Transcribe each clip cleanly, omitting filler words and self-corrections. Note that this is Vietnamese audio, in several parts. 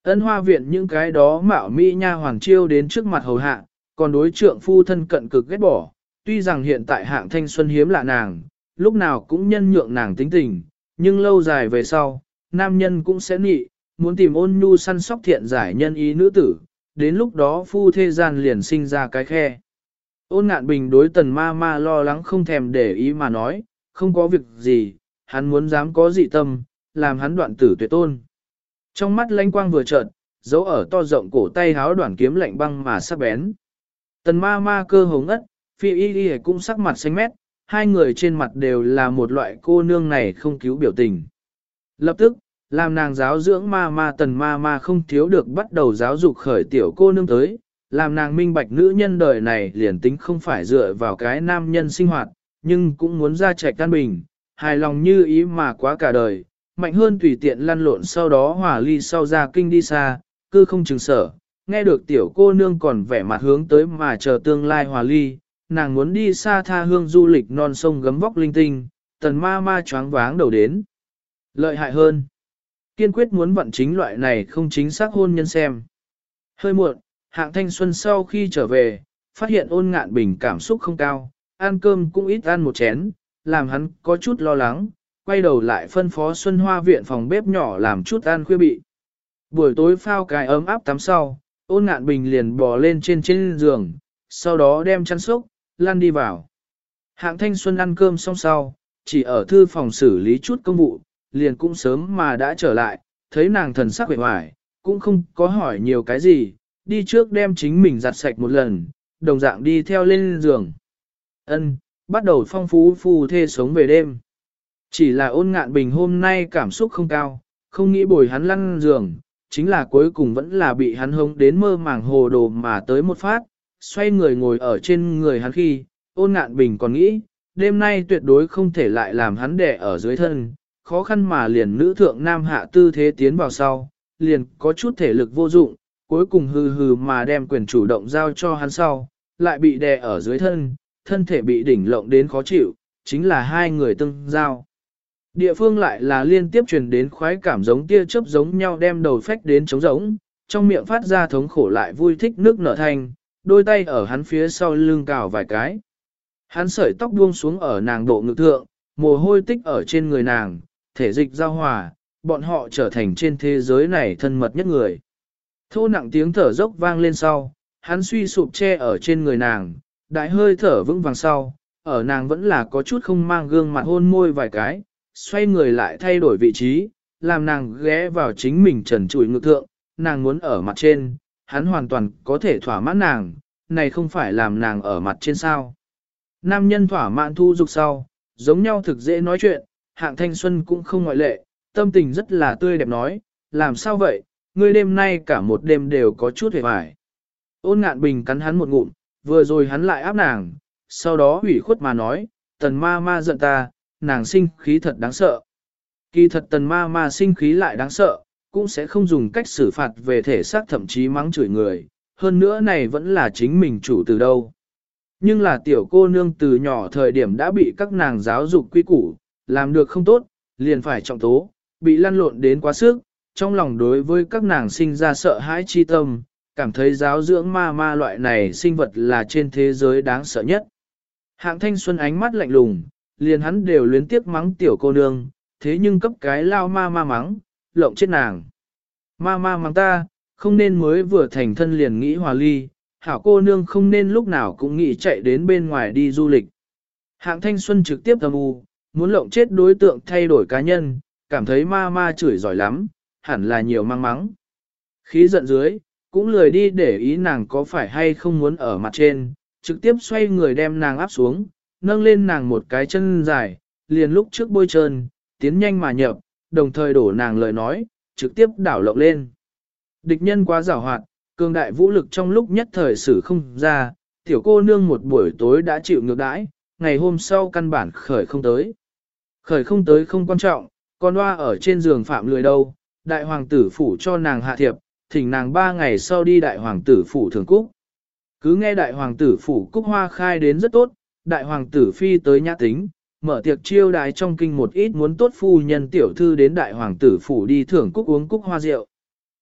Ân Hoa viện những cái đó mạo mỹ nha hoàng chiêu đến trước mặt hầu hạ, còn đối trượng phu thân cận cực ghét bỏ, tuy rằng hiện tại hạng thanh xuân hiếm lạ nàng, lúc nào cũng nhân nhượng nàng tính tình, nhưng lâu dài về sau, nam nhân cũng sẽ nị, muốn tìm ôn nhu săn sóc thiện giải nhân ý nữ tử, đến lúc đó phu thế gian liền sinh ra cái khe. Ôn Ngạn Bình đối Tần ma ma lo lắng không thèm để ý mà nói, không có việc gì, hắn muốn dám có dị tâm, làm hắn đoạn tử tuyệt tôn. Trong mắt lanh quang vừa chợt, dấu ở to rộng cổ tay háo đoạn kiếm lạnh băng mà sắc bén. Tần ma ma cơ hồ ngất, phi y y cũng sắc mặt xanh mét, hai người trên mặt đều là một loại cô nương này không cứu biểu tình. Lập tức, làm nàng giáo dưỡng ma ma tần ma ma không thiếu được bắt đầu giáo dục khởi tiểu cô nương tới, làm nàng minh bạch nữ nhân đời này liền tính không phải dựa vào cái nam nhân sinh hoạt, nhưng cũng muốn ra trạch căn bình, hài lòng như ý mà quá cả đời, mạnh hơn tùy tiện lăn lộn sau đó hòa ly sau ra kinh đi xa, cư không chừng sở, nghe được tiểu cô nương còn vẻ mặt hướng tới mà chờ tương lai hòa ly, nàng muốn đi xa tha hương du lịch non sông gấm vóc linh tinh, tần ma ma choáng váng đầu đến. Lợi hại hơn, kiên quyết muốn vận chính loại này không chính xác hôn nhân xem. Hơi muộn, hạng thanh xuân sau khi trở về, phát hiện Ôn Ngạn Bình cảm xúc không cao, ăn cơm cũng ít ăn một chén, làm hắn có chút lo lắng, quay đầu lại phân phó Xuân Hoa viện phòng bếp nhỏ làm chút ăn khuya bị. Buổi tối phao cái ấm áp tắm sau, Ôn Ngạn Bình liền bò lên trên giường, sau đó đem chăn xốc, lăn đi vào. Hạng thanh xuân ăn cơm xong sau, chỉ ở thư phòng xử lý chút công vụ, liền cũng sớm mà đã trở lại, thấy nàng thần sắc vẻ hoài, cũng không có hỏi nhiều cái gì, đi trước đem chính mình giặt sạch một lần, đồng dạng đi theo lên giường. Ân, bắt đầu phong phú phu thê sống về đêm. Chỉ là Ôn Ngạn Bình hôm nay cảm xúc không cao, không nghĩ bồi hắn lăn giường, chính là cuối cùng vẫn là bị hắn hống đến mơ màng hồ đồ mà tới một phát, xoay người ngồi ở trên người hắn khi, Ôn Ngạn Bình còn nghĩ, đêm nay tuyệt đối không thể lại làm hắn đè ở dưới thân, khó khăn mà liền nữ thượng nam hạ tư thế tiến vào sau, liền có chút thể lực vô dụng, cuối cùng hừ hừ mà đem quyền chủ động giao cho hắn sau, lại bị đè ở dưới thân, thân thể bị đỉnh lộng đến khó chịu, chính là hai người tương giao. Địa phương lại là liên tiếp truyền đến khoái cảm giống tia chớp giống nhau đem đầu phách đến trống rỗng, trong miệng phát ra thống khổ lại vui thích nước nở thanh, đôi tay ở hắn phía sau lưng cào vài cái. Hắn sợi tóc buông xuống ở nàng độ ngực thượng, mồ hôi tích ở trên người nàng, thể dịch giao hòa, bọn họ trở thành trên thế giới này thân mật nhất người. Thô nặng tiếng thở dốc vang lên sau, hắn suy sụp che ở trên người nàng, đại hơi thở vững vàng sau, ở nàng vẫn là có chút không mang gương mặt hôn môi vài cái, xoay người lại thay đổi vị trí, làm nàng ghé vào chính mình trần trụi ngực thượng, nàng muốn ở mặt trên, hắn hoàn toàn có thể thỏa mãn nàng, này không phải làm nàng ở mặt trên sao. Nam nhân thỏa mãn thu dục sau, giống nhau thực dễ nói chuyện, hạng thanh xuân cũng không ngoại lệ, tâm tình rất là tươi đẹp nói, làm sao vậy, ngươi đêm nay cả một đêm đều có chút hề hoài. Ôn Ngạn Bình cắn hắn một ngụm, vừa rồi hắn lại áp nàng, sau đó ủy khuất mà nói, tần ma ma giận ta, nàng sinh khí thật đáng sợ. Kỳ thật tần ma ma sinh khí lại đáng sợ, cũng sẽ không dùng cách xử phạt về thể xác thậm chí mắng chửi người, hơn nữa này vẫn là chính mình chủ từ đâu. Nhưng là tiểu cô nương từ nhỏ thời điểm đã bị các nàng giáo dục quy củ, làm được không tốt, liền phải trọng tố, bị lăn lộn đến quá sức, trong lòng đối với các nàng sinh ra sợ hãi chi tâm, cảm thấy giáo dưỡng ma ma loại này sinh vật là trên thế giới đáng sợ nhất. Hạng thanh xuân ánh mắt lạnh lùng, liền hắn đều luyến tiếc mắng tiểu cô nương, thế nhưng cấp cái lao ma ma mắng, lộng chết nàng. Ma ma mắng ta, không nên mới vừa thành thân liền nghĩ hòa ly, hảo cô nương không nên lúc nào cũng nghĩ chạy đến bên ngoài đi du lịch. Hạng thanh xuân trực tiếp âm u, muốn lộng chết đối tượng thay đổi cá nhân, cảm thấy ma ma chửi giỏi lắm, hẳn là nhiều mang mắng. Khí giận dưới, cũng lười đi để ý nàng có phải hay không muốn ở mặt trên, trực tiếp xoay người đem nàng áp xuống, nâng lên nàng một cái chân dài, liền lúc trước bôi trơn, tiến nhanh mà nhập, đồng thời đổ nàng lời nói, trực tiếp đảo lộng lên. Địch nhân quá giàu hoạt, cường đại vũ lực trong lúc nhất thời xử không ra, tiểu cô nương một buổi tối đã chịu ngược đãi, ngày hôm sau căn bản khởi không tới. Khởi không tới không quan trọng, con hoa ở trên giường phạm lười đâu, đại hoàng tử phủ cho nàng hạ thiệp, thỉnh nàng 3 ngày sau đi đại hoàng tử phủ thưởng cúc. Cứ nghe đại hoàng tử phủ cúc hoa khai đến rất tốt, đại hoàng tử phi tới nhã tính, mở tiệc chiêu đái trong kinh một ít muốn tốt phu nhân tiểu thư đến đại hoàng tử phủ đi thưởng cúc uống cúc hoa rượu.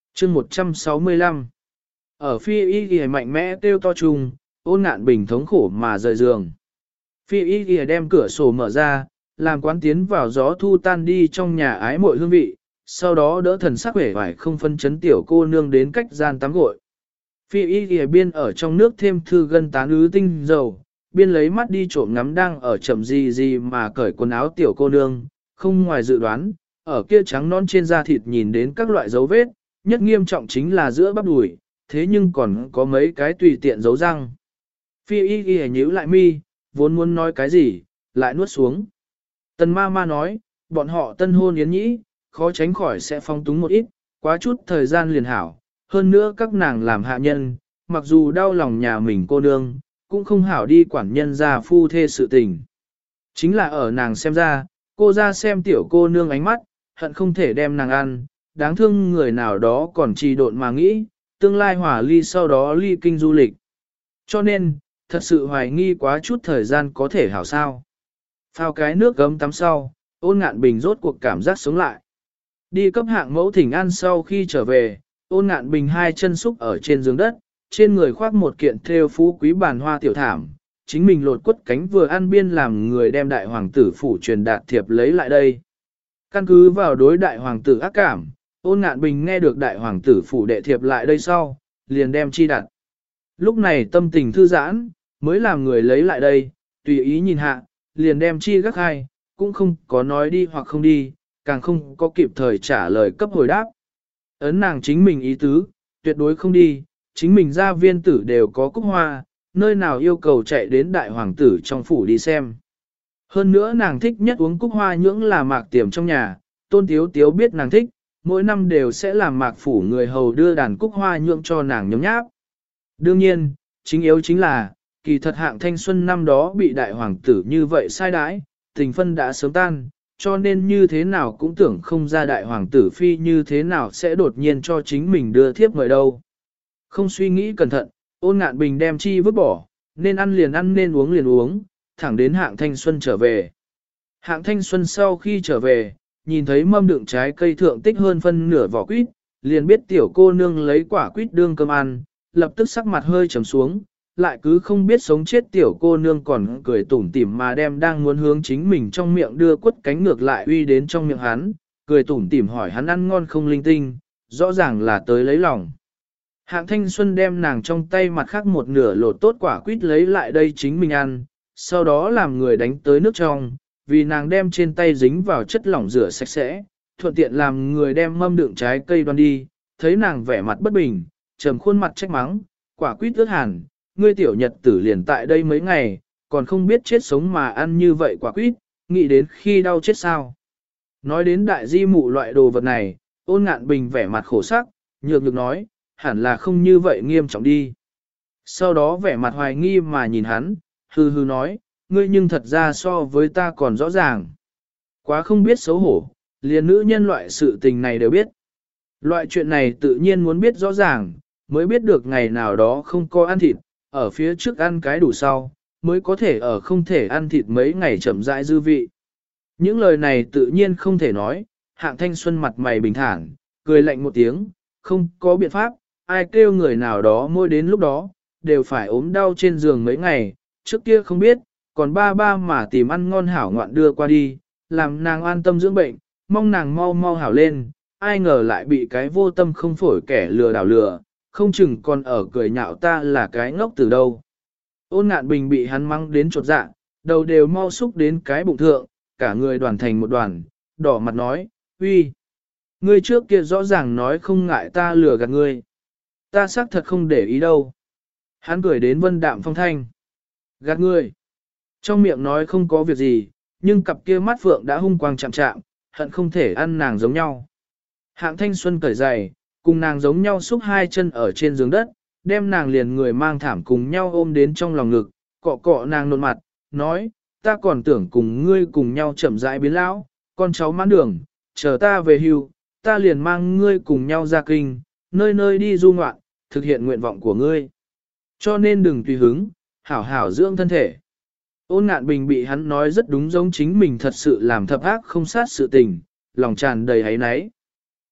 chương 165 Ở phi y ghi mạnh mẽ kêu to chung, Ôn Ngạn Bình thống khổ mà rời giường. Phi y ghi đem cửa sổ mở ra, làm quán tiến vào gió thu tan đi trong nhà ái mội hương vị, sau đó đỡ thần sắc vẻ vải không phân chấn tiểu cô nương đến cách gian tắm gội. Phi y ghi biên ở trong nước thêm thư gân tán ứ tinh dầu, biên lấy mắt đi trộm ngắm đang ở chậm gì mà cởi quần áo tiểu cô nương, không ngoài dự đoán, ở kia trắng non trên da thịt nhìn đến các loại dấu vết, nhất nghiêm trọng chính là giữa bắp đùi, thế nhưng còn có mấy cái tùy tiện dấu răng. Phi y ghi nhíu lại mi, vốn muốn nói cái gì, lại nuốt xuống. Tần ma ma nói, bọn họ tân hôn yến nhĩ, khó tránh khỏi sẽ phong túng một ít, quá chút thời gian liền hảo. Hơn nữa các nàng làm hạ nhân, mặc dù đau lòng nhà mình cô nương, cũng không hảo đi quản nhân ra phu thê sự tình. Chính là ở nàng xem ra, cô ra xem tiểu cô nương ánh mắt, hận không thể đem nàng ăn, đáng thương người nào đó còn trì độn mà nghĩ, tương lai hỏa ly sau đó ly kinh du lịch. Cho nên, thật sự hoài nghi quá chút thời gian có thể hảo sao. Phao cái nước gấm tắm sau, Ôn Ngạn Bình rốt cuộc cảm giác sống lại. Đi cấp hạng mẫu thỉnh ăn sau khi trở về, Ôn Ngạn Bình hai chân xúc ở trên giường đất, trên người khoác một kiện thêu phú quý bàn hoa tiểu thảm, chính mình lột quất cánh vừa ăn biên làm người đem đại hoàng tử phủ truyền đạt thiệp lấy lại đây. Căn cứ vào đối đại hoàng tử ác cảm, Ôn Ngạn Bình nghe được đại hoàng tử phủ đệ thiệp lại đây sau, liền đem chi đặt. Lúc này tâm tình thư giãn, mới làm người lấy lại đây, tùy ý nhìn hạ, liền đem chi gác hai, cũng không có nói đi hoặc không đi, càng không có kịp thời trả lời cấp hồi đáp. Ấn nàng chính mình ý tứ, tuyệt đối không đi, chính mình gia viên tử đều có cúc hoa, nơi nào yêu cầu chạy đến đại hoàng tử trong phủ đi xem. Hơn nữa nàng thích nhất uống cúc hoa nhưỡng là mạc tiềm trong nhà, Tôn Tiếu Tiếu biết nàng thích, mỗi năm đều sẽ làm mạc phủ người hầu đưa đàn cúc hoa nhưỡng cho nàng nhấm nháp. Đương nhiên, chính yếu chính là, kỳ thật hạng thanh xuân năm đó bị đại hoàng tử như vậy sai đãi, tình phân đã sớm tan, cho nên như thế nào cũng tưởng không ra đại hoàng tử phi như thế nào sẽ đột nhiên cho chính mình đưa thiếp mời đâu. Không suy nghĩ cẩn thận, Ôn Ngạn Bình đem chi vứt bỏ, nên ăn liền ăn nên uống liền uống, thẳng đến hạng thanh xuân trở về. Hạng thanh xuân sau khi trở về, nhìn thấy mâm đựng trái cây thượng tích hơn phân nửa vỏ quýt, liền biết tiểu cô nương lấy quả quýt đương cơm ăn, lập tức sắc mặt hơi trầm xuống, lại cứ không biết sống chết tiểu cô nương còn cười tủm tỉm mà đem đang muốn hướng chính mình trong miệng đưa quất cánh ngược lại uy đến trong miệng hắn, cười tủm tỉm hỏi hắn ăn ngon không linh tinh, rõ ràng là tới lấy lòng. Hạng Thanh Xuân đem nàng trong tay mặt khác một nửa lột tốt quả quýt lấy lại đây chính mình ăn, sau đó làm người đánh tới nước trong, vì nàng đem trên tay dính vào chất lỏng rửa sạch sẽ, thuận tiện làm người đem mâm đựng trái cây đoan đi, thấy nàng vẻ mặt bất bình, trầm khuôn mặt trách mắng, quả quýt ướt hẳn, ngươi tiểu nhật tử liền tại đây mấy ngày, còn không biết chết sống mà ăn như vậy quả quýt, nghĩ đến khi đau chết sao. Nói đến đại di mụ loại đồ vật này, Ôn Ngạn Bình vẻ mặt khổ sắc, nhược nhược nói, hẳn là không như vậy nghiêm trọng đi. Sau đó vẻ mặt hoài nghi mà nhìn hắn, hư hư nói, ngươi nhưng thật ra so với ta còn rõ ràng. Quá không biết xấu hổ, liền nữ nhân loại sự tình này đều biết. Loại chuyện này tự nhiên muốn biết rõ ràng, mới biết được ngày nào đó không có ăn thịt, ở phía trước ăn cái đủ sau, mới có thể ở không thể ăn thịt mấy ngày chậm rãi dư vị. Những lời này tự nhiên không thể nói, hạng thanh xuân mặt mày bình thản, cười lạnh một tiếng, không có biện pháp, ai kêu người nào đó mỗi đến lúc đó, đều phải ốm đau trên giường mấy ngày, trước kia không biết, còn ba ba mà tìm ăn ngon hảo ngoạn đưa qua đi, làm nàng an tâm dưỡng bệnh, mong nàng mau mau hảo lên, ai ngờ lại bị cái vô tâm không phổi kẻ lừa đảo lừa, không chừng còn ở cười nhạo ta là cái ngốc từ đâu. Ôn Ngạn Bình bị hắn mắng đến chột dạ, đầu đều mau xúc đến cái bụng thượng, cả người đoàn thành một đoàn, đỏ mặt nói, uy, ngươi trước kia rõ ràng nói không ngại ta lừa gạt ngươi. Ta xác thật không để ý đâu. Hắn cười đến vân đạm phong thanh. Gạt ngươi. Trong miệng nói không có việc gì, nhưng cặp kia mắt phượng đã hung quang chạm chạm, hận không thể ăn nàng giống nhau. Hạng Thanh Xuân cởi giày, cùng nàng giống nhau xúc hai chân ở trên giường đất, đem nàng liền người mang thảm cùng nhau ôm đến trong lòng ngực, cọ cọ nàng nôn mặt, nói, ta còn tưởng cùng ngươi cùng nhau chậm rãi biến lão, con cháu mãn đường, chờ ta về hưu, ta liền mang ngươi cùng nhau ra kinh, nơi nơi đi du ngoạn, thực hiện nguyện vọng của ngươi. Cho nên đừng tùy hứng, hảo hảo dưỡng thân thể. Ôn Ngạn Bình bị hắn nói rất đúng giống chính mình thật sự làm thập ác không sát sự tình, lòng tràn đầy áy náy.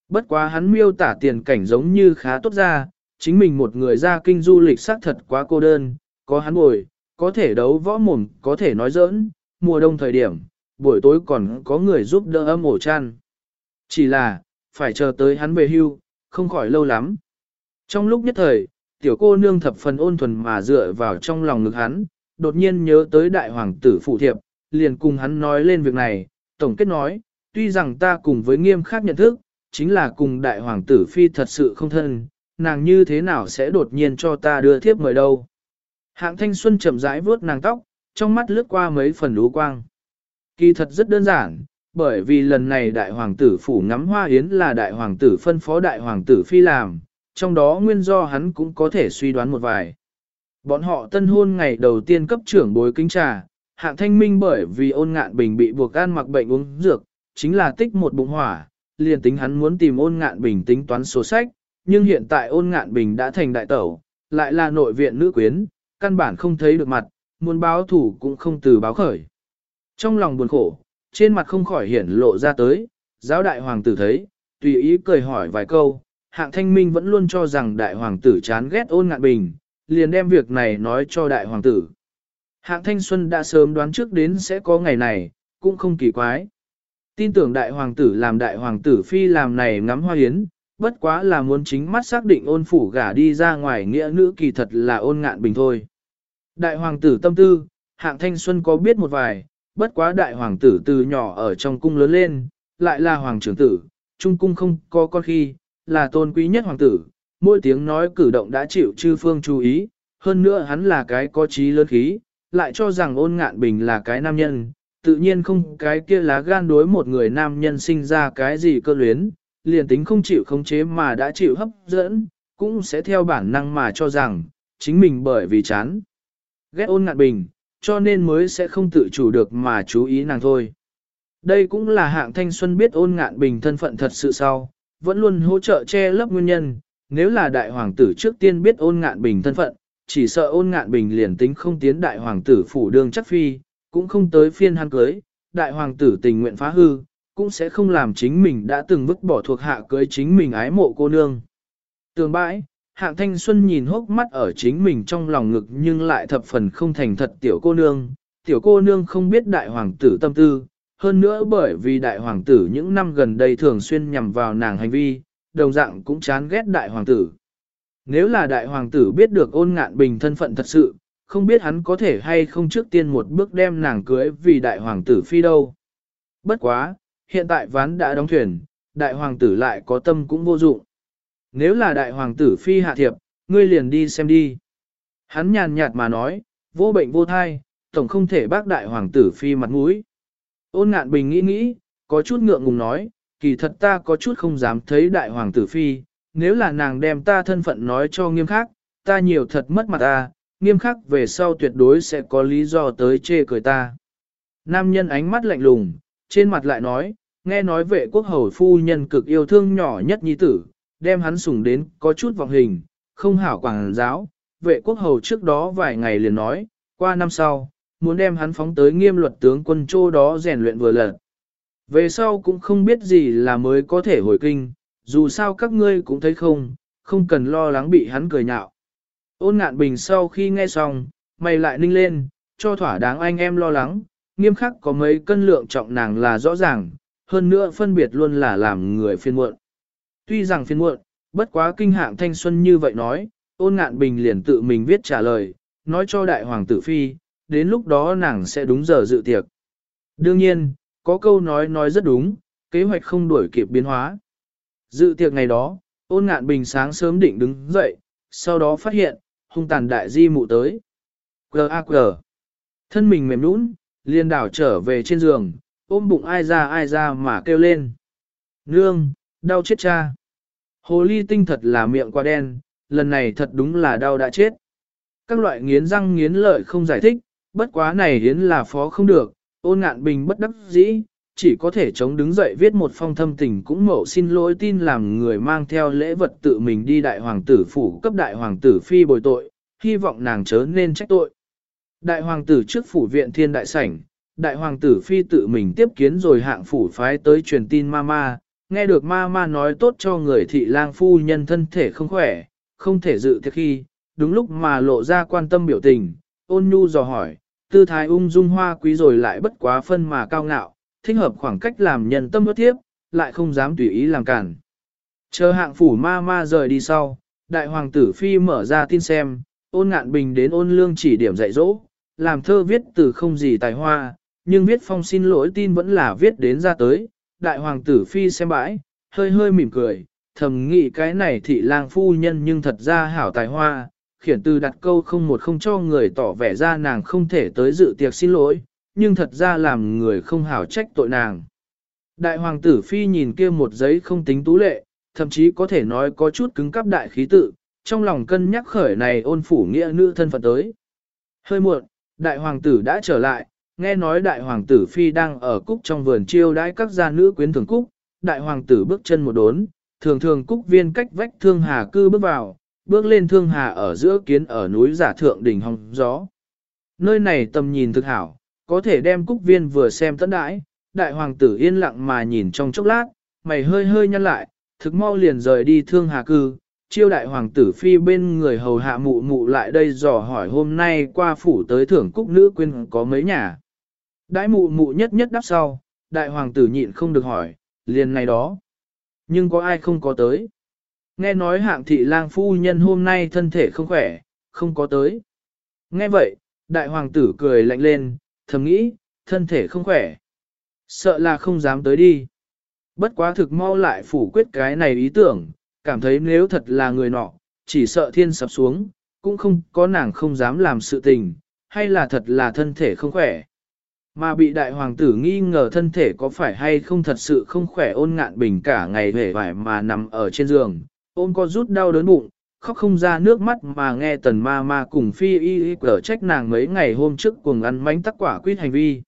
Bất quá hắn miêu tả tiền cảnh giống như khá tốt ra, chính mình một người ra kinh du lịch xác thật quá cô đơn, có hắn bồi, có thể đấu võ mồm, có thể nói giỡn, mùa đông thời điểm, buổi tối còn có người giúp đỡ ấm ổ chăn. Chỉ là, phải chờ tới hắn về hưu, không khỏi lâu lắm. Trong lúc nhất thời, tiểu cô nương thập phần ôn thuần mà dựa vào trong lòng ngực hắn, đột nhiên nhớ tới đại hoàng tử phụ thiệp, liền cùng hắn nói lên việc này, tổng kết nói, tuy rằng ta cùng với nghiêm khác nhận thức, chính là cùng đại hoàng tử phi thật sự không thân, nàng như thế nào sẽ đột nhiên cho ta đưa thiếp mời đâu. Hạng Thanh Xuân chậm rãi vuốt nàng tóc, trong mắt lướt qua mấy phần lú quang. Kỳ thật rất đơn giản, bởi vì lần này đại hoàng tử phủ ngắm hoa yến là đại hoàng tử phân phó đại hoàng tử phi làm, trong đó nguyên do hắn cũng có thể suy đoán một vài. Bọn họ tân hôn ngày đầu tiên cấp trưởng bối kính trà, Hạng Thanh Minh bởi vì Ôn Ngạn Bình bị buộc ăn mặc bệnh uống dược, chính là tích một bụng hỏa, liền tính hắn muốn tìm Ôn Ngạn Bình tính toán sổ sách, nhưng hiện tại Ôn Ngạn Bình đã thành đại tẩu, lại là nội viện nữ quyến, căn bản không thấy được mặt, muốn báo thủ cũng không từ báo khởi. Trong lòng buồn khổ, trên mặt không khỏi hiển lộ ra tới, giáo đại hoàng tử thấy, tùy ý cười hỏi vài câu, Hạng Thanh Minh vẫn luôn cho rằng đại hoàng tử chán ghét Ôn Ngạn Bình, liền đem việc này nói cho đại hoàng tử. Hạng Thanh Xuân đã sớm đoán trước đến sẽ có ngày này, cũng không kỳ quái. Tin tưởng đại hoàng tử làm đại hoàng tử phi làm này ngắm hoa yến, bất quá là muốn chính mắt xác định Ôn phủ gả đi ra ngoài nghĩa nữ kỳ thật là Ôn Ngạn Bình thôi. Đại hoàng tử tâm tư, Hạng Thanh Xuân có biết một vài, bất quá đại hoàng tử từ nhỏ ở trong cung lớn lên, lại là hoàng trưởng tử, trung cung không có con khi, là tôn quý nhất hoàng tử, mỗi tiếng nói cử động đã chịu chư phương chú ý, hơn nữa hắn là cái có trí lớn khí, lại cho rằng Ôn Ngạn Bình là cái nam nhân, tự nhiên không cái kia lá gan đối một người nam nhân sinh ra cái gì cơ luyến, liền tính không chịu khống chế mà đã chịu hấp dẫn, cũng sẽ theo bản năng mà cho rằng, chính mình bởi vì chán ghét Ôn Ngạn Bình, cho nên mới sẽ không tự chủ được mà chú ý nàng thôi. Đây cũng là Hạng Thanh Xuân biết Ôn Ngạn Bình thân phận thật sự sau, vẫn luôn hỗ trợ che lấp nguyên nhân, nếu là đại hoàng tử trước tiên biết Ôn Ngạn Bình thân phận, chỉ sợ Ôn Ngạn Bình liền tính không tiến đại hoàng tử phủ đương chắc phi, cũng không tới phiên hắn cưới, đại hoàng tử tình nguyện phá hư, cũng sẽ không làm chính mình đã từng vứt bỏ thuộc hạ cưới chính mình ái mộ cô nương. Tường bãi, Hạng Thanh Xuân nhìn hốc mắt ở chính mình trong lòng ngực nhưng lại thập phần không thành thật tiểu cô nương không biết đại hoàng tử tâm tư, hơn nữa bởi vì đại hoàng tử những năm gần đây thường xuyên nhằm vào nàng hành vi, đồng dạng cũng chán ghét đại hoàng tử. Nếu là đại hoàng tử biết được Ôn Ngạn Bình thân phận thật sự, không biết hắn có thể hay không trước tiên một bước đem nàng cưới vì đại hoàng tử phi đâu. Bất quá, hiện tại ván đã đóng thuyền, đại hoàng tử lại có tâm cũng vô dụng. Nếu là đại hoàng tử phi hạ thiệp, ngươi liền đi xem đi. Hắn nhàn nhạt mà nói, vô bệnh vô thai, tổng không thể bác đại hoàng tử phi mặt mũi. Ôn Ngạn Bình nghĩ nghĩ, có chút ngượng ngùng nói, kỳ thật ta có chút không dám thấy đại hoàng tử phi, nếu là nàng đem ta thân phận nói cho Nghiêm Khắc, ta nhiều thật mất mặt ta, Nghiêm Khắc về sau tuyệt đối sẽ có lý do tới chê cười ta. Nam nhân ánh mắt lạnh lùng, trên mặt lại nói, nghe nói vệ quốc hầu phu nhân cực yêu thương nhỏ nhất nhi tử, đem hắn sủng đến có chút vọng hình, không hảo quảng giáo, vệ quốc hầu trước đó vài ngày liền nói, qua năm sau, muốn đem hắn phóng tới Nghiêm luật tướng quân châu đó rèn luyện vừa lần. Về sau cũng không biết gì là mới có thể hồi kinh, dù sao các ngươi cũng thấy không cần lo lắng bị hắn cười nhạo. Ôn Ngạn Bình sau khi nghe xong, mày lại ninh lên, cho thỏa đáng anh em lo lắng, Nghiêm Khắc có mấy cân lượng trọng nàng là rõ ràng, hơn nữa phân biệt luôn là làm người phiền muộn. Tuy rằng phiền muộn, bất quá kinh Hạng Thanh Xuân như vậy nói, Ôn Ngạn Bình liền tự mình viết trả lời, nói cho đại hoàng tử phi, đến lúc đó nàng sẽ đúng giờ dự tiệc. Đương nhiên, có câu nói rất đúng, kế hoạch không đuổi kịp biến hóa. Dự tiệc ngày đó, Ôn Ngạn Bình sáng sớm định đứng dậy, sau đó phát hiện, hung tàn đại di mụ tới. G.A.G. Thân mình mềm nũng, liền đảo trở về trên giường, ôm bụng ai ra mà kêu lên. Nương, đau chết cha. Hồ ly tinh thật là miệng quá đen, lần này thật đúng là đau đã chết. Các loại nghiến răng nghiến lợi không giải thích, bất quá này hiến là phó không được, Ôn Ngạn Bình bất đắc dĩ, chỉ có thể chống đứng dậy viết một phong thâm tình cũng mậu xin lỗi tin làm người mang theo lễ vật tự mình đi đại hoàng tử phủ cấp đại hoàng tử phi bồi tội, hy vọng nàng chớ nên trách tội. Đại hoàng tử trước phủ viện thiên đại sảnh, đại hoàng tử phi tự mình tiếp kiến rồi hạng phủ phái tới truyền tin mama, Nghe được ma ma nói tốt cho người thị lang phu nhân thân thể không khỏe, không thể dự tiệc khi, đúng lúc mà lộ ra quan tâm biểu tình, ôn nhu dò hỏi, tư thái ung dung hoa quý rồi lại bất quá phân mà cao ngạo, thích hợp khoảng cách làm nhân tâm bất tiếp, lại không dám tùy ý làm cản. Chờ hạng phủ ma ma rời đi sau, đại hoàng tử phi mở ra tin xem, ôn ngạn bình đến ôn lương chỉ điểm dạy dỗ, làm thơ viết từ không gì tài hoa, nhưng viết phong xin lỗi tin vẫn là viết đến ra tới, đại hoàng tử phi xem bãi, hơi hơi mỉm cười, thầm nghĩ cái này thị lang phu nhân nhưng thật ra hảo tài hoa, khiển từ đặt câu không cho người tỏ vẻ ra nàng không thể tới dự tiệc xin lỗi, nhưng thật ra làm người không hảo trách tội nàng. Đại hoàng tử phi nhìn kia một giấy không tính tú lệ, thậm chí có thể nói có chút cứng cắp đại khí tự, trong lòng cân nhắc khởi này ôn phủ nghĩa nữ thân phận tới. Hơi muộn, đại hoàng tử đã trở lại, nghe nói đại hoàng tử phi đang ở cúc trong vườn chiêu đãi các gia nữ quyến thường cúc, đại hoàng tử bước chân một đốn, thường thường cúc viên cách vách thương hà cư bước vào, bước lên thương hà ở giữa kiến ở núi giả thượng đỉnh hong gió. Nơi này tầm nhìn thực hảo, có thể đem cúc viên vừa xem tận đãi, đại hoàng tử yên lặng mà nhìn trong chốc lát, mày hơi hơi nhăn lại, thực mau liền rời đi thương hà cư, chiêu đại hoàng tử phi bên người hầu hạ mụ mụ lại đây dò hỏi hôm nay qua phủ tới thưởng cúc nữ quyên có mấy nhà. Đãi mụ mụ nhất nhất đáp sau, đại hoàng tử nhịn không được hỏi, liền này đó. Nhưng có ai không có tới? Nghe nói hạng thị lang phu nhân hôm nay thân thể không khỏe, không có tới. Nghe vậy, đại hoàng tử cười lạnh lên, thầm nghĩ, thân thể không khỏe. Sợ là không dám tới đi. Bất quá thực mau lại phủ quyết cái này ý tưởng, cảm thấy nếu thật là người nọ, chỉ sợ thiên sập xuống, cũng không có nàng không dám làm sự tình, hay là thật là thân thể không khỏe. Mà bị đại hoàng tử nghi ngờ thân thể có phải hay không thật sự không khỏe ôn ngạn bình cả ngày hề vải mà nằm ở trên giường, ôn có rút đau đớn bụng, khóc không ra nước mắt mà nghe tần ma ma cùng phi y cở trách nàng mấy ngày hôm trước cùng ăn mánh tắc quả quyết hành vi.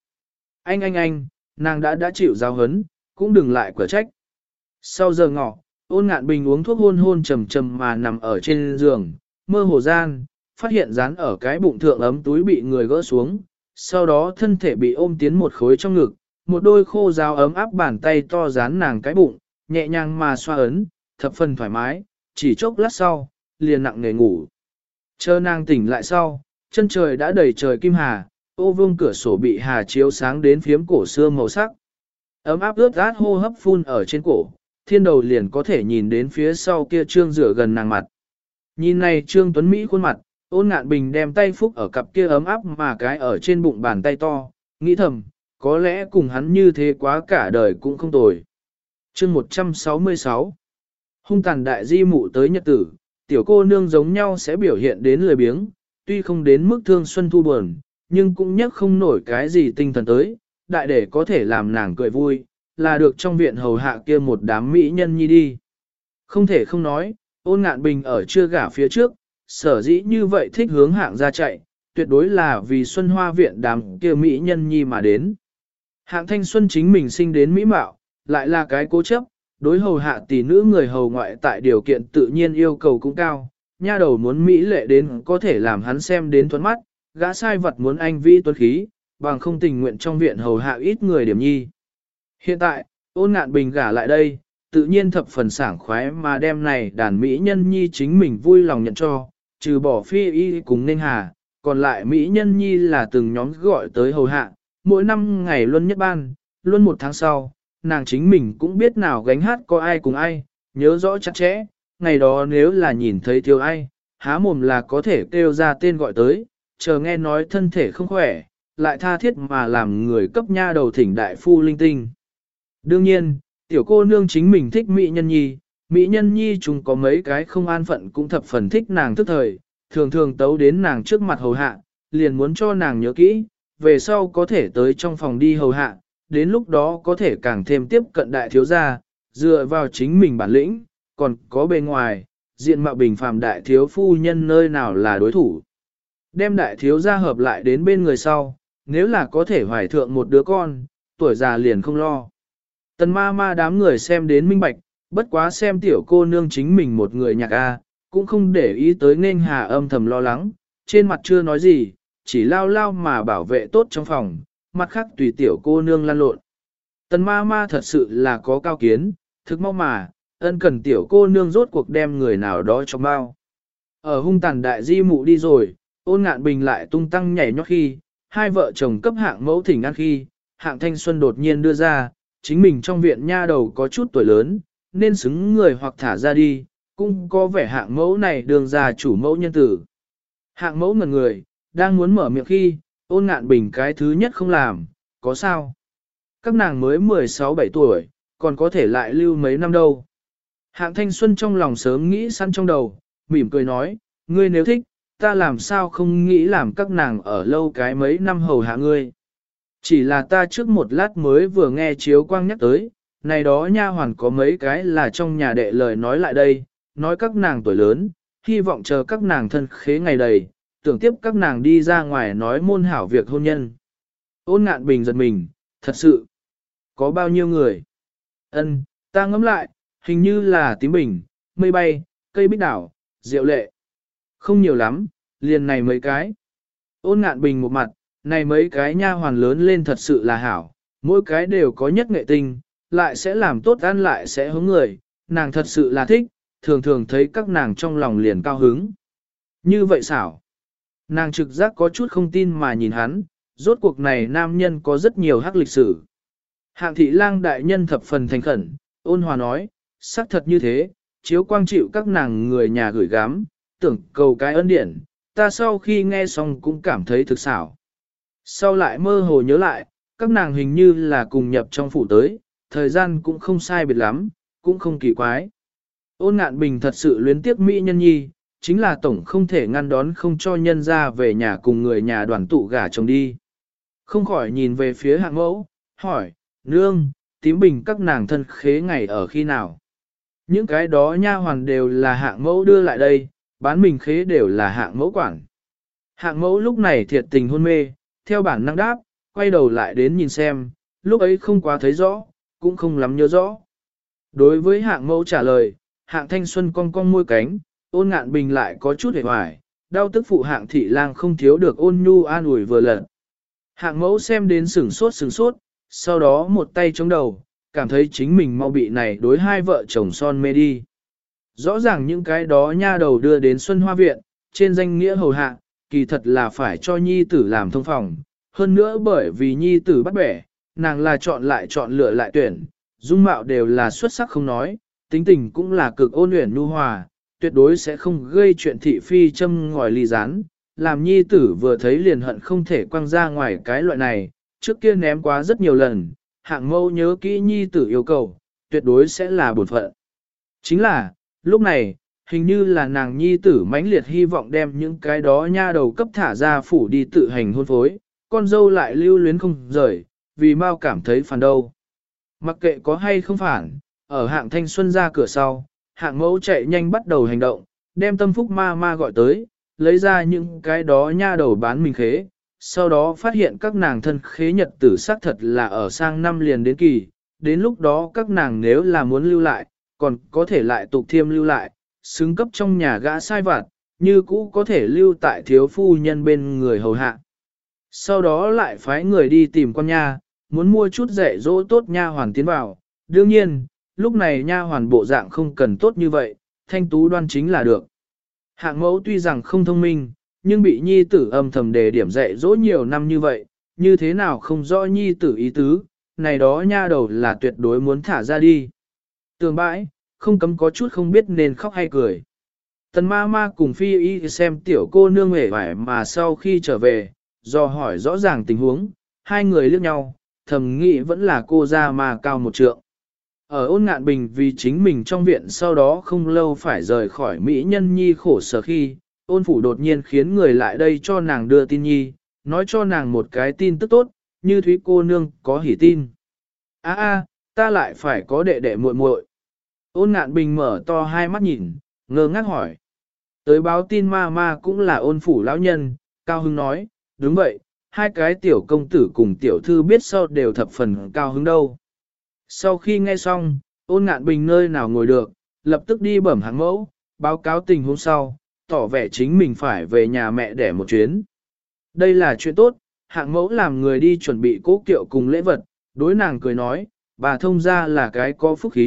Anh, nàng đã chịu giáo hấn, cũng đừng lại cở trách. Sau giờ ngọ, ôn ngạn bình uống thuốc hôn trầm trầm mà nằm ở trên giường, mơ hồ gian, phát hiện dán ở cái bụng thượng ấm túi bị người gỡ xuống, sau đó thân thể bị ôm tiến một khối trong ngực, một đôi khô ráo ấm áp bàn tay to dán nàng cái bụng, nhẹ nhàng mà xoa ấn, thập phần thoải mái, chỉ chốc lát sau, liền nặng nề ngủ. Chờ nàng tỉnh lại sau, chân trời đã đầy trời kim hà, ô vương cửa sổ bị hà chiếu sáng đến phiếm cổ xưa màu sắc. Ấm áp ướt át hô hấp phun ở trên cổ, thiên đầu liền có thể nhìn đến phía sau kia trương rửa gần nàng mặt. Nhìn này trương tuấn Mỹ khuôn mặt, ôn ngạn bình đem tay phúc ở cặp kia ấm áp mà cái ở trên bụng bàn tay to, nghĩ thầm, có lẽ cùng hắn như thế quá cả đời cũng không tồi. Chương 166 Hung tàn đại di mụ tới nhật tử, tiểu cô nương giống nhau sẽ biểu hiện đến lười biếng, tuy không đến mức thương xuân thu buồn, nhưng cũng nhắc không nổi cái gì tinh thần tới, đại để có thể làm nàng cười vui, là được trong viện hầu hạ kia một đám mỹ nhân nhi đi. Không thể không nói, ôn ngạn bình ở chưa gả phía trước, sở dĩ như vậy thích hướng hạng ra chạy, tuyệt đối là vì Xuân Hoa viện đám kia mỹ nhân nhi mà đến. Hạng thanh xuân chính mình sinh đến mỹ mạo, lại là cái cố chấp, đối hầu hạ tỷ nữ người hầu ngoại tại điều kiện tự nhiên yêu cầu cũng cao, nha đầu muốn mỹ lệ đến có thể làm hắn xem đến thuẫn mắt, gã sai vật muốn anh vĩ tuấn khí, bằng không tình nguyện trong viện hầu hạ ít người điểm nhi. Hiện tại, ôn ngạn bình gả lại đây, tự nhiên thập phần sảng khoái mà đem này đàn mỹ nhân nhi chính mình vui lòng nhận cho, trừ bỏ phi y cùng nên hà, còn lại mỹ nhân nhi là từng nhóm gọi tới hầu hạ, mỗi năm ngày luân nhất ban, luân một tháng sau, nàng chính mình cũng biết nào gánh hát có ai cùng ai, nhớ rõ chặt chẽ, ngày đó nếu là nhìn thấy thiếu ai, há mồm là có thể kêu ra tên gọi tới, chờ nghe nói thân thể không khỏe, lại tha thiết mà làm người cấp nha đầu thỉnh đại phu linh tinh. Đương nhiên, tiểu cô nương chính mình thích mỹ nhân nhi chúng có mấy cái không an phận cũng thập phần thích nàng tức thời, thường thường tấu đến nàng trước mặt hầu hạ, liền muốn cho nàng nhớ kỹ, về sau có thể tới trong phòng đi hầu hạ, đến lúc đó có thể càng thêm tiếp cận đại thiếu gia, dựa vào chính mình bản lĩnh, còn có bề ngoài, diện mạo bình phàm đại thiếu phu nhân nơi nào là đối thủ. Đem đại thiếu gia hợp lại đến bên người sau, nếu là có thể hoài thượng một đứa con, tuổi già liền không lo. Tần ma ma đám người xem đến minh bạch, bất quá xem tiểu cô nương chính mình một người nhạc A, cũng không để ý tới nên hà âm thầm lo lắng, trên mặt chưa nói gì, chỉ lao lao mà bảo vệ tốt trong phòng, mặt khác tùy tiểu cô nương lăn lộn. Tần ma ma thật sự là có cao kiến, thực mau mà, ân cần tiểu cô nương rốt cuộc đem người nào đó trong bao. Ở hung tàn đại di mụ đi rồi, Ôn Ngạn Bình lại tung tăng nhảy nhót khi, hai vợ chồng cấp hạng mẫu thỉnh ăn khi, hạng thanh xuân đột nhiên đưa ra, chính mình trong viện nha đầu có chút tuổi lớn, nên xứng người hoặc thả ra đi, cũng có vẻ hạng mẫu này đường ra chủ mẫu nhân tử. Hạng mẫu ngần người, đang muốn mở miệng khi, Ôn Ngạn Bình cái thứ nhất không làm, có sao? Các nàng mới 16-17 tuổi, còn có thể lại lưu mấy năm đâu. Hạng thanh xuân trong lòng sớm nghĩ sẵn trong đầu, mỉm cười nói, ngươi nếu thích, ta làm sao không nghĩ làm các nàng ở lâu cái mấy năm hầu hạ ngươi. Chỉ là ta trước một lát mới vừa nghe chiếu quang nhắc tới, này đó nha hoàn có mấy cái là trong nhà đệ lời nói lại đây, nói các nàng tuổi lớn, hy vọng chờ các nàng thân khế ngày đầy, tưởng tiếp các nàng đi ra ngoài nói môn hảo việc hôn nhân. Ôn Ngạn Bình giật mình, thật sự, có bao nhiêu người? Ân, ta ngẫm lại, hình như là Tím Bình, Mây Bay, Cây Bích Đảo, Diệu Lệ. Không nhiều lắm, liền này mấy cái. Ôn Ngạn Bình một mặt, này mấy cái nha hoàn lớn lên thật sự là hảo, mỗi cái đều có nhất nghệ tinh, lại sẽ làm tốt ăn lại sẽ hướng người, nàng thật sự là thích, thường thường thấy các nàng trong lòng liền cao hứng. Như vậy xảo. Nàng trực giác có chút không tin mà nhìn hắn, rốt cuộc này nam nhân có rất nhiều hắc lịch sử. Hạng thị lang đại nhân thập phần thành khẩn, ôn hòa nói, xác thật như thế, chiếu quang chịu các nàng người nhà gửi gắm, tưởng cầu cái ân điển, ta sau khi nghe xong cũng cảm thấy thực xảo. Sau lại mơ hồ nhớ lại, các nàng hình như là cùng nhập trong phủ tới, thời gian cũng không sai biệt lắm, cũng không kỳ quái. Ôn Ngạn Bình thật sự luyến tiếc mỹ nhân nhi, chính là tổng không thể ngăn đón không cho nhân ra về nhà cùng người nhà đoàn tụ gả chồng đi. Không khỏi nhìn về phía hạng mẫu, hỏi, nương, Tím Bình các nàng thân khế ngày ở khi nào? Những cái đó nha hoàn đều là hạng mẫu đưa lại đây, bán mình khế đều là hạng mẫu quản. Hạng mẫu lúc này thiệt tình hôn mê, theo bản năng đáp, quay đầu lại đến nhìn xem, lúc ấy không quá thấy rõ, cũng không lắm nhớ rõ. Đối với hạng mẫu trả lời, hạng thanh xuân cong cong môi cánh, Ôn Ngạn Bình lại có chút hề hoài, đau tức phụ hạng thị lang không thiếu được ôn nhu an ủi vừa lần. Hạng mẫu xem đến sửng sốt, sau đó một tay chống đầu, cảm thấy chính mình mau bị này đối hai vợ chồng son mê đi. Rõ ràng những cái đó nha đầu đưa đến Xuân Hoa Viện, trên danh nghĩa hầu hạ, kỳ thật là phải cho nhi tử làm thông phòng. Hơn nữa bởi vì nhi tử bắt bẻ, nàng là chọn lựa lại tuyển, dung mạo đều là xuất sắc không nói, tính tình cũng là cực ôn luyện nhu hòa, tuyệt đối sẽ không gây chuyện thị phi châm ngòi ly rán. Làm nhi tử vừa thấy liền hận không thể quăng ra ngoài cái loại này, trước kia ném quá rất nhiều lần, hạng mâu nhớ kỹ nhi tử yêu cầu, tuyệt đối sẽ là bổn phận. Chính là, lúc này, hình như là nàng nhi tử mãnh liệt hy vọng đem những cái đó nha đầu cấp thả ra phủ đi tự hành hôn phối, con dâu lại lưu luyến không rời, vì mau cảm thấy phản đâu. Mặc kệ có hay không phản, ở hạng thanh xuân ra cửa sau, hạng mẫu chạy nhanh bắt đầu hành động, đem tâm phúc ma ma gọi tới, lấy ra những cái đó nha đầu bán mình khế, sau đó phát hiện các nàng thân khế nhật tử xác thật là ở sang năm liền đến kỳ, đến lúc đó các nàng nếu là muốn lưu lại, còn có thể lại tục thiêm lưu lại, xứng cấp trong nhà gã sai vặt, như cũ có thể lưu tại thiếu phu nhân bên người hầu hạ. Sau đó lại phái người đi tìm con nha, muốn mua chút dạy dỗ tốt nha hoàn tiến vào, đương nhiên, lúc này nha hoàn bộ dạng không cần tốt như vậy, thanh tú đoan chính là được. Hạng mẫu tuy rằng không thông minh, nhưng bị nhi tử âm thầm đề điểm dạy dỗ nhiều năm như vậy, như thế nào không rõ nhi tử ý tứ, này đó nha đầu là tuyệt đối muốn thả ra đi. Tường bãi, không cấm có chút không biết nên khóc hay cười. Tần ma ma cùng phi y xem tiểu cô nương hề vải mà sau khi trở về, do hỏi rõ ràng tình huống, hai người liếc nhau, thầm nghĩ vẫn là cô ra mà cao một trượng. Ở Ôn Ngạn Bình vì chính mình trong viện sau đó không lâu phải rời khỏi Mỹ Nhân Nhi khổ sở khi, ôn phủ đột nhiên khiến người lại đây cho nàng đưa tin nhi, nói cho nàng một cái tin tức tốt, như Thúy cô nương có hỉ tin. Ta lại phải có đệ đệ muội muội. Ôn Ngạn Bình mở to hai mắt nhìn, ngơ ngác hỏi. Tới báo tin ma ma cũng là ôn phủ lão nhân, Cao Hưng nói, đúng vậy, hai cái tiểu công tử cùng tiểu thư biết sau đều thập phần cao hứng đâu. Sau khi nghe xong, Ôn Ngạn Bình nơi nào ngồi được, lập tức đi bẩm hạng mẫu, báo cáo tình huống sau, tỏ vẻ chính mình phải về nhà mẹ để một chuyến. Đây là chuyện tốt, hạng mẫu làm người đi chuẩn bị cố kiệu cùng lễ vật, đối nàng cười nói, bà thông ra là cái có phúc khí,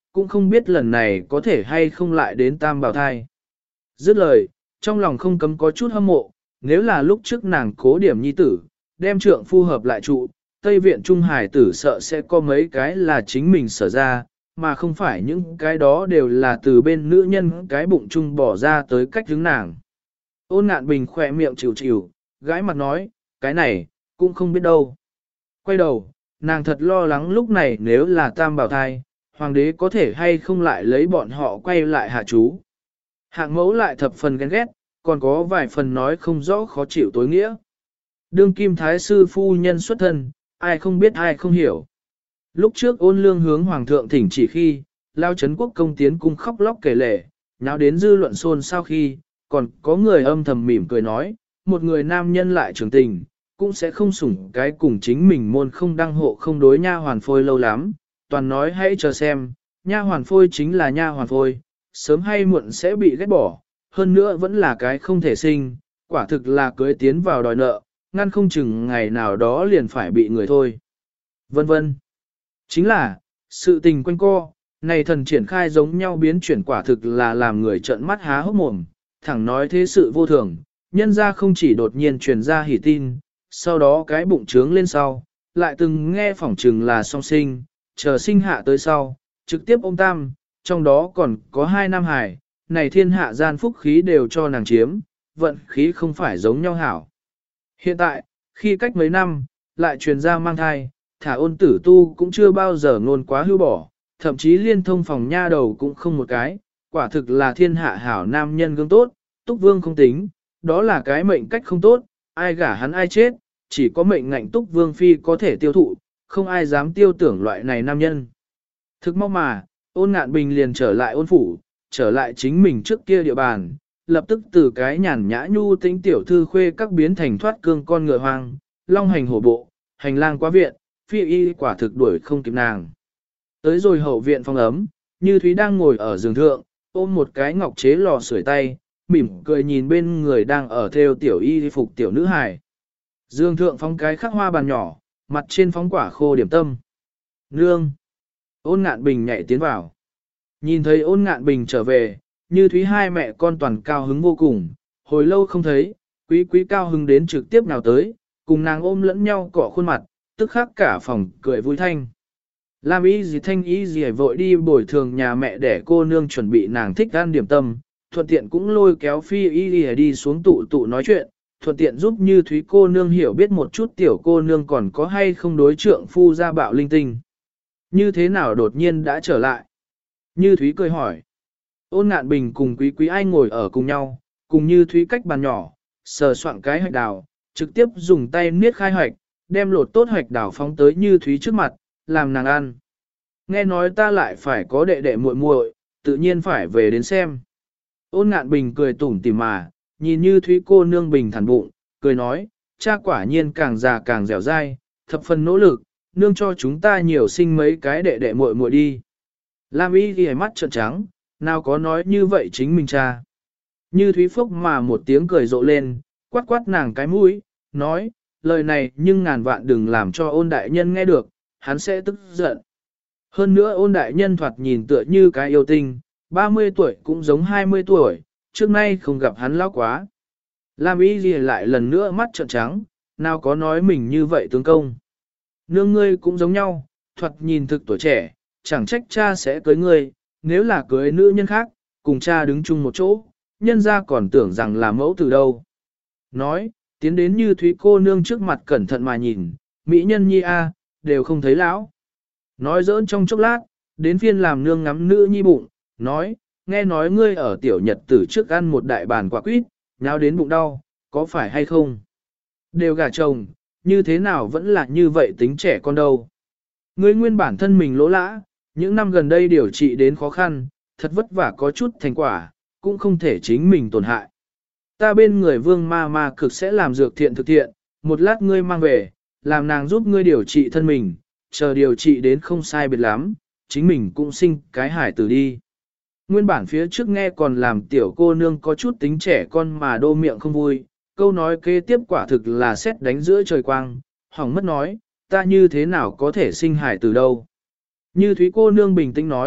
cũng không biết lần này có thể hay không lại đến tam bào thai. Dứt lời, trong lòng không cấm có chút hâm mộ, nếu là lúc trước nàng cố điểm nhi tử, đem trượng phu hợp lại trụ, Tây Viện Trung Hải tử sợ sẽ có mấy cái là chính mình sở ra, mà không phải những cái đó đều là từ bên nữ nhân cái bụng chung bỏ ra tới cách hướng nàng. Ôn Ngạn Bình khỏe miệng chịu chịu, gãi mặt nói, cái này, cũng không biết đâu. Quay đầu, nàng thật lo lắng lúc này nếu là tam bảo thai, hoàng đế có thể hay không lại lấy bọn họ quay lại hạ chú. Hạng mẫu lại thập phần ghen ghét, còn có vài phần nói không rõ khó chịu tối nghĩa. Đương kim thái sư phu nhân xuất thân, ai không biết ai không hiểu. Lúc trước Ôn Lương hướng hoàng thượng thỉnh chỉ khi, Lao Trấn Quốc công tiến cung khóc lóc kể lể, nháo đến dư luận xôn sau khi, còn có người âm thầm mỉm cười nói, một người nam nhân lại trưởng tình, cũng sẽ không sủng cái cùng chính mình môn không đăng hộ không đối nha hoàn phôi lâu lắm, toàn nói hãy chờ xem, nha hoàn phôi chính là nha hoàn phôi, sớm hay muộn sẽ bị ghét bỏ, hơn nữa vẫn là cái không thể sinh, quả thực là cưới tiến vào đòi nợ, ngăn không chừng ngày nào đó liền phải bị người thôi. Vân vân. Chính là, sự tình quanh co, này thần triển khai giống nhau biến chuyển quả thực là làm người trợn mắt há hốc mồm, thẳng nói thế sự vô thường, nhân ra không chỉ đột nhiên truyền ra hỉ tin, sau đó cái bụng trướng lên sau, lại từng nghe phỏng chừng là song sinh, chờ sinh hạ tới sau, trực tiếp ôm tam, trong đó còn có 2 nam hải, này thiên hạ gian phúc khí đều cho nàng chiếm, vận khí không phải giống nhau hảo. Hiện tại, khi cách mấy năm, lại truyền ra mang thai, thả Ôn Tử Tu cũng chưa bao giờ ngôn quá hưu bỏ, thậm chí liên thông phòng nha đầu cũng không một cái, quả thực là thiên hạ hảo nam nhân gương tốt, Túc Vương không tính, đó là cái mệnh cách không tốt, ai gả hắn ai chết, chỉ có mệnh ngạnh Túc Vương Phi có thể tiêu thụ, không ai dám tiêu tưởng loại này nam nhân. Thực mau mà, Ôn Ngạn Bình liền trở lại Ôn Phủ, trở lại chính mình trước kia địa bàn, lập tức từ cái nhàn nhã nhu tĩnh tiểu thư khuê các biến thành thoát cương con ngựa hoang, long hành hổ bộ, hành lang qua viện, Phi y quả thực đuổi không kịp nàng. Tới rồi hậu viện phòng ấm, Như Thúy đang ngồi ở giường thượng, ôm một cái ngọc chế lò sưởi tay, mỉm cười nhìn bên người đang ở theo tiểu y phục tiểu nữ hài. Dương thượng phóng cái khắc hoa bàn nhỏ, mặt trên phóng quả khô điểm tâm. Nương! Ôn Ngạn Bình nhảy tiến vào. Nhìn thấy Ôn Ngạn Bình trở về, Như Thúy hai mẹ con toàn cao hứng vô cùng, hồi lâu không thấy, quý quý cao hứng đến trực tiếp nào tới, cùng nàng ôm lẫn nhau cọ khuôn mặt, tức khắc cả phòng cười vui thanh. Lam y gì thanh y gì vội đi bồi thường nhà mẹ để cô nương chuẩn bị nàng thích ăn điểm tâm, thuận tiện cũng lôi kéo Phi y gì đi xuống tụ tụ nói chuyện, thuận tiện giúp Như Thúy cô nương hiểu biết một chút tiểu cô nương còn có hay không đối trượng phu ra bạo linh tinh. Như thế nào đột nhiên đã trở lại? Như Thúy cười hỏi. Ôn Ngạn Bình cùng quý quý ai ngồi ở cùng nhau, cùng Như Thúy cách bàn nhỏ, sờ soạn cái hạch đào, trực tiếp dùng tay niết khai hạch, đem lột tốt hạch đào phóng tới Như Thúy trước mặt, làm nàng ăn. Nghe nói ta lại phải có đệ đệ muội muội, tự nhiên phải về đến xem. Ôn Ngạn Bình cười tủm tỉm mà, nhìn Như Thúy cô nương bình thản bụng, cười nói, cha quả nhiên càng già càng dẻo dai, thập phần nỗ lực, nương cho chúng ta nhiều sinh mấy cái đệ đệ muội muội đi. Lam y ghi mắt trợn trắng, nào có nói như vậy chính mình cha. Như Thúy phúc mà một tiếng cười rộ lên, quát quát nàng cái mũi, nói, lời này nhưng ngàn vạn đừng làm cho Ôn đại nhân nghe được, hắn sẽ tức giận. Hơn nữa Ôn đại nhân thoạt nhìn tựa như cái yêu tinh, 30 tuổi cũng giống 20 tuổi, trước nay không gặp hắn lão quá. Lam y ghi lại lần nữa mắt trợn trắng, nào có nói mình như vậy tướng công. Nương ngươi cũng giống nhau, thoạt nhìn thực tuổi trẻ, chẳng trách cha sẽ cưới ngươi, nếu là cưới nữ nhân khác, cùng cha đứng chung một chỗ, nhân ra còn tưởng rằng là mẫu từ đâu. Nói, tiến đến Như Thúy cô nương trước mặt cẩn thận mà nhìn, mỹ nhân nhi a, đều không thấy lão. Nói giỡn trong chốc lát, đến phiên làm nương ngắm nữ nhi bụng, nói, nghe nói ngươi ở tiểu nhật tử trước ăn một đại bàn quả quýt, nháo đến bụng đau, có phải hay không? Đều gả chồng, như thế nào vẫn là như vậy tính trẻ con đâu. Ngươi nguyên bản thân mình lỗ lã, những năm gần đây điều trị đến khó khăn, thật vất vả có chút thành quả, cũng không thể chính mình tổn hại. Ta bên người vương ma ma cực sẽ làm dược thiện thực thiện, một lát ngươi mang về, làm nàng giúp ngươi điều trị thân mình, chờ điều trị đến không sai biệt lắm, chính mình cũng sinh cái hải tử đi. Nguyên bản phía trước nghe còn làm tiểu cô nương có chút tính trẻ con mà đô miệng không vui, câu nói kế tiếp quả thực là xét đánh giữa trời quang, hỏng mất nói, ta như thế nào có thể sinh hải tử đâu. Như Thúy cô nương bình tĩnh nói,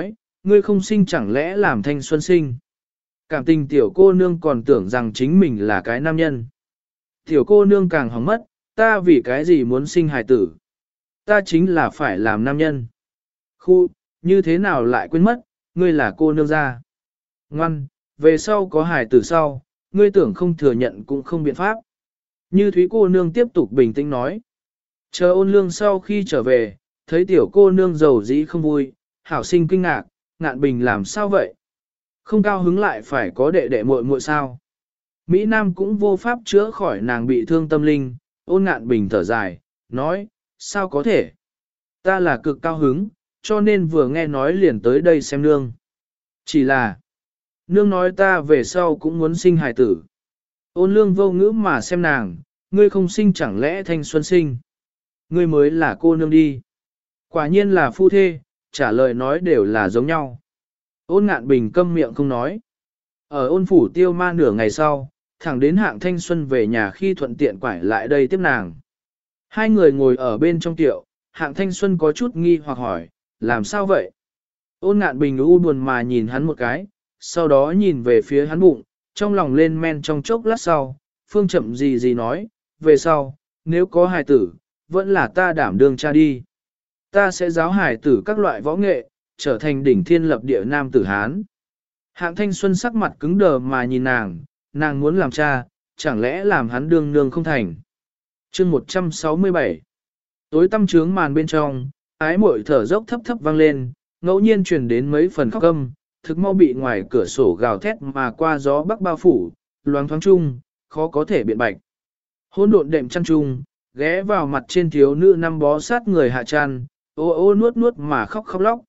ngươi không sinh chẳng lẽ làm thanh xuân sinh. Cảm tình tiểu cô nương còn tưởng rằng chính mình là cái nam nhân. Tiểu cô nương càng hóng mất, ta vì cái gì muốn sinh hài tử. Ta chính là phải làm nam nhân. Khu, như thế nào lại quên mất, ngươi là cô nương gia. Ngoan, về sau có hài tử sau, ngươi tưởng không thừa nhận cũng không biện pháp. Như Thúy cô nương tiếp tục bình tĩnh nói. Chờ Ôn Lương sau khi trở về, thấy tiểu cô nương giàu dĩ không vui, hảo sinh kinh ngạc, Ngạn Bình làm sao vậy? Không cao hứng lại phải có đệ đệ muội muội sao? Mỹ Nam cũng vô pháp chữa khỏi nàng bị thương tâm linh, Ôn Ngạn Bình thở dài, nói, sao có thể? Ta là cực cao hứng, cho nên vừa nghe nói liền tới đây xem nương. Chỉ là, nương nói ta về sau cũng muốn sinh hài tử. Ôn Lương vô ngữ mà xem nàng, ngươi không sinh chẳng lẽ thanh xuân sinh? Ngươi mới là cô nương đi. Quả nhiên là phu thê, trả lời nói đều là giống nhau. Ôn Ngạn Bình câm miệng không nói. Ở Ôn phủ Tiêu Ma nửa ngày sau, thẳng đến Hạng Thanh Xuân về nhà khi thuận tiện quải lại đây tiếp nàng. Hai người ngồi ở bên trong tiệu, Hạng Thanh Xuân có chút nghi hoặc hỏi, làm sao vậy? Ôn Ngạn Bình u buồn mà nhìn hắn một cái, sau đó nhìn về phía hắn bụng, trong lòng lên men trong chốc lát sau, phương chậm gì nói, về sau, nếu có hài tử, vẫn là ta đảm đương cha đi. Ta sẽ giáo hài tử các loại võ nghệ, trở thành đỉnh thiên lập địa nam tử Hán. Hạng Thanh Xuân sắc mặt cứng đờ mà nhìn nàng muốn làm cha, chẳng lẽ làm hắn đương nương không thành. Chương 167 Tối tăm trướng màn bên trong, ái muội thở dốc thấp thấp vang lên, ngẫu nhiên truyền đến mấy phần khóc âm, thực mau bị ngoài cửa sổ gào thét mà qua gió bắc bao phủ, loáng thoáng chung, khó có thể biện bạch. Hôn độn đệm chăn chung, ghé vào mặt trên thiếu nữ năm bó sát người hạ chăn, ô ô nuốt nuốt mà khóc khóc lóc.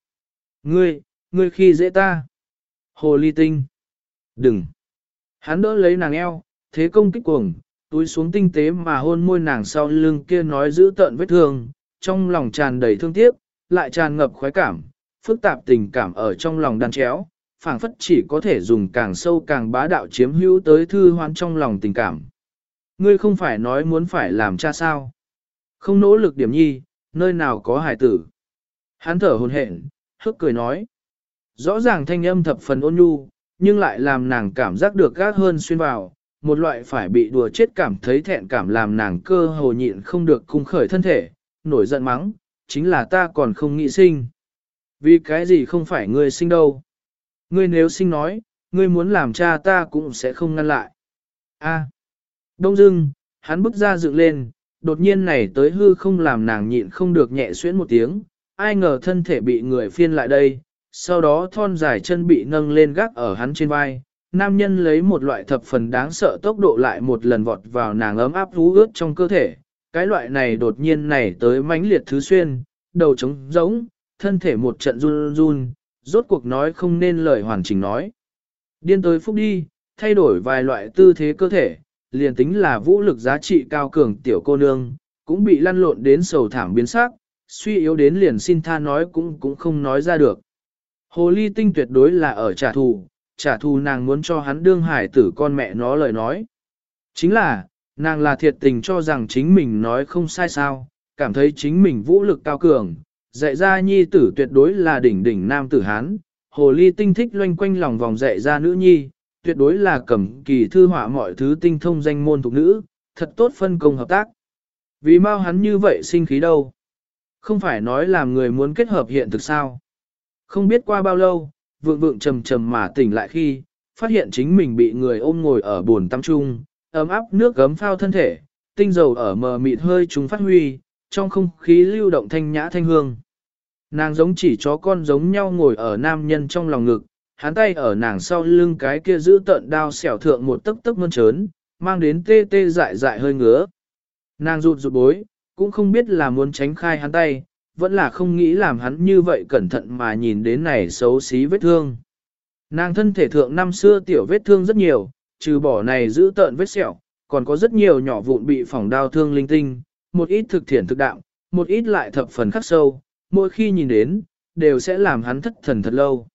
Ngươi khi dễ ta. Hồ ly tinh. Đừng. Hắn đỡ lấy nàng eo, thế công kích cuồng, túi xuống tinh tế mà hôn môi nàng sau lưng kia nói giữ tợn vết thương, trong lòng tràn đầy thương tiếc, lại tràn ngập khoái cảm, phức tạp tình cảm ở trong lòng đan chéo, phảng phất chỉ có thể dùng càng sâu càng bá đạo chiếm hữu tới thư hoan trong lòng tình cảm. Ngươi không phải nói muốn phải làm cha sao? Không nỗ lực điểm nhi, nơi nào có hài tử? Hắn thở hồn hển, hức cười nói. Rõ ràng thanh âm thập phần ôn nhu, nhưng lại làm nàng cảm giác được gác hơn xuyên vào, một loại phải bị đùa chết cảm thấy thẹn cảm làm nàng cơ hồ nhịn không được cung khởi thân thể, nổi giận mắng, chính là ta còn không nghĩ sinh. Vì cái gì không phải ngươi sinh đâu? Ngươi nếu sinh nói, ngươi muốn làm cha ta cũng sẽ không ngăn lại. A. Đông dưng, hắn bước ra dựng lên, đột nhiên này tới hư không làm nàng nhịn không được nhẹ xuyễn một tiếng, ai ngờ thân thể bị người phiên lại đây, sau đó thon dài chân bị nâng lên gác ở hắn trên vai. Nam nhân lấy một loại thập phần đáng sợ tốc độ lại một lần vọt vào nàng ấm áp vú ướt trong cơ thể. Cái loại này đột nhiên này tới mãnh liệt thứ xuyên, đầu trống rỗng, thân thể một trận run run, rốt cuộc nói không nên lời hoàn chỉnh nói. Điên tới phúc đi, thay đổi vài loại tư thế cơ thể, liền tính là vũ lực giá trị cao cường tiểu cô nương, cũng bị lăn lộn đến sầu thảm biến sắc, suy yếu đến liền xin tha nói cũng không nói ra được. Hồ ly tinh tuyệt đối là ở trả thù nàng muốn cho hắn đương hải tử con mẹ nó lời nói. Chính là, nàng là thiệt tình cho rằng chính mình nói không sai sao, cảm thấy chính mình vũ lực cao cường, dạy ra nhi tử tuyệt đối là đỉnh đỉnh nam tử Hán. Hồ ly tinh thích loanh quanh lòng vòng dạy ra nữ nhi, tuyệt đối là cầm kỳ thư họa mọi thứ tinh thông danh môn thuộc nữ, thật tốt phân công hợp tác. Vì mau hắn như vậy sinh khí đâu? Không phải nói làm người muốn kết hợp hiện thực sao? Không biết qua bao lâu, vượng vượng trầm trầm mà tỉnh lại khi, phát hiện chính mình bị người ôm ngồi ở bồn tắm chung, ấm áp nước gấm phao thân thể, tinh dầu ở mờ mịt hơi chúng phát huy, trong không khí lưu động thanh nhã thanh hương. Nàng giống chỉ chó con giống nhau ngồi ở nam nhân trong lòng ngực, hắn tay ở nàng sau lưng cái kia giữ tận đao xẻo thượng một tấc tấc mơn trớn, mang đến tê tê dại dại hơi ngứa. Nàng rụt rụt bối, cũng không biết là muốn tránh khai hắn tay, vẫn là không nghĩ làm hắn như vậy cẩn thận mà nhìn đến này xấu xí vết thương. Nàng thân thể thượng năm xưa tiểu vết thương rất nhiều, trừ bỏ này giữ tợn vết sẹo, còn có rất nhiều nhỏ vụn bị phỏng đao thương linh tinh, một ít thực thiện thực đạm, một ít lại thập phần khắc sâu, mỗi khi nhìn đến, đều sẽ làm hắn thất thần thật lâu.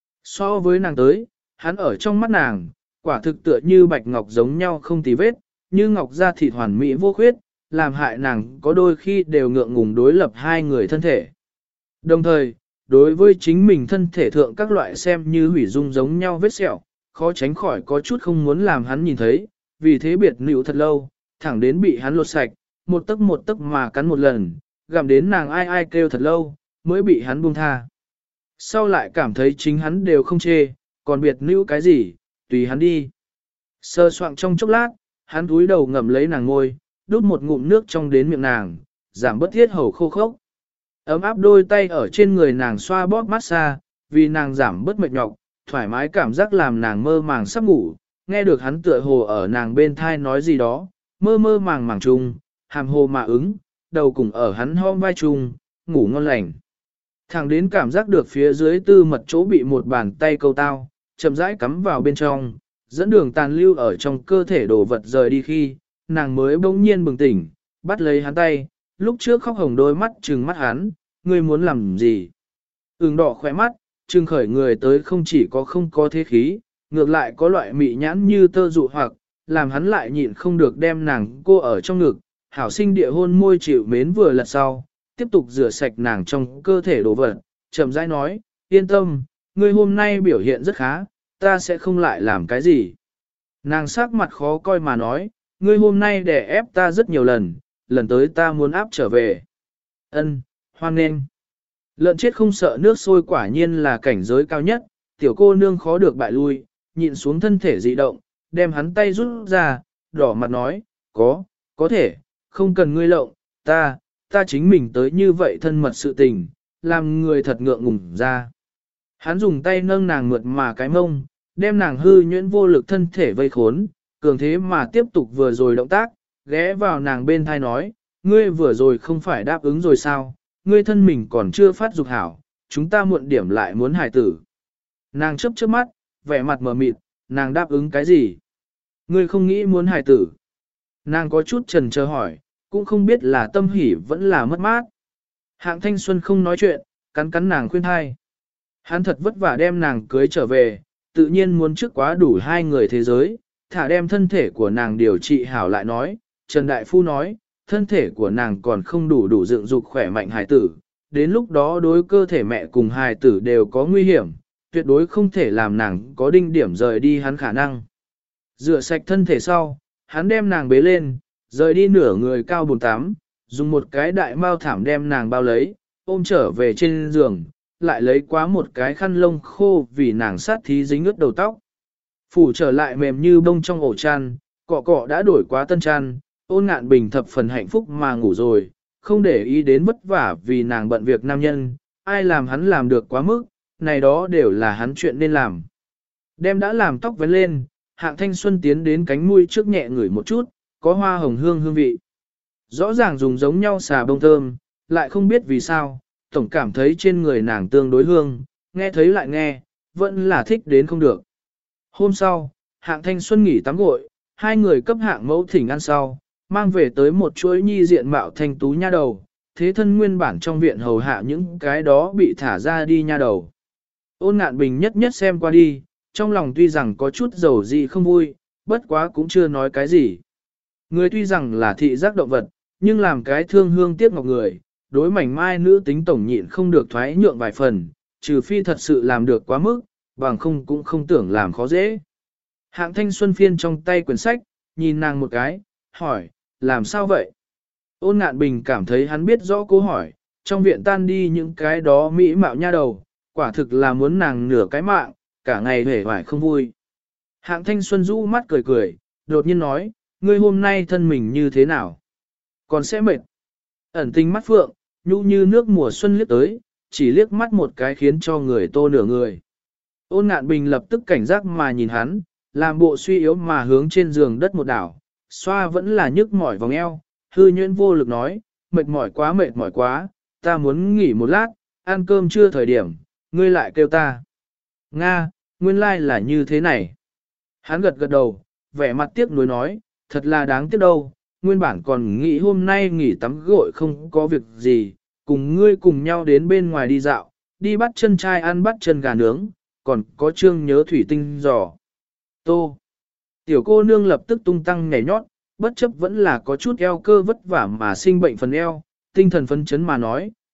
So với nàng tới, hắn ở trong mắt nàng, quả thực tựa như bạch ngọc giống nhau không tì vết, như ngọc da thịt hoàn mỹ vô khuyết, làm hại nàng có đôi khi đều ngượng ngùng đối lập hai người thân thể. Đồng thời, đối với chính mình thân thể thượng các loại xem như hủy dung giống nhau vết sẹo, khó tránh khỏi có chút không muốn làm hắn nhìn thấy, vì thế biệt nữ thật lâu, thẳng đến bị hắn lột sạch, một tấc mà cắn một lần, gặm đến nàng ai ai kêu thật lâu, mới bị hắn buông tha. Sau lại cảm thấy chính hắn đều không chê, còn biệt nữ cái gì, tùy hắn đi. Sơ soạn trong chốc lát, hắn cúi đầu ngậm lấy nàng ngôi, đút một ngụm nước trong đến miệng nàng, giảm bớt thiết hầu khô khốc. Ấm áp đôi tay ở trên người nàng xoa bóp massage, vì nàng giảm bớt mệt nhọc, thoải mái cảm giác làm nàng mơ màng sắp ngủ, nghe được hắn tựa hồ ở nàng bên thai nói gì đó, mơ mơ màng màng chung, hàm hồ mà ứng, đầu cùng ở hắn hông vai chung, ngủ ngon lành. Thẳng đến cảm giác được phía dưới tư mật chỗ bị một bàn tay câu tao, chậm rãi cắm vào bên trong, dẫn đường tàn lưu ở trong cơ thể đồ vật rời đi khi, nàng mới bỗng nhiên bừng tỉnh, bắt lấy hắn tay, lúc trước khóc hồng đôi mắt trừng mắt hắn, ngươi muốn làm gì? Ưng đỏ khỏe mắt, trừng khởi người tới không chỉ có không có thế khí, ngược lại có loại mị nhãn như tơ dụ hoặc, làm hắn lại nhịn không được đem nàng cô ở trong ngực, hảo sinh địa hôn môi chịu mến vừa lật sau, tiếp tục rửa sạch nàng trong cơ thể đồ vật, chậm rãi nói, yên tâm, ngươi hôm nay biểu hiện rất khá, ta sẽ không lại làm cái gì. Nàng sắc mặt khó coi mà nói, ngươi hôm nay đè ép ta rất nhiều lần, lần tới ta muốn áp trở về. Ân, hoan nghênh. Lợn chết không sợ nước sôi quả nhiên là cảnh giới cao nhất, tiểu cô nương khó được bại lui, nhịn xuống thân thể dị động, đem hắn tay rút ra, đỏ mặt nói, có thể, không cần ngươi lộng, ta chính mình tới như vậy thân mật sự tình, làm người thật ngượng ngùng ra. Hắn dùng tay nâng nàng mượt mà cái mông, đem nàng hư nhuyễn vô lực thân thể vây khốn, cường thế mà tiếp tục vừa rồi động tác, ghé vào nàng bên thai nói, ngươi vừa rồi không phải đáp ứng rồi sao, ngươi thân mình còn chưa phát dục hảo, chúng ta muộn điểm lại muốn hài tử. Nàng chớp chớp mắt, vẻ mặt mờ mịt, nàng đáp ứng cái gì? Ngươi không nghĩ muốn hài tử. Nàng có chút chần chờ hỏi, cũng không biết là tâm hỉ vẫn là mất mát. Hạng thanh xuân không nói chuyện, cắn cắn nàng khuyên thai. Hắn thật vất vả đem nàng cưới trở về, tự nhiên muốn trước quá đủ hai người thế giới, thả đem thân thể của nàng điều trị hảo lại nói. Trần Đại Phu nói, thân thể của nàng còn không đủ dựng dục khỏe mạnh hài tử, đến lúc đó đối cơ thể mẹ cùng hài tử đều có nguy hiểm, tuyệt đối không thể làm nàng có đinh điểm rời đi hắn khả năng. Rửa sạch thân thể sau, hắn đem nàng bế lên, rời đi nửa người cao bồn tắm, dùng một cái đại mao thảm đem nàng bao lấy, ôm trở về trên giường, lại lấy quá một cái khăn lông khô vì nàng sát thí dính ướt đầu tóc. Phủ trở lại mềm như bông trong ổ chăn, cọ cọ đã đổi quá tân chăn, Ôn Ngạn Bình thập phần hạnh phúc mà ngủ rồi, không để ý đến vất vả vì nàng bận việc nam nhân, ai làm hắn làm được quá mức, này đó đều là hắn chuyện nên làm. Đem đã làm tóc vén lên, Hạng Thanh Xuân tiến đến cánh mũi trước nhẹ ngửi một chút, có hoa hồng hương hương vị. Rõ ràng dùng giống nhau xà bông thơm, lại không biết vì sao, tổng cảm thấy trên người nàng tương đối hương, nghe thấy lại nghe, vẫn là thích đến không được. Hôm sau, Hạng Thanh Xuân nghỉ tắm gội, hai người cấp Hạng Mẫu thỉnh ăn sau, mang về tới một chuỗi nhi diện mạo thanh tú nha đầu, thế thân nguyên bản trong viện hầu hạ những cái đó bị thả ra đi nha đầu. Ôn Ngạn Bình nhất nhất xem qua đi, trong lòng tuy rằng có chút dầu dị không vui, bất quá cũng chưa nói cái gì. Người tuy rằng là thị giác động vật, nhưng làm cái thương hương tiếc ngọc người, đối mảnh mai nữ tính tổng nhịn không được thoái nhượng vài phần, trừ phi thật sự làm được quá mức, bằng không cũng không tưởng làm khó dễ. Hạng Thanh Xuân phiên trong tay quyển sách, nhìn nàng một cái, hỏi, làm sao vậy? Ôn Ngạn Bình cảm thấy hắn biết rõ câu hỏi, trong viện tan đi những cái đó mỹ mạo nha đầu, quả thực là muốn nàng nửa cái mạng, cả ngày hề hoài không vui. Hạng Thanh Xuân rũ mắt cười cười, đột nhiên nói, ngươi hôm nay thân mình như thế nào? Còn sẽ mệt. Ẩn tình mắt phượng, nhu như nước mùa xuân liếc tới, chỉ liếc mắt một cái khiến cho người tô nửa người. Ôn Ngạn Bình lập tức cảnh giác mà nhìn hắn, làm bộ suy yếu mà hướng trên giường đất một đảo, xoa vẫn là nhức mỏi vòng eo, hư nhuyễn vô lực nói, mệt mỏi quá, ta muốn nghỉ một lát, ăn cơm chưa thời điểm, ngươi lại kêu ta. Nga, nguyên lai là như thế này. Hắn gật gật đầu, vẻ mặt tiếc nuối nói, thật là đáng tiếc đâu, nguyên bản còn nghĩ hôm nay nghỉ tắm gội không có việc gì, cùng ngươi cùng nhau đến bên ngoài đi dạo, đi bắt chân trai ăn bắt chân gà nướng, còn có trương nhớ thủy tinh giò. Tô. Tiểu cô nương lập tức tung tăng nhảy nhót, bất chấp vẫn là có chút eo cơ vất vả mà sinh bệnh phần eo, tinh thần phấn chấn mà nói,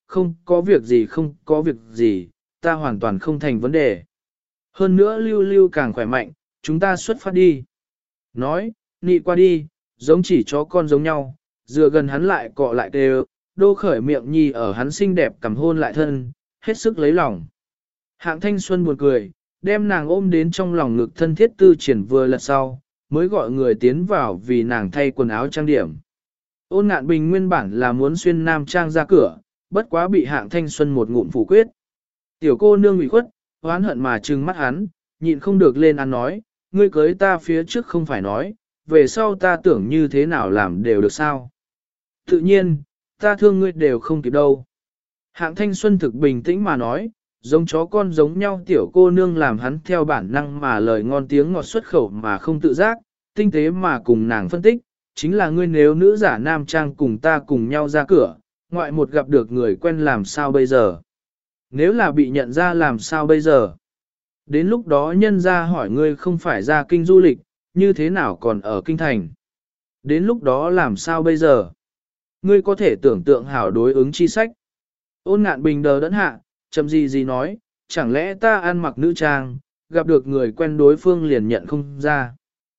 không có việc gì không có việc gì, ta hoàn toàn không thành vấn đề. Hơn nữa Lưu Lưu càng khỏe mạnh, chúng ta xuất phát đi. Nói, nị qua đi, giống chỉ chó con giống nhau, dựa gần hắn lại cọ lại đều, đô khởi miệng nhi ở hắn xinh đẹp cầm hôn lại thân, hết sức lấy lòng. Hạng Thanh Xuân buồn cười, đem nàng ôm đến trong lòng ngực thân thiết tư triển vừa lật sau, mới gọi người tiến vào vì nàng thay quần áo trang điểm. Ôn Ngạn Bình nguyên bản là muốn xuyên nam trang ra cửa, bất quá bị Hạng Thanh Xuân một ngụm phủ quyết. Tiểu cô nương ủy khuất, oán hận mà trừng mắt hắn, nhịn không được lên ăn nói, ngươi cưới ta phía trước không phải nói, về sau ta tưởng như thế nào làm đều được sao. Tự nhiên, ta thương ngươi đều không kịp đâu. Hạng Thanh Xuân thực bình tĩnh mà nói, giống chó con giống nhau tiểu cô nương làm hắn theo bản năng mà lời ngon tiếng ngọt xuất khẩu mà không tự giác, tinh tế mà cùng nàng phân tích, chính là ngươi nếu nữ giả nam trang cùng ta cùng nhau ra cửa, ngoại một gặp được người quen làm sao bây giờ? Nếu là bị nhận ra làm sao bây giờ? Đến lúc đó nhân ra hỏi ngươi không phải ra kinh du lịch, như thế nào còn ở kinh thành? Đến lúc đó làm sao bây giờ? Ngươi có thể tưởng tượng hảo đối ứng chi sách. Ôn Ngạn Bình đờ đẫn hạ, chậm gì nói, chẳng lẽ ta ăn mặc nữ trang, gặp được người quen đối phương liền nhận không ra.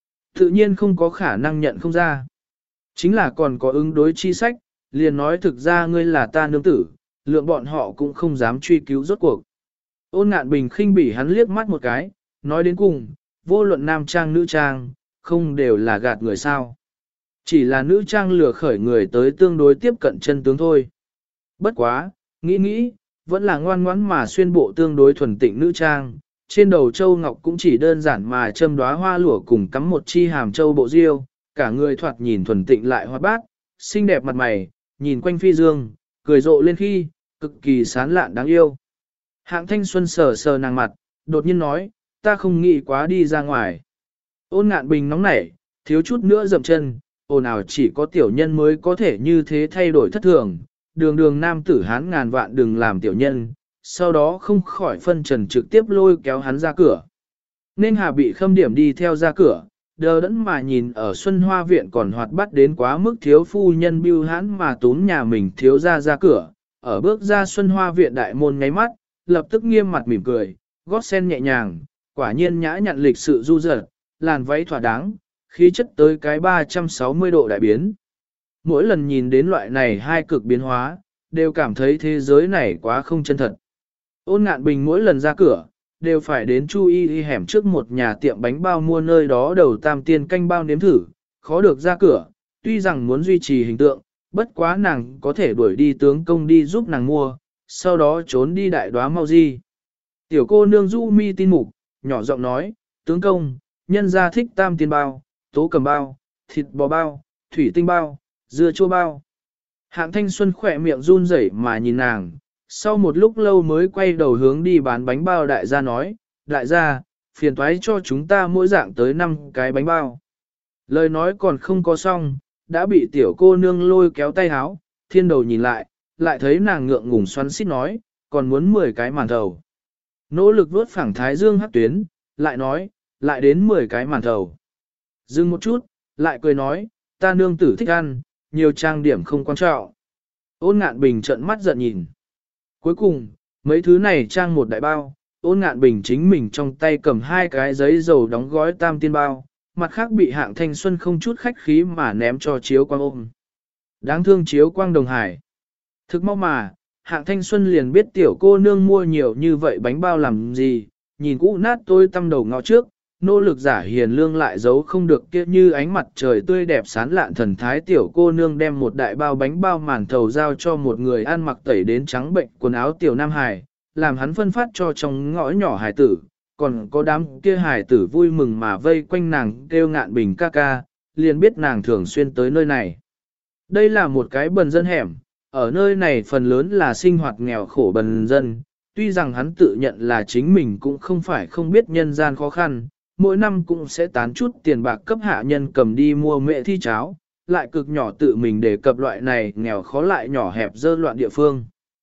Tự nhiên không có khả năng nhận không ra. Chính là còn có ứng đối chi sách, liền nói thực ra ngươi là ta nương tử, lượng bọn họ cũng không dám truy cứu rốt cuộc. Ôn Ngạn Bình khinh bỉ hắn liếc mắt một cái, nói đến cùng, vô luận nam trang nữ trang, không đều là gạt người sao. Chỉ là nữ trang lừa khởi người tới tương đối tiếp cận chân tướng thôi. Bất quá, nghĩ, vẫn là ngoan ngoãn mà xuyên bộ tương đối thuần tịnh nữ trang, trên đầu châu ngọc cũng chỉ đơn giản mà châm đóa hoa lụa cùng cắm một chi hàm châu bộ diêu, cả người thoạt nhìn thuần tịnh lại hoa bát, xinh đẹp mặt mày, nhìn quanh phi dương, cười rộ lên khi, cực kỳ sán lạn đáng yêu. Hạng Thanh Xuân sờ sờ nàng mặt, đột nhiên nói, ta không nghĩ quá đi ra ngoài. Ôn Ngạn Bình nóng nảy, thiếu chút nữa dậm chân, ồn ào chỉ có tiểu nhân mới có thể như thế thay đổi thất thường, đường nam tử hán ngàn vạn đừng làm tiểu nhân, sau đó không khỏi phân trần trực tiếp lôi kéo hắn ra cửa. Nên Hà bị khâm điểm đi theo ra cửa, đờ đẫn mà nhìn ở Xuân Hoa Viện còn hoạt bát đến quá mức thiếu phu nhân bưu hãn mà túm nhà mình thiếu ra cửa, ở bước ra Xuân Hoa Viện đại môn ngáy mắt, lập tức nghiêm mặt mỉm cười, gót sen nhẹ nhàng, quả nhiên nhã nhặn lịch sự du dật, làn váy thỏa đáng, khí chất tới cái 360 độ đại biến. Mỗi lần nhìn đến loại này hai cực biến hóa, đều cảm thấy thế giới này quá không chân thật. Ôn Ngạn Bình mỗi lần ra cửa, đều phải đến Chu Y hẻm trước một nhà tiệm bánh bao mua nơi đó đầu tam tiên canh bao nếm thử, khó được ra cửa, tuy rằng muốn duy trì hình tượng, bất quá nàng có thể đuổi đi tướng công đi giúp nàng mua, sau đó trốn đi đại đoá mau di. Tiểu cô nương Du Mi tin mục, nhỏ giọng nói, tướng công, nhân gia thích tam tiên bao, tố cầm bao, thịt bò bao, thủy tinh bao, dưa chua bao. Hạng Thanh Xuân khỏe miệng run rẩy mà nhìn nàng, sau một lúc lâu mới quay đầu hướng đi bán bánh bao đại gia nói, đại gia, phiền toái cho chúng ta mỗi dạng tới 5 cái bánh bao. Lời nói còn không có xong, đã bị tiểu cô nương lôi kéo tay háo, thiên đầu nhìn lại thấy nàng ngượng ngùng xoắn xít nói, còn muốn 10 cái màn thầu. Nỗ lực vuốt phẳng thái dương hắc tuyến, lại nói, lại đến 10 cái màn thầu. Dừng một chút, lại cười nói, ta nương tử thích ăn, nhiều trang điểm không quan trọng. Ôn Ngạn Bình trợn mắt giận nhìn. Cuối cùng, mấy thứ này trang một đại bao, Ôn Ngạn Bình chính mình trong tay cầm 2 cái giấy dầu đóng gói tam tiên bao, mặt khác bị Hạng Thanh Xuân không chút khách khí mà ném cho Chiếu Quang ôm. Đáng thương Chiếu Quang Đồng Hải. Thực mau mà, Hạng Thanh Xuân liền biết tiểu cô nương mua nhiều như vậy bánh bao làm gì, nhìn cũ nát tôi tâm đầu ngõ trước, nỗ lực giả hiền lương lại giấu không được kia như ánh mặt trời tươi đẹp sán lạn thần thái tiểu cô nương đem một đại bao bánh bao màn thầu giao cho một người ăn mặc tẩy đến trắng bệnh quần áo tiểu nam hài, làm hắn phân phát cho trong ngõ nhỏ hài tử, còn có đám kia hài tử vui mừng mà vây quanh nàng kêu Ngạn Bình ca ca, liền biết nàng thường xuyên tới nơi này. Đây là một cái bần dân hẻm, ở nơi này phần lớn là sinh hoạt nghèo khổ bần dân, tuy rằng hắn tự nhận là chính mình cũng không phải không biết nhân gian khó khăn, mỗi năm cũng sẽ tán chút tiền bạc cấp hạ nhân cầm đi mua mẹ thi cháo, lại cực nhỏ tự mình đề cập loại này nghèo khó lại nhỏ hẹp dơ loạn địa phương.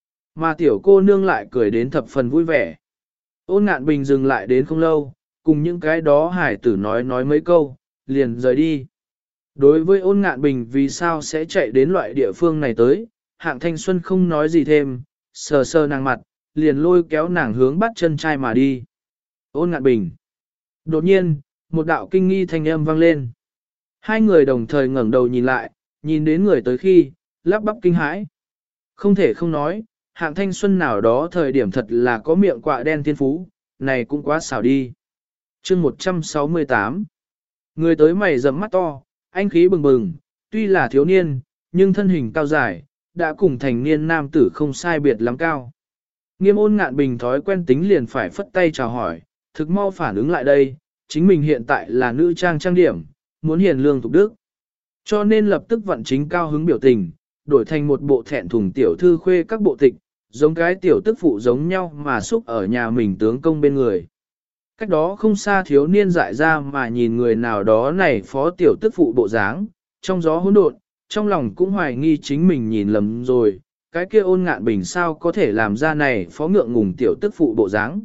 Mà tiểu cô nương lại cười đến thập phần vui vẻ. Ôn Ngạn Bình dừng lại đến không lâu, cùng những cái đó hải tử nói mấy câu, liền rời đi. Đối với Ôn Ngạn Bình vì sao sẽ chạy đến loại địa phương này tới, Hạng Thanh Xuân không nói gì thêm, sờ sờ nàng mặt, liền lôi kéo nàng hướng bắt chân trai mà đi. Ôn Ngạn Bình. Đột nhiên, một đạo kinh nghi thanh âm vang lên. Hai người đồng thời ngẩng đầu nhìn lại, nhìn đến người tới khi, lắp bắp kinh hãi. Không thể không nói, hạng thanh xuân nào đó thời điểm thật là có miệng quạ đen thiên phú, này cũng quá xảo đi. chương 168. Người tới mày rậm mắt to, anh khí bừng bừng, tuy là thiếu niên, nhưng thân hình cao dài, đã cùng thành niên nam tử không sai biệt lắm cao. Nghiêm Ôn Ngạn Bình thói quen tính liền phải phất tay chào hỏi, thực mau phản ứng lại đây, chính mình hiện tại là nữ trang trang điểm, muốn hiền lương thục đức. Cho nên lập tức vận chính cao hứng biểu tình, đổi thành một bộ thẹn thùng tiểu thư khuê các bộ tịch, giống cái tiểu tức phụ giống nhau mà xúc ở nhà mình tướng công bên người. Cách đó không xa thiếu niên dại ra mà nhìn người nào đó này phó tiểu tức phụ bộ dáng, trong gió hỗn độn, trong lòng cũng hoài nghi chính mình nhìn lầm rồi, cái kia Ôn Ngạn Bình sao có thể làm ra này phó ngượng ngùng tiểu tức phụ bộ dáng.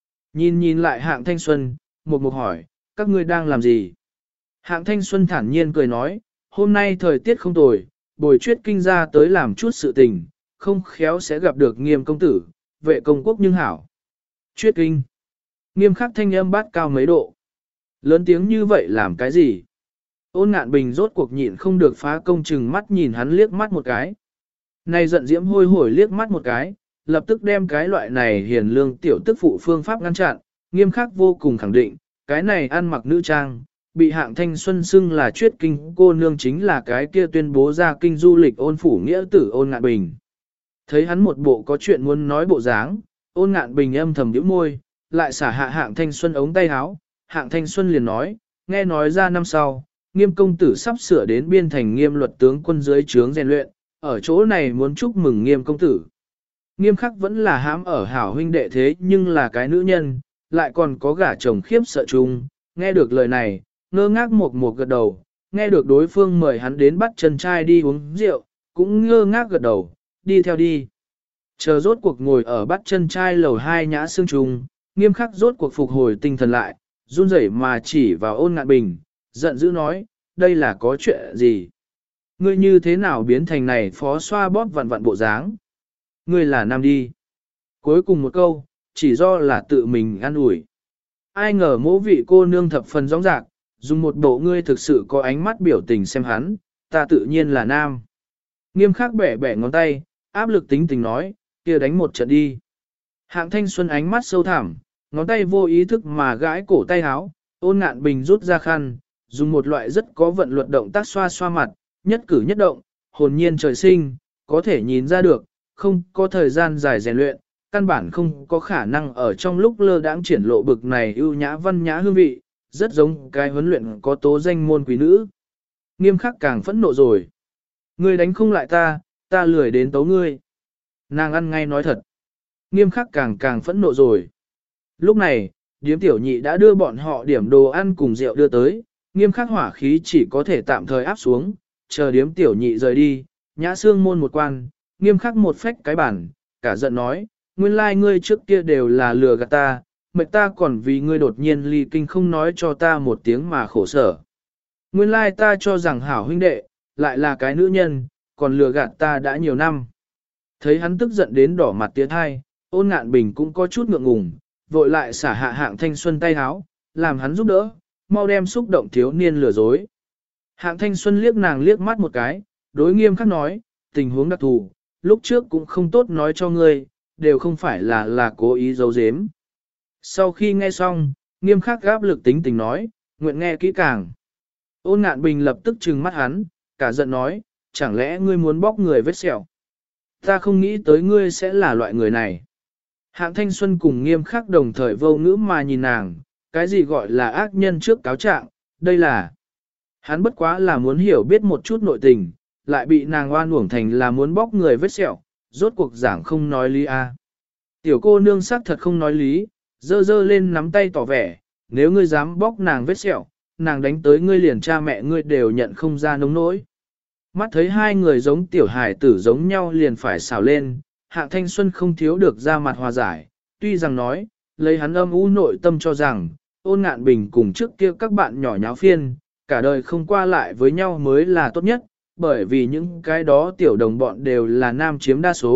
Nhìn lại hạng thanh xuân, một hỏi, các ngươi đang làm gì? Hạng thanh xuân thản nhiên cười nói, hôm nay thời tiết không tồi, bồi chuyết kinh ra tới làm chút sự tình, không khéo sẽ gặp được Nghiêm công tử, vệ công quốc nhưng hảo. Chuyết kinh. Nghiêm khắc thanh âm bát cao mấy độ. Lớn tiếng như vậy làm cái gì? Ôn Ngạn Bình rốt cuộc nhịn không được phá công chừng mắt nhìn hắn liếc mắt một cái. Này giận diễm hôi hổi liếc mắt một cái, lập tức đem cái loại này hiền lương tiểu tức phụ phương pháp ngăn chặn, nghiêm khắc vô cùng khẳng định, cái này ăn mặc nữ trang, bị hạng thanh xuân xưng là chuyết kinh cô nương chính là cái kia tuyên bố ra kinh du lịch Ôn phủ nghĩa tử Ôn Ngạn Bình. Thấy hắn một bộ có chuyện muốn nói bộ dáng, Ôn Ngạn Bình âm thầm nhíu môi, lại xả hạ hạng thanh xuân ống tay áo, hạng thanh xuân liền nói, nghe nói ra năm sau, Nghiêm công tử sắp sửa đến biên thành Nghiêm luật tướng quân dưới trướng rèn luyện, ở chỗ này muốn chúc mừng Nghiêm công tử. Nghiêm khắc vẫn là hãm ở hảo huynh đệ thế nhưng là cái nữ nhân, lại còn có gả chồng khiếp sợ chung, nghe được lời này, ngơ ngác một gật đầu, nghe được đối phương mời hắn đến bắt chân trai đi uống rượu, cũng ngơ ngác gật đầu, đi theo đi. Chờ rốt cuộc ngồi ở bắt chân trai lầu 2 nhã xương trùng, Nghiêm khắc rốt cuộc phục hồi tinh thần lại, run rẩy mà chỉ vào Ôn Ngạn Bình, giận dữ nói, đây là có chuyện gì? Ngươi như thế nào biến thành này phó xoa bóp vặn vặn bộ dáng? Ngươi là nam đi. Cuối cùng một câu, chỉ do là tự mình ăn ủi. Ai ngờ mỗ vị cô nương thập phần rõ rạc, dùng một bộ ngươi thực sự có ánh mắt biểu tình xem hắn, ta tự nhiên là nam. Nghiêm khắc bẻ bẻ ngón tay, áp lực tính tình nói, kia đánh một trận đi. Hạng thanh xuân ánh mắt sâu thẳm, ngón tay vô ý thức mà gãi cổ tay háo, Ôn Ngạn Bình rút ra khăn, dùng một loại rất có vận luật động tác xoa xoa mặt, nhất cử nhất động, hồn nhiên trời sinh, có thể nhìn ra được, không có thời gian dài rèn luyện, căn bản không có khả năng ở trong lúc lơ đãng triển lộ bực này ưu nhã văn nhã hương vị, rất giống cái huấn luyện có tố danh môn quý nữ. Nghiêm khắc càng phẫn nộ rồi. Ngươi đánh không lại ta lười đến tấu ngươi. Nàng ăn ngay nói thật. Nghiêm khắc càng phẫn nộ rồi. Lúc này, điếm tiểu nhị đã đưa bọn họ điểm đồ ăn cùng rượu đưa tới, nghiêm khắc hỏa khí chỉ có thể tạm thời áp xuống, chờ điếm tiểu nhị rời đi, nhã xương môn một quan, nghiêm khắc một phách cái bản, cả giận nói, nguyên lai ngươi trước kia đều là lừa gạt ta, mệt ta còn vì ngươi đột nhiên ly kinh không nói cho ta một tiếng mà khổ sở. Nguyên lai ta cho rằng hảo huynh đệ, lại là cái nữ nhân, còn lừa gạt ta đã nhiều năm. Thấy hắn tức giận đến đỏ mặt tiến hai, Ôn Ngạn Bình cũng có chút ngượng ngùng, vội lại xả hạ hạng thanh xuân tay háo, làm hắn giúp đỡ, mau đem xúc động thiếu niên lừa dối. Hạng thanh xuân liếc nàng liếc mắt một cái, đối nghiêm khắc nói, tình huống đặc thù, lúc trước cũng không tốt nói cho ngươi, đều không phải là cố ý giấu giếm. Sau khi nghe xong, nghiêm khắc gáp lực tính tình nói, nguyện nghe kỹ càng. Ôn Ngạn Bình lập tức trừng mắt hắn, cả giận nói, chẳng lẽ ngươi muốn bóc người vết sẹo? Ta không nghĩ tới ngươi sẽ là loại người này. Hạng thanh xuân cùng nghiêm khắc đồng thời vô ngữ mà nhìn nàng, cái gì gọi là ác nhân trước cáo trạng, đây là... Hắn bất quá là muốn hiểu biết một chút nội tình, lại bị nàng oan uổng thành là muốn bóc người vết sẹo, rốt cuộc giảng không nói lý a. Tiểu cô nương sắc thật không nói lý, dơ lên nắm tay tỏ vẻ, nếu ngươi dám bóc nàng vết sẹo, nàng đánh tới ngươi liền cha mẹ ngươi đều nhận không ra nông nỗi. Mắt thấy hai người giống tiểu hải tử giống nhau liền phải xào lên, Hạng thanh xuân không thiếu được ra mặt hòa giải, tuy rằng nói, lấy hắn âm u nội tâm cho rằng, Ôn Ngạn Bình cùng trước kia các bạn nhỏ nháo phiên, cả đời không qua lại với nhau mới là tốt nhất, bởi vì những cái đó tiểu đồng bọn đều là nam chiếm đa số,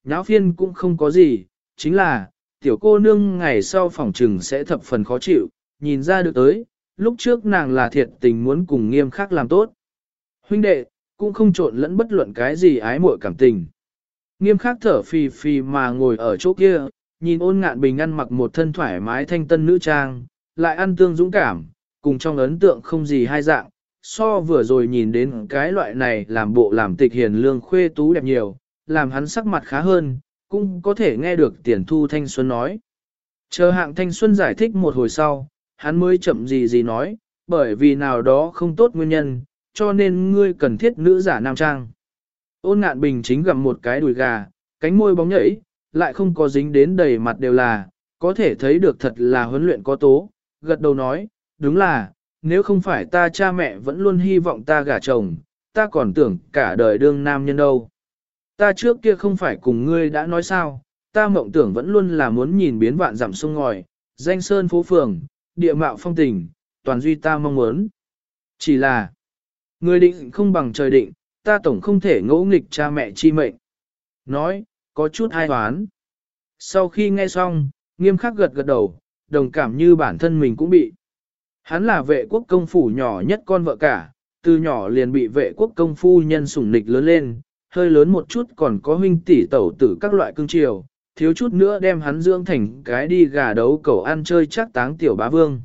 nháo phiên cũng không có gì, chính là, tiểu cô nương ngày sau phỏng trừng sẽ thập phần khó chịu, nhìn ra được tới, lúc trước nàng là thiệt tình muốn cùng Nghiêm Khắc làm tốt. Huynh đệ, cũng không trộn lẫn bất luận cái gì ái muội cảm tình. Nghiêm Khắc thở phì phì mà ngồi ở chỗ kia, nhìn Ôn Ngạn Bình ăn mặc một thân thoải mái thanh tân nữ trang, lại ăn tương dũng cảm, cùng trong ấn tượng không gì hai dạng, so vừa rồi nhìn đến cái loại này làm bộ làm tịch hiền lương khuê tú đẹp nhiều, làm hắn sắc mặt khá hơn, cũng có thể nghe được Tiền Thu Thanh Xuân nói. Chờ Hạng Thanh Xuân giải thích một hồi sau, hắn mới chậm gì nói, bởi vì nào đó không tốt nguyên nhân, cho nên ngươi cần thiết nữ giả nam trang. Ôn Ngạn Bình chính gặm một cái đùi gà, cánh môi bóng nhảy, lại không có dính đến đầy mặt đều là, có thể thấy được thật là huấn luyện có tố, gật đầu nói, đúng là, nếu không phải ta cha mẹ vẫn luôn hy vọng ta gả chồng, ta còn tưởng cả đời đương nam nhân đâu. Ta trước kia không phải cùng ngươi đã nói sao, ta mộng tưởng vẫn luôn là muốn nhìn biến vạn dặm sông ngòi, danh sơn phố phường, địa mạo phong tình, toàn duy ta mong muốn. Chỉ là, người định không bằng trời định, ta tổng không thể ngỗ nghịch cha mẹ chi mệnh. Nói, có chút ai hoán. Sau khi nghe xong, Nghiêm Khắc gật gật đầu, đồng cảm như bản thân mình cũng bị. Hắn là vệ quốc công phủ nhỏ nhất con vợ cả, từ nhỏ liền bị vệ quốc công phu nhân sủng nịch lớn lên, hơi lớn một chút còn có huynh tỷ tẩu tử các loại cưng chiều, thiếu chút nữa đem hắn dưỡng thành cái đi gà đấu cẩu ăn chơi chắc táng tiểu bá vương.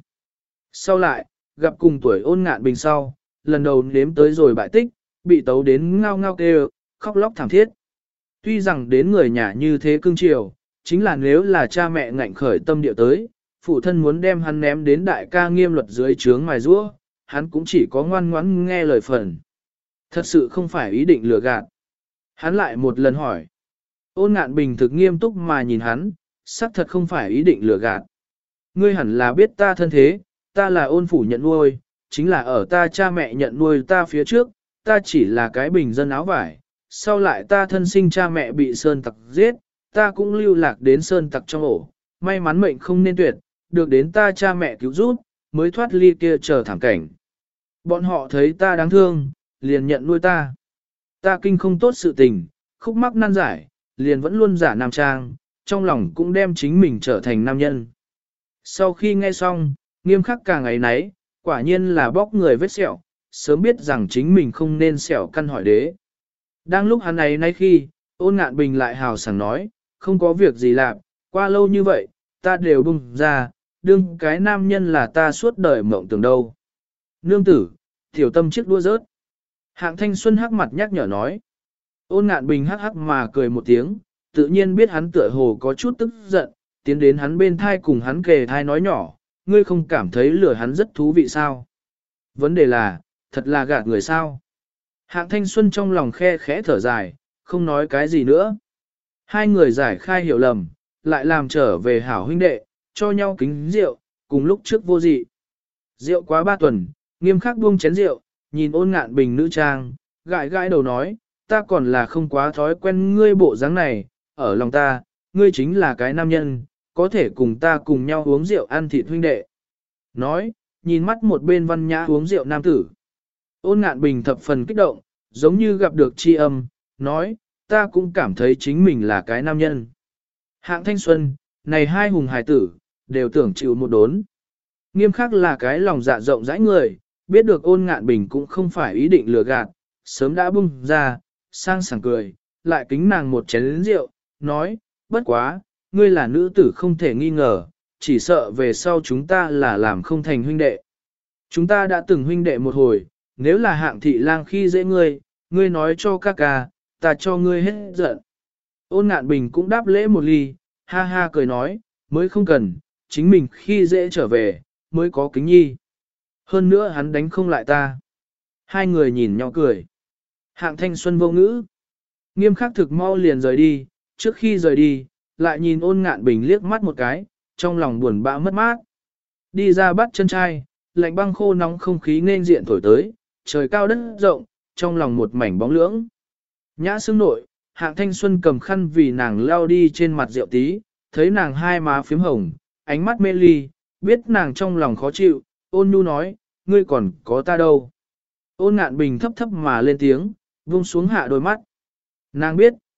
Sau lại, gặp cùng tuổi Ôn Ngạn Bình sau, lần đầu nếm tới rồi bại tích, bị tấu đến ngao ngao kêu, khóc lóc thảm thiết. Tuy rằng đến người nhà như thế cưng chiều, chính là nếu là cha mẹ ngạnh khởi tâm địa tới, phụ thân muốn đem hắn ném đến đại ca Nghiêm Luật dưới trướng mài giũa, hắn cũng chỉ có ngoan ngoãn nghe lời phần. Thật sự không phải ý định lừa gạt. Hắn lại một lần hỏi. Ôn Ngạn Bình thực nghiêm túc mà nhìn hắn, xác thật không phải ý định lừa gạt. Ngươi hẳn là biết ta thân thế, ta là Ôn phủ nhận nuôi, chính là ở ta cha mẹ nhận nuôi ta phía trước, ta chỉ là cái bình dân áo vải. Sau lại ta thân sinh cha mẹ bị sơn tặc giết, ta cũng lưu lạc đến sơn tặc trong ổ, may mắn mệnh không nên tuyệt, được đến ta cha mẹ cứu giúp, mới thoát ly kia chờ thảm cảnh. Bọn họ thấy ta đáng thương, liền nhận nuôi ta. Ta kinh không tốt sự tình, khúc mắc nan giải, liền vẫn luôn giả nam trang, trong lòng cũng đem chính mình trở thành nam nhân. Sau khi nghe xong, Nghiêm Khắc càng ấy nấy, quả nhiên là bóc người vết sẹo, sớm biết rằng chính mình không nên sẹo căn hỏi đế. Đang lúc hắn ấy nay khi, Ôn Ngạn Bình lại hào sảng nói, không có việc gì làm, qua lâu như vậy, ta đều bung ra, đương cái nam nhân là ta suốt đời mộng tưởng đâu. Nương tử, tiểu tâm chiếc đua rớt. Hạng Thanh Xuân hắc mặt nhắc nhở nói. Ôn Ngạn Bình hắc hắc mà cười một tiếng, tự nhiên biết hắn tựa hồ có chút tức giận, tiến đến hắn bên thai cùng hắn kề thai nói nhỏ, ngươi không cảm thấy lửa hắn rất thú vị sao? Vấn đề là, thật là gạt người sao? Hạng Thanh Xuân trong lòng khe khẽ thở dài, không nói cái gì nữa. Hai người giải khai hiểu lầm, lại làm trở về hảo huynh đệ, cho nhau kính rượu, cùng lúc trước vô dị. Rượu quá 3 tuần, Nghiêm Khắc buông chén rượu, nhìn Ôn Ngạn Bình nữ trang, gãi gãi đầu nói, ta còn là không quá thói quen ngươi bộ dáng này, ở lòng ta, ngươi chính là cái nam nhân, có thể cùng ta cùng nhau uống rượu ăn thịt huynh đệ. Nói, nhìn mắt một bên văn nhã uống rượu nam tử. Ôn Ngạn Bình thập phần kích động, giống như gặp được tri âm, nói, ta cũng cảm thấy chính mình là cái nam nhân. Hạng Thanh Xuân, này hai hùng hài tử, đều tưởng chịu một đốn. Nghiêm Khắc là cái lòng dạ rộng rãi người, biết được Ôn Ngạn Bình cũng không phải ý định lừa gạt, sớm đã bung ra, sang sảng cười, lại kính nàng một chén rượu, nói, bất quá, ngươi là nữ tử không thể nghi ngờ, chỉ sợ về sau chúng ta là làm không thành huynh đệ. Chúng ta đã từng huynh đệ một hồi, nếu là Hạng thị lang khi dễ ngươi, ngươi nói cho ca ca, ta cho ngươi hết giận. Ôn Ngạn Bình cũng đáp lễ một ly, ha ha cười nói, mới không cần, chính mình khi dễ trở về, mới có kính nhi. Hơn nữa hắn đánh không lại ta. Hai người nhìn nhau cười. Hạng Thanh Xuân vô ngữ. Nghiêm Khắc thực mau liền rời đi, trước khi rời đi, lại nhìn Ôn Ngạn Bình liếc mắt một cái, trong lòng buồn bã mất mát. Đi ra bắt chân trai, lạnh băng khô nóng không khí nên diện thổi tới, trời cao đất rộng, trong lòng một mảnh bóng lưỡng. Nhã xương nội, Hạng Thanh Xuân cầm khăn vì nàng lao đi trên mặt rượu tí, thấy nàng hai má phím hồng, ánh mắt mê ly, biết nàng trong lòng khó chịu, ôn nhu nói, ngươi còn có ta đâu. Ôn Ngạn Bình thấp thấp mà lên tiếng, vung xuống hạ đôi mắt. Nàng biết,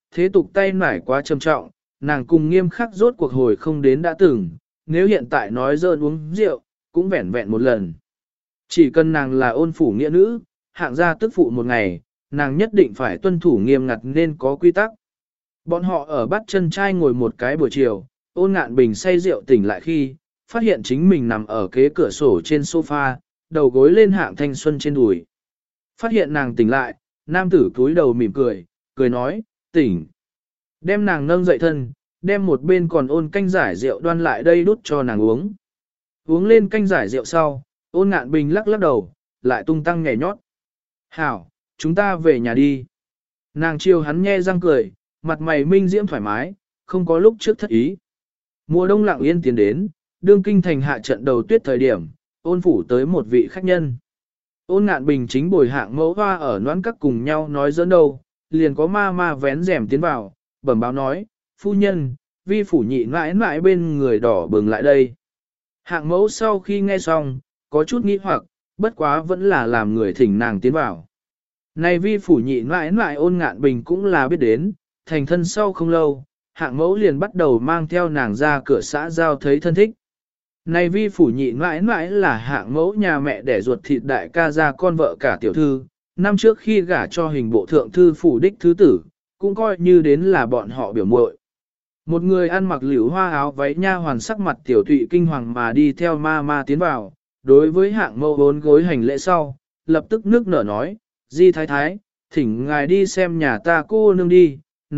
thế tục tay nải quá trầm trọng, nàng cùng nghiêm khắc rốt cuộc hồi không đến đã từng, nếu hiện tại nói dơn uống rượu, cũng vẹn vẹn một lần. Chỉ cần nàng là ôn phủ nghĩa nữ, hạng gia tức phụ một ngày, nàng nhất định phải tuân thủ nghiêm ngặt nên có quy tắc. Bọn họ ở bắt chân trai ngồi một cái buổi chiều, Ôn Ngạn Bình say rượu tỉnh lại khi, phát hiện chính mình nằm ở kế cửa sổ trên sofa, đầu gối lên Hạng Thanh Xuân trên đùi. Phát hiện nàng tỉnh lại, nam tử cúi đầu mỉm cười, cười nói, tỉnh. Đem nàng nâng dậy thân, đem một bên còn ôn canh giải rượu đoan lại đây đút cho nàng uống. Uống lên canh giải rượu sau, Ôn Ngạn Bình lắc lắc đầu, lại tung tăng nhảy nhót. Hảo, chúng ta về nhà đi. Nàng chiều hắn nhe răng cười, mặt mày minh diễm thoải mái, không có lúc trước thất ý. Mùa đông lặng yên tiến đến, đương kinh thành hạ trận đầu tuyết thời điểm, ôn phủ tới một vị khách nhân. Ôn Ngạn Bình chính bồi Hạng Mẫu Hoa ở noãn các cùng nhau nói dẫn đâu, liền có ma ma vén rèm tiến vào, bẩm báo nói, phu nhân, vi phủ nhị mãi mãi bên người đỏ bừng lại đây. Hạng Mẫu sau khi nghe xong, có chút nghĩ hoặc, bất quá vẫn là làm người thỉnh nàng tiến vào. Này vi phủ nhị mãi mãi Ôn Ngạn Bình cũng là biết đến, thành thân sau không lâu, Hạng Mẫu liền bắt đầu mang theo nàng ra cửa xã giao thấy thân thích. Này vi phủ nhị mãi mãi là Hạng Mẫu nhà mẹ đẻ ruột thịt đại ca gia con vợ cả tiểu thư, năm trước khi gả cho hình bộ thượng thư phủ đích thứ tử, cũng coi như đến là bọn họ biểu muội. Một người ăn mặc liễu hoa áo váy nha hoàn sắc mặt tiểu tụy kinh hoàng mà đi theo ma ma tiến vào, đối với Hạng Mẫu bốn gối hành lễ sau, lập tức nước nở nói, Di thái thái, thỉnh ngài đi xem nhà ta cô nương đi,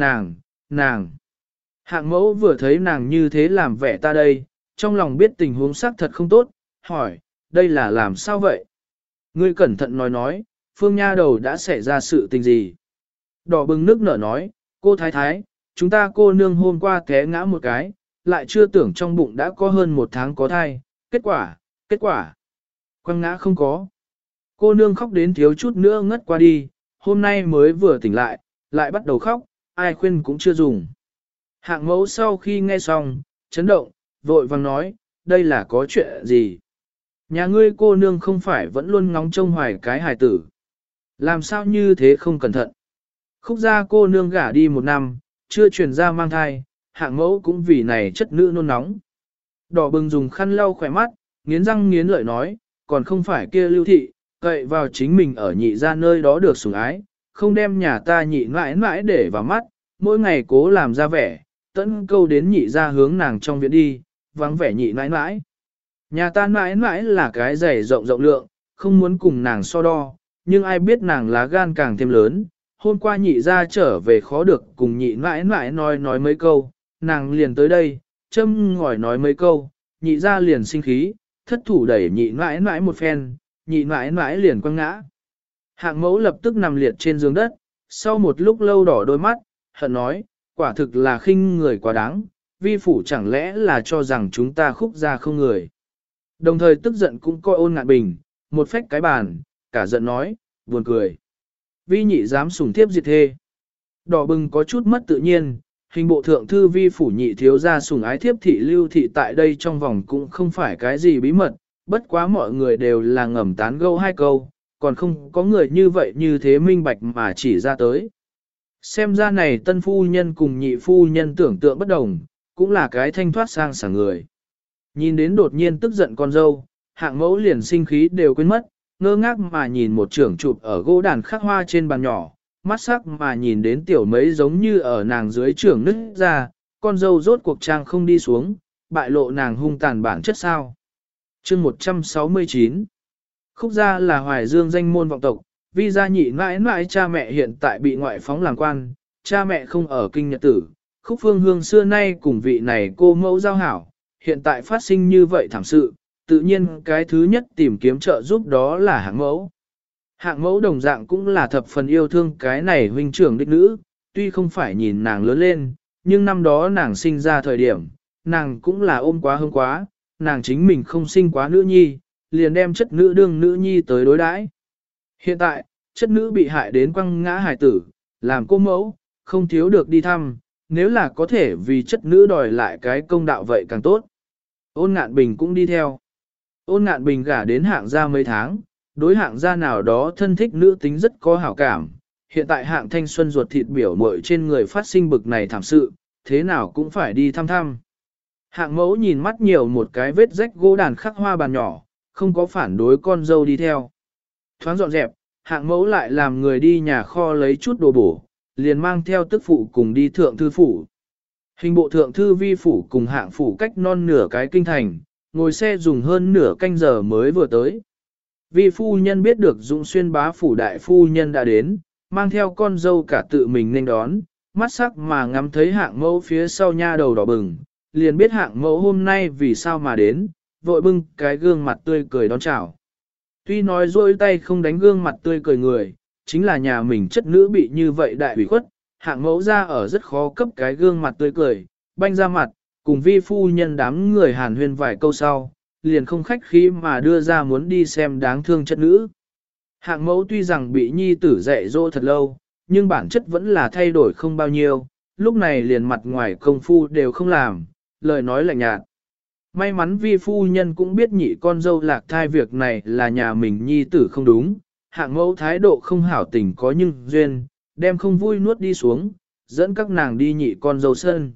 nàng. Hạng Mẫu vừa thấy nàng như thế làm vẻ ta đây, trong lòng biết tình huống xác thật không tốt, hỏi, đây là làm sao vậy? Ngươi cẩn thận nói, Phương nha đầu đã xảy ra sự tình gì? Đỏ bừng nước nở nói, cô thái thái, chúng ta cô nương hôm qua té ngã một cái, lại chưa tưởng trong bụng đã có hơn một tháng có thai, kết quả, quăng ngã không có. Cô nương khóc đến thiếu chút nữa ngất qua đi, hôm nay mới vừa tỉnh lại bắt đầu khóc, ai khuyên cũng chưa dùng. Hạng Mẫu sau khi nghe xong, chấn động, vội vàng nói, đây là có chuyện gì? Nhà ngươi cô nương không phải vẫn luôn ngóng trông hoài cái hài tử. Làm sao như thế không cẩn thận? Khúc gia cô nương gả đi một năm, chưa truyền ra mang thai, Hạng Mẫu cũng vì này chất nữ nôn nóng. Đỏ bừng dùng khăn lau khỏe mắt, nghiến răng nghiến lợi nói, còn không phải kia Lưu thị, cậy vào chính mình ở nhị ra nơi đó được sủng ái, không đem nhà ta nhị mãi mãi để vào mắt, mỗi ngày cố làm ra vẻ, tận câu đến nhị ra hướng nàng trong viện đi, vắng vẻ nhị mãi mãi. Nhà ta mãi mãi là cái giày rộng rộng lượng, không muốn cùng nàng so đo, nhưng ai biết nàng lá gan càng thêm lớn. Hôm qua nhị ra trở về khó được cùng nhị mãi mãi nói mấy câu, nàng liền tới đây, châm ngòi nói mấy câu, nhị ra liền sinh khí, thất thủ đẩy nhị mãi mãi một phen, nhị mãi mãi liền quăng ngã. Hạng Mẫu lập tức nằm liệt trên giường đất, sau một lúc lâu đỏ đôi mắt, hận nói, quả thực là khinh người quá đáng, vi phủ chẳng lẽ là cho rằng chúng ta Khúc gia không người. Đồng thời tức giận cũng coi Ôn Ngạn Bình, một phách cái bàn, cả giận nói, buồn cười. Vi nhị dám sủng thiếp diệt thê. Đỏ bừng có chút mất tự nhiên, hình bộ thượng thư vi phủ nhị thiếu gia sủng ái thiếp thị Lưu thị tại đây trong vòng cũng không phải cái gì bí mật, bất quá mọi người đều là ngầm tán gẫu hai câu, còn không có người như vậy như thế minh bạch mà chỉ ra tới. Xem ra này tân phu nhân cùng nhị phu nhân tưởng tượng bất đồng, cũng là cái thanh thoát sang sảng người. Nhìn đến đột nhiên tức giận con dâu, Hạng Mẫu liền sinh khí đều quên mất, ngơ ngác mà nhìn một trưởng chụp ở gỗ đàn khắc hoa trên bàn nhỏ, mắt sắc mà nhìn đến tiểu mấy giống như ở nàng dưới trưởng nứt ra, con dâu rốt cuộc trang không đi xuống, bại lộ nàng hung tàn bản chất sao. Chương 169 Khúc gia là Hoài Dương danh môn vọng tộc, vi gia nhị mãi mãi cha mẹ hiện tại bị ngoại phóng làm quan, cha mẹ không ở kinh nhật tử, Khúc Phương Hương xưa nay cùng vị này cô mẫu giao hảo, hiện tại phát sinh như vậy thảm sự, tự nhiên cái thứ nhất tìm kiếm trợ giúp đó là Hạng Mẫu. Hạng Mẫu đồng dạng cũng là thập phần yêu thương cái này huynh trưởng đích nữ, tuy không phải nhìn nàng lớn lên, nhưng năm đó nàng sinh ra thời điểm, nàng cũng là ôm quá hương quá, nàng chính mình không sinh quá nữ nhi, liền đem chất nữ đương nữ nhi tới đối đãi. Hiện tại, chất nữ bị hại đến quăng ngã hài tử, làm cô mẫu, không thiếu được đi thăm, nếu là có thể vì chất nữ đòi lại cái công đạo vậy càng tốt. Ôn Ngạn Bình cũng đi theo. Ôn Ngạn Bình gả đến Hạng gia mấy tháng, đối Hạng gia nào đó thân thích nữ tính rất có hảo cảm, Hiện tại hạng thanh xuân ruột thịt biểu muội trên người phát sinh bực này thảm sự, thế nào cũng phải đi thăm thăm. Hạng mẫu nhìn mắt nhiều một cái vết rách gỗ đàn khắc hoa bàn nhỏ, không có phản đối con dâu đi theo. Thoáng dọn dẹp, hạng mẫu lại làm người đi nhà kho lấy chút đồ bổ, liền mang theo tức phụ cùng đi thượng thư phủ. Hình bộ thượng thư vi phủ cùng hạng phủ cách non nửa cái kinh thành, ngồi xe dùng hơn nửa canh giờ mới vừa tới. Vi phu nhân biết được Dũng Xuyên bá phủ đại phu nhân đã đến, mang theo con dâu cả tự mình nên đón, mắt sắc mà ngắm thấy hạng mẫu phía sau nha đầu đỏ bừng, liền biết hạng mẫu hôm nay vì sao mà đến, vội bưng cái gương mặt tươi cười đón chào. Tuy nói dôi tay không đánh gương mặt tươi cười người, chính là nhà mình chất nữ bị như vậy đại ủy khuất, hạng mẫu ra ở rất khó cấp cái gương mặt tươi cười, banh ra mặt, cùng vi phu nhân đám người hàn huyên vài câu sau, liền không khách khí mà đưa ra muốn đi xem đáng thương chất nữ. Hạng mẫu tuy rằng bị nhi tử dạy dỗ thật lâu, nhưng bản chất vẫn là thay đổi không bao nhiêu, lúc này liền mặt ngoài công phu đều không làm, lời nói lạnh nhạt. May mắn vi phu nhân cũng biết nhị con dâu lạc thai việc này là nhà mình nhi tử không đúng, hạng mẫu thái độ không hảo tình có nhưng duyên, đem không vui nuốt đi xuống, dẫn các nàng đi nhị con dâu sân.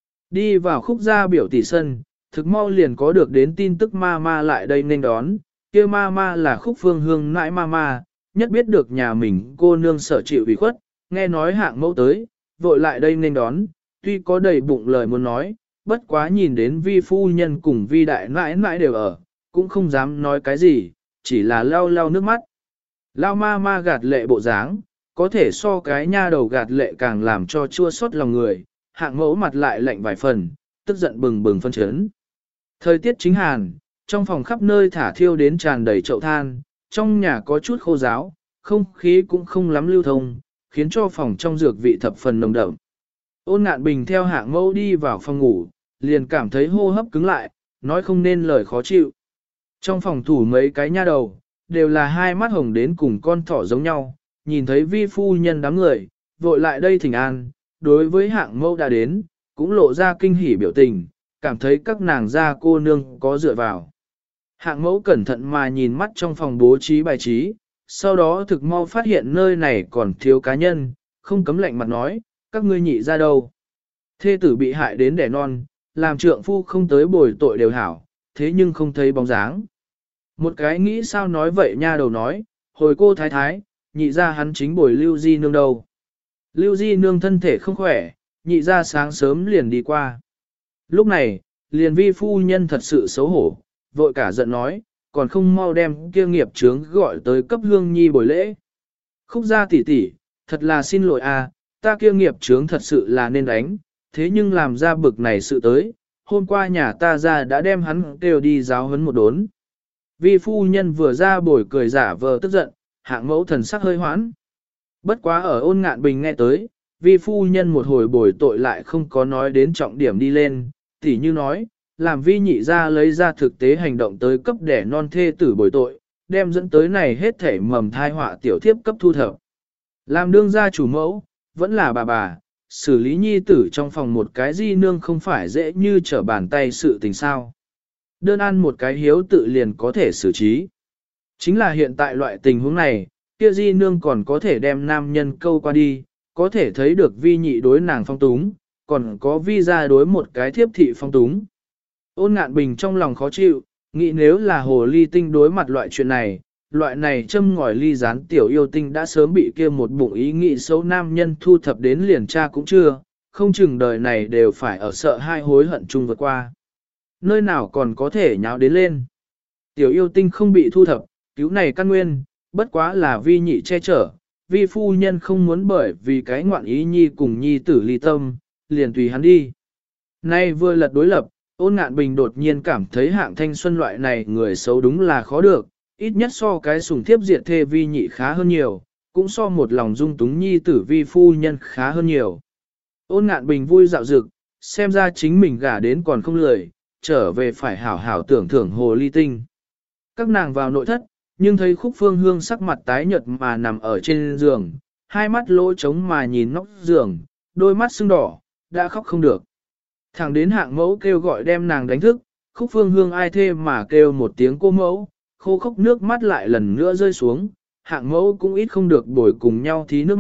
Đi vào khúc gia biểu tỷ sân, thực mau liền có được đến tin tức ma ma lại đây nên đón, kia ma ma là khúc phương hương nãi ma ma, nhất biết được nhà mình cô nương sở chịu ủy khuất, nghe nói hạng mẫu tới, vội lại đây nên đón, tuy có đầy bụng lời muốn nói, bất quá nhìn đến vi phu nhân cùng vi đại nãi nãi đều ở, cũng không dám nói cái gì, chỉ là lau lau nước mắt. Lao ma ma gạt lệ bộ dáng, có thể so cái nha đầu gạt lệ càng làm cho chua xót lòng người, hạng mẫu mặt lại lạnh vài phần, tức giận bừng bừng phân chấn. Thời tiết chính hàn, trong phòng khắp nơi thả thiêu đến tràn đầy chậu than, trong nhà có chút khô ráo, không khí cũng không lắm lưu thông, khiến cho phòng trong dược vị thập phần nồng đậm. Ôn Ngạn Bình theo hạng mẫu đi vào phòng ngủ, liền cảm thấy hô hấp cứng lại, nói không nên lời khó chịu. Trong phòng thủ mấy cái nha đầu, đều là hai mắt hồng đến cùng con thỏ giống nhau, nhìn thấy vi phu nhân đám người, vội lại đây thỉnh an, đối với hạng mẫu đã đến, cũng lộ ra kinh hỉ biểu tình, cảm thấy các nàng gia cô nương có dựa vào. Hạng mẫu cẩn thận mà nhìn mắt trong phòng bố trí bài trí, sau đó thực mau phát hiện nơi này còn thiếu cá nhân, không cấm lạnh mặt nói, các ngươi nhị ra đâu. Thê tử bị hại đến đẻ non, làm trượng phu không tới bồi tội đều hảo, thế nhưng không thấy bóng dáng. Một cái nghĩ sao nói vậy nha đầu nói, hồi cô thái thái, nhị ra hắn chính bồi Lưu Di Nương đâu. Lưu Di Nương thân thể không khỏe, nhị ra sáng sớm liền đi qua. Lúc này, liền vi phu nhân thật sự xấu hổ, vội cả giận nói, còn không mau đem kia nghiệp chướng gọi tới cấp hương nhi bồi lễ. Khúc gia tỷ tỷ, thật là xin lỗi a, ta kia nghiệp chướng thật sự là nên đánh, thế nhưng làm ra bực này sự tới, hôm qua nhà ta ra đã đem hắn kêu đi giáo huấn một đốn. Vi phu nhân vừa ra bồi cười giả vờ tức giận, hạng mẫu thần sắc hơi hoãn. Bất quá ở Ôn Ngạn Bình nghe tới, vi phu nhân một hồi bồi tội lại không có nói đến trọng điểm đi lên, tỉ như nói, làm vi nhị ra lấy ra thực tế hành động tới cấp đẻ non thê tử bồi tội, đem dẫn tới này hết thể mầm thai họa tiểu thiếp cấp thu thập. Làm đương gia chủ mẫu, vẫn là bà, xử lý nhi tử trong phòng một cái di nương không phải dễ như trở bàn tay sự tình sao. Đơn ăn một cái hiếu tự liền có thể xử trí. Chính là hiện tại loại tình huống này, kia di nương còn có thể đem nam nhân câu qua đi, có thể thấy được vi nhị đối nàng phong túng, còn có vi ra đối một cái thiếp thị phong túng. Ôn Ngạn Bình trong lòng khó chịu, nghĩ nếu là hồ ly tinh đối mặt loại chuyện này, loại này châm ngòi ly gián tiểu yêu tinh đã sớm bị kia một bụng ý nghĩ xấu nam nhân thu thập đến liền cha cũng chưa, không chừng đời này đều phải ở sợ hai hối hận chung vượt qua. Nơi nào còn có thể nháo đến lên. Tiểu yêu tinh không bị thu thập, cứu này căn nguyên, bất quá là vi nhị che chở, vi phu nhân không muốn bởi vì cái ngoạn ý nhi cùng nhi tử ly tâm, liền tùy hắn đi. Nay vừa lật đối lập, Ôn Ngạn Bình đột nhiên cảm thấy hạng thanh xuân loại này người xấu đúng là khó được, ít nhất so cái sùng thiếp diệt thê vi nhị khá hơn nhiều, cũng so một lòng dung túng nhi tử vi phu nhân khá hơn nhiều. Ôn Ngạn Bình vui dạo dực, xem ra chính mình gả đến còn không lười, trở về phải hảo hảo tưởng thưởng hồ ly tinh. Các nàng vào nội thất, nhưng thấy Khúc Phương Hương sắc mặt tái nhợt mà nằm ở trên giường, hai mắt lỗ trống mà nhìn nóc giường, đôi mắt sưng đỏ, đã khóc không được. Thẳng đến hạng mẫu kêu gọi đem nàng đánh thức, Khúc Phương Hương ai thê mà kêu một tiếng cô mẫu, khô khốc nước mắt lại lần nữa rơi xuống, hạng mẫu cũng ít không được bồi cùng nhau thí nước mắt,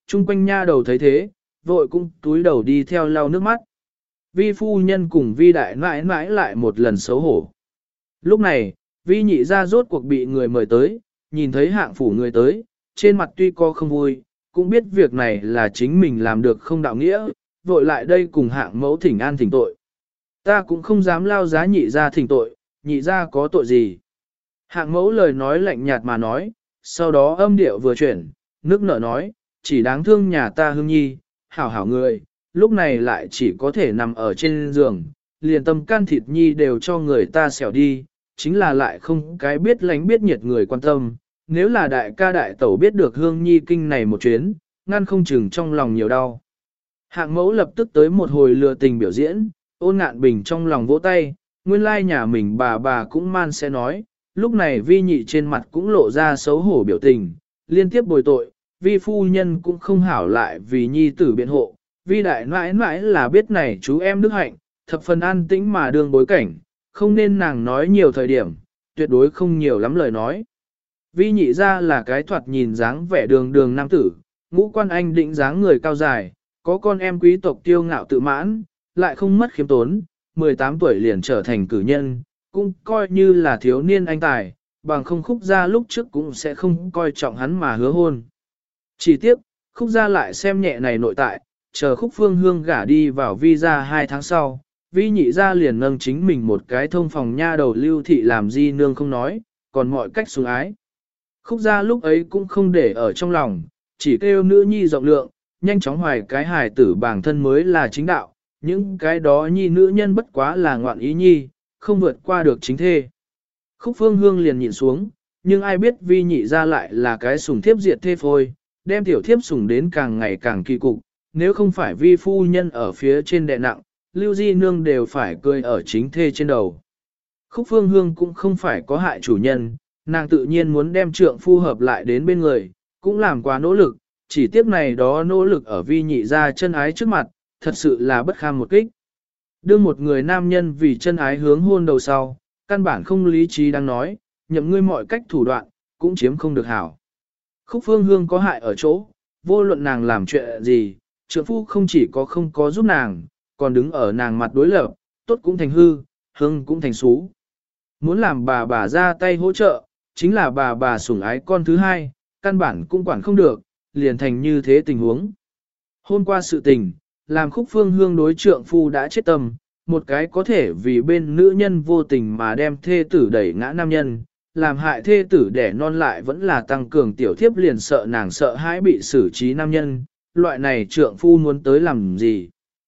chung quanh nha đầu thấy thế, vội cũng túi đầu đi theo lau nước mắt. Vi phu nhân cùng vi đại nãi nãi lại một lần xấu hổ. Lúc này, vi nhị ra rốt cuộc bị người mời tới, nhìn thấy hạng phủ người tới, trên mặt tuy có không vui, cũng biết việc này là chính mình làm được không đạo nghĩa, vội lại đây cùng hạng mẫu thỉnh an thỉnh tội. Ta cũng không dám lao giá nhị ra thỉnh tội, nhị ra có tội gì. Hạng mẫu lời nói lạnh nhạt mà nói, sau đó âm điệu vừa chuyển, nước nở nói, chỉ đáng thương nhà ta Hương Nhi, hảo hảo người, lúc này lại chỉ có thể nằm ở trên giường, liền tâm can thịt Nhi đều cho người ta xẻo đi, chính là lại không cái biết lánh biết nhiệt người quan tâm. Nếu là đại ca đại tẩu biết được Hương Nhi kinh này một chuyến, ngăn không chừng trong lòng nhiều đau. Hạng mẫu lập tức tới một hồi lừa tình biểu diễn, Ôn Ngạn Bình trong lòng vỗ tay, nguyên lai nhà mình bà cũng man sẽ nói, lúc này vi nhị trên mặt cũng lộ ra xấu hổ biểu tình, liên tiếp bồi tội, vi phu nhân cũng không hảo lại vì nhi tử biện hộ, vi đại nãi nãi là biết này chú em đức hạnh, thập phần an tĩnh mà đương bối cảnh, không nên nàng nói nhiều thời điểm, tuyệt đối không nhiều lắm lời nói. Vi nhị ra là cái thoạt nhìn dáng vẻ đường đường nam tử, ngũ quan anh định dáng người cao dài, có con em quý tộc tiêu ngạo tự mãn, lại không mất khiêm tốn, 18 tuổi liền trở thành cử nhân, cũng coi như là thiếu niên anh tài, bằng không Khúc Gia lúc trước cũng sẽ không coi trọng hắn mà hứa hôn. Chỉ tiếc, Khúc Gia lại xem nhẹ này nội tại, chờ Khúc Phương Hương gả đi vào Vi gia 2 tháng sau, Vi nhị gia liền nâng chính mình một cái thông phòng nha đầu Lưu Thị làm di nương không nói, còn mọi cách sủng ái. Khúc Gia lúc ấy cũng không để ở trong lòng, chỉ kêu nữ nhi rộng lượng, nhanh chóng hoài cái hài tử bản thân mới là chính đạo, những cái đó nhi nữ nhân bất quá là ngoạn ý nhi, không vượt qua được chính thê. Khúc Phương Hương liền nhìn xuống, nhưng ai biết Vi nhị ra lại là cái sủng thiếp diệt thê phôi, đem tiểu thiếp sủng đến càng ngày càng kỳ cục, nếu không phải Vi phu nhân ở phía trên đè nặng, Lưu Di nương đều phải cười ở chính thê trên đầu. Khúc Phương Hương cũng không phải có hại chủ nhân, nàng tự nhiên muốn đem trượng phu hợp lại đến bên người, cũng làm quá nỗ lực, chỉ tiếc này đó nỗ lực ở Vi nhị ra chân ái trước mặt, thật sự là bất kham một kích. Đương một người nam nhân vì chân ái hướng hôn đầu sau, căn bản không lý trí đang nói, nhậm ngươi mọi cách thủ đoạn, cũng chiếm không được hảo. Khúc Phương Hương có hại ở chỗ, vô luận nàng làm chuyện gì, trượng phu không chỉ có không có giúp nàng, còn đứng ở nàng mặt đối lập, tốt cũng thành hư, hương cũng thành xú. Muốn làm bà ra tay hỗ trợ, chính là bà sủng ái con thứ hai, căn bản cũng quản không được, liền thành như thế tình huống. Hôm qua sự tình, làm Khúc Phương Hương đối trượng phu đã chết tâm, một cái có thể vì bên nữ nhân vô tình mà đem thê tử đẩy ngã nam nhân, làm hại thê tử đẻ non lại vẫn là tăng cường tiểu thiếp liền sợ nàng sợ hãi bị xử trí nam nhân, loại này trượng phu muốn tới làm gì.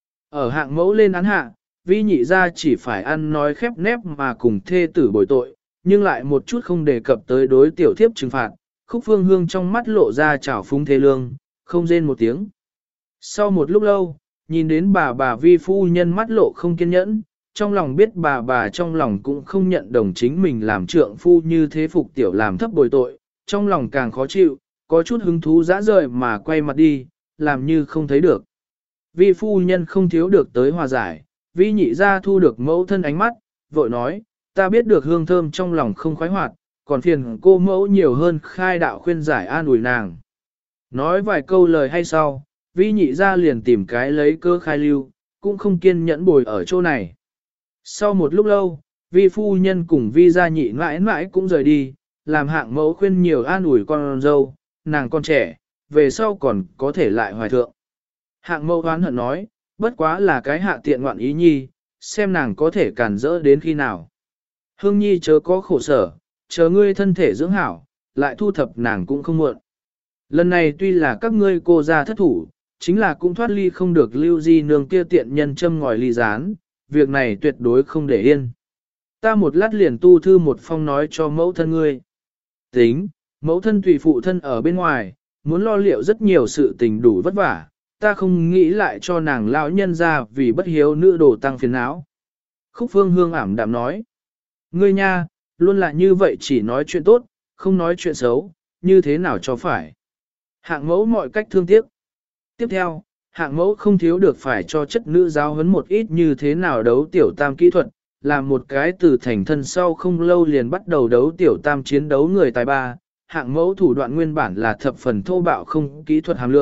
Ở hạng mẫu lên án hạ, Vi nhị ra chỉ phải ăn nói khép nép mà cùng thê tử bồi tội, nhưng lại một chút không đề cập tới đối tiểu thiếp trừng phạt, Khúc Phương Hương trong mắt lộ ra trào phúng thê lương, không rên một tiếng. Sau một lúc lâu, nhìn đến bà Vi phu nhân mắt lộ không kiên nhẫn, trong lòng biết bà trong lòng cũng không nhận đồng chính mình làm trượng phu như thế phục tiểu làm thấp bồi tội, trong lòng càng khó chịu, có chút hứng thú dã rời mà quay mặt đi, làm như không thấy được. Vi phu nhân không thiếu được tới hòa giải, Vi nhị ra thu được mẫu thân ánh mắt, vội nói, ta biết được hương thơm trong lòng không khoái hoạt, còn phiền cô mẫu nhiều hơn khai đạo khuyên giải an ủi nàng. Nói vài câu lời hay sau, Vi nhị ra liền tìm cái lấy cơ khai lưu, cũng không kiên nhẫn bồi ở chỗ này. Sau một lúc lâu, Vi phu nhân cùng Vi gia nhị mãi mãi cũng rời đi, làm hạng mẫu khuyên nhiều an ủi con dâu, nàng con trẻ, về sau còn có thể lại hoài thượng. Hạng mẫu oán hận nói, bất quá là cái hạ tiện ngoạn ý nhi, xem nàng có thể cản rỡ đến khi nào. Hương nhi chớ có khổ sở, chờ ngươi thân thể dưỡng hảo, lại thu thập nàng cũng không muộn. Lần này tuy là các ngươi cô gia thất thủ, chính là cũng thoát ly không được Lưu Di nương kia tiện nhân châm ngòi ly gián, việc này tuyệt đối không để yên. Ta một lát liền tu thư một phong nói cho mẫu thân ngươi. Tính, mẫu thân tùy phụ thân ở bên ngoài, muốn lo liệu rất nhiều sự tình đủ vất vả, ta không nghĩ lại cho nàng lão nhân ra vì bất hiếu nữ đồ tăng phiền não. Khúc Phương Hương ảm đạm nói, ngươi nha, luôn là như vậy chỉ nói chuyện tốt, không nói chuyện xấu, như thế nào cho phải. Hạng mẫu mọi cách thương tiếc. Tiếp theo, hạng mẫu không thiếu được phải cho chất nữ giáo huấn một ít như thế nào đấu tiểu tam kỹ thuật, làm một cái từ thành thân sau không lâu liền bắt đầu đấu tiểu tam chiến đấu người tài ba. Hạng mẫu thủ đoạn nguyên bản là thập phần thô bạo không kỹ thuật hàm lượng,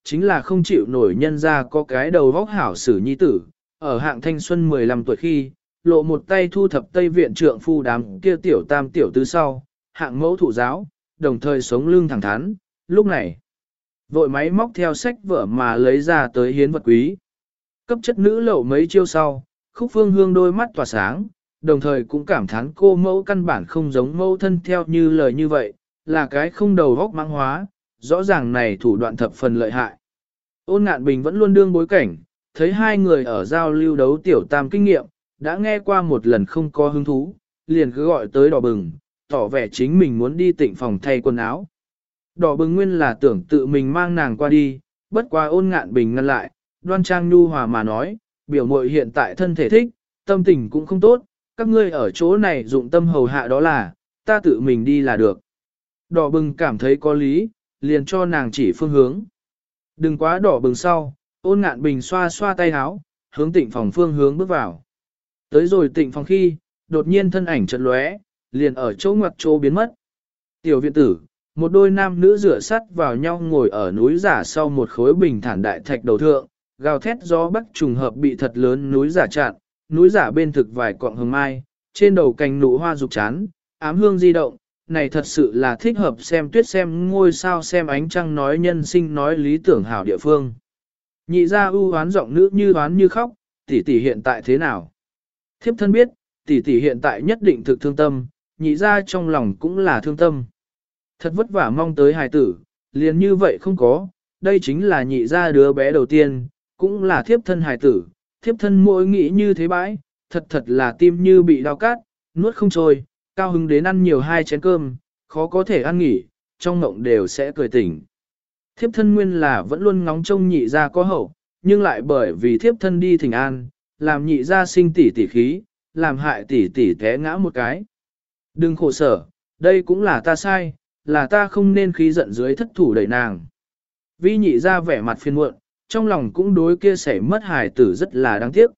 chính là không chịu nổi nhân ra có cái đầu vóc hảo sử nhi tử, ở hạng thanh xuân 15 tuổi khi, lộ một tay thu thập Tây Viện trượng phu đám kia tiểu tam tiểu tứ sau, hạng mẫu thụ giáo, đồng thời sống lưng thẳng thắn, lúc này, vội máy móc theo sách vở mà lấy ra tới hiến vật quý. Cấp chất nữ lậu mấy chiêu sau, Khúc Phương Hương đôi mắt tỏa sáng, đồng thời cũng cảm thán cô mẫu căn bản không giống mẫu thân theo như lời như vậy, là cái không đầu vóc mãng hóa, rõ ràng này thủ đoạn thập phần lợi hại. Ôn Ngạn Bình vẫn luôn đương bối cảnh, thấy hai người ở giao lưu đấu tiểu tam kinh nghiệm, đã nghe qua một lần không có hứng thú, liền cứ gọi tới Đỏ Bừng, tỏ vẻ chính mình muốn đi tịnh phòng thay quần áo. Đỏ Bừng nguyên là tưởng tự mình mang nàng qua đi, bất quá Ôn Ngạn Bình ngăn lại, đoan trang nhu hòa mà nói, biểu muội hiện tại thân thể thích, tâm tình cũng không tốt, các ngươi ở chỗ này dụng tâm hầu hạ đó là, ta tự mình đi là được. Đỏ Bừng cảm thấy có lý, liền cho nàng chỉ phương hướng. Đừng quá Đỏ Bừng sau, Ôn Ngạn Bình xoa xoa tay áo, hướng tịnh phòng phương hướng bước vào. Tới rồi tịnh phòng khi, đột nhiên thân ảnh chợt lóe, liền ở chỗ ngoặt chỗ biến mất. Tiểu viện tử, một đôi nam nữ rửa sắt vào nhau ngồi ở núi giả sau một khối bình thản đại thạch đầu thượng, gào thét gió bắc trùng hợp bị thật lớn núi giả chặn, núi giả bên thực vài cọng hồng mai, trên đầu cành nụ hoa rục chán, ám hương di động, này thật sự là thích hợp xem tuyết xem ngôi sao xem ánh trăng nói nhân sinh nói lý tưởng hảo địa phương. Nhị ra ưu hoán giọng nữ như hoán như khóc, tỷ tỷ hiện tại thế nào? Thiếp thân biết, tỷ tỷ hiện tại nhất định thực thương tâm, nhị ra trong lòng cũng là thương tâm. Thật vất vả mong tới hài tử, liền như vậy không có, đây chính là nhị ra đứa bé đầu tiên, cũng là thiếp thân hài tử, thiếp thân mỗi nghĩ như thế bãi, thật là tim như bị đau cát, nuốt không trôi, cao hứng đến ăn nhiều hai chén cơm, khó có thể ăn nghỉ, trong mộng đều sẽ cười tỉnh. Thiếp thân nguyên là vẫn luôn ngóng trông nhị ra có hậu, nhưng lại bởi vì thiếp thân đi thỉnh an, làm nhị ra sinh tỷ tỷ khí, làm hại tỷ tỷ té ngã một cái. Đừng khổ sở, đây cũng là ta sai, là ta không nên khí giận dưới thất thủ đẩy nàng. Vi nhị ra vẻ mặt phiền muộn, trong lòng cũng đối kia sẽ mất hài tử rất là đáng tiếc.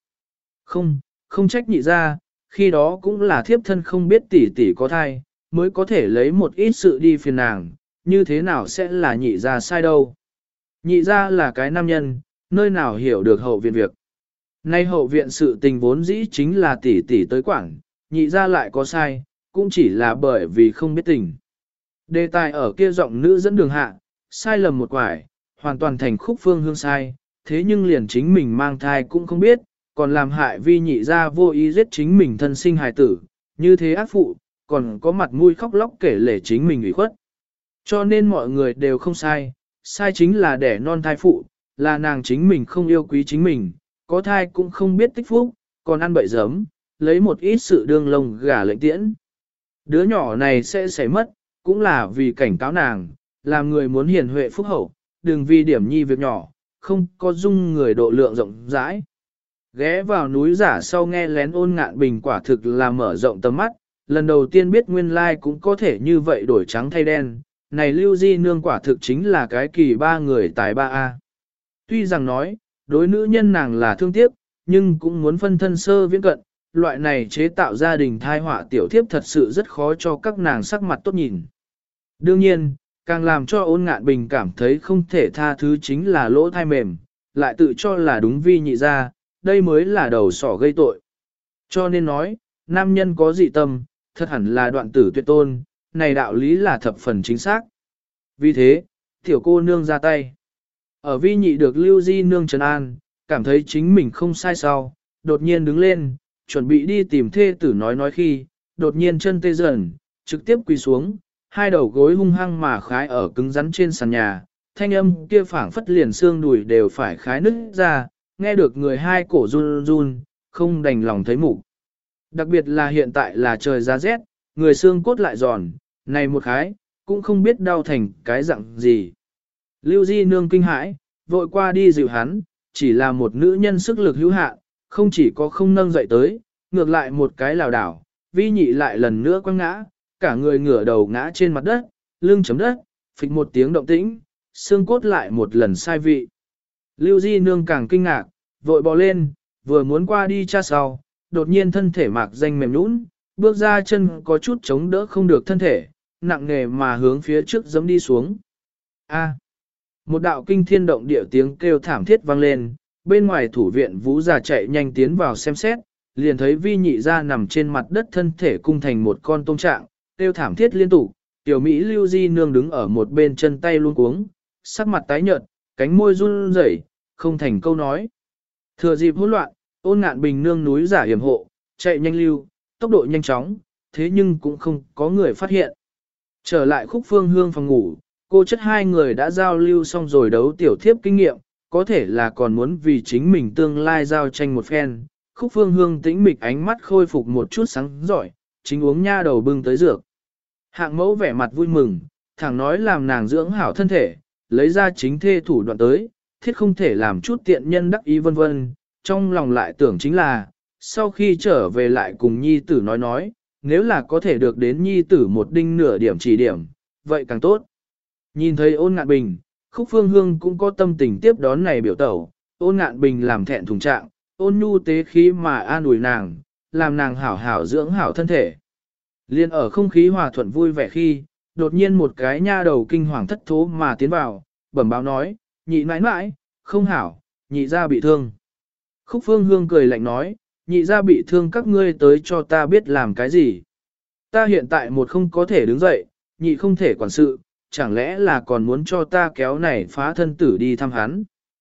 Không trách nhị ra, khi đó cũng là thiếp thân không biết tỷ tỷ có thai, mới có thể lấy một ít sự đi phiền nàng, như thế nào sẽ là nhị ra sai đâu. Nhị ra là cái nam nhân, nơi nào hiểu được hậu viện việc. Nay hậu viện sự tình vốn dĩ chính là tỷ tỷ tới quảng, nhị ra lại có sai, cũng chỉ là bởi vì không biết tình. Đề tài ở kia giọng nữ dẫn đường hạ, sai lầm một quải, hoàn toàn thành Khúc Phương Hương sai, thế nhưng liền chính mình mang thai cũng không biết, còn làm hại vi nhị ra vô ý giết chính mình thân sinh hài tử, như thế ác phụ, còn có mặt mũi khóc lóc kể lể chính mình ủy khuất. Cho nên mọi người đều không sai, sai chính là đẻ non thai phụ, là nàng chính mình không yêu quý chính mình, có thai cũng không biết tích phúc, còn ăn bậy giấm, lấy một ít sự đương lông gà lệnh tiễn. Đứa nhỏ này sẽ mất, cũng là vì cảnh cáo nàng, làm người muốn hiền huệ phúc hậu, đừng vì điểm nhi việc nhỏ, không có dung người độ lượng rộng rãi. Ghé vào núi giả sau nghe lén Ôn Ngạn Bình quả thực là mở rộng tầm mắt, lần đầu tiên biết nguyên lai cũng có thể như vậy đổi trắng thay đen, này Lưu Di Nương quả thực chính là cái kỳ ba người tài ba A. Tuy rằng nói, đối nữ nhân nàng là thương tiếc, nhưng cũng muốn phân thân sơ viễn cận, loại này chế tạo gia đình thai họa tiểu thiếp thật sự rất khó cho các nàng sắc mặt tốt nhìn. Đương nhiên, càng làm cho Ôn Ngạn Bình cảm thấy không thể tha thứ chính là lỗ thai mềm, lại tự cho là đúng vi nhị ra, đây mới là đầu sỏ gây tội. Cho nên nói, nam nhân có dị tâm, thật hẳn là đoạn tử tuyệt tôn, này đạo lý là thập phần chính xác. Vì thế, tiểu cô nương ra tay. Ở vi nhị được Lưu Di Nương trấn an, cảm thấy chính mình không sai sau, đột nhiên đứng lên, chuẩn bị đi tìm thê tử nói khi, đột nhiên chân tê dần, trực tiếp quỳ xuống, hai đầu gối hung hăng mà khái ở cứng rắn trên sàn nhà, thanh âm kia phảng phất liền xương đùi đều phải khái nứt ra, nghe được người hai cổ run run, không đành lòng thấy mục. Đặc biệt là hiện tại là trời giá rét, người xương cốt lại giòn, này một khái, cũng không biết đau thành cái dạng gì. Lưu Di Nương kinh hãi, vội qua đi dịu hắn, chỉ là một nữ nhân sức lực hữu hạn, không chỉ có không nâng dậy tới, ngược lại một cái lảo đảo, vi nhị lại lần nữa quăng ngã, cả người ngửa đầu ngã trên mặt đất, lưng chấm đất, phịch một tiếng động tĩnh, xương cốt lại một lần sai vị. Lưu Di Nương càng kinh ngạc, vội bò lên, vừa muốn qua đi cha sau, đột nhiên thân thể mạc danh mềm nhũn, bước ra chân có chút chống đỡ không được thân thể, nặng nề mà hướng phía trước giẫm đi xuống. A. Một đạo kinh thiên động địa tiếng kêu thảm thiết vang lên, bên ngoài thủ viện Vũ già chạy nhanh tiến vào xem xét, liền thấy Vi Nhị gia nằm trên mặt đất thân thể cung thành một con tôm trạng, kêu thảm thiết liên tục, tiểu Mỹ Lưu Di Nương đứng ở một bên chân tay luôn cuống, sắc mặt tái nhợt, cánh môi run rẩy, không thành câu nói. Thừa dịp hỗn loạn, Ôn Ngạn Bình nương núi giả hiểm hộ, chạy nhanh lưu, tốc độ nhanh chóng, thế nhưng cũng không có người phát hiện. Trở lại Khúc Phương Hương phòng ngủ, cô chất hai người đã giao lưu xong rồi đấu tiểu thiếp kinh nghiệm, có thể là còn muốn vì chính mình tương lai giao tranh một phen. Khúc Phương Hương tĩnh mịch ánh mắt khôi phục một chút sáng giỏi, chính uống nha đầu bưng tới dược. Hạng mẫu vẻ mặt vui mừng, thẳng nói làm nàng dưỡng hảo thân thể, lấy ra chính thê thủ đoạn tới, thiết không thể làm chút tiện nhân đắc ý vân vân, trong lòng lại tưởng chính là, sau khi trở về lại cùng nhi tử nói, nếu là có thể được đến nhi tử một đinh nửa điểm chỉ điểm, vậy càng tốt. Nhìn thấy Ôn Ngạn Bình, Khúc Phương Hương cũng có tâm tình tiếp đón này biểu tẩu, Ôn Ngạn Bình làm thẹn thùng trạng, ôn nhu tế khí mà an ủi nàng, làm nàng hảo hảo dưỡng hảo thân thể. Liên ở không khí hòa thuận vui vẻ khi, đột nhiên một cái nha đầu kinh hoàng thất thố mà tiến vào, bẩm báo nói, nhị nãi nãi, không hảo, nhị gia bị thương. Khúc Phương Hương cười lạnh nói, nhị gia bị thương các ngươi tới cho ta biết làm cái gì. Ta hiện tại một không có thể đứng dậy, nhị không thể quản sự, chẳng lẽ là còn muốn cho ta kéo này phá thân tử đi thăm hắn.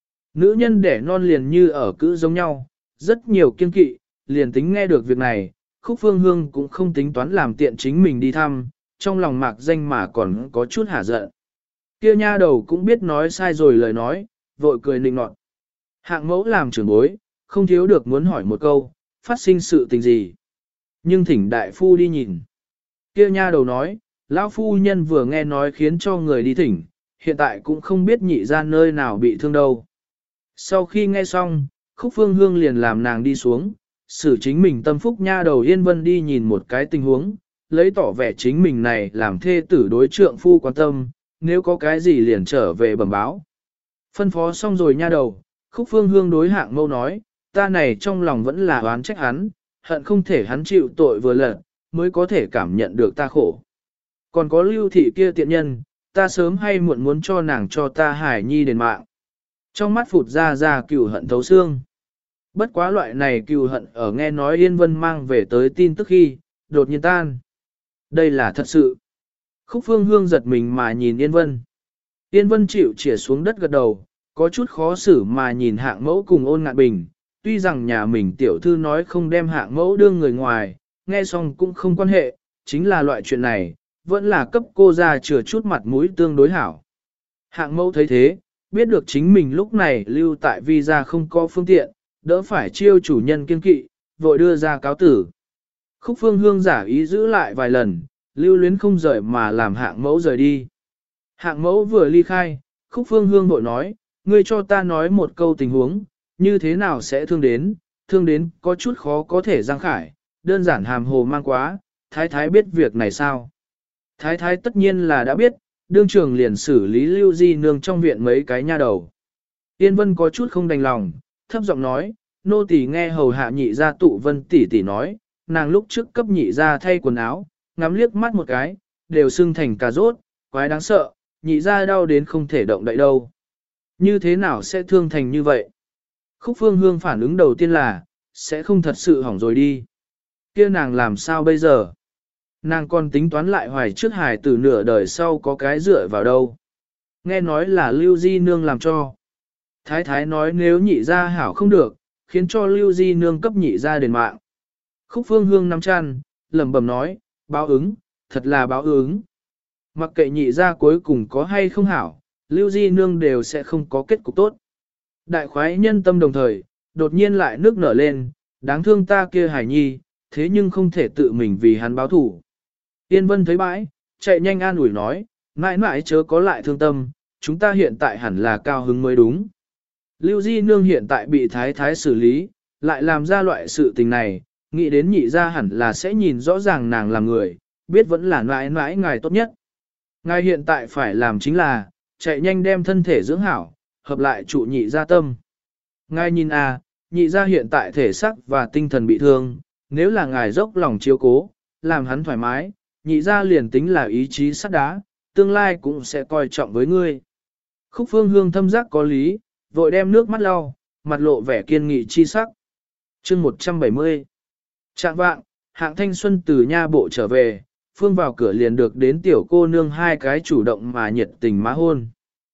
Nữ nhân đẻ non liền như ở cữ giống nhau, rất nhiều kiên kỵ, liền tính nghe được việc này, Khúc Phương Hương cũng không tính toán làm tiện chính mình đi thăm, trong lòng mạc danh mà còn có chút hả giận. Kia nha đầu cũng biết nói sai rồi lời nói, vội cười nịnh nọt. Hạng mẫu làm trưởng bối, không thiếu được muốn hỏi một câu, phát sinh sự tình gì. Nhưng thỉnh đại phu đi nhìn. Kia nha đầu nói, lão phu nhân vừa nghe nói khiến cho người đi thỉnh, hiện tại cũng không biết nhị ra nơi nào bị thương đâu. Sau khi nghe xong, Khúc Phương Hương liền làm nàng đi xuống, xử chính mình tâm phúc nha đầu Yên Vân đi nhìn một cái tình huống, lấy tỏ vẻ chính mình này làm thê tử đối trượng phu quan tâm, nếu có cái gì liền trở về bẩm báo. Phân phó xong rồi nha đầu, Khúc Phương Hương đối Hạng Mâu nói, ta này trong lòng vẫn là oán trách hắn, hận không thể hắn chịu tội vừa lận, mới có thể cảm nhận được ta khổ. Còn có Lưu thị kia tiện nhân, ta sớm hay muộn muốn cho nàng cho ta Hải Nhi đền mạng. Trong mắt phụt ra cừu hận thấu xương. Bất quá loại này cừu hận ở nghe nói Yên Vân mang về tới tin tức khi, đột nhiên tan. Đây là thật sự. Khúc Phương Hương giật mình mà nhìn Yên Vân. Yên Vân chịu chỉa xuống đất gật đầu, có chút khó xử mà nhìn Hạng Mẫu cùng Ôn Ngạn Bình. Tuy rằng nhà mình tiểu thư nói không đem Hạng Mẫu đương người ngoài, nghe xong cũng không quan hệ, chính là loại chuyện này, vẫn là cấp cô ra chừa chút mặt mũi tương đối hảo. Hạng Mẫu thấy thế, biết được chính mình lúc này lưu tại visa không có phương tiện, đỡ phải chiêu chủ nhân kiên kỵ, vội đưa ra cáo tử. Khúc Phương Hương giả ý giữ lại vài lần, lưu luyến không rời mà làm Hạng Mẫu rời đi. Hạng Mẫu vừa ly khai, Khúc Phương Hương vội nói, ngươi cho ta nói một câu tình huống, như thế nào sẽ thương đến có chút khó có thể giang khải, đơn giản hàm hồ mang quá, thái thái biết việc này sao? Thái thái tất nhiên là đã biết, đương trường liền xử lý Lưu Di Nương trong viện mấy cái nha đầu. Yên Vân có chút không đành lòng, thấp giọng nói, nô tỳ nghe hầu hạ nhị gia Tụ Vân tỷ tỷ nói, nàng lúc trước cấp nhị gia thay quần áo, ngắm liếc mắt một cái, đều sưng thành cà rốt, quái đáng sợ, nhị gia đau đến không thể động đậy đâu. Như thế nào sẽ thương thành như vậy? Khúc Phương Hương phản ứng đầu tiên là, sẽ không thật sự hỏng rồi đi. Kia nàng làm sao bây giờ? Nàng còn tính toán lại hoài trước hài từ nửa đời sau có cái dựa vào đâu. Nghe nói là Lưu Di Nương làm cho. Thái thái nói nếu nhị gia hảo không được, khiến cho Lưu Di Nương cấp nhị gia đền mạng. Khúc Phương Hương nắm chăn, lẩm bẩm nói, báo ứng, thật là báo ứng. Mặc kệ nhị gia cuối cùng có hay không hảo, Lưu Di Nương đều sẽ không có kết cục tốt. Đại khoái nhân tâm đồng thời, đột nhiên lại nước nở lên, đáng thương ta kia Hải Nhi, thế nhưng không thể tự mình vì hắn báo thủ. Yên Vân thấy bãi, chạy nhanh an ủi nói, mãi mãi chớ có lại thương tâm, chúng ta hiện tại hẳn là cao hứng mới đúng. Lưu Di Nương hiện tại bị thái thái xử lý, lại làm ra loại sự tình này, nghĩ đến nhị gia hẳn là sẽ nhìn rõ ràng nàng là người, biết vẫn là mãi mãi ngài tốt nhất. Ngài hiện tại phải làm chính là, chạy nhanh đem thân thể dưỡng hảo, hợp lại trụ nhị gia tâm. Ngài nhìn nhị gia hiện tại thể xác và tinh thần bị thương, nếu là ngài dốc lòng chiếu cố, làm hắn thoải mái, nhị gia liền tính là ý chí sắt đá, tương lai cũng sẽ coi trọng với ngươi. Khúc Phương Hương thâm giác có lý, vội đem nước mắt lau, mặt lộ vẻ kiên nghị chi sắc. Chương 170. Trạng vạng, Hạng Thanh Xuân từ nha bộ trở về, Phương vào cửa liền được đến tiểu cô nương hai cái chủ động mà nhiệt tình má hôn.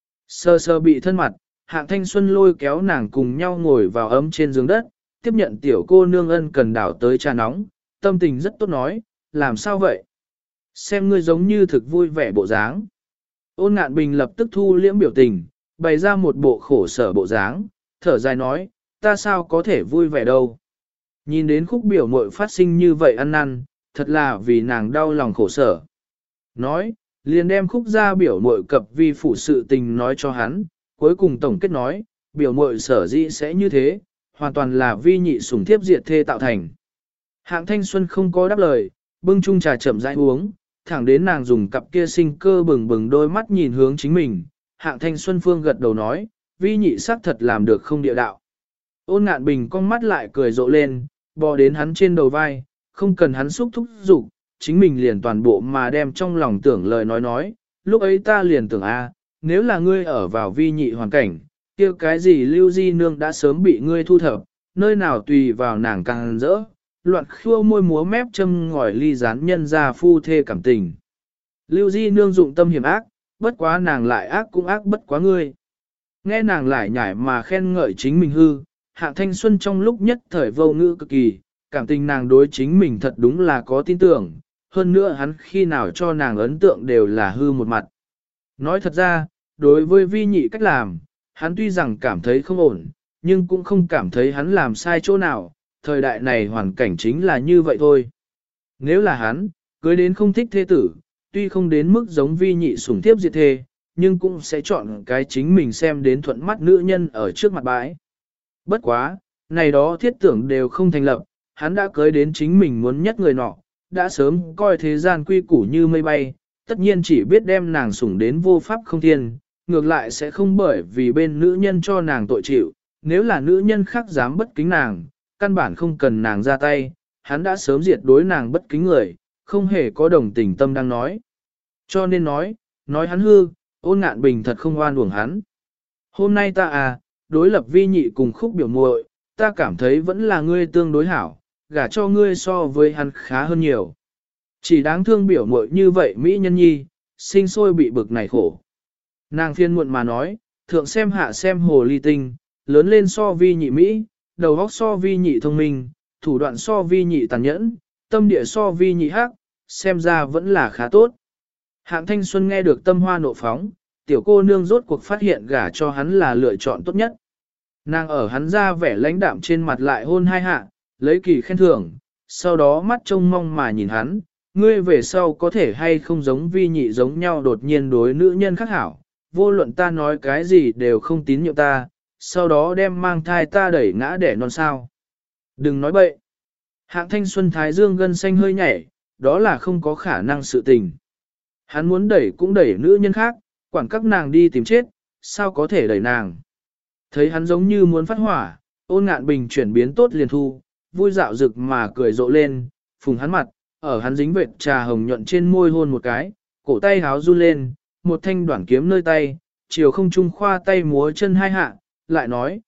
Sơ sơ bị thân mặt, Hạng Thanh Xuân lôi kéo nàng cùng nhau ngồi vào ấm trên giường đất, tiếp nhận tiểu cô nương ân cần đảo tới trà nóng, tâm tình rất tốt nói, làm sao vậy? Xem ngươi giống như thực vui vẻ bộ dáng. Ôn Ngạn Bình lập tức thu liễm biểu tình, bày ra một bộ khổ sở bộ dáng, thở dài nói, ta sao có thể vui vẻ đâu. Nhìn đến Khúc biểu muội phát sinh như vậy ăn năn, thật là vì nàng đau lòng khổ sở. Nói, liền đem Khúc ra biểu muội cập vi phụ sự tình nói cho hắn, cuối cùng tổng kết nói, biểu muội sở dĩ sẽ như thế, hoàn toàn là vi nhị sủng thiếp diệt thê tạo thành. Hạng Thanh Xuân không có đáp lời, bưng chung trà chậm rãi uống, thẳng đến nàng dùng cặp kia sinh cơ bừng bừng đôi mắt nhìn hướng chính mình. Hạng Thanh Xuân Phương gật đầu nói, vi nhị xác thật làm được không địa đạo. Ôn Ngạn Bình cong mắt lại cười rộ lên, bò đến hắn trên đầu vai, không cần hắn xúc thúc giục, chính mình liền toàn bộ mà đem trong lòng tưởng lời nói, lúc ấy ta liền tưởng nếu là ngươi ở vào vi nhị hoàn cảnh, kia cái gì Lưu Di Nương đã sớm bị ngươi thu thập, nơi nào tùy vào nàng càng rỡ, loạn khua môi múa mép châm ngòi ly gián nhân ra phu thê cảm tình. Lưu Di Nương dụng tâm hiểm ác, bất quá nàng lại ác cũng ác bất quá ngươi. Nghe nàng lại nhảy mà khen ngợi chính mình hư, Hạng Thanh Xuân trong lúc nhất thời vô ngữ cực kỳ, cảm tình nàng đối chính mình thật đúng là có tin tưởng, hơn nữa hắn khi nào cho nàng ấn tượng đều là hư một mặt. Nói thật ra, đối với vi nhị cách làm, hắn tuy rằng cảm thấy không ổn, nhưng cũng không cảm thấy hắn làm sai chỗ nào, thời đại này hoàn cảnh chính là như vậy thôi. Nếu là hắn, cưới đến không thích thê tử, tuy không đến mức giống vi nhị sủng thiếp diệt thê, nhưng cũng sẽ chọn cái chính mình xem đến thuận mắt nữ nhân ở trước mặt bãi. Bất quá, này đó thiết tưởng đều không thành lập, hắn đã cưới đến chính mình muốn nhất người nọ, đã sớm coi thế gian quy củ như mây bay, tất nhiên chỉ biết đem nàng sủng đến vô pháp không thiên, ngược lại sẽ không bởi vì bên nữ nhân cho nàng tội chịu, nếu là nữ nhân khác dám bất kính nàng, căn bản không cần nàng ra tay, hắn đã sớm diệt đối nàng bất kính người, không hề có đồng tình tâm đang nói. Cho nên nói hắn hư, Ôn Ngạn Bình thật không oan uổng hắn. Hôm nay ta đối lập vi nhị cùng Khúc biểu muội, ta cảm thấy vẫn là ngươi tương đối hảo, gả cho ngươi so với hắn khá hơn nhiều. Chỉ đáng thương biểu muội như vậy Mỹ nhân nhi, sinh sôi bị bực này khổ. Nàng phiên muộn mà nói, thượng xem hạ xem hồ ly tinh, lớn lên so vi nhị Mỹ, đầu óc so vi nhị thông minh, thủ đoạn so vi nhị tàn nhẫn, tâm địa so vi nhị hắc, xem ra vẫn là khá tốt. Hạng Thanh Xuân nghe được tâm hoa nộ phóng, tiểu cô nương rốt cuộc phát hiện gả cho hắn là lựa chọn tốt nhất. Nàng ở hắn ra vẻ lãnh đạm trên mặt lại hôn hai hạ, lấy kỳ khen thưởng, sau đó mắt trông mong mà nhìn hắn, ngươi về sau có thể hay không giống vi nhị giống nhau đột nhiên đối nữ nhân khác hảo, vô luận ta nói cái gì đều không tín nhiệm ta, sau đó đem mang thai ta đẩy ngã đẻ non sao. Đừng nói bậy. Hạng Thanh Xuân thái dương gân xanh hơi nhảy, đó là không có khả năng sự tình. Hắn muốn đẩy cũng đẩy nữ nhân khác, quản các nàng đi tìm chết, sao có thể đẩy nàng. Thấy hắn giống như muốn phát hỏa, Ôn Ngạn Bình chuyển biến tốt liền thu, vui dạo rực mà cười rộ lên, phùng hắn mặt, ở hắn dính vệt trà hồng nhuận trên môi hôn một cái, cổ tay háo run lên, một thanh đoản kiếm nơi tay, chiều không trung khoa tay múa chân hai hạ, lại nói,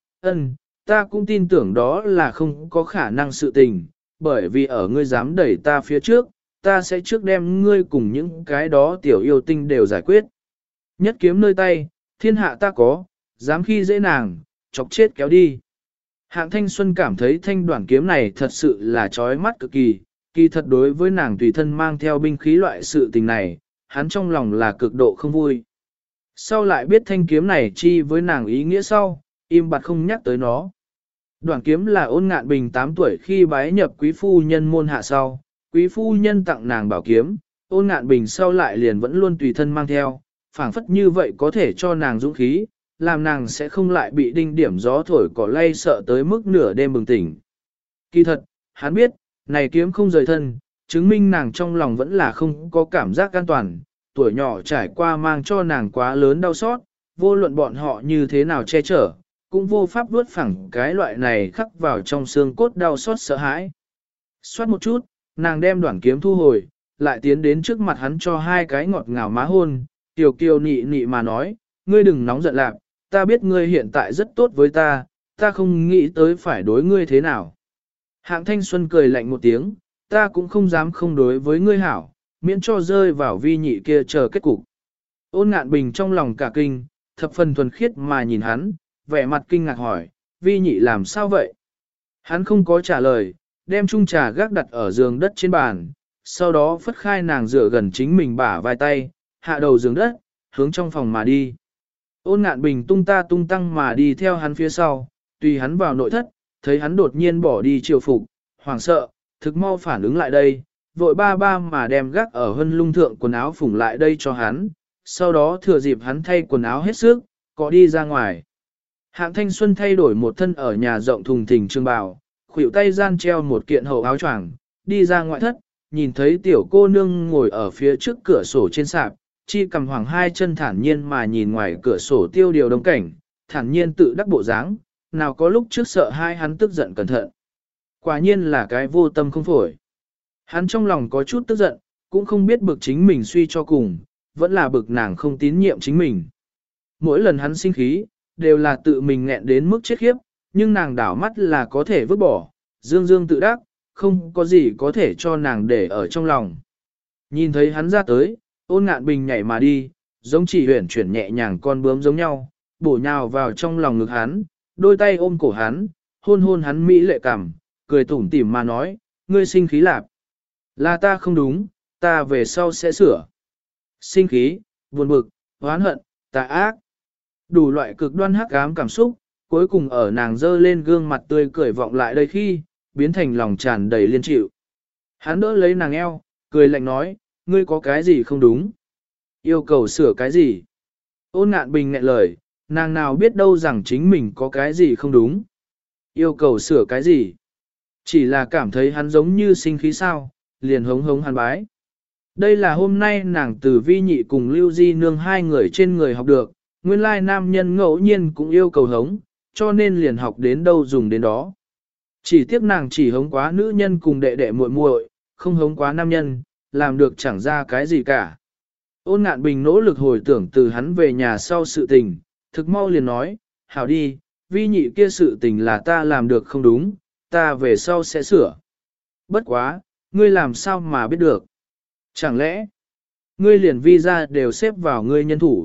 ta cũng tin tưởng đó là không có khả năng sự tình, bởi vì ở ngươi dám đẩy ta phía trước, ta sẽ trước đem ngươi cùng những cái đó tiểu yêu tinh đều giải quyết. Nhất kiếm nơi tay, thiên hạ ta có, dám khi dễ nàng, chọc chết kéo đi. Hạng Thanh Xuân cảm thấy thanh đoạn kiếm này thật sự là chói mắt cực kỳ, kỳ thật đối với nàng tùy thân mang theo binh khí loại sự tình này, hắn trong lòng là cực độ không vui. Sau lại biết thanh kiếm này chi với nàng ý nghĩa sau, im bặt không nhắc tới nó. Đoạn kiếm là Ôn Ngạn Bình 8 tuổi khi bái nhập quý phu nhân môn hạ sau, quý phu nhân tặng nàng bảo kiếm, Ôn Ngạn Bình sau lại liền vẫn luôn tùy thân mang theo, phảng phất như vậy có thể cho nàng dũng khí, làm nàng sẽ không lại bị đinh điểm gió thổi cỏ lay sợ tới mức nửa đêm bừng tỉnh. Kỳ thật, hắn biết, này kiếm không rời thân, chứng minh nàng trong lòng vẫn là không có cảm giác an toàn, tuổi nhỏ trải qua mang cho nàng quá lớn đau xót, vô luận bọn họ như thế nào che chở, cũng vô pháp vuốt phẳng cái loại này khắc vào trong xương cốt đau xót sợ hãi. Xoát một chút, nàng đem đoạn kiếm thu hồi, lại tiến đến trước mặt hắn cho hai cái ngọt ngào má hôn, tiểu kiều nị nị mà nói, ngươi đừng nóng giận lạc, ta biết ngươi hiện tại rất tốt với ta, ta không nghĩ tới phải đối ngươi thế nào. Hạng Thanh Xuân cười lạnh một tiếng, ta cũng không dám không đối với ngươi hảo, miễn cho rơi vào vi nhị kia chờ kết cục. Ôn Ngạn Bình trong lòng cả kinh, thập phần thuần khiết mà nhìn hắn, vẻ mặt kinh ngạc hỏi, vi nhị làm sao vậy? Hắn không có trả lời, đem chung trà gác đặt ở giường đất trên bàn, sau đó phất khai nàng dựa gần chính mình bả vai tay, hạ đầu giường đất, hướng trong phòng mà đi. Ôn Ngạn Bình tung ta tung tăng mà đi theo hắn phía sau, tùy hắn vào nội thất, thấy hắn đột nhiên bỏ đi triều phục, hoảng sợ, thực mau phản ứng lại đây, vội ba ba mà đem gác ở hân lung thượng quần áo phủng lại đây cho hắn, sau đó thừa dịp hắn thay quần áo hết sức, có đi ra ngoài. Hạng Thanh Xuân thay đổi một thân ở nhà rộng thùng thình trường bào, khuỷu tay gian treo một kiện hậu áo choàng, đi ra ngoại thất, nhìn thấy tiểu cô nương ngồi ở phía trước cửa sổ trên sạp, chi cầm hoàng hai chân thản nhiên mà nhìn ngoài cửa sổ tiêu điều đông cảnh, thản nhiên tự đắc bộ dáng, nào có lúc trước sợ hai hắn tức giận cẩn thận. Quả nhiên là cái vô tâm không phổi. Hắn trong lòng có chút tức giận, cũng không biết bực chính mình suy cho cùng, vẫn là bực nàng không tín nhiệm chính mình. Mỗi lần hắn sinh khí, đều là tự mình nghẹn đến mức chết khiếp, nhưng nàng đảo mắt là có thể vứt bỏ, dương dương tự đắc, không có gì có thể cho nàng để ở trong lòng. Nhìn thấy hắn ra tới, Ôn Ngạn Bình nhảy mà đi, giống chỉ huyển chuyển nhẹ nhàng con bướm giống nhau, bổ nhào vào trong lòng ngực hắn, đôi tay ôm cổ hắn, hôn hôn hắn mỹ lệ cảm, cười tủm tỉm mà nói, ngươi sinh khí lạp. Là ta không đúng, ta về sau sẽ sửa. Sinh khí, buồn bực, oán hận, tà ác. Đủ loại cực đoan hắc ám cảm xúc, cuối cùng ở nàng dơ lên gương mặt tươi cười vọng lại đây khi, biến thành lòng tràn đầy liên chịu. Hắn đỡ lấy nàng eo, cười lạnh nói, ngươi có cái gì không đúng? Yêu cầu sửa cái gì? Ôn Ngạn Bình nghẹn lời, nàng nào biết đâu rằng chính mình có cái gì không đúng. Yêu cầu sửa cái gì? Chỉ là cảm thấy hắn giống như sinh khí sao, liền hống hống hắn bái. Đây là hôm nay nàng từ vi nhị cùng Lưu Di Nương hai người trên người học được, nguyên lai nam nhân ngẫu nhiên cũng yêu cầu hống, cho nên liền học đến đâu dùng đến đó. Chỉ tiếc nàng chỉ hống quá nữ nhân cùng đệ đệ muội muội, không hống quá nam nhân, làm được chẳng ra cái gì cả. Ôn Ngạn Bình nỗ lực hồi tưởng từ hắn về nhà sau sự tình, thực mau liền nói, hảo đi, vi nhị kia sự tình là ta làm được không đúng, ta về sau sẽ sửa. Bất quá, ngươi làm sao mà biết được? Chẳng lẽ, ngươi liền vi ra đều xếp vào ngươi nhân thủ?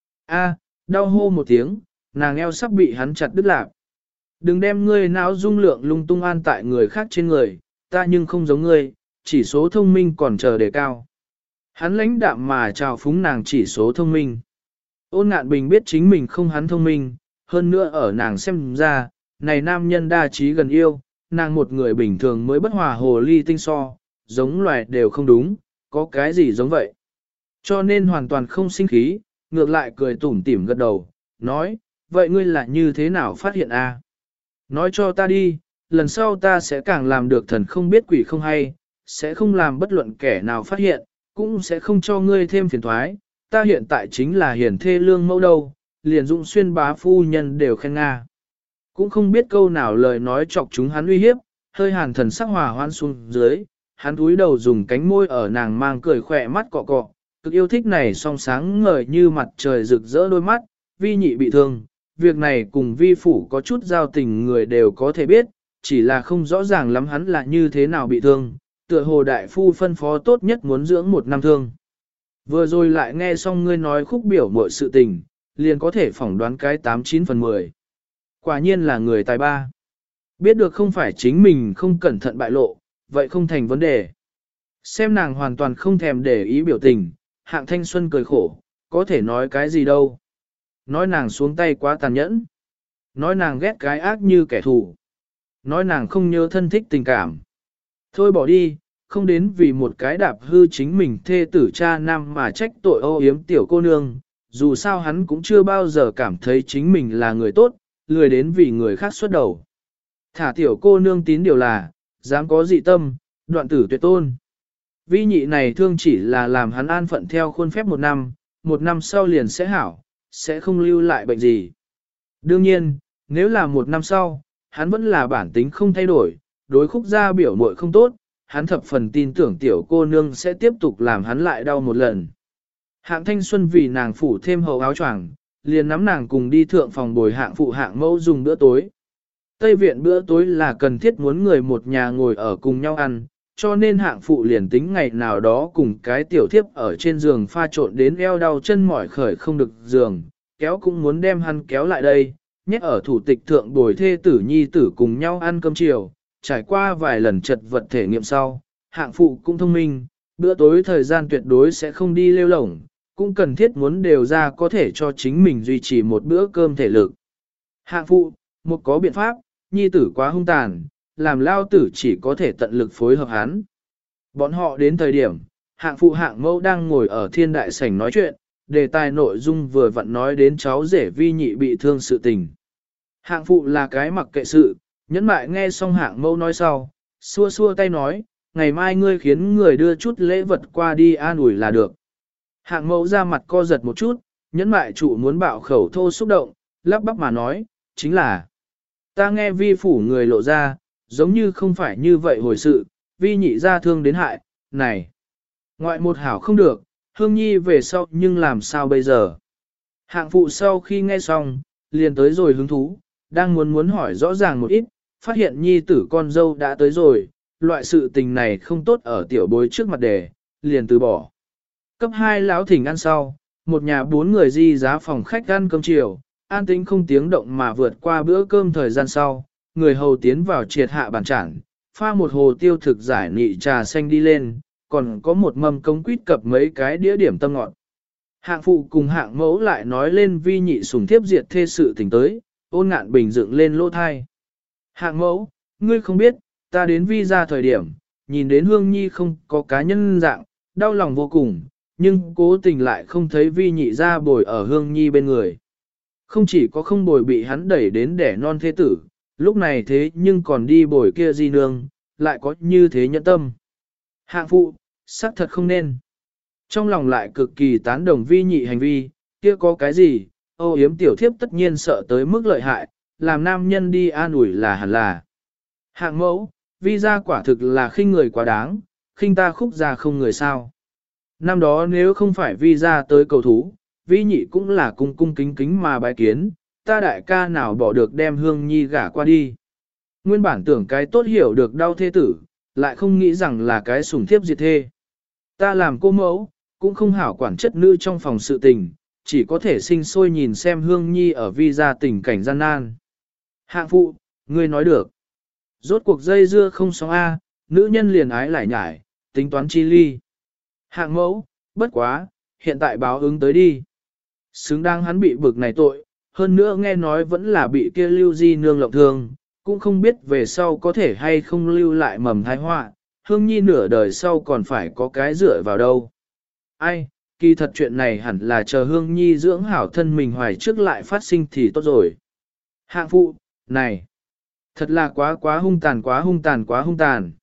A, đau hô một tiếng, nàng eo sắp bị hắn chặt đứt lạc. Đừng đem ngươi não dung lượng lung tung an tại người khác trên người, ta nhưng không giống ngươi, chỉ số thông minh còn chờ đề cao. Hắn lãnh đạm mà chào phúng nàng chỉ số thông minh. Ôn Ngạn Bình biết chính mình không hắn thông minh, hơn nữa ở nàng xem ra, này nam nhân đa trí gần yêu, nàng một người bình thường mới bất hòa hồ ly tinh so, giống loài đều không đúng, có cái gì giống vậy. Cho nên hoàn toàn không sinh khí, ngược lại cười tủm tỉm gật đầu, nói, vậy ngươi là như thế nào phát hiện a? Nói cho ta đi, lần sau ta sẽ càng làm được thần không biết quỷ không hay, sẽ không làm bất luận kẻ nào phát hiện, cũng sẽ không cho ngươi thêm phiền thoái, ta hiện tại chính là hiển thê lương mẫu đâu, liền Dũng Xuyên bá phu nhân đều khen Nga. Cũng không biết câu nào lời nói chọc chúng hắn uy hiếp, hơi hàn thần sắc hòa hoan xuống dưới, hắn cúi đầu dùng cánh môi ở nàng mang cười khỏe mắt cọ cọ, cực yêu thích này song sáng ngời như mặt trời rực rỡ đôi mắt, vi nhị bị thương, việc này cùng vi phủ có chút giao tình người đều có thể biết, chỉ là không rõ ràng lắm hắn là như thế nào bị thương, tựa hồ đại phu phân phó tốt nhất muốn dưỡng 1 năm thương. Vừa rồi lại nghe xong ngươi nói khúc biểu mọi sự tình, liền có thể phỏng đoán cái 89 phần 10. Quả nhiên là người tài ba. Biết được không phải chính mình không cẩn thận bại lộ, vậy không thành vấn đề. Xem nàng hoàn toàn không thèm để ý biểu tình, Hạng Thanh Xuân cười khổ, có thể nói cái gì đâu. Nói nàng xuống tay quá tàn nhẫn. Nói nàng ghét cái ác như kẻ thù. Nói nàng không nhớ thân thích tình cảm. Thôi bỏ đi, không đến vì một cái đạp hư chính mình thê tử cha nam mà trách tội ô yếm tiểu cô nương. Dù sao hắn cũng chưa bao giờ cảm thấy chính mình là người tốt, lười đến vì người khác xuất đầu. Thả tiểu cô nương tín điều là, dám có dị tâm, đoạn tử tuyệt tôn. Vi nhị này thương chỉ là làm hắn an phận theo khuôn phép 1 năm sau liền sẽ hảo, sẽ không lưu lại bệnh gì. Đương nhiên, nếu là 1 năm sau, hắn vẫn là bản tính không thay đổi, đối khúc gia biểu muội không tốt, hắn thập phần tin tưởng tiểu cô nương sẽ tiếp tục làm hắn lại đau một lần. Hạng Thanh Xuân vì nàng phủ thêm hậu áo choàng, liền nắm nàng cùng đi thượng phòng bồi hạng phụ hạng mẫu dùng bữa tối. Tây viện bữa tối là cần thiết muốn người một nhà ngồi ở cùng nhau ăn, cho nên hạng phụ liền tính ngày nào đó cùng cái tiểu thiếp ở trên giường pha trộn đến eo đau chân mỏi khởi không được giường, kéo cũng muốn đem hắn kéo lại đây, nhét ở thủ tịch thượng bồi thê tử nhi tử cùng nhau ăn cơm chiều, trải qua vài lần chật vật thể nghiệm sau, hạng phụ cũng thông minh, bữa tối thời gian tuyệt đối sẽ không đi lêu lổng, cũng cần thiết muốn đều ra có thể cho chính mình duy trì một bữa cơm thể lực. Hạng phụ, một có biện pháp, nhi tử quá hung tàn, làm lao tử chỉ có thể tận lực phối hợp hắn. Bọn họ đến thời điểm, hạng phụ hạng mẫu đang ngồi ở thiên đại sảnh nói chuyện, đề tài nội dung vừa vặn nói đến cháu rể vi nhị bị thương sự tình. Hạng phụ là cái mặc kệ sự, nhẫn mại nghe xong hạng mẫu nói sau, xua xua tay nói, ngày mai ngươi khiến người đưa chút lễ vật qua đi an ủi là được. Hạng mẫu ra mặt co giật một chút, nhẫn mại chủ muốn bạo khẩu thô xúc động, lắp bắp mà nói, chính là ta nghe vi phủ người lộ ra, giống như không phải như vậy hồi sự, vi nhị ra thương đến hại, này. Ngoại một hảo không được, hương nhi về sau nhưng làm sao bây giờ? Hạng phụ sau khi nghe xong, liền tới rồi hứng thú, đang muốn hỏi rõ ràng một ít, phát hiện nhi tử con dâu đã tới rồi, loại sự tình này không tốt ở tiểu bối trước mặt đề, liền từ bỏ. Cấp 2 lão thỉnh ăn sau, một nhà 4 người di giá phòng khách ăn cơm chiều, an tĩnh không tiếng động mà vượt qua bữa cơm thời gian sau, người hầu tiến vào triệt hạ bàn chản, pha một hồ tiêu thực giải nị trà xanh đi lên, còn có một mâm cống quýt cập mấy cái đĩa điểm tâm ngọt. Hạng phụ cùng hạng mẫu lại nói lên vi nhị sủng thiếp diệt thê sự tình tới, Ôn Ngạn Bình dựng lên lỗ thai. Hạng mẫu, ngươi không biết, ta đến vi ra thời điểm, nhìn đến Hương Nhi không có cá nhân dạng, đau lòng vô cùng, nhưng cố tình lại không thấy vi nhị ra bồi ở Hương Nhi bên người. Không chỉ có không bồi bị hắn đẩy đến đẻ non thế tử, lúc này thế nhưng còn đi bồi kia di nương, lại có như thế nhẫn tâm. Hạng phụ, xác thật không nên. Trong lòng lại cực kỳ tán đồng vi nhị hành vi, kia có cái gì, âu yếm tiểu thiếp tất nhiên sợ tới mức lợi hại, làm nam nhân đi an ủi là hẳn là. Hạng mẫu, vi ra quả thực là khinh người quá đáng, khinh ta khúc ra không người sao. Năm đó nếu không phải vi ra tới cầu thú, vi nhị cũng là cung cung kính kính mà bái kiến, ta đại ca nào bỏ được đem Hương Nhi gả qua đi. Nguyên bản tưởng cái tốt hiểu được đau thê tử, lại không nghĩ rằng là cái sủng thiếp diệt thê. Ta làm cô mẫu, cũng không hảo quản chất nữ trong phòng sự tình, chỉ có thể sinh sôi nhìn xem Hương Nhi ở vi ra tình cảnh gian nan. Hạng phụ, ngươi nói được. Rốt cuộc dây dưa không sóng A, nữ nhân liền ái lại nhải, tính toán chi ly. Hạng mẫu, bất quá, hiện tại báo ứng tới đi. Xứng đáng hắn bị bực này tội, hơn nữa nghe nói vẫn là bị kia lưu di nương lộng thương, cũng không biết về sau có thể hay không lưu lại mầm thái họa, Hương Nhi nửa đời sau còn phải có cái dựa vào đâu. Ai, kỳ thật chuyện này hẳn là chờ Hương Nhi dưỡng hảo thân mình hoài trước lại phát sinh thì tốt rồi. Hạng phụ, này, thật là quá hung tàn quá hung tàn quá hung tàn.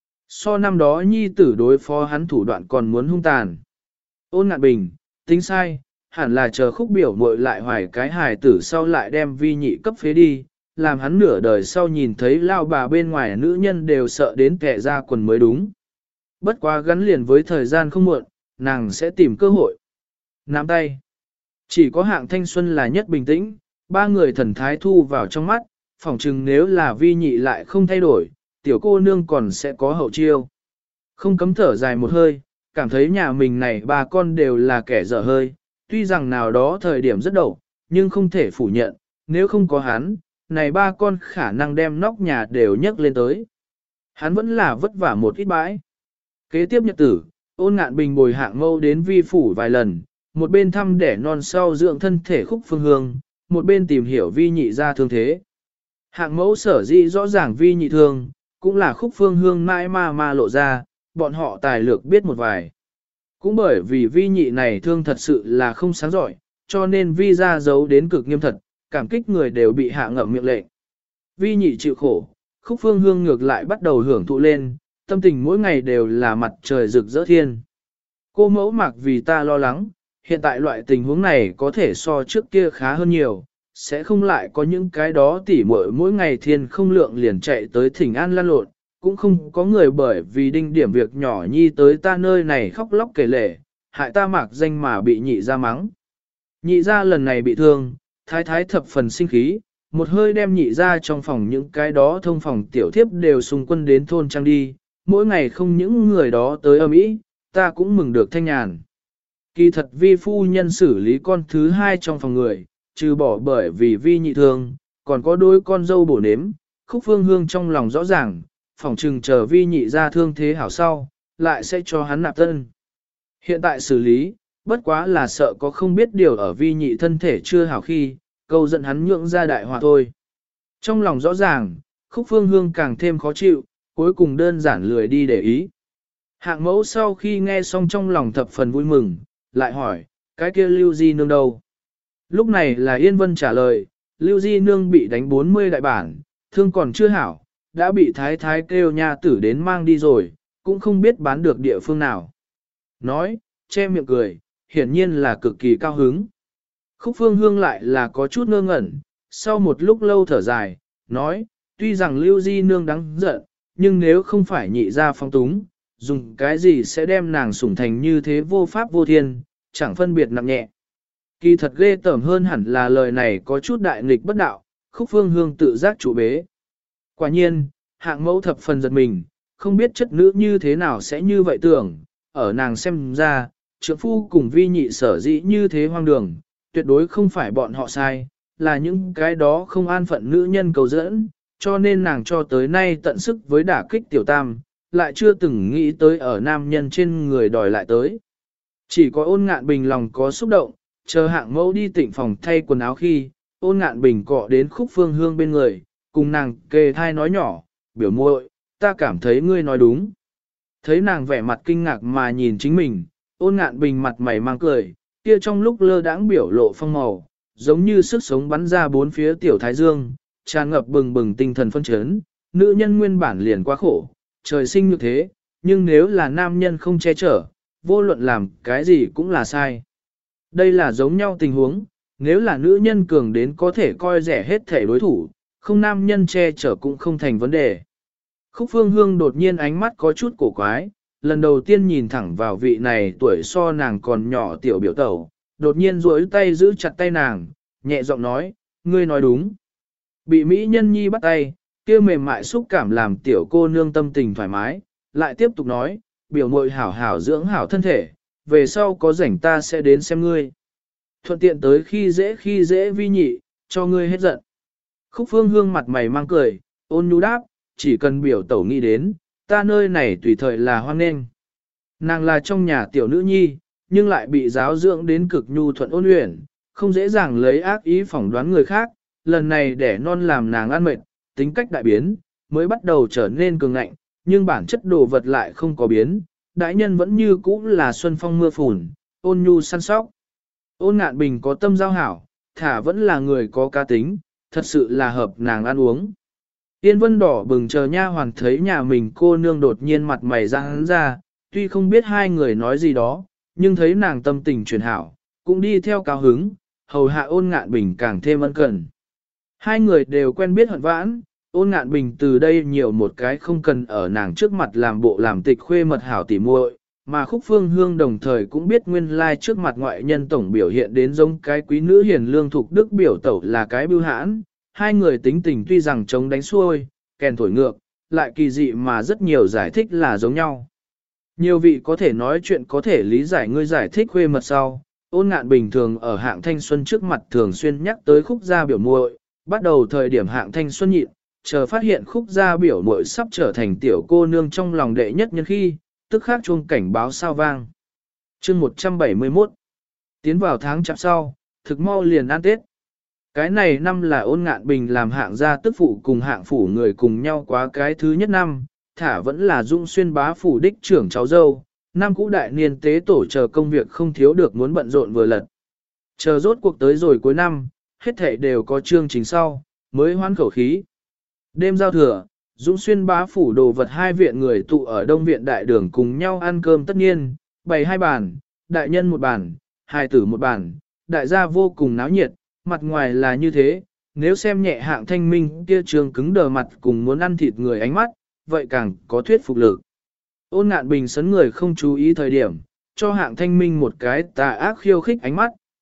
So năm đó Nhi tử đối phó hắn thủ đoạn còn muốn hung tàn. Ôn Ngạn Bình, tính sai, hẳn là chờ khúc biểu muội lại hoài cái hài tử sau lại đem vi nhị cấp phế đi, làm hắn nửa đời sau nhìn thấy lao bà bên ngoài nữ nhân đều sợ đến kẻ ra quần mới đúng. Bất quá gắn liền với thời gian không muộn, nàng sẽ tìm cơ hội. Nắm tay. Chỉ có hạng thanh xuân là nhất bình tĩnh, ba người thần thái thu vào trong mắt, phỏng chừng nếu là vi nhị lại không thay đổi, tiểu cô nương còn sẽ có hậu chiêu. Không cấm thở dài một hơi, cảm thấy nhà mình này ba con đều là kẻ dở hơi, tuy rằng nào đó thời điểm rất đậu, nhưng không thể phủ nhận, nếu không có hắn, này ba con khả năng đem nóc nhà đều nhấc lên tới. Hắn vẫn là vất vả một ít bãi. Kế tiếp nhật tử, Ôn Ngạn Bình bồi hạng mâu đến vi phủ vài lần, một bên thăm đẻ non sau dưỡng thân thể khúc phương hương, một bên tìm hiểu vi nhị ra thương thế. Hạng mẫu sở dĩ rõ ràng vi nhị thương, cũng là khúc phương hương mãi mà lộ ra, bọn họ tài lược biết một vài. Cũng bởi vì vi nhị này thương thật sự là không sáng giỏi, cho nên vi ra giấu đến cực nghiêm thật, cảm kích người đều bị hạ ngậm miệng lệnh. Vi nhị chịu khổ, khúc phương hương ngược lại bắt đầu hưởng thụ lên, tâm tình mỗi ngày đều là mặt trời rực rỡ thiên. Cô mẫu mặc vì ta lo lắng, hiện tại loại tình huống này có thể so trước kia khá hơn nhiều, sẽ không lại có những cái đó tỉ muội mỗi ngày thiên không lượng liền chạy tới thỉnh an lăn lộn, cũng không có người bởi vì đinh điểm việc nhỏ nhi tới ta nơi này khóc lóc kể lể, hại ta mặc danh mà bị nhị ra mắng. Nhị gia lần này bị thương, thái thái thập phần sinh khí, một hơi đem nhị gia trong phòng những cái đó thông phòng tiểu thiếp đều xung quân đến thôn trang đi, mỗi ngày không những người đó tới âm ý, ta cũng mừng được thanh nhàn. Kỳ thật vi phu nhân xử lý con thứ hai trong phòng người, trừ bỏ bởi vì vi nhị thương, còn có đôi con dâu bổ nếm, Khúc Phương Hương trong lòng rõ ràng, phòng trừng chờ vi nhị ra thương thế hảo sau, lại sẽ cho hắn nạp tân. Hiện tại xử lý, bất quá là sợ có không biết điều ở vi nhị thân thể chưa hảo khi, câu dẫn hắn nhượng ra đại họa thôi. Trong lòng rõ ràng, Khúc Phương Hương càng thêm khó chịu, cuối cùng đơn giản lười đi để ý. Hạng mẫu sau khi nghe xong trong lòng thập phần vui mừng, lại hỏi, cái kia Lưu Di Nương đâu? Lúc này là Yên Vân trả lời, Lưu Di Nương bị đánh 40 đại bản, thương còn chưa hảo, đã bị thái thái kêu nha tử đến mang đi rồi, cũng không biết bán được địa phương nào. Nói, che miệng cười, hiển nhiên là cực kỳ cao hứng. Khúc Phương Hương lại là có chút ngơ ngẩn, sau một lúc lâu thở dài, nói, tuy rằng Lưu Di Nương đáng giận, nhưng nếu không phải nhị ra phong túng, dùng cái gì sẽ đem nàng sủng thành như thế vô pháp vô thiên, chẳng phân biệt nặng nhẹ. Kỳ thật ghê tởm hơn hẳn là lời này có chút đại nghịch bất đạo, Khúc Phương Hương tự giác chủ bế. Quả nhiên, hạng mẫu thập phần giật mình, không biết chất nữ như thế nào sẽ như vậy tưởng, ở nàng xem ra, trượng phu cùng vi nhị sở dĩ như thế hoang đường, tuyệt đối không phải bọn họ sai, là những cái đó không an phận nữ nhân cầu dẫn, cho nên nàng cho tới nay tận sức với đả kích tiểu tam, lại chưa từng nghĩ tới ở nam nhân trên người đòi lại tới. Chỉ có Ôn Ngạn Bình lòng có xúc động, chờ hạng mẫu đi tịnh phòng thay quần áo khi, Ôn Ngạn Bình cọ đến Khúc Phương Hương bên người, cùng nàng kề thai nói nhỏ, biểu muội, ta cảm thấy ngươi nói đúng. Thấy nàng vẻ mặt kinh ngạc mà nhìn chính mình, Ôn Ngạn Bình mặt mày mang cười, kia trong lúc lơ đãng biểu lộ phong màu, giống như sức sống bắn ra bốn phía tiểu thái dương, tràn ngập bừng bừng tinh thần phân chấn, nữ nhân nguyên bản liền quá khổ, trời sinh như thế, nhưng nếu là nam nhân không che chở, vô luận làm cái gì cũng là sai. Đây là giống nhau tình huống, nếu là nữ nhân cường đến có thể coi rẻ hết thể đối thủ, không nam nhân che chở cũng không thành vấn đề. Khúc Phương Hương đột nhiên ánh mắt có chút cổ quái, lần đầu tiên nhìn thẳng vào vị này tuổi so nàng còn nhỏ tiểu biểu tẩu, đột nhiên duỗi tay giữ chặt tay nàng, nhẹ giọng nói, ngươi nói đúng. Bị Mỹ Nhân Nhi bắt tay, kia mềm mại xúc cảm làm tiểu cô nương tâm tình thoải mái, lại tiếp tục nói, biểu muội hảo hảo dưỡng hảo thân thể, về sau có rảnh ta sẽ đến xem ngươi. Thuận tiện tới khi dễ vi nhị, cho ngươi hết giận. Khúc Phương Hương mặt mày mang cười, ôn nhu đáp, chỉ cần biểu tẩu nghĩ đến, ta nơi này tùy thời là hoan nghênh. Nàng là trong nhà tiểu nữ nhi, nhưng lại bị giáo dưỡng đến cực nhu thuận ôn luyện, không dễ dàng lấy ác ý phỏng đoán người khác, lần này để non làm nàng ăn mệt, tính cách đại biến, mới bắt đầu trở nên cường ngạnh, nhưng bản chất đồ vật lại không có biến, đại nhân vẫn như cũ là xuân phong mưa phùn, ôn nhu săn sóc. Ôn Ngạn Bình có tâm giao hảo, thả vẫn là người có cá tính, thật sự là hợp nàng ăn uống. Yên Vân đỏ bừng chờ nha hoàn thấy nhà mình cô nương đột nhiên mặt mày ra hắn ra, tuy không biết hai người nói gì đó, nhưng thấy nàng tâm tình chuyển hảo, cũng đi theo cao hứng, hầu hạ Ôn Ngạn Bình càng thêm ân cần. Hai người đều quen biết hận vãn, Ôn Ngạn Bình từ đây nhiều một cái không cần ở nàng trước mặt làm bộ làm tịch khuê mật hảo tỉ muội, mà Khúc Phương Hương đồng thời cũng biết nguyên lai trước mặt ngoại nhân tổng biểu hiện đến giống cái quý nữ hiền lương thục đức biểu tẩu là cái bưu hãn. Hai người tính tình tuy rằng chống đánh xuôi, kèn thổi ngược, lại kỳ dị mà rất nhiều giải thích là giống nhau. Nhiều vị có thể nói chuyện có thể lý giải ngươi giải thích khuê mật sau, Ôn Ngạn bình thường ở hạng thanh xuân trước mặt thường xuyên nhắc tới Khúc gia biểu muội, bắt đầu thời điểm hạng thanh xuân nhịn, chờ phát hiện Khúc gia biểu muội sắp trở thành tiểu cô nương trong lòng đệ nhất nhân khi, tức khắc chuông cảnh báo sao vang. Chương 171 tiến vào tháng chạp sau, thực mau liền ăn Tết. Cái này năm là Ôn Ngạn Bình làm hạng gia tức phụ cùng hạng phủ người cùng nhau quá cái thứ nhất năm, thả vẫn là Dung Xuyên bá phủ đích trưởng cháu dâu, năm cũ đại niên tế tổ chờ công việc không thiếu được muốn bận rộn vừa lật. Chờ rốt cuộc tới rồi cuối năm, hết thảy đều có chương trình sau, mới hoán khẩu khí. Đêm giao thừa, Dung Xuyên bá phủ đồ vật hai viện người tụ ở đông viện đại đường cùng nhau ăn cơm tất nhiên, bày hai bàn, đại nhân một bàn, hài tử một bàn, đại gia vô cùng náo nhiệt, mặt ngoài là như thế, nếu xem nhẹ hạng thanh minh kia trường cứng đờ mặt cùng muốn ăn thịt người ánh mắt, vậy càng có thuyết phục lực. Ôn Ngạn Bình sấn người không chú ý thời điểm, cho hạng thanh minh một cái tà ác khiêu khích ánh mắt,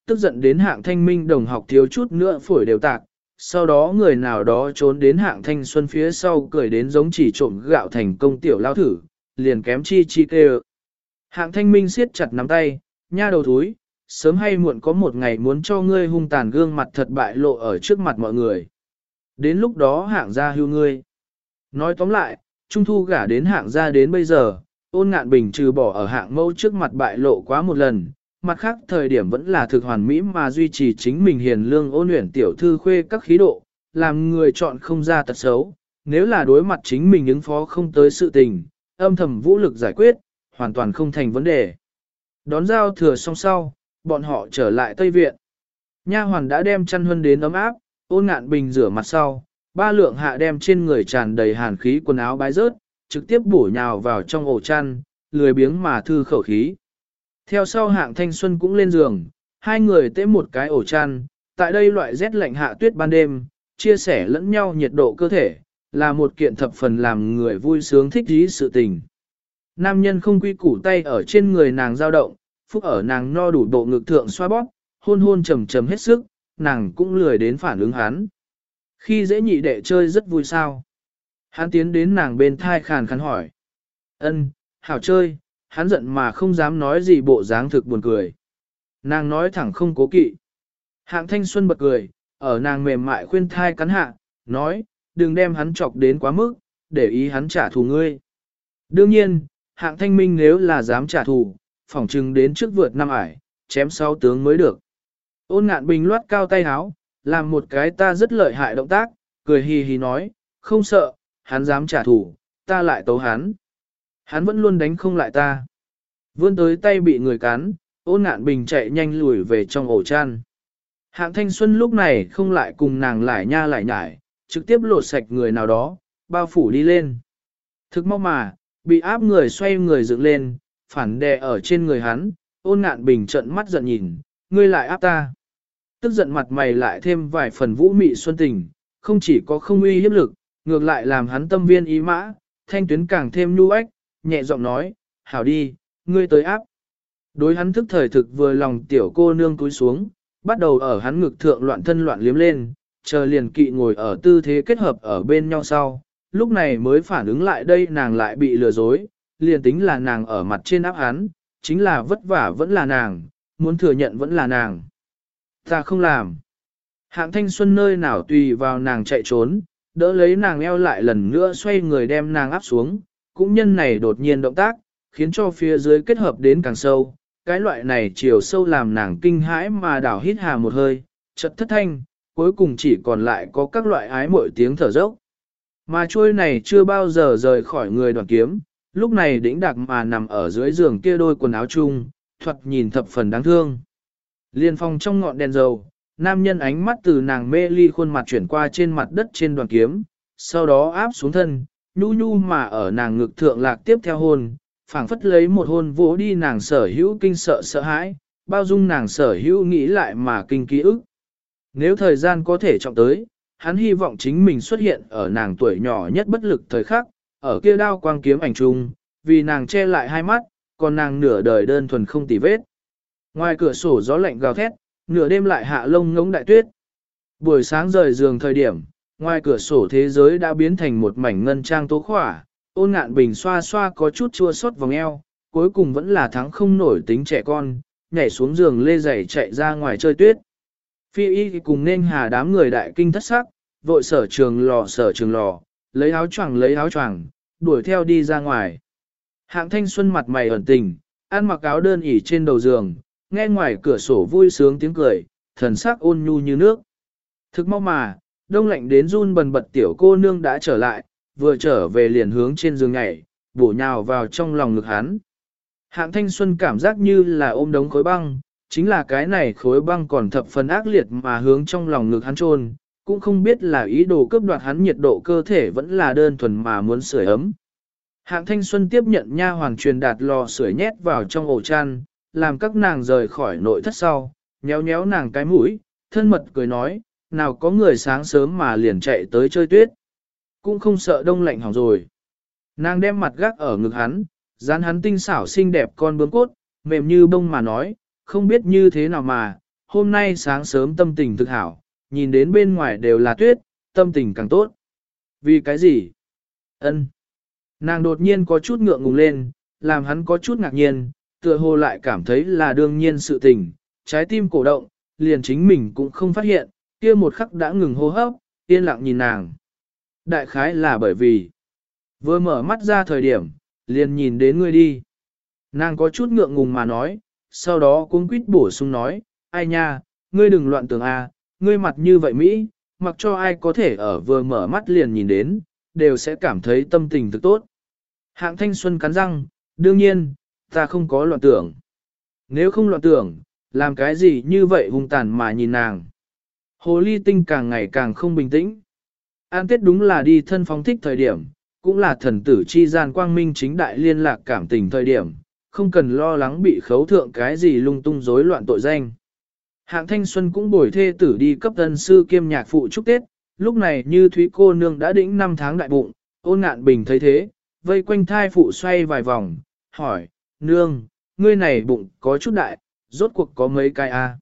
tức giận đến Hạng Thanh Minh đồng học thiếu chút nữa phổi đều tạc, sau đó người nào đó trốn đến Hạng Thanh Xuân phía sau cười đến giống chỉ trộm gạo thành công tiểu lao thử, liền kém chi chi kêu. Hạng Thanh Minh siết chặt nắm tay, nha đầu thúi, sớm hay muộn có một ngày muốn cho ngươi hung tàn gương mặt thật bại lộ ở trước mặt mọi người. Đến lúc đó Hạng gia hưu ngươi. Nói tóm lại, Trung Thu gả đến Hạng gia đến bây giờ, Ôn Ngạn Bình trừ bỏ ở Hạng mẫu trước mặt bại lộ quá một lần, mặt khác thời điểm vẫn là thực hoàn mỹ mà duy trì chính mình hiền lương ôn luyện tiểu thư khuê các khí độ, làm người chọn không ra tật xấu, nếu là đối mặt chính mình ứng phó không tới sự tình, âm thầm vũ lực giải quyết, hoàn toàn không thành vấn đề. Đón giao thừa xong sau, bọn họ trở lại Tây Viện. Nha hoàn đã đem chăn huân đến ấm áp, Ôn Ngạn Bình rửa mặt sau, ba lượng hạ đem trên người tràn đầy hàn khí quần áo bái rớt, trực tiếp bổ nhào vào trong ổ chăn, lười biếng mà thư khẩu khí. Theo sau Hạng Thanh Xuân cũng lên giường, hai người tễ một cái ổ chăn, tại đây loại rét lạnh hạ tuyết ban đêm, chia sẻ lẫn nhau nhiệt độ cơ thể, là một kiện thập phần làm người vui sướng thích dí sự tình. Nam nhân không quy củ tay ở trên người nàng dao động, phúc ở nàng no đủ bộ ngực thượng xoa bóp, hôn hôn trầm trầm hết sức, nàng cũng lười đến phản ứng hắn. Khi dễ nhị đệ chơi rất vui sao. Hắn tiến đến nàng bên thai khàn khàn hỏi. Ân, hảo chơi, hắn giận mà không dám nói gì bộ dáng thực buồn cười. Nàng nói thẳng không cố kỵ. Hạng Thanh Xuân bật cười, ở nàng mềm mại khuyên thai cắn hạ, nói, đừng đem hắn chọc đến quá mức, để ý hắn trả thù ngươi. Đương nhiên, Hạng Thanh Minh nếu là dám trả thù, phỏng chừng đến trước vượt năm ải, chém sau tướng mới được. Ôn Ngạn Bình loát cao tay háo, làm một cái ta rất lợi hại động tác, cười hì hì nói, không sợ, hắn dám trả thù, ta lại tấu hắn. Hắn vẫn luôn đánh không lại ta. Vươn tới tay bị người cắn, Ôn Ngạn Bình chạy nhanh lùi về trong ổ chăn. Hạng Thanh Xuân lúc này không lại cùng nàng lại nha lại nhải, trực tiếp lột sạch người nào đó, bao phủ đi lên. Thực mau mà, bị áp người xoay người dựng lên, phản đè ở trên người hắn, Ôn Ngạn Bình trợn mắt giận nhìn, ngươi lại áp ta. Tức giận mặt mày lại thêm vài phần vũ mị xuân tình, không chỉ có không uy hiếp lực, ngược lại làm hắn tâm viên ý mã, thanh tuyến càng thêm nhu ếch, nhẹ giọng nói, hảo đi, ngươi tới áp. Đối hắn thức thời thực vừa lòng tiểu cô nương cúi xuống, bắt đầu ở hắn ngực thượng loạn thân loạn liếm lên, chờ liền kỵ ngồi ở tư thế kết hợp ở bên nhau sau, lúc này mới phản ứng lại đây nàng lại bị lừa dối, liền tính là nàng ở mặt trên áp hắn, chính là vất vả vẫn là nàng, muốn thừa nhận vẫn là nàng. Ta không làm. Hạng Thanh Xuân nơi nào tùy vào nàng chạy trốn, đỡ lấy nàng eo lại lần nữa xoay người đem nàng áp xuống, cũng nhân này đột nhiên động tác, khiến cho phía dưới kết hợp đến càng sâu, cái loại này chiều sâu làm nàng kinh hãi mà đảo hít hà một hơi, chợt thất thanh, cuối cùng chỉ còn lại có các loại ái mội tiếng thở dốc. Mà trôi này chưa bao giờ rời khỏi người đoàn kiếm, lúc này đĩnh đặc mà nằm ở dưới giường kia đôi quần áo chung, thoạt nhìn thập phần đáng thương. Liên phong trong ngọn đèn dầu, nam nhân ánh mắt từ nàng mê ly khuôn mặt chuyển qua trên mặt đất trên đoàn kiếm, sau đó áp xuống thân, nhu nhu mà ở nàng ngực thượng lạc tiếp theo hôn, phảng phất lấy một hôn vỗ đi nàng sở hữu kinh sợ sợ hãi, bao dung nàng sở hữu nghĩ lại mà kinh ký ức. Nếu thời gian có thể trọng tới, hắn hy vọng chính mình xuất hiện ở nàng tuổi nhỏ nhất bất lực thời khắc, ở kia đao quang kiếm ảnh trung, vì nàng che lại hai mắt, còn nàng nửa đời đơn thuần không tì vết. Ngoài cửa sổ gió lạnh gào thét, nửa đêm lại hạ lông ngỗng đại tuyết. Buổi sáng rời giường thời điểm, ngoài cửa sổ thế giới đã biến thành một mảnh ngân trang tố khỏa, Ôn Ngạn Bình xoa xoa có chút chua xót vòng eo, cuối cùng vẫn là thắng không nổi tính trẻ con, nhảy xuống giường lê giày chạy ra ngoài chơi tuyết. Phi y cùng nên hà đám người đại kinh thất sắc, vội sở trường lò, lấy áo choàng, đuổi theo đi ra ngoài. Hạng Thanh Xuân mặt mày ẩn tình, ăn mặc áo đơn ỉ trên đầu giường, nghe ngoài cửa sổ vui sướng tiếng cười, thần sắc ôn nhu như nước. Thực mau mà, đông lạnh đến run bần bật tiểu cô nương đã trở lại, vừa trở về liền hướng trên giường nhảy, bổ nhào vào trong lòng ngực hắn. Hạng Thanh Xuân cảm giác như là ôm đống khối băng, chính là cái này khối băng còn thập phần ác liệt mà hướng trong lòng ngực hắn chôn, cũng không biết là ý đồ cướp đoạt hắn nhiệt độ cơ thể vẫn là đơn thuần mà muốn sưởi ấm. Hạng Thanh Xuân tiếp nhận nha hoàng truyền đạt lò sưởi nhét vào trong ổ chăn, làm các nàng rời khỏi nội thất sau, nhéo nhéo nàng cái mũi, thân mật cười nói, nào có người sáng sớm mà liền chạy tới chơi tuyết. Cũng không sợ đông lạnh hỏng rồi. Nàng đem mặt gác ở ngực hắn, dán hắn tinh xảo xinh đẹp con bướm cốt, mềm như bông mà nói, không biết như thế nào mà, hôm nay sáng sớm tâm tình thực hảo, nhìn đến bên ngoài đều là tuyết, tâm tình càng tốt. Vì cái gì? Ân. Nàng đột nhiên có chút ngượng ngùng lên, làm hắn có chút ngạc nhiên, tựa hồ lại cảm thấy là đương nhiên sự tình, trái tim cổ động, liền chính mình cũng không phát hiện, kia một khắc đã ngừng hô hấp, yên lặng nhìn nàng. Đại khái là bởi vì, vừa mở mắt ra thời điểm, liền nhìn đến ngươi đi. Nàng có chút ngượng ngùng mà nói, sau đó cuống quýt bổ sung nói, ai nha, ngươi đừng loạn tưởng a, ngươi mặt như vậy Mỹ, mặc cho ai có thể ở vừa mở mắt liền nhìn đến, đều sẽ cảm thấy tâm tình thực tốt. Hạng Thanh Xuân cắn răng, đương nhiên, ta không có loạn tưởng. Nếu không loạn tưởng, làm cái gì như vậy hung tàn mà nhìn nàng. Hồ ly tinh càng ngày càng không bình tĩnh. An Tết đúng là đi thân phóng thích thời điểm, cũng là thần tử chi gian quang minh chính đại liên lạc cảm tình thời điểm, không cần lo lắng bị khấu thượng cái gì lung tung rối loạn tội danh. Hạng Thanh Xuân cũng bồi thê tử đi cấp tân sư kiêm nhạc phụ chúc Tết, lúc này như Thúy cô nương đã đĩnh 5 tháng đại bụng, Ôn Ngạn Bình thấy thế, vây quanh thai phụ xoay vài vòng, hỏi, nương, ngươi này bụng có chút đại, rốt cuộc có mấy cái a?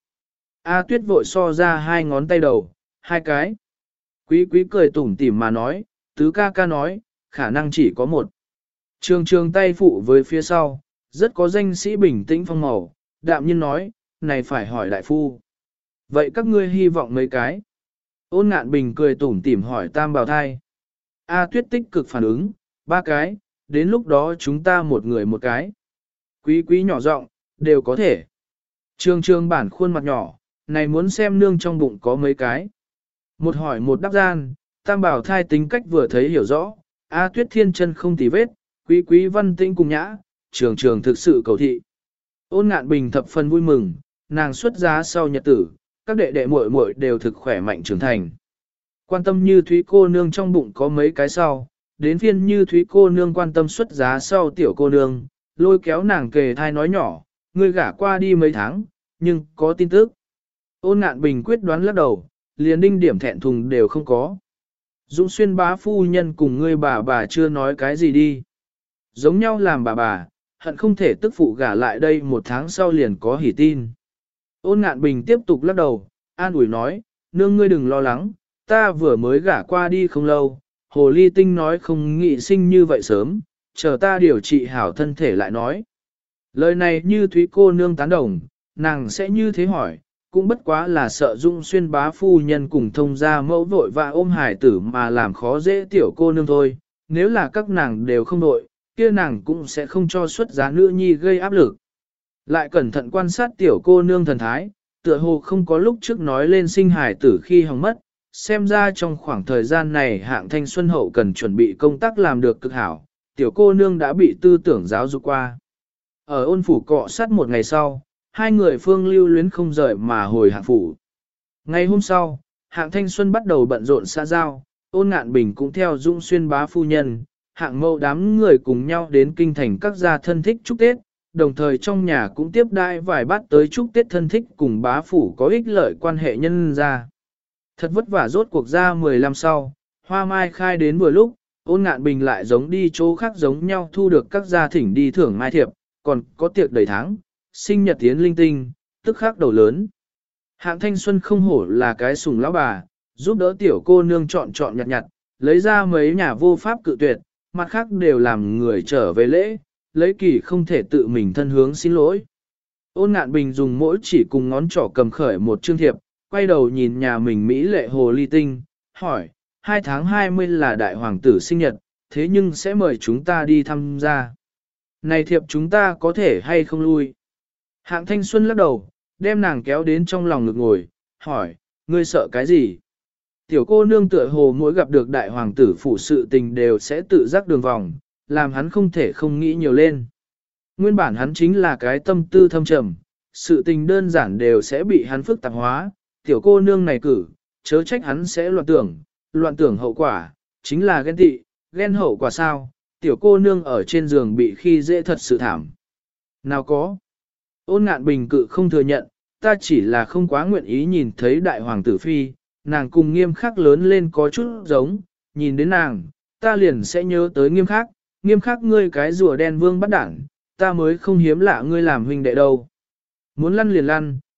A Tuyết vội so ra 2 ngón tay đầu, 2 cái. Quý quý cười tủm tỉm mà nói, tứ ca ca nói, khả năng chỉ có 1. Trường trường tay phụ với phía sau, rất có danh sĩ bình tĩnh phong màu, đạm nhiên nói, này phải hỏi đại phu. Vậy các ngươi hy vọng mấy cái? Ôn Ngạn Bình cười tủm tỉm hỏi tam bào thai. A Tuyết tích cực phản ứng, 3 cái, đến lúc đó chúng ta một người một cái. Quý quý nhỏ giọng, đều có thể. Trường trường bản khuôn mặt nhỏ, này muốn xem nương trong bụng có mấy cái. Một hỏi một đáp gian, tam bảo thai tính cách vừa thấy hiểu rõ, A Tuyết thiên chân không tì vết, quý quý văn tĩnh cùng nhã, trường trường thực sự cầu thị. Ôn Ngạn Bình thập phần vui mừng, nàng xuất giá sau nhật tử, các đệ đệ muội muội đều thực khỏe mạnh trưởng thành. Quan tâm như Thúy cô nương trong bụng có mấy cái sau, đến phiên như Thúy cô nương quan tâm xuất giá sau tiểu cô nương, lôi kéo nàng kề thai nói nhỏ, ngươi gả qua đi mấy tháng, nhưng có tin tức. Ôn Ngạn Bình quyết đoán lắc đầu, liền đinh điểm thẹn thùng đều không có. Dũng Xuyên bá phu nhân cùng ngươi bà chưa nói cái gì đi. Giống nhau làm bà, hận không thể tức phụ gả lại đây 1 tháng sau liền có hỉ tin. Ôn Ngạn Bình tiếp tục lắc đầu, an ủi nói, nương ngươi đừng lo lắng, ta vừa mới gả qua đi không lâu, hồ ly tinh nói không nghị sinh như vậy sớm, chờ ta điều trị hảo thân thể lại nói. Lời này như Thúy cô nương tán đồng, nàng sẽ như thế hỏi, cũng bất quá là sợ Dung Xuyên bá phu nhân cùng thông gia mẫu vội và ôm hải tử mà làm khó dễ tiểu cô nương thôi, nếu là các nàng đều không đội, kia nàng cũng sẽ không cho xuất giá nữ nhi gây áp lực. Lại cẩn thận quan sát tiểu cô nương thần thái, tựa hồ không có lúc trước nói lên sinh hải tử khi hỏng mất, xem ra trong khoảng thời gian này Hạng Thanh Xuân hậu cần chuẩn bị công tác làm được cực hảo, tiểu cô nương đã bị tư tưởng giáo dục qua. Ở ôn phủ cọ sát một ngày sau, hai người phương lưu luyến không rời mà hồi Hạng phủ. Ngày hôm sau, Hạng Thanh Xuân bắt đầu bận rộn xã giao, Ôn Ngạn Bình cũng theo Dung Xuyên bá phu nhân, Hạng mẫu đám người cùng nhau đến kinh thành các gia thân thích chúc Tết, đồng thời trong nhà cũng tiếp đãi vài bát tới chúc Tết thân thích cùng bá phủ có ích lợi quan hệ nhân gia. Thật vất vả rốt cuộc ra 15 sau, hoa mai khai đến vừa lúc, Ôn Ngạn Bình lại giống đi chỗ khác giống nhau thu được các gia thỉnh đi thưởng mai thiệp, còn có tiệc đầy tháng, sinh nhật tiến linh tinh, tức khắc đầu lớn. Hạng Thanh Xuân không hổ là cái sùng lão bà, giúp đỡ tiểu cô nương chọn nhặt nhặt, lấy ra mấy nhà vô pháp cự tuyệt, mặt khác đều làm người trở về lễ, lấy kỳ không thể tự mình thân hướng xin lỗi. Ôn Ngạn Bình dùng mỗi chỉ cùng ngón trỏ cầm khởi một chương thiệp, quay đầu nhìn nhà mình Mỹ lệ hồ ly tinh, hỏi, 2 tháng 20 là đại hoàng tử sinh nhật, thế nhưng sẽ mời chúng ta đi tham gia. Này thiệp chúng ta có thể hay không lui? Hạng Thanh Xuân lắc đầu, đem nàng kéo đến trong lòng ngực ngồi, hỏi, ngươi sợ cái gì? Tiểu cô nương tựa hồ mỗi gặp được đại hoàng tử phụ sự tình đều sẽ tự giác đường vòng, làm hắn không thể không nghĩ nhiều lên. Nguyên bản hắn chính là cái tâm tư thâm trầm, sự tình đơn giản đều sẽ bị hắn phức tạp hóa, tiểu cô nương này cử, chớ trách hắn sẽ loạn tưởng hậu quả, chính là ghen tị, ghen hậu quả sao, tiểu cô nương ở trên giường bị khi dễ thật sự thảm. Nào có. Ôn Ngạn Bình cự không thừa nhận, ta chỉ là không quá nguyện ý nhìn thấy đại hoàng tử phi, nàng cùng Nghiêm Khắc lớn lên có chút giống, nhìn đến nàng, ta liền sẽ nhớ tới Nghiêm Khắc ngươi cái rùa đen vương bắt đảng, ta mới không hiếm lạ ngươi làm huynh đệ đâu. Muốn lăn liền lăn,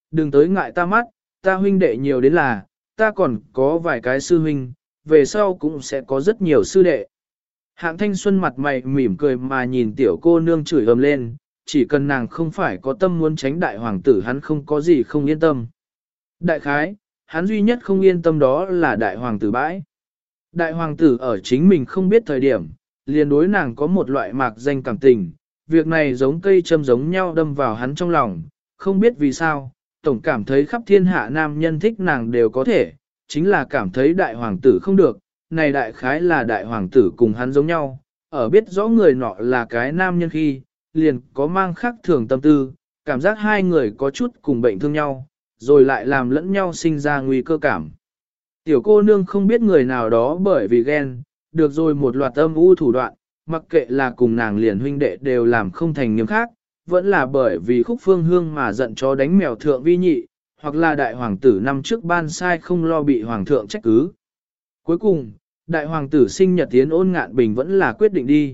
đừng tới ngại ta mắt, ta huynh đệ nhiều đến là, ta còn có vài cái sư huynh, về sau cũng sẽ có rất nhiều sư đệ. Hạng Thanh Xuân mặt mày mỉm cười mà nhìn tiểu cô nương chửi ầm lên, chỉ cần nàng không phải có tâm muốn tránh đại hoàng tử hắn không có gì không yên tâm. Đại khái, hắn duy nhất không yên tâm đó là đại hoàng tử bãi. Đại hoàng tử ở chính mình không biết thời điểm, liền đối nàng có một loại mạc danh cảm tình, việc này giống cây châm giống nhau đâm vào hắn trong lòng, không biết vì sao, tổng cảm thấy khắp thiên hạ nam nhân thích nàng đều có thể, chính là cảm thấy đại hoàng tử không được, này đại khái là đại hoàng tử cùng hắn giống nhau, ở biết rõ người nọ là cái nam nhân khi, liền có mang khác thường tâm tư, cảm giác hai người có chút cùng bệnh thương nhau, rồi lại làm lẫn nhau sinh ra nguy cơ cảm. Tiểu cô nương không biết người nào đó bởi vì ghen, được rồi một loạt âm u thủ đoạn, mặc kệ là cùng nàng liền huynh đệ đều làm không thành nghiêm khác, vẫn là bởi vì khúc phương hương mà giận chó đánh mèo thượng vi nhị, hoặc là đại hoàng tử năm trước ban sai không lo bị hoàng thượng trách cứ. Cuối cùng, đại hoàng tử sinh nhật tiến Ôn Ngạn Bình vẫn là quyết định đi.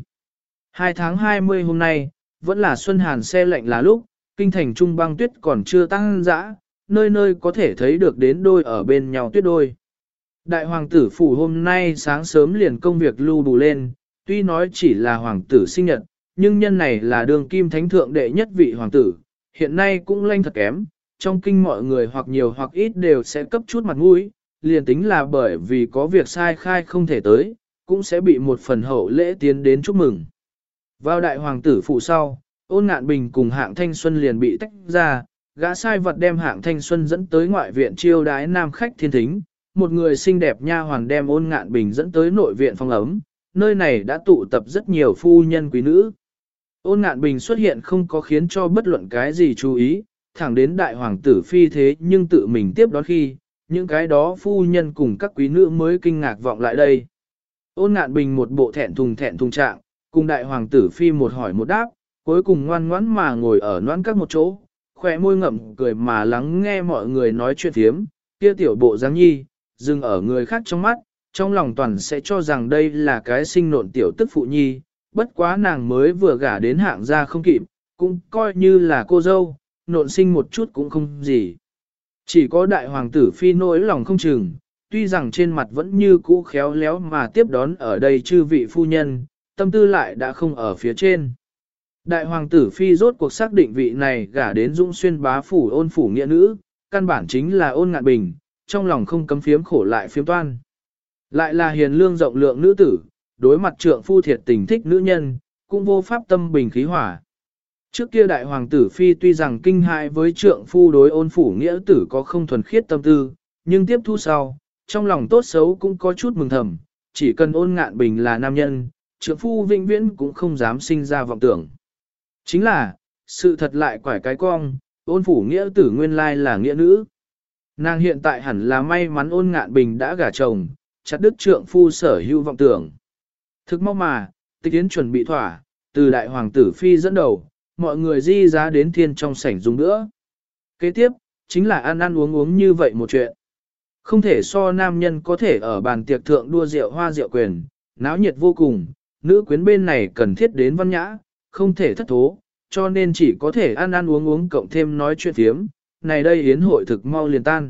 2 tháng 20 hôm nay, vẫn là xuân hàn xe lạnh là lúc, kinh thành trung băng tuyết còn chưa tăng dã, nơi nơi có thể thấy được đến đôi ở bên nhau tuyết đôi. Đại hoàng tử phủ hôm nay sáng sớm liền công việc lưu đủ lên, tuy nói chỉ là hoàng tử sinh nhật, nhưng nhân này là đường kim thánh thượng đệ nhất vị hoàng tử, hiện nay cũng lanh thật kém, trong kinh mọi người hoặc nhiều hoặc ít đều sẽ cấp chút mặt mũi, liền tính là bởi vì có việc sai khai không thể tới, cũng sẽ bị một phần hậu lễ tiến đến chúc mừng. Vào đại hoàng tử phủ sau, Ôn Ngạn Bình cùng Hạng Thanh Xuân liền bị tách ra, gã sai vật đem Hạng Thanh Xuân dẫn tới ngoại viện chiêu đái nam khách thiên thính, một người xinh đẹp nha hoàn đem Ôn Ngạn Bình dẫn tới nội viện phòng ấm, nơi này đã tụ tập rất nhiều phu nhân quý nữ. Ôn Ngạn Bình xuất hiện không có khiến cho bất luận cái gì chú ý, thẳng đến đại hoàng tử phi thế nhưng tự mình tiếp đón khi, những cái đó phu nhân cùng các quý nữ mới kinh ngạc vọng lại đây. Ôn Ngạn Bình một bộ thẹn thùng trạng, cùng đại hoàng tử phi một hỏi một đáp, cuối cùng ngoan ngoãn mà ngồi ở noãn các một chỗ, khỏe môi ngậm cười mà lắng nghe mọi người nói chuyện thiếm, kia tiểu bộ dáng nhi, dừng ở người khác trong mắt, trong lòng toàn sẽ cho rằng đây là cái sinh nộn tiểu tức phụ nhi, bất quá nàng mới vừa gả đến Hạng gia không kịp, cũng coi như là cô dâu, nộn sinh một chút cũng không gì. Chỉ có đại hoàng tử phi nỗi lòng không chừng, tuy rằng trên mặt vẫn như cũ khéo léo mà tiếp đón ở đây chư vị phu nhân, tâm tư lại đã không ở phía trên. Đại hoàng tử phi rốt cuộc xác định vị này gả đến Dũng Xuyên bá phủ Ôn phủ nghĩa nữ, căn bản chính là Ôn Ngạn Bình, trong lòng không cấm phiếm khổ lại phiếm toan. Lại là hiền lương rộng lượng nữ tử, đối mặt trượng phu thiệt tình thích nữ nhân, cũng vô pháp tâm bình khí hỏa. Trước kia đại hoàng tử phi tuy rằng kinh hại với trượng phu đối Ôn phủ nghĩa tử có không thuần khiết tâm tư, nhưng tiếp thu sau, trong lòng tốt xấu cũng có chút mừng thầm, chỉ cần Ôn Ngạn Bình là nam nhân, trượng phu vĩnh viễn cũng không dám sinh ra vọng tưởng. Chính là, sự thật lại quải cái cong, Ôn phủ nghĩa tử nguyên lai là nghĩa nữ. Nàng hiện tại hẳn là may mắn Ôn Ngạn Bình đã gả chồng, chặt đứt trượng phu sở hữu vọng tưởng. Thực mau mà, tịch yến chuẩn bị thỏa, từ đại hoàng tử phi dẫn đầu, mọi người di ra đến thiên trong sảnh dùng nữa. Kế tiếp, chính là ăn ăn uống uống như vậy một chuyện. Không thể so nam nhân có thể ở bàn tiệc thượng đua rượu hoa rượu quyền, náo nhiệt vô cùng, nữ quyến bên này cần thiết đến văn nhã, không thể thất thố, cho nên chỉ có thể ăn ăn uống uống cộng thêm nói chuyện thiếm, này đây yến hội thực mau liền tan.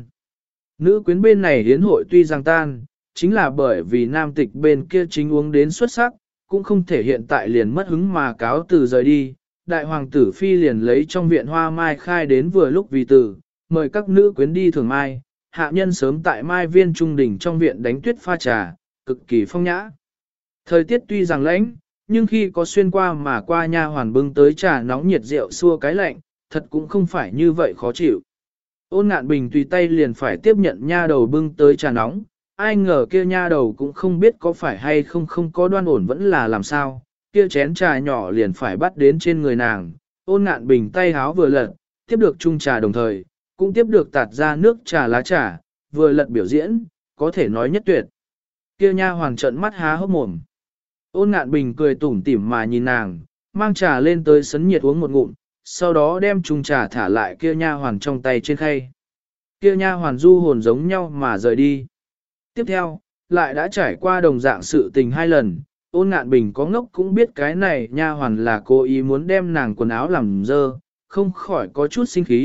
Nữ quyến bên này yến hội tuy rằng tan, chính là bởi vì nam tịch bên kia chính uống đến xuất sắc, cũng không thể hiện tại liền mất hứng mà cáo từ rời đi. Đại hoàng tử phi liền lấy trong viện hoa mai khai đến vừa lúc vì tử, mời các nữ quyến đi thường mai, hạ nhân sớm tại mai viên trung đỉnh trong viện đánh tuyết pha trà, cực kỳ phong nhã. Thời tiết tuy rằng lạnh, nhưng khi có xuyên qua mà qua nha hoàn bưng tới trà nóng nhiệt rượu xua cái lạnh, thật cũng không phải như vậy khó chịu. Ôn Ngạn Bình tùy tay liền phải tiếp nhận nha đầu bưng tới trà nóng, ai ngờ kia nha đầu cũng không biết có phải hay không có đoan ổn vẫn là làm sao, kia chén trà nhỏ liền phải bắt đến trên người nàng, Ôn Ngạn Bình tay háo vừa lật, tiếp được chung trà đồng thời, cũng tiếp được tạt ra nước trà lá trà, vừa lật biểu diễn, có thể nói nhất tuyệt. Kia nha hoàn trợn mắt há hốc mồm. Ôn Ngạn Bình cười tủm tỉm mà nhìn nàng, mang trà lên tới sấn nhiệt uống một ngụm, sau đó đem chung trà thả lại kia nha hoàn trong tay trên khay. Kia nha hoàn du hồn giống nhau mà rời đi. Tiếp theo, lại đã trải qua đồng dạng sự tình 2 lần, Ôn Ngạn Bình có ngốc cũng biết cái này nha hoàn là cố ý muốn đem nàng quần áo làm dơ, không khỏi có chút sinh khí,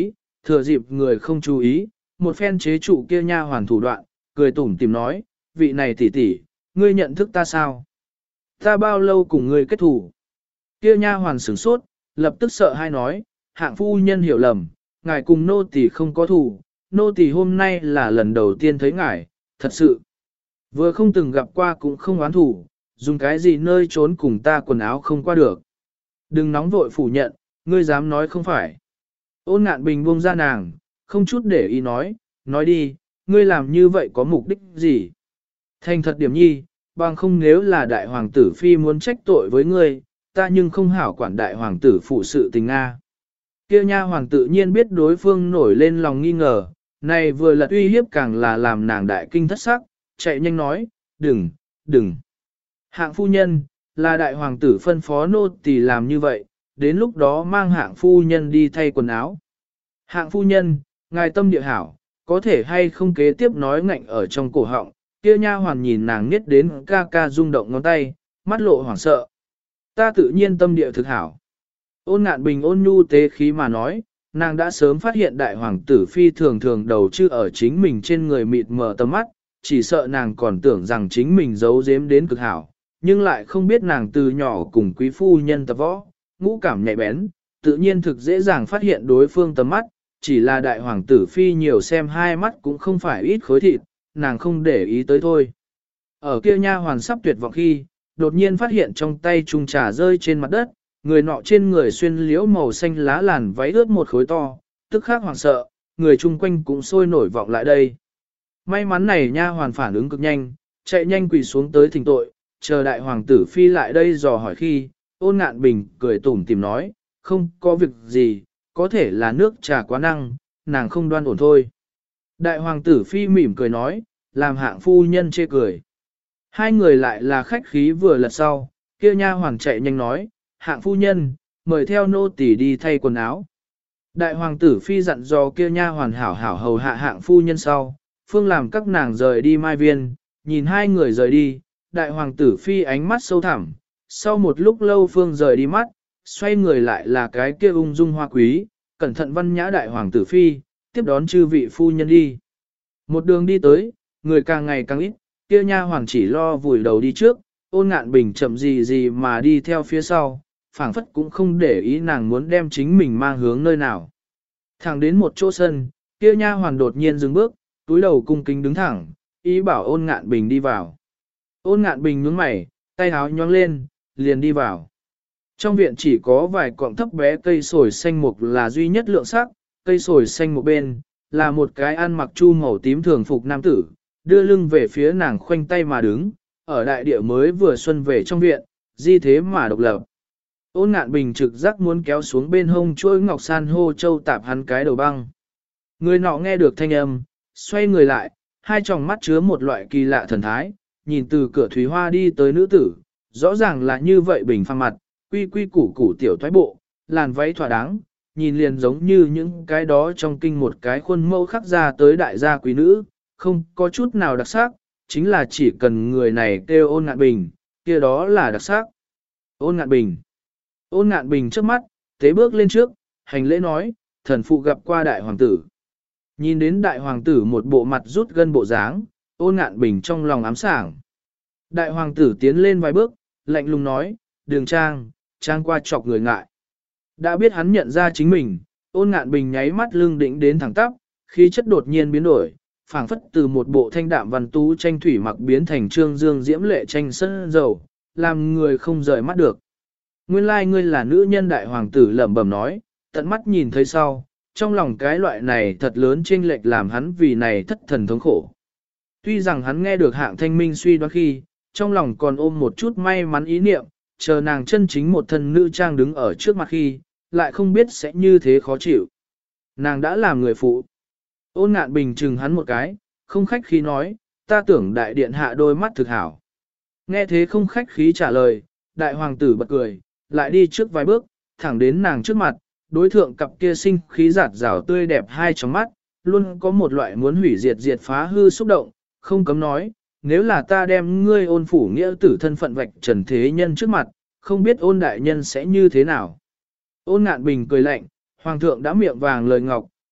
thừa dịp người không chú ý, một phen chế trụ kia nha hoàn thủ đoạn, cười tủm tìm nói, vị này tỷ tỷ, ngươi nhận thức ta sao? Ta bao lâu cùng ngươi kết thủ? Kia nha hoàn sửng sốt, lập tức sợ hai nói, hạng phu nhân hiểu lầm, ngài cùng nô tỳ không có thủ, nô tỳ hôm nay là lần đầu tiên thấy ngài, thật sự. Vừa không từng gặp qua cũng không oán thủ, dùng cái gì nơi trốn cùng ta quần áo không qua được. Đừng nóng vội phủ nhận, ngươi dám nói không phải. Ôn Ngạn Bình buông ra nàng, không chút để ý nói đi, ngươi làm như vậy có mục đích gì? Thành thật điểm nhi, bằng không nếu là đại hoàng tử phi muốn trách tội với ngươi, ta nhưng không hảo quản đại hoàng tử phụ sự tình Nga. Kia nha hoàng tự nhiên biết đối phương nổi lên lòng nghi ngờ, này vừa lật uy hiếp càng là làm nàng đại kinh thất sắc, chạy nhanh nói, đừng. Hạng phu nhân, là đại hoàng tử phân phó nô tỳ làm như vậy, đến lúc đó mang hạng phu nhân đi thay quần áo. Hạng phu nhân, ngài tâm địa hảo, có thể hay không kế tiếp nói ngạnh ở trong cổ họng, kia nha hoàn nhìn nàng niết đến ca ca rung động ngón tay, mắt lộ hoảng sợ. Ta tự nhiên tâm địa thực hảo. Ôn Ngạn Bình ôn nhu tế khí mà nói, nàng đã sớm phát hiện đại hoàng tử phi thường thường đầu chư ở chính mình trên người mịt mờ tầm mắt, chỉ sợ nàng còn tưởng rằng chính mình giấu giếm đến cực hảo, nhưng lại không biết nàng từ nhỏ cùng quý phu nhân tập võ, ngũ cảm nhạy bén, tự nhiên thực dễ dàng phát hiện đối phương tầm mắt, chỉ là đại hoàng tử phi nhiều xem hai mắt cũng không phải ít khối thịt, nàng không để ý tới thôi. Ở kia nha hoàn sắp tuyệt vọng khi, đột nhiên phát hiện trong tay chung trà rơi trên mặt đất, người nọ trên người xuyên liễu màu xanh lá làn váy ướt một khối to, tức khắc hoảng sợ, người chung quanh cũng sôi nổi vọng lại đây. May mắn này nha hoàn phản ứng cực nhanh, chạy nhanh quỳ xuống tới thỉnh tội, chờ đại hoàng tử phi lại đây dò hỏi khi, Ôn Ngạn Bình cười tủm tìm nói, không có việc gì, có thể là nước trà quá năng, nàng không đoan ổn thôi. Đại hoàng tử phi mỉm cười nói, làm hạng phu nhân chê cười. Hai người lại là khách khí vừa lật sau, kia nha hoàng chạy nhanh nói, hạng phu nhân, mời theo nô tỳ đi thay quần áo. Đại hoàng tử phi dặn dò kia nha hoàn hảo hảo hầu hạ hạng phu nhân sau, phương làm các nàng rời đi mai viên, nhìn hai người rời đi, đại hoàng tử phi ánh mắt sâu thẳm, sau một lúc lâu phương rời đi mắt, xoay người lại là cái kia ung dung hoa quý, cẩn thận văn nhã đại hoàng tử phi, tiếp đón chư vị phu nhân đi. Một đường đi tới, người càng ngày càng ít, kia nha hoàng chỉ lo vùi đầu đi trước, Ôn Ngạn Bình chậm gì mà đi theo phía sau, phảng phất cũng không để ý nàng muốn đem chính mình mang hướng nơi nào. Thẳng đến một chỗ sân, kia nha hoàn đột nhiên dừng bước, túi đầu cung kính đứng thẳng, ý bảo Ôn Ngạn Bình đi vào. Ôn Ngạn Bình nhướng mày, tay áo nhón lên, liền đi vào. Trong viện chỉ có vài cọng thấp bé cây sồi xanh mục là duy nhất lượng sắc, cây sồi xanh một bên, là một cái ăn mặc chu màu tím thường phục nam tử, đưa lưng về phía nàng khoanh tay mà đứng, ở đại địa mới vừa xuân về trong viện, di thế mà độc lập. Ôn Ngạn Bình trực giác muốn kéo xuống bên hông chuỗi ngọc san hô châu tạp hắn cái đầu băng. Người nọ nghe được thanh âm, xoay người lại, hai tròng mắt chứa một loại kỳ lạ thần thái, nhìn từ cửa thủy hoa đi tới nữ tử, rõ ràng là như vậy bình phang mặt, quy quy củ củ tiểu thoái bộ, làn váy thỏa đáng, nhìn liền giống như những cái đó trong kinh một cái khuôn mẫu khắc ra tới đại gia quý nữ, không có chút nào đặc sắc, chính là chỉ cần người này kêu Ôn Ngạn Bình, kia đó là đặc sắc. Ôn Ngạn Bình. Ôn Ngạn Bình trước mắt, tế bước lên trước, hành lễ nói, thần phụ gặp qua đại hoàng tử. Nhìn đến đại hoàng tử một bộ mặt rút gân bộ dáng, Ôn Ngạn Bình trong lòng ám sảng. Đại hoàng tử tiến lên vài bước, lạnh lùng nói, đường trang qua chọc người ngại. Đã biết hắn nhận ra chính mình, Ôn Ngạn Bình nháy mắt lưng đỉnh đến thẳng tắp, khí chất đột nhiên biến đổi, phảng phất từ một bộ thanh đạm văn tú tranh thủy mặc biến thành trương dương diễm lệ tranh sân dầu, làm người không rời mắt được. Nguyên lai ngươi là nữ nhân, đại hoàng tử lẩm bẩm nói, tận mắt nhìn thấy sau, trong lòng cái loại này thật lớn chênh lệch làm hắn vì này thất thần thống khổ. Tuy rằng hắn nghe được Hạng Thanh Minh suy đoán khi, trong lòng còn ôm một chút may mắn ý niệm, chờ nàng chân chính một thân nữ trang đứng ở trước mặt khi, lại không biết sẽ như thế khó chịu. Nàng đã làm người phụ. Ôn Ngạn Bình chừng hắn một cái, không khách khí nói, ta tưởng đại điện hạ đôi mắt thực hảo. Nghe thế không khách khí trả lời, đại hoàng tử bật cười, lại đi trước vài bước, thẳng đến nàng trước mặt, đối thượng cặp kia sinh khí giạt rào tươi đẹp hai tròng mắt, luôn có một loại muốn hủy diệt phá hư xúc động, không cấm nói, nếu là ta đem ngươi Ôn phủ nghĩa tử thân phận vạch trần thế nhân trước mặt, không biết Ôn đại nhân sẽ như thế nào. Ôn Ngạn Bình cười lạnh, hoàng thượng đã miệng vàng lời ngọc,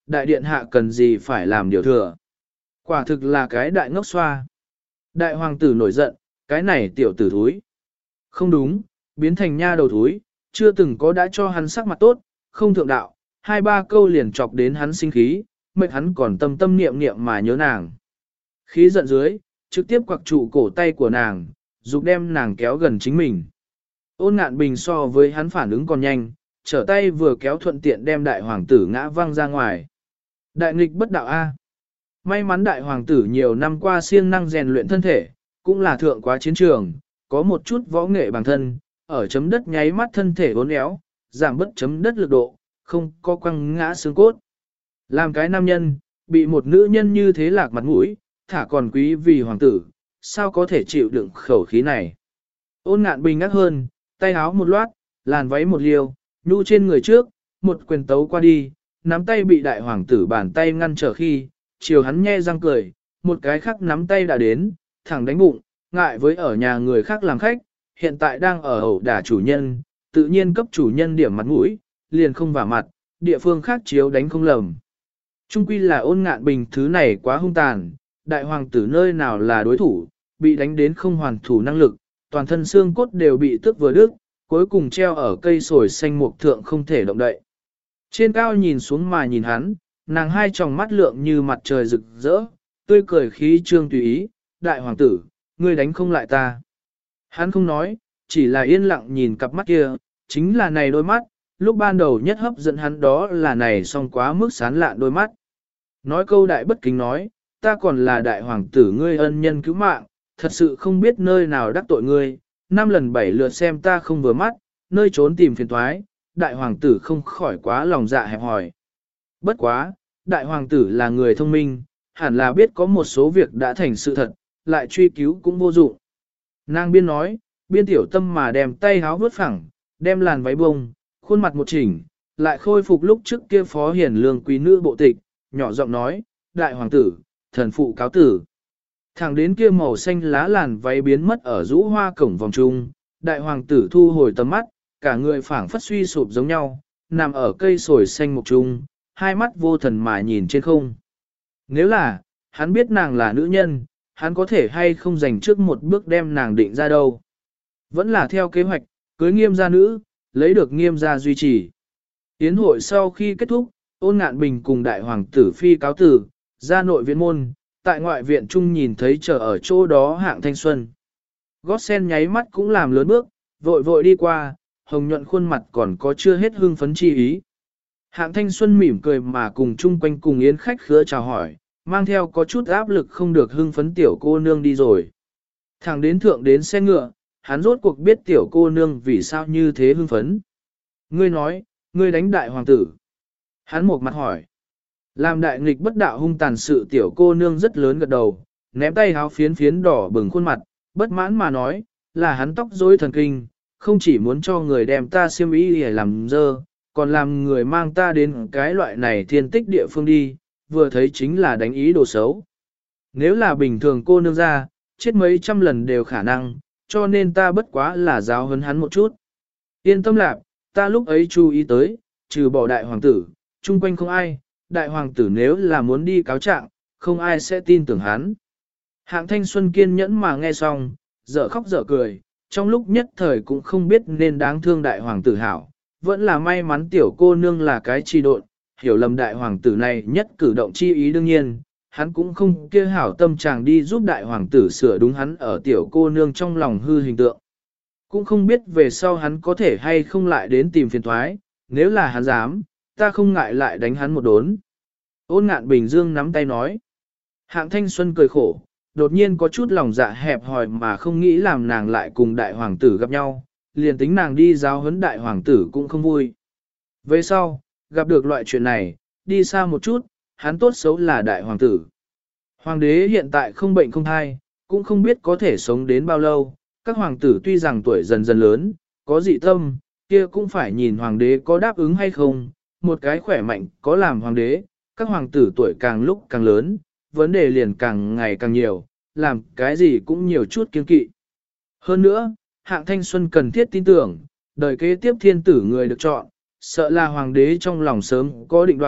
đại điện hạ cần gì phải làm điều thừa. Quả thực là cái đại ngốc xoa. Đại hoàng tử nổi giận, cái này tiểu tử thúi. Không đúng, biến thành nha đầu thúi, chưa từng có đã cho hắn sắc mặt tốt, không thượng đạo, hai ba câu liền chọc đến hắn sinh khí, mệnh hắn còn tâm tâm niệm niệm mà nhớ nàng. Khí giận dưới, trực tiếp quặc trụ cổ tay của nàng, dục đem nàng kéo gần chính mình. Ôn Ngạn Bình so với hắn phản ứng còn nhanh, trở tay vừa kéo thuận tiện đem đại hoàng tử ngã văng ra ngoài. Đại nghịch bất đạo A. May mắn đại hoàng tử nhiều năm qua siêng năng rèn luyện thân thể, cũng là thượng quá chiến trường, có một chút võ nghệ bằng thân, ở chấm đất nháy mắt thân thể uốn éo, giảm bớt chấm đất lực độ, không có quăng ngã xương cốt. Làm cái nam nhân, bị một nữ nhân như thế lạc mặt mũi, thả còn quý vì hoàng tử, sao có thể chịu đựng khẩu khí này. Ôn Ngạn Bình ngắc hơn, tay áo một loát, làn váy một liều, nhu trên người trước, một quyền tấu qua đi, nắm tay bị đại hoàng tử bàn tay ngăn trở khi, chiều hắn nhe răng cười, một cái khác nắm tay đã đến, thẳng đánh bụng, ngại với ở nhà người khác làm khách, hiện tại đang ở ẩu đả chủ nhân, tự nhiên cấp chủ nhân điểm mặt mũi, liền không vả mặt, địa phương khác chiếu đánh không lầm. Trung quy là Ôn Ngạn Bình thứ này quá hung tàn, đại hoàng tử nơi nào là đối thủ, bị đánh đến không hoàn thủ năng lực, toàn thân xương cốt đều bị tức vừa đứt, cuối cùng treo ở cây sồi xanh mục thượng không thể động đậy. Trên cao nhìn xuống mà nhìn hắn, nàng hai tròng mắt lượng như mặt trời rực rỡ, tươi cười khí trương tùy ý, đại hoàng tử, ngươi đánh không lại ta. Hắn không nói, chỉ là yên lặng nhìn cặp mắt kia, chính là này đôi mắt, lúc ban đầu nhất hấp dẫn hắn đó là này song quá mức sán lạn đôi mắt. Nói câu đại bất kính nói, ta còn là đại hoàng tử ngươi ân nhân cứu mạng, thật sự không biết nơi nào đắc tội ngươi, 5 lần 7 lượt xem ta không vừa mắt, nơi trốn tìm phiền toái, đại hoàng tử không khỏi quá lòng dạ hẹp hòi. Bất quá, đại hoàng tử là người thông minh, hẳn là biết có một số việc đã thành sự thật, lại truy cứu cũng vô dụng. Nàng biên nói, biên tiểu tâm mà đem tay háo vớt phẳng, đem làn váy bông, khuôn mặt một chỉnh, lại khôi phục lúc trước kia phó hiển lương quý nữ bộ tịch, nhỏ giọng nói, đại hoàng tử, thần phụ cáo tử. Thẳng đến kia màu xanh lá làn váy biến mất ở rũ hoa cổng vòng trung, đại hoàng tử thu hồi tầm mắt, cả người phảng phất suy sụp giống nhau, nằm ở cây sồi xanh mục trung, hai mắt vô thần mà nhìn trên không. Nếu là, hắn biết nàng là nữ nhân, hắn có thể hay không dành trước một bước đem nàng định ra đâu. Vẫn là theo kế hoạch, cưới Nghiêm gia nữ, lấy được Nghiêm gia duy trì. Yến hội sau khi kết thúc, Ôn Ngạn Bình cùng đại hoàng tử phi cáo tử, ra nội viện môn, tại ngoại viện trung nhìn thấy chờ ở chỗ đó Hạng Thanh Xuân. Gót sen nháy mắt cũng làm lớn bước, vội vội đi qua, hồng nhuận khuôn mặt còn có chưa hết hương phấn chi ý. Hạng Thanh Xuân mỉm cười mà cùng chung quanh cùng yến khách khứa chào hỏi, mang theo có chút áp lực không được hưng phấn tiểu cô nương đi rồi. Thẳng đến thượng đến xe ngựa, hắn rốt cuộc biết tiểu cô nương vì sao như thế hưng phấn. Ngươi nói, ngươi đánh đại hoàng tử. Hắn một mặt hỏi. Làm đại nghịch bất đạo hung tàn sự tiểu cô nương rất lớn gật đầu, ném tay háo phiến phiến đỏ bừng khuôn mặt, bất mãn mà nói, là hắn tóc rối thần kinh, không chỉ muốn cho người đem ta xiêm y để làm dơ, còn làm người mang ta đến cái loại này thiên tích địa phương đi, vừa thấy chính là đánh ý đồ xấu. Nếu là bình thường cô nương ra, chết mấy trăm lần đều khả năng, cho nên ta bất quá là giáo huấn hắn một chút. Yên tâm lạc, ta lúc ấy chú ý tới, trừ bỏ đại hoàng tử, chung quanh không ai, đại hoàng tử nếu là muốn đi cáo trạng, không ai sẽ tin tưởng hắn. Hạng Thanh Xuân kiên nhẫn mà nghe xong, dở khóc dở cười, trong lúc nhất thời cũng không biết nên đáng thương đại hoàng tử hảo, vẫn là may mắn tiểu cô nương là cái chi độn, hiểu lầm đại hoàng tử này nhất cử động chi ý đương nhiên, hắn cũng không kia hảo tâm chàng đi giúp đại hoàng tử sửa đúng hắn ở tiểu cô nương trong lòng hư hình tượng. Cũng không biết về sau hắn có thể hay không lại đến tìm phiền thoái, nếu là hắn dám, ta không ngại lại đánh hắn một đốn. Ôn Ngạn Bình Dương nắm tay nói. Hạng Thanh Xuân cười khổ, đột nhiên có chút lòng dạ hẹp hòi mà không nghĩ làm nàng lại cùng đại hoàng tử gặp nhau, liền tính nàng đi giáo huấn đại hoàng tử cũng không vui. Về sau, gặp được loại chuyện này, đi xa một chút, hắn tốt xấu là đại hoàng tử. Hoàng đế hiện tại không bệnh không thai, cũng không biết có thể sống đến bao lâu, các hoàng tử tuy rằng tuổi dần dần lớn, có dị tâm, kia cũng phải nhìn hoàng đế có đáp ứng hay không, một cái khỏe mạnh có làm hoàng đế, các hoàng tử tuổi càng lúc càng lớn, vấn đề liền càng ngày càng nhiều, làm cái gì cũng nhiều chút kiên kỵ. Hơn nữa, Hạng Thanh Xuân cần thiết tin tưởng, đời kế tiếp thiên tử người được chọn, sợ là hoàng đế trong lòng sớm có định đoạt,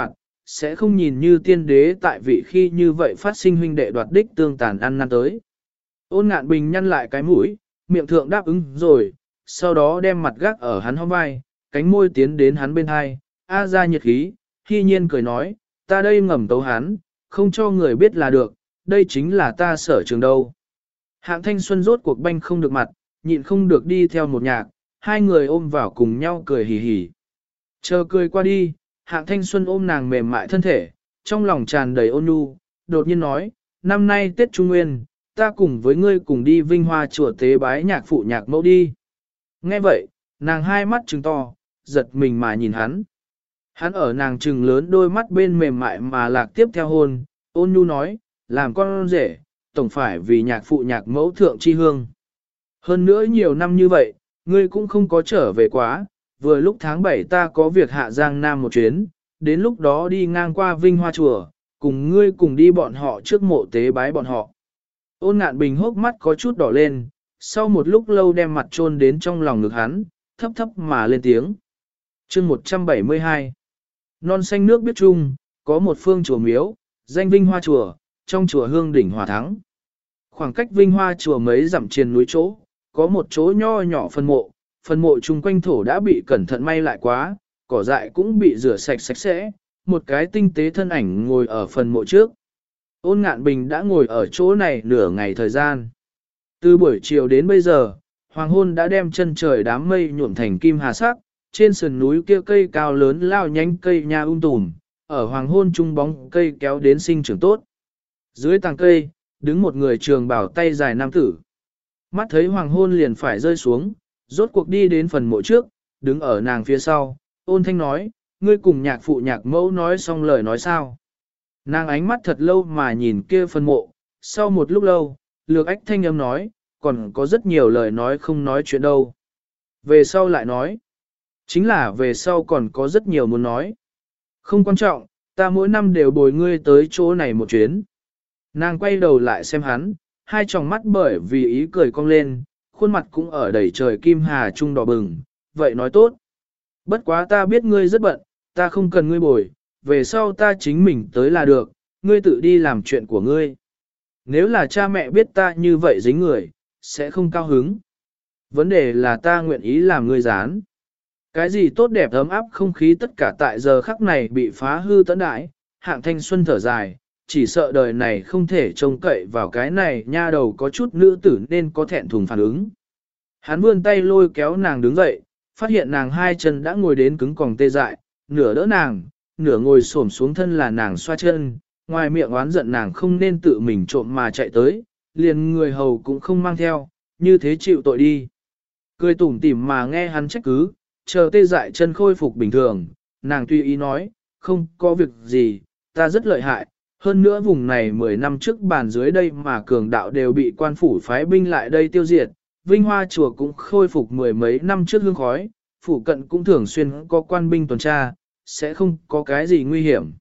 sẽ không nhìn như tiên đế tại vị khi như vậy phát sinh huynh đệ đoạt đích tương tàn ăn năn tới. Ôn Ngạn Bình nhăn lại cái mũi, miệng thượng đáp ứng rồi, sau đó đem mặt gác ở hắn hông vai, cánh môi tiến đến hắn bên hai, a ra nhiệt khí, hy nhiên cười nói, ta đây ngầm tấu hắn, không cho người biết là được, đây chính là ta sở trường đâu. Hạng Thanh Xuân rốt cuộc banh không được mặt, nhịn không được đi theo một nhạc, hai người ôm vào cùng nhau cười hì hì. Chờ cười qua đi, Hạng Thanh Xuân ôm nàng mềm mại thân thể, trong lòng tràn đầy ôn nhu, đột nhiên nói, năm nay Tết Trung Nguyên, ta cùng với ngươi cùng đi Vinh Hoa chùa tế bái nhạc phụ nhạc mẫu đi. Nghe vậy, nàng hai mắt trừng to, giật mình mà nhìn hắn. Hắn ở nàng trừng lớn đôi mắt bên mềm mại mà lạc tiếp theo hôn, ôn nhu nói, làm con rể, tổng phải vì nhạc phụ nhạc mẫu thượng chi hương. Hơn nữa nhiều năm như vậy, ngươi cũng không có trở về quá, vừa lúc tháng 7 ta có việc hạ Giang Nam một chuyến, đến lúc đó đi ngang qua Vinh Hoa chùa, cùng ngươi cùng đi bọn họ trước mộ tế bái bọn họ. Ôn Ngạn Bình hốc mắt có chút đỏ lên, sau một lúc lâu đem mặt chôn đến trong lòng ngực hắn, thấp thấp mà lên tiếng. Chương 172 Non xanh nước biết chung, có một phương chùa miếu, danh Vinh Hoa chùa, trong chùa hương đỉnh hòa thắng. Khoảng cách Vinh Hoa chùa mấy dặm trên núi chỗ, có một chỗ nho nhỏ phần mộ chung quanh thổ đã bị cẩn thận may lại quá, cỏ dại cũng bị rửa sạch sạch sẽ, một cái tinh tế thân ảnh ngồi ở phần mộ trước. Ôn Ngạn Bình đã ngồi ở chỗ này nửa ngày thời gian. Từ buổi chiều đến bây giờ, hoàng hôn đã đem chân trời đám mây nhuộm thành kim hà sắc, trên sườn núi kia cây cao lớn lao nhánh cây nha tùm, ở hoàng hôn trung bóng cây kéo đến sinh trưởng tốt. Dưới tàng cây, đứng một người trường bào tay dài nam tử. Mắt thấy hoàng hôn liền phải rơi xuống, rốt cuộc đi đến phần mộ trước, đứng ở nàng phía sau, ôn thanh nói, ngươi cùng nhạc phụ nhạc mẫu nói xong lời nói sao. Nàng ánh mắt thật lâu mà nhìn kia phần mộ, sau một lúc lâu, lược ách thanh âm nói, còn có rất nhiều lời nói không nói chuyện đâu. Về sau lại nói, chính là về sau còn có rất nhiều muốn nói. Không quan trọng, ta mỗi năm đều bồi ngươi tới chỗ này một chuyến. Nàng quay đầu lại xem hắn, hai tròng mắt bởi vì ý cười cong lên, khuôn mặt cũng ở đầy trời kim hà trung đỏ bừng, vậy nói tốt. Bất quá ta biết ngươi rất bận, ta không cần ngươi bồi, về sau ta chính mình tới là được, ngươi tự đi làm chuyện của ngươi. Nếu là cha mẹ biết ta như vậy dính người, sẽ không cao hứng. Vấn đề là ta nguyện ý làm ngươi dán. Cái gì tốt đẹp ấm áp không khí tất cả tại giờ khắc này bị phá hư tận đại, Hạng Thanh Xuân thở dài, chỉ sợ đời này không thể trông cậy vào cái này nha đầu có chút nữ tử nên có thẹn thùng phản ứng. Hắn vươn tay lôi kéo nàng đứng dậy, phát hiện nàng hai chân đã ngồi đến cứng còng tê dại, nửa đỡ nàng, nửa ngồi xổm xuống thân là nàng xoa chân, ngoài miệng oán giận nàng không nên tự mình trộm mà chạy tới, liền người hầu cũng không mang theo, như thế chịu tội đi. Cười tủm tỉm mà nghe hắn trách cứ, chờ tê dại chân khôi phục bình thường, nàng tùy ý nói, không có việc gì, ta rất lợi hại, hơn nữa vùng này 10 năm trước bàn dưới đây mà cường đạo đều bị quan phủ phái binh lại đây tiêu diệt, Vinh Hoa chùa cũng khôi phục mười mấy năm trước hương khói, phủ cận cũng thường xuyên có quan binh tuần tra, sẽ không có cái gì nguy hiểm.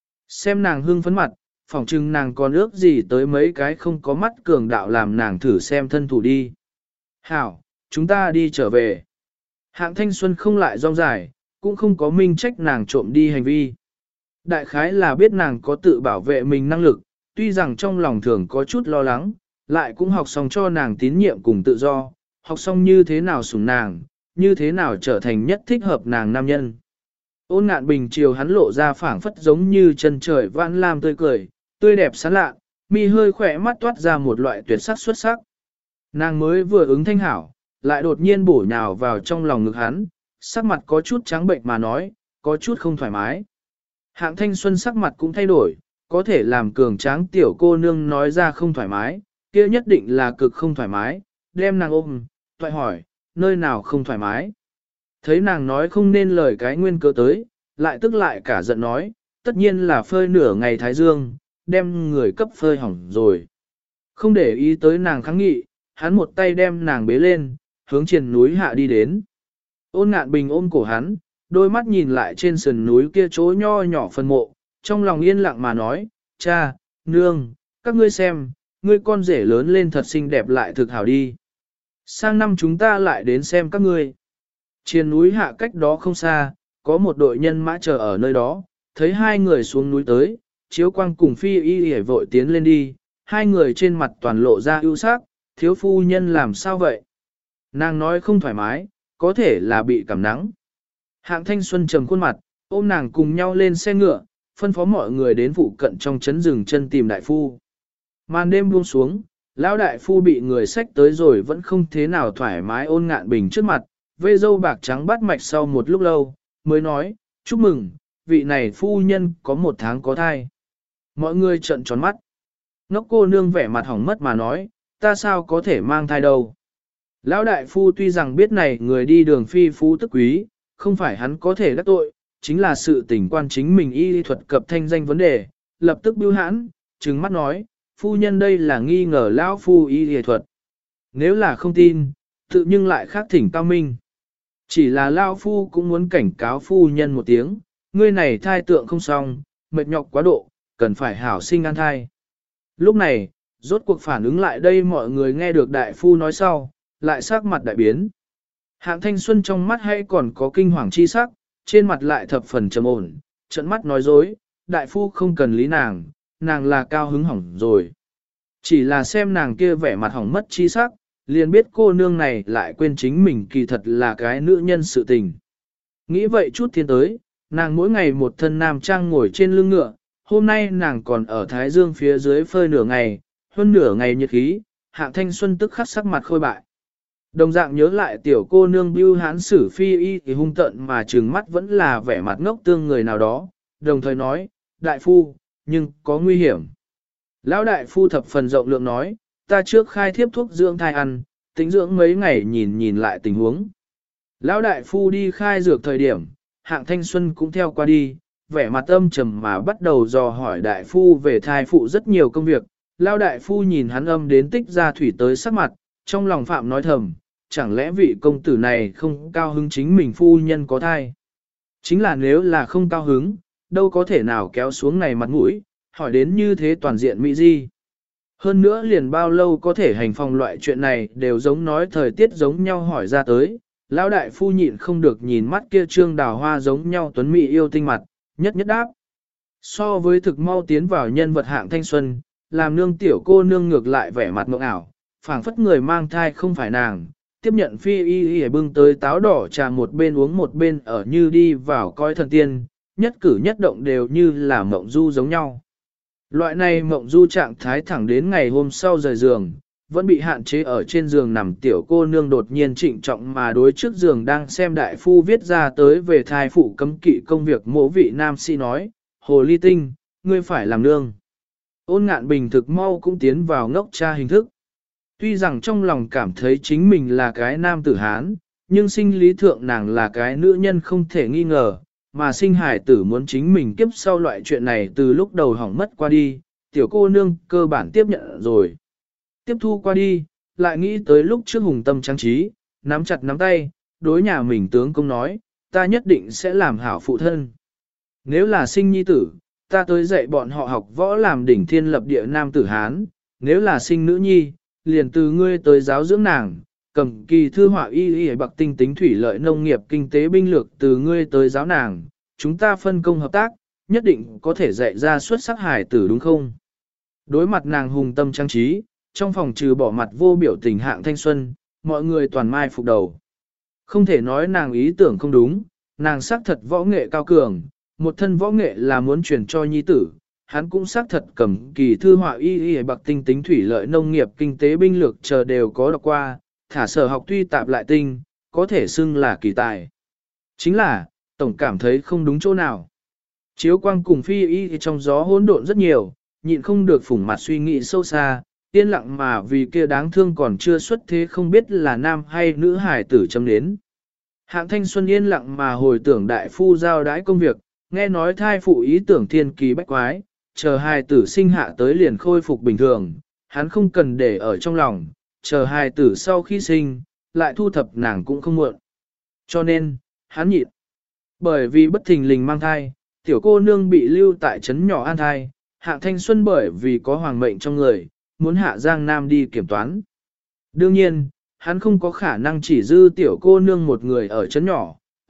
Xem nàng hưng phấn mặt, phỏng chừng nàng còn ước gì tới mấy cái không có mắt cường đạo làm nàng thử xem thân thủ đi. Hảo, chúng ta đi trở về. Hạng Thanh Xuân không lại rong dài, cũng không có minh trách nàng trộm đi hành vi. Đại khái là biết nàng có tự bảo vệ mình năng lực, tuy rằng trong lòng thường có chút lo lắng, lại cũng học xong cho nàng tín nhiệm cùng tự do, học xong như thế nào sủng nàng, như thế nào trở thành nhất thích hợp nàng nam nhân. Ôn Ngạn Bình chiều hắn lộ ra phảng phất giống như chân trời vãn lam tươi cười, tươi đẹp sáng lạ, mi hơi khỏe mắt toát ra một loại tuyệt sắc xuất sắc. Nàng mới vừa ứng thanh hảo, lại đột nhiên bổ nhào vào trong lòng ngực hắn, sắc mặt có chút trắng bệnh mà nói, có chút không thoải mái. Hạng Thanh Xuân sắc mặt cũng thay đổi, có thể làm cường tráng tiểu cô nương nói ra không thoải mái, kia nhất định là cực không thoải mái, đem nàng ôm, toại hỏi, nơi nào không thoải mái. Thấy nàng nói không nên lời cái nguyên cớ tới, lại tức lại cả giận nói, tất nhiên là phơi nửa ngày thái dương, đem người cấp phơi hỏng rồi. Không để ý tới nàng kháng nghị, hắn một tay đem nàng bế lên, hướng trên núi hạ đi đến. Ôn Ngạn Bình ôm cổ hắn, đôi mắt nhìn lại trên sườn núi kia chỗ nho nhỏ phân mộ, trong lòng yên lặng mà nói, cha, nương, các ngươi xem, ngươi con rể lớn lên thật xinh đẹp lại thực hảo đi. Sang năm chúng ta lại đến xem các ngươi. Trên núi hạ cách đó không xa, có một đội nhân mã chờ ở nơi đó, thấy hai người xuống núi tới, Chiếu Quang cùng Phi Y vội tiến lên đi, hai người trên mặt toàn lộ ra ưu sắc, thiếu phu nhân làm sao vậy? Nàng nói không thoải mái, có thể là bị cảm nắng. Hạng Thanh Xuân trầm khuôn mặt, ôm nàng cùng nhau lên xe ngựa, phân phó mọi người đến phụ cận trong trấn rừng chân tìm đại phu. Màn đêm buông xuống, lão đại phu bị người xách tới rồi vẫn không thế nào thoải mái Ôn Ngạn Bình trước mặt, vê dâu bạc trắng bắt mạch sau một lúc lâu, mới nói, chúc mừng, vị này phu nhân có 1 tháng có thai. Mọi người trợn tròn mắt. Ngốc cô nương vẻ mặt hỏng mất mà nói, ta sao có thể mang thai đâu. Lão đại phu tuy rằng biết này người đi đường phi phú tức quý, không phải hắn có thể đắc tội, chính là sự tình quan chính mình y thuật cập thanh danh vấn đề, lập tức bưu hãn, trừng mắt nói, phu nhân đây là nghi ngờ lão phu y thuật. Nếu là không tin, tự nhưng lại khác thỉnh cao minh. Chỉ là lão phu cũng muốn cảnh cáo phu nhân một tiếng, ngươi này thai tượng không xong, mệt nhọc quá độ, cần phải hảo sinh an thai. Lúc này, rốt cuộc phản ứng lại đây mọi người nghe được đại phu nói sau, lại sắc mặt đại biến. Hạng Thanh Xuân trong mắt hay còn có kinh hoàng chi sắc, trên mặt lại thập phần trầm ổn, trận mắt nói dối, đại phu không cần lý nàng, nàng là cao hứng hỏng rồi. Chỉ là xem nàng kia vẻ mặt hỏng mất chi sắc, liền biết cô nương này lại quên chính mình kỳ thật là cái nữ nhân sự tình. Nghĩ vậy chút thiên tới, nàng mỗi ngày một thân nam trang ngồi trên lưng ngựa, hôm nay nàng còn ở Thái Dương phía dưới phơi nửa ngày, hơn nửa ngày nhiệt khí, Hạng Thanh Xuân tức khắc sắc mặt khôi bại. Đồng dạng nhớ lại tiểu cô nương bưu hán sử phi y thì hung tận mà trừng mắt vẫn là vẻ mặt ngốc tương người nào đó, đồng thời nói, đại phu, nhưng có nguy hiểm. Lão đại phu thập phần rộng lượng nói, ta trước khai thiếp thuốc dưỡng thai ăn, tính dưỡng mấy ngày nhìn lại tình huống. Lão đại phu đi khai dược thời điểm, Hạng Thanh Xuân cũng theo qua đi, vẻ mặt âm trầm mà bắt đầu dò hỏi đại phu về thai phụ rất nhiều công việc. Lão đại phu nhìn hắn âm đến tích ra thủy tới sắc mặt, trong lòng phạm nói thầm, chẳng lẽ vị công tử này không cao hứng chính mình phu nhân có thai. Chính là nếu là không cao hứng, đâu có thể nào kéo xuống này mặt mũi, hỏi đến như thế toàn diện mỹ di. Hơn nữa liền bao lâu có thể hành phòng loại chuyện này đều giống nói thời tiết giống nhau hỏi ra tới. Lão đại phu nhịn không được nhìn mắt kia trương đào hoa giống nhau tuấn mỹ yêu tinh mặt, nhất nhất đáp. So với thực mau tiến vào nhân vật Hạng Thanh Xuân, làm nương tiểu cô nương ngược lại vẻ mặt mộng ảo, phảng phất người mang thai không phải nàng, tiếp nhận phi y bưng tới táo đỏ trà một bên uống một bên ở như đi vào coi thần tiên, nhất cử nhất động đều như là mộng du giống nhau. Loại này mộng du trạng thái thẳng đến ngày hôm sau rời giường, vẫn bị hạn chế ở trên giường nằm tiểu cô nương đột nhiên trịnh trọng mà đối trước giường đang xem đại phu viết ra tới về thai phụ cấm kỵ công việc mỗ vị nam sĩ nói, hồ ly tinh, ngươi phải làm nương. Ôn Ngạn Bình thực mau cũng tiến vào ngốc cha hình thức. Tuy rằng trong lòng cảm thấy chính mình là cái nam tử Hán, nhưng sinh lý thượng nàng là cái nữ nhân không thể nghi ngờ, mà sinh hải tử muốn chính mình kiếp sau loại chuyện này từ lúc đầu hỏng mất qua đi, tiểu cô nương cơ bản tiếp nhận rồi. Tiếp thu qua đi, lại nghĩ tới lúc trước hùng tâm trang trí, nắm chặt nắm tay, đối nhà mình tướng công nói, ta nhất định sẽ làm hảo phụ thân. Nếu là sinh nhi tử, ta tới dạy bọn họ học võ làm đỉnh thiên lập địa nam tử Hán, nếu là sinh nữ nhi, liền từ ngươi tới giáo dưỡng nàng, cầm kỳ thư họa y y bạc tinh tính thủy lợi nông nghiệp kinh tế binh lược từ ngươi tới giáo nàng, chúng ta phân công hợp tác, nhất định có thể dạy ra xuất sắc hài tử đúng không? Đối mặt nàng hùng tâm trang trí, trong phòng trừ bỏ mặt vô biểu tình Hạng Thanh Xuân, mọi người toàn mai phục đầu. Không thể nói nàng ý tưởng không đúng, nàng xác thật võ nghệ cao cường, một thân võ nghệ là muốn truyền cho nhi tử, hắn cũng xác thật cầm kỳ thư họa y y bạc tinh tính thủy lợi nông nghiệp kinh tế binh lược chờ đều có đọc qua, thả sở học tuy tạp lại tinh, có thể xưng là kỳ tài. Chính là, tổng cảm thấy không đúng chỗ nào. Chiếu Quang cùng phi y trong gió hỗn độn rất nhiều, nhịn không được phủng mặt suy nghĩ sâu xa, yên lặng mà vì kia đáng thương còn chưa xuất thế không biết là nam hay nữ hài tử châm đến. Hạng Thanh Xuân yên lặng mà hồi tưởng đại phu giao đãi công việc, nghe nói thai phụ ý tưởng thiên kỳ bách quái, chờ hài tử sinh hạ tới liền khôi phục bình thường, hắn không cần để ở trong lòng, chờ hài tử sau khi sinh, lại thu thập nàng cũng không muộn. Cho nên, hắn nhịn. Bởi vì bất thình lình mang thai, tiểu cô nương bị lưu tại trấn nhỏ an thai, Hạng Thanh Xuân bởi vì có hoàng mệnh trong người, muốn hạ Giang Nam đi kiểm toán. Đương nhiên, hắn không có khả năng chỉ dư tiểu cô nương một người ở trấn nhỏ,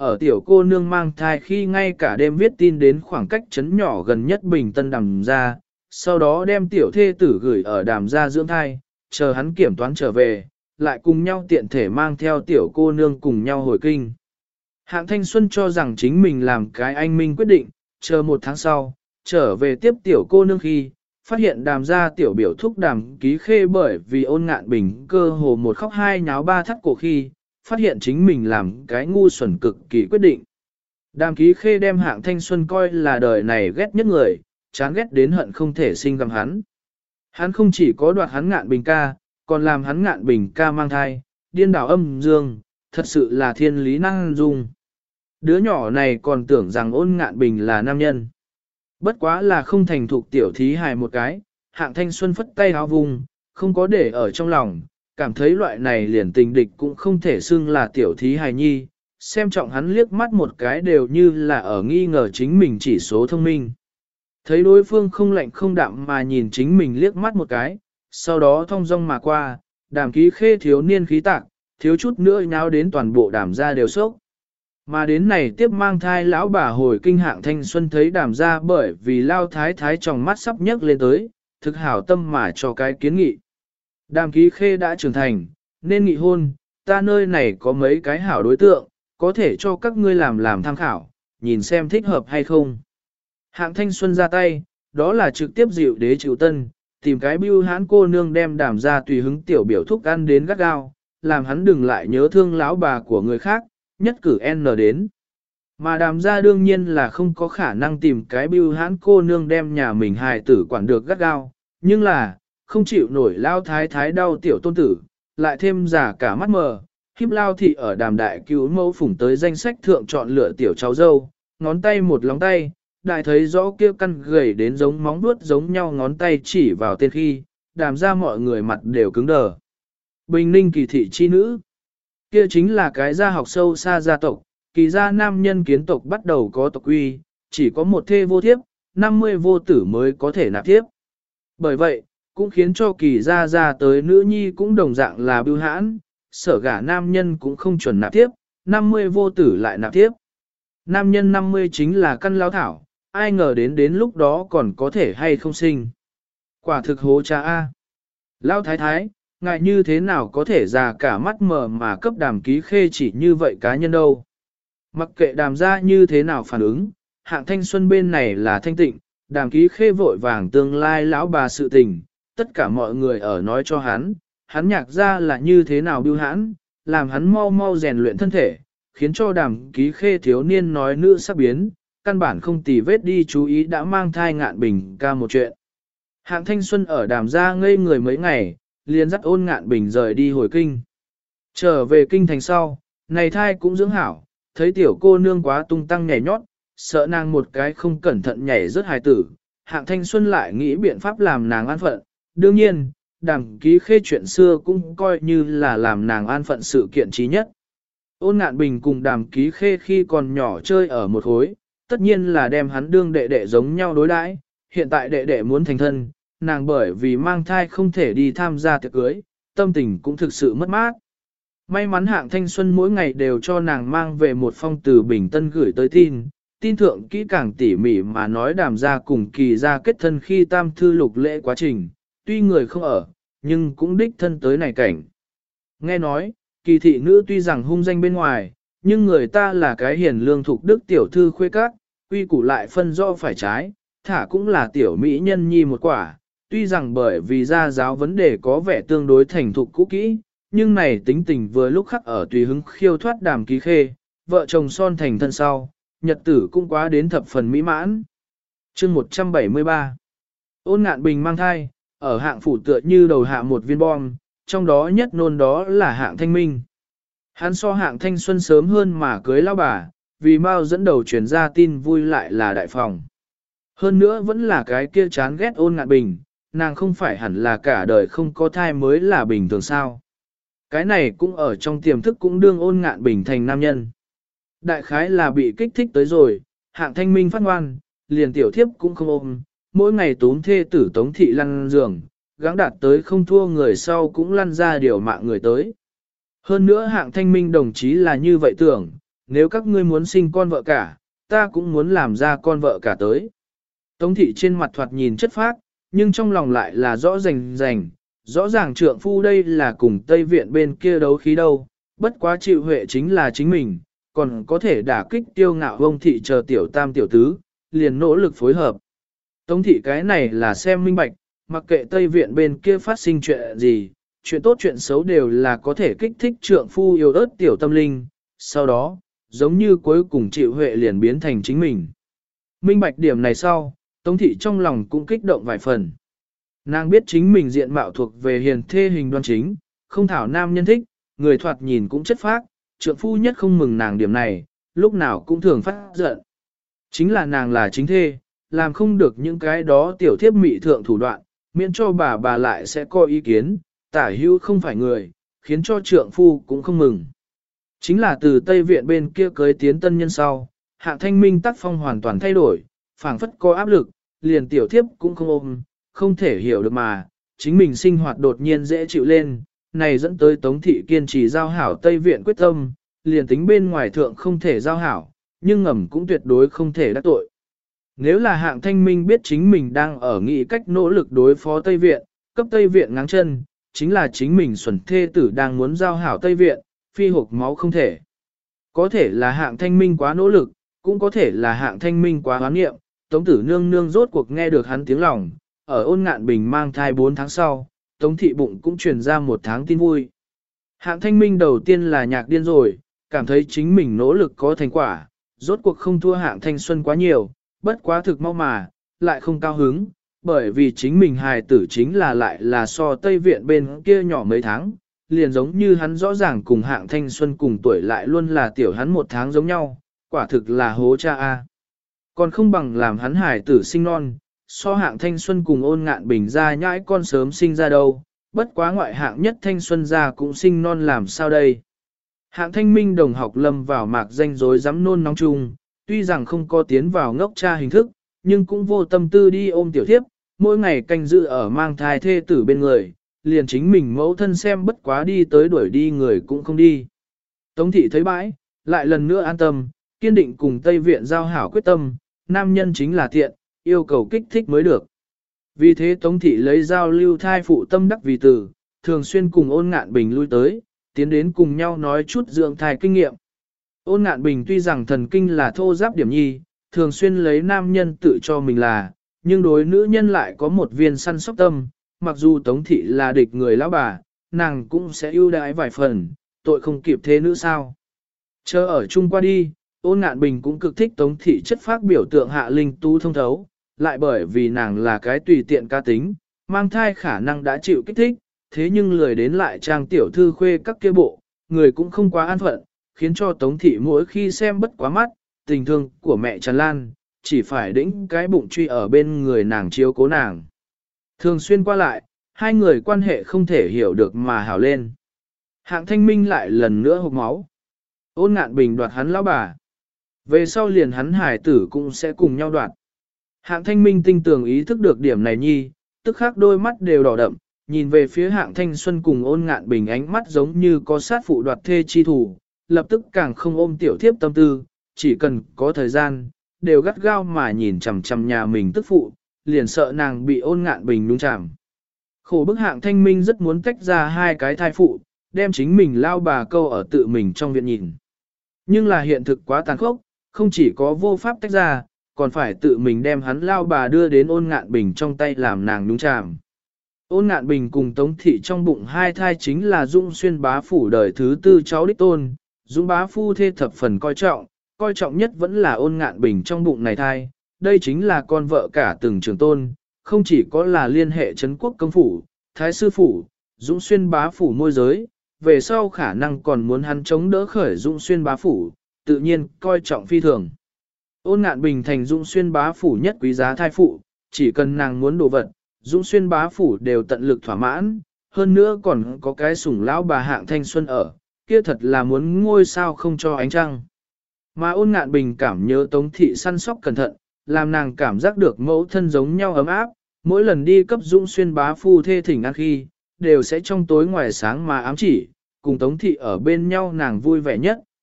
ở tiểu cô nương mang thai khi ngay cả đêm viết tin đến khoảng cách trấn nhỏ gần nhất Bình Tân Đàm gia, sau đó đem tiểu thê tử gửi ở Đàm gia dưỡng thai, chờ hắn kiểm toán trở về, lại cùng nhau tiện thể mang theo tiểu cô nương cùng nhau hồi kinh. Hạng Thanh Xuân cho rằng chính mình làm cái anh minh quyết định, chờ 1 tháng sau, trở về tiếp tiểu cô nương khi, phát hiện Đàm gia tiểu biểu thúc Đàm Ký Khê bởi vì Ôn Ngạn Bình cơ hồ một khóc hai nháo ba thắt cổ khi, phát hiện chính mình làm cái ngu xuẩn cực kỳ quyết định. Đàm Ký Khê đem Hạng Thanh Xuân coi là đời này ghét nhất người, chán ghét đến hận không thể sinh gầm hắn. Hắn không chỉ có đoạt hắn Ngạn Bình ca, còn làm hắn Ngạn Bình ca mang thai, điên đảo âm dương, thật sự là thiên lý năng dung. Đứa nhỏ này còn tưởng rằng Ôn Ngạn Bình là nam nhân. Bất quá là không thành thục tiểu thí hài một cái, Hạng Thanh Xuân phất tay áo vùng, không có để ở trong lòng, cảm thấy loại này liền tình địch cũng không thể xưng là tiểu thí hài nhi, xem trọng hắn liếc mắt một cái đều như là ở nghi ngờ chính mình chỉ số thông minh. Thấy đối phương không lạnh không đạm mà nhìn chính mình liếc mắt một cái, sau đó thong dong mà qua, Đàm Ký Khê thiếu niên khí tạc, thiếu chút nữa nháo đến toàn bộ Đàm gia đều sốc. Mà đến này tiếp mang thai lão bà hồi kinh Hạng Thanh Xuân thấy Đàm gia bởi vì lao thái thái trong mắt sắp nhấc lên tới, thực hảo tâm mà cho cái kiến nghị. Đàm Ký Khê đã trưởng thành, nên nghị hôn, ta nơi này có mấy cái hảo đối tượng, có thể cho các ngươi làm tham khảo, nhìn xem thích hợp hay không. Hạng Thanh Xuân ra tay, đó là trực tiếp dịu đế chịu tân, tìm cái bưu hán cô nương đem Đàm gia tùy hứng tiểu biểu thúc ăn đến gắt gao, làm hắn đừng lại nhớ thương lão bà của người khác, nhất cử N đến. Mà Đàm gia đương nhiên là không có khả năng tìm cái bưu hán cô nương đem nhà mình hài tử quản được gắt gao, nhưng là, không chịu nổi lao thái thái đau tiểu tôn tử, lại thêm giả cả mắt mờ, khiếp lao thị ở Đàm đại cứu mẫu phủng tới danh sách thượng chọn lựa tiểu cháu dâu, ngón tay một lóng tay, đại thấy rõ kia căn gầy đến giống móng vuốt giống nhau ngón tay chỉ vào tên khi, Đàm ra mọi người mặt đều cứng đờ. Bình Ninh Kỳ thị chi nữ, kia chính là cái gia học sâu xa gia tộc, kỳ gia nam nhân kiến tộc bắt đầu có tộc quy, chỉ có một thê vô thiếp, 50 vô tử mới có thể nạp thiếp. Bởi vậy, cũng khiến cho kỳ gia ra tới nữ nhi cũng đồng dạng là bưu hãn, sở gả nam nhân cũng không chuẩn nạp thiếp, 50 vô tử lại nạp thiếp. Nam nhân 50 chính là căn lao thảo, ai ngờ đến lúc đó còn có thể hay không sinh. Quả thực hố cha A. Lao thái thái, ngại như thế nào có thể già cả mắt mờ mà cấp Đàm Ký Khê chỉ như vậy cá nhân đâu. Mặc kệ Đàm gia như thế nào phản ứng, Hạng Thanh Xuân bên này là thanh tịnh, Đàm Ký Khê vội vàng tương lai lão bà sự tình, tất cả mọi người ở nói cho hắn nhạc ra là như thế nào bưu hãn, làm hắn mau mau rèn luyện thân thể, khiến cho Đàm Ký Khê thiếu niên nói nữ sắp biến, căn bản không tì vết đi chú ý đã mang thai Ngạn Bình ca một chuyện. Hạng Thanh Xuân ở Đàm gia ngây người mấy ngày, liền dắt Ôn Ngạn Bình rời đi hồi kinh. Trở về kinh thành sau, này thai cũng dưỡng hảo, thấy tiểu cô nương quá tung tăng nhảy nhót, sợ nàng một cái không cẩn thận nhảy rớt hài tử, Hạng Thanh Xuân lại nghĩ biện pháp làm nàng an phận. Đương nhiên, Đàm Ký Khê chuyện xưa cũng coi như là làm nàng an phận sự kiện trí nhất. Ôn Ngạn Bình cùng Đàm Ký Khê khi còn nhỏ chơi ở một khối, tất nhiên là đem hắn đương đệ đệ giống nhau đối đãi. Hiện tại đệ đệ muốn thành thân, nàng bởi vì mang thai không thể đi tham gia tiệc cưới, tâm tình cũng thực sự mất mát. May mắn Hạng Thanh Xuân mỗi ngày đều cho nàng mang về một phong từ Bình Tân gửi tới tin thượng kỹ càng tỉ mỉ mà nói Đàm gia cùng Kỳ gia kết thân khi tam thư lục lễ quá trình, tuy người không ở, nhưng cũng đích thân tới này cảnh. Nghe nói, Kỳ thị nữ tuy rằng hung danh bên ngoài, nhưng người ta là cái hiền lương thục đức tiểu thư khuê các, quy củ lại phân rõ phải trái, thả cũng là tiểu mỹ nhân nhi một quả, tuy rằng bởi vì gia giáo vấn đề có vẻ tương đối thành thục cũ kỹ, nhưng này tính tình vừa lúc khắc ở tùy hứng khiêu thoát Đàm Ký Khê, vợ chồng son thành thân sau, nhật tử cũng quá đến thập phần mỹ mãn. Chương 173 Ôn Ngạn Bình mang thai, ở Hạng phủ tựa như đầu hạ một viên bom, trong đó nhất nôn đó là Hạng Thanh Minh. Hắn so Hạng Thanh Xuân sớm hơn mà cưới lão bà, vì mau dẫn đầu truyền ra tin vui lại là đại phòng. Hơn nữa vẫn là cái kia chán ghét Ôn Ngạn Bình, nàng không phải hẳn là cả đời không có thai mới là bình thường sao. Cái này cũng ở trong tiềm thức cũng đương Ôn Ngạn Bình thành nam nhân. Đại khái là bị kích thích tới rồi, Hạng Thanh Minh phát ngoan, liền tiểu thiếp cũng không ôm, mỗi ngày tốn thê tử Tống thị lăn giường, gắng đạt tới không thua người sau cũng lăn ra điều mạng người tới. Hơn nữa Hạng Thanh Minh đồng chí là như vậy tưởng, nếu các ngươi muốn sinh con vợ cả, ta cũng muốn làm ra con vợ cả tới. Tống thị trên mặt thoạt nhìn chất phác, nhưng trong lòng lại là rõ rành, rõ ràng trượng phu đây là cùng Tây Viện bên kia đấu khí đâu, bất quá chịu huệ chính là chính mình, còn có thể đả kích tiêu ngạo ông thị chờ tiểu tam tiểu tứ, liền nỗ lực phối hợp. Tống thị cái này là xem minh bạch, mặc kệ Tây Viện bên kia phát sinh chuyện gì, chuyện tốt chuyện xấu đều là có thể kích thích trượng phu yêu ớt tiểu tâm linh, sau đó, giống như cuối cùng chịu huệ liền biến thành chính mình. Minh bạch điểm này sau, Tống thị trong lòng cũng kích động vài phần. Nàng biết chính mình diện mạo thuộc về hiền thê hình đoan chính, không thảo nam nhân thích, người thoạt nhìn cũng chất phác, trượng phu nhất không mừng nàng điểm này, lúc nào cũng thường phát giận. Chính là nàng là chính thê, làm không được những cái đó tiểu thiếp mị thượng thủ đoạn, miễn cho bà lại sẽ có ý kiến, tả hữu không phải người, khiến cho trượng phu cũng không mừng. Chính là từ Tây Viện bên kia cưới tiến tân nhân sau, Hạng Thanh Minh tác phong hoàn toàn thay đổi, phảng phất có áp lực, liền tiểu thiếp cũng không ôm, không thể hiểu được mà, chính mình sinh hoạt đột nhiên dễ chịu lên, này dẫn tới Tống thị kiên trì giao hảo Tây Viện quyết tâm, liền tính bên ngoài thượng không thể giao hảo, nhưng ngầm cũng tuyệt đối không thể đắc tội. Nếu là Hạng Thanh Minh biết chính mình đang ở nghị cách nỗ lực đối phó Tây Viện, cấp Tây Viện ngáng chân, chính là chính mình xuẩn thê tử đang muốn giao hảo Tây Viện, phi hộp máu không thể. Có thể là Hạng Thanh Minh quá nỗ lực, cũng có thể là Hạng Thanh Minh quá hoán nghiệm, Tống tử nương nương rốt cuộc nghe được hắn tiếng lòng, ở Ôn Ngạn Bình mang thai 4 tháng sau, Tống thị bụng cũng truyền ra 1 tháng tin vui. Hạng Thanh Minh đầu tiên là nhạc điên rồi, cảm thấy chính mình nỗ lực có thành quả, rốt cuộc không thua Hạng Thanh Xuân quá nhiều, bất quá thực mau mà, lại không cao hứng, bởi vì chính mình hài tử chính là lại là so Tây Viện bên kia nhỏ mấy tháng, liền giống như hắn rõ ràng cùng Hạng Thanh Xuân cùng tuổi lại luôn là tiểu hắn 1 tháng giống nhau, quả thực là hố cha a. Còn không bằng làm hắn hài tử sinh non, so Hạng Thanh Xuân cùng Ôn Ngạn Bình ra nhãi con sớm sinh ra đâu, bất quá ngoại hạng nhất Thanh Xuân ra cũng sinh non làm sao đây. Hạng Thanh Minh đồng học lâm vào mạc danh rối dám nôn nóng chung, tuy rằng không có tiến vào ngốc cha hình thức, nhưng cũng vô tâm tư đi ôm tiểu thiếp, mỗi ngày canh giữ ở mang thai thê tử bên người, liền chính mình mẫu thân xem bất quá đi tới đuổi đi người cũng không đi. Tống thị thấy bãi, lại lần nữa an tâm, kiên định cùng Tây Viện giao hảo quyết tâm, nam nhân chính là thiện, yêu cầu kích thích mới được. Vì thế Tống thị lấy giao lưu thai phụ tâm đắc vì từ, thường xuyên cùng Ôn Ngạn Bình lui tới, tiến đến cùng nhau nói chút dưỡng thai kinh nghiệm. Ôn Ngạn Bình tuy rằng thần kinh là thô giáp điểm nhi, thường xuyên lấy nam nhân tự cho mình là, nhưng đối nữ nhân lại có một viên săn sóc tâm, mặc dù Tống thị là địch người lão bà, nàng cũng sẽ ưu đãi vài phần, tội không kịp thế nữ sao. Chờ ở chung qua đi, Ôn Ngạn Bình cũng cực thích Tống thị chất phác biểu tượng hạ linh tú thông thấu, lại bởi vì nàng là cái tùy tiện ca tính, mang thai khả năng đã chịu kích thích, thế nhưng lười đến lại trang tiểu thư khuê các kia bộ, người cũng không quá an phận, khiến cho Tống thị mỗi khi xem bất quá mắt, tình thương của mẹ tràn lan, chỉ phải đĩnh cái bụng truy ở bên người nàng chiếu cố nàng. Thường xuyên qua lại, hai người quan hệ không thể hiểu được mà hảo lên. Hạng Thanh Minh lại lần nữa hộc máu. Ôn Ngạn Bình đoạt hắn lão bà. Về sau liền hắn hải tử cũng sẽ cùng nhau đoạt. Hạng Thanh Minh tinh tường ý thức được điểm này nhi, tức khắc đôi mắt đều đỏ đậm, nhìn về phía Hạng Thanh Xuân cùng Ôn Ngạn Bình ánh mắt giống như có sát phụ đoạt thê chi thủ, lập tức càng không ôm tiểu thiếp tâm tư, chỉ cần có thời gian, đều gắt gao mà nhìn chằm chằm nhà mình tức phụ, liền sợ nàng bị Ôn Ngạn Bình đúng chạm. Khổ bức Hạng Thanh Minh rất muốn tách ra hai cái thai phụ, đem chính mình lao bà câu ở tự mình trong viện nhìn. Nhưng là hiện thực quá tàn khốc, không chỉ có vô pháp tách ra, còn phải tự mình đem hắn lao bà đưa đến Ôn Ngạn Bình trong tay làm nàng đúng chạm. Ôn Ngạn Bình cùng Tống thị trong bụng hai thai chính là Dung Xuyên bá phủ đời thứ 4 cháu đích tôn, Dung bá phu thê thập phần coi trọng nhất vẫn là Ôn Ngạn Bình trong bụng này thai, đây chính là con vợ cả từng trường tôn, không chỉ có là liên hệ Trấn Quốc công phủ, Thái sư phủ, Dũng Xuyên bá phủ môi giới, về sau khả năng còn muốn hắn chống đỡ khởi Dũng Xuyên bá phủ, tự nhiên coi trọng phi thường. Ôn Ngạn Bình thành Dũng Xuyên bá phủ nhất quý giá thai phụ, chỉ cần nàng muốn đồ vật, Dũng Xuyên bá phủ đều tận lực thỏa mãn, hơn nữa còn có cái sủng lão bà Hạng Thanh Xuân ở, kia thật là muốn ngôi sao không cho ánh trăng. Mà Ôn Ngạn Bình cảm nhớ Tống thị săn sóc cẩn thận, làm nàng cảm giác được mẫu thân giống nhau ấm áp, mỗi lần đi cấp Dũng Xuyên bá phu thê thỉnh ăn khi, đều sẽ trong tối ngoài sáng mà ám chỉ, cùng Tống thị ở bên nhau nàng vui vẻ nhất,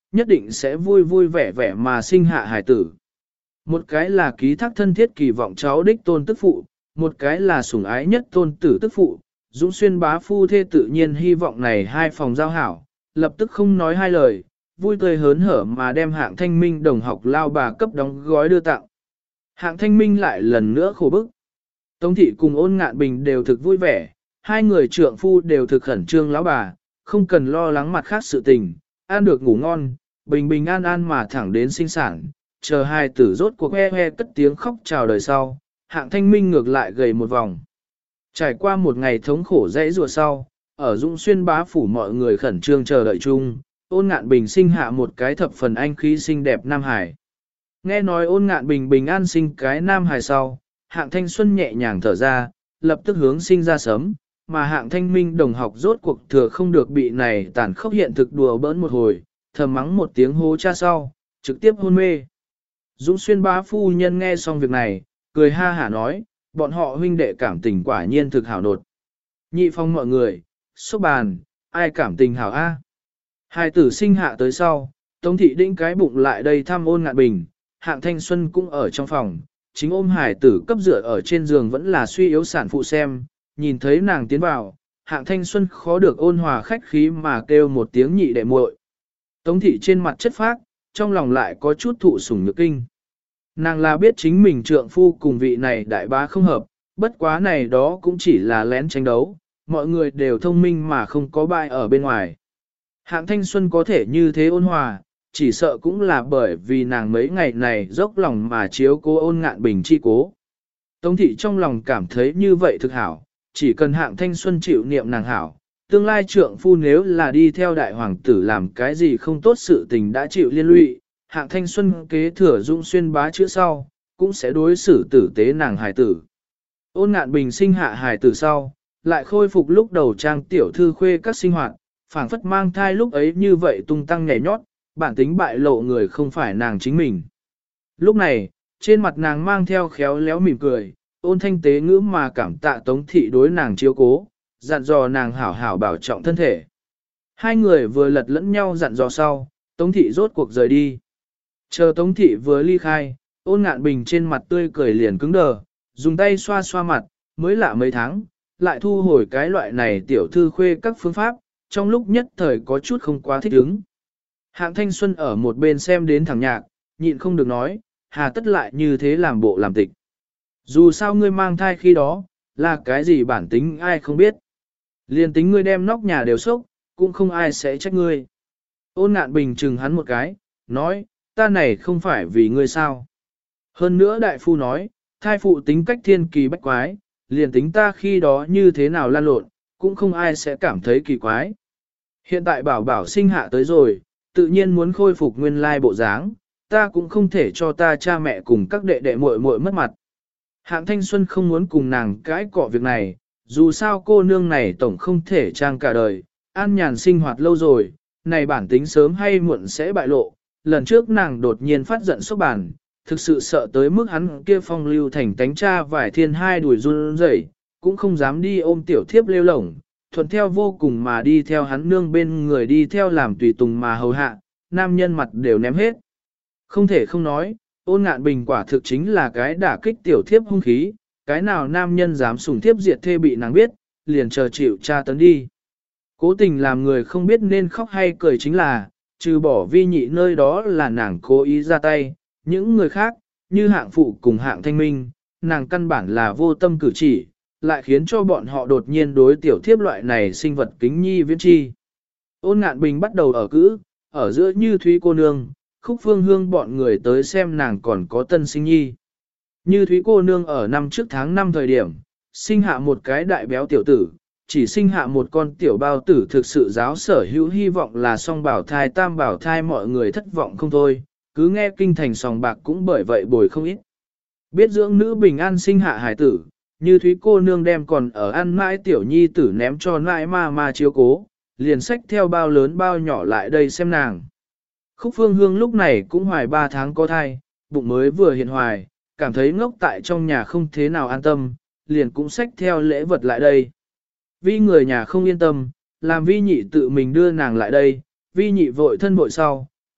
nhất định sẽ vui vui vẻ vẻ mà sinh hạ hài tử. Một cái là ký thác thân thiết kỳ vọng cháu đích tôn tức phụ, một cái là sủng ái nhất tôn tử tức phụ. Dũng Xuyên bá phu thê tự nhiên hy vọng này hai phòng giao hảo, lập tức không nói hai lời, vui tươi hớn hở mà đem Hạng Thanh Minh đồng học lao bà cấp đóng gói đưa tặng. Hạng Thanh Minh lại lần nữa khổ bức. Tống thị cùng Ôn Ngạn Bình đều thực vui vẻ, hai người trượng phu đều thực khẩn trương lão bà, không cần lo lắng mặt khác sự tình, ăn được ngủ ngon, bình bình an an mà thẳng đến sinh sản, chờ hai tử rốt cuộc he he cất tiếng khóc chào đời sau, Hạng Thanh Minh ngược lại gầy một vòng. Trải qua một ngày thống khổ dãy rùa sau, ở Dũng Xuyên bá phủ mọi người khẩn trương chờ đợi chung, Ôn Ngạn Bình sinh hạ một cái thập phần anh khí xinh đẹp nam hải. Nghe nói Ôn Ngạn Bình bình an sinh cái nam hải sau, Hạng Thanh Xuân nhẹ nhàng thở ra, lập tức hướng sinh ra sớm, mà Hạng Thanh Minh đồng học rốt cuộc thừa không được bị này tàn khốc hiện thực đùa bỡn một hồi, thầm mắng một tiếng hô cha sau, trực tiếp hôn mê. Dũng Xuyên bá phu nhân nghe xong việc này, cười ha hả nói, bọn họ huynh đệ cảm tình quả nhiên thực hảo nột. Nhị phong mọi người, xúc bàn, ai cảm tình hảo a? Hai tử sinh hạ tới sau, Tống thị đĩnh cái bụng lại đây thăm Ôn Ngạn Bình, Hạng Thanh Xuân cũng ở trong phòng, chính ôm hải tử cấp dựa ở trên giường vẫn là suy yếu sản phụ xem, nhìn thấy nàng tiến vào, Hạng Thanh Xuân khó được ôn hòa khách khí mà kêu một tiếng nhị đệ muội. Tống thị trên mặt chất phác, trong lòng lại có chút thụ sủng nhược kinh. Nàng là biết chính mình trượng phu cùng vị này đại bá không hợp, bất quá này đó cũng chỉ là lén tranh đấu, mọi người đều thông minh mà không có bại ở bên ngoài. Hạng Thanh Xuân có thể như thế ôn hòa, chỉ sợ cũng là bởi vì nàng mấy ngày này dốc lòng mà chiếu cố Ôn Ngạn Bình chi cố. Tống thị trong lòng cảm thấy như vậy thực hảo, chỉ cần Hạng Thanh Xuân chịu niệm nàng hảo, tương lai trượng phu nếu là đi theo đại hoàng tử làm cái gì không tốt sự tình đã chịu liên lụy, Hạng Thanh Xuân kế thừa Dũng Xuyên bá chữa sau, cũng sẽ đối xử tử tế nàng hài tử. Ôn Ngạn Bình sinh hạ hài tử sau, lại khôi phục lúc đầu trang tiểu thư khuê các sinh hoạt, phảng phất mang thai lúc ấy như vậy tung tăng nhảy nhót, bản tính bại lộ người không phải nàng chính mình. Lúc này, trên mặt nàng mang theo khéo léo mỉm cười, ôn thanh tế ngữ mà cảm tạ Tống thị đối nàng chiếu cố, dặn dò nàng hảo hảo bảo trọng thân thể. Hai người vừa lật lẫn nhau dặn dò sau, Tống thị rốt cuộc rời đi. Chờ Tống thị vừa ly khai, Ôn Ngạn Bình trên mặt tươi cười liền cứng đờ, dùng tay xoa xoa mặt, mới lạ mấy tháng, lại thu hồi cái loại này tiểu thư khuê các phương pháp, trong lúc nhất thời có chút không quá thích ứng. Hạng Thanh Xuân ở một bên xem đến thẳng nhạc, nhịn không được nói, hà tất lại như thế làm bộ làm tịch. Dù sao ngươi mang thai khi đó, là cái gì bản tính ai không biết. Liên tính ngươi đem nóc nhà đều sốc, cũng không ai sẽ trách ngươi. Ôn Ngạn Bình chừng hắn một cái, nói, ta này không phải vì ngươi sao. Hơn nữa đại phu nói, thai phụ tính cách thiên kỳ bách quái, liền tính ta khi đó như thế nào lan lộn, cũng không ai sẽ cảm thấy kỳ quái. Hiện tại bảo bảo sinh hạ tới rồi, tự nhiên muốn khôi phục nguyên lai bộ dáng, ta cũng không thể cho ta cha mẹ cùng các đệ đệ muội muội mất mặt. Hạng Thanh Xuân không muốn cùng nàng cãi cọ việc này, dù sao cô nương này tổng không thể trang cả đời, an nhàn sinh hoạt lâu rồi, này bản tính sớm hay muộn sẽ bại lộ. Lần trước nàng đột nhiên phát giận sốc bàn, thực sự sợ tới mức hắn kia phong lưu thành tánh cha vải thiên hai đuổi run rẩy, cũng không dám đi ôm tiểu thiếp lêu lổng, thuận theo vô cùng mà đi theo hắn nương bên người đi theo làm tùy tùng mà hầu hạ, nam nhân mặt đều ném hết. Không thể không nói, Ôn Ngạn Bình quả thực chính là cái đả kích tiểu thiếp hung khí, cái nào nam nhân dám sủng thiếp diệt thê bị nàng biết, liền chờ chịu tra tấn đi. Cố tình làm người không biết nên khóc hay cười chính là, trừ bỏ Vi Nhị nơi đó là nàng cố ý ra tay, những người khác, như Hạng Phụ cùng Hạng Thanh Minh, nàng căn bản là vô tâm cử chỉ, lại khiến cho bọn họ đột nhiên đối tiểu thiếp loại này sinh vật kính nhi viễn chi. Ôn Ngạn Bình bắt đầu ở cữ, ở giữa Như Thúy cô nương, Khúc Phương Hương bọn người tới xem nàng còn có tân sinh nhi. Như Thúy cô nương ở năm trước tháng 5 thời điểm, sinh hạ một cái đại béo tiểu tử, chỉ sinh hạ một con tiểu bao tử, thực sự giáo sở hữu hy vọng là song bảo thai tam bảo thai, mọi người thất vọng không thôi, cứ nghe kinh thành sòng bạc cũng bởi vậy bồi không ít. Biết dưỡng nữ bình an sinh hạ hải tử, Như Thúy cô nương đem còn ở ăn mãi tiểu nhi tử ném cho nãi ma chiếu cố, liền xách theo bao lớn bao nhỏ lại đây xem nàng. Khúc Phương Hương lúc này cũng hoài 3 tháng có thai, bụng mới vừa hiện hoài, cảm thấy ngốc tại trong nhà không thế nào an tâm, liền cũng xách theo lễ vật lại đây. Vi người nhà không yên tâm, làm Vi Nhị tự mình đưa nàng lại đây, Vi Nhị vội thân vội sau,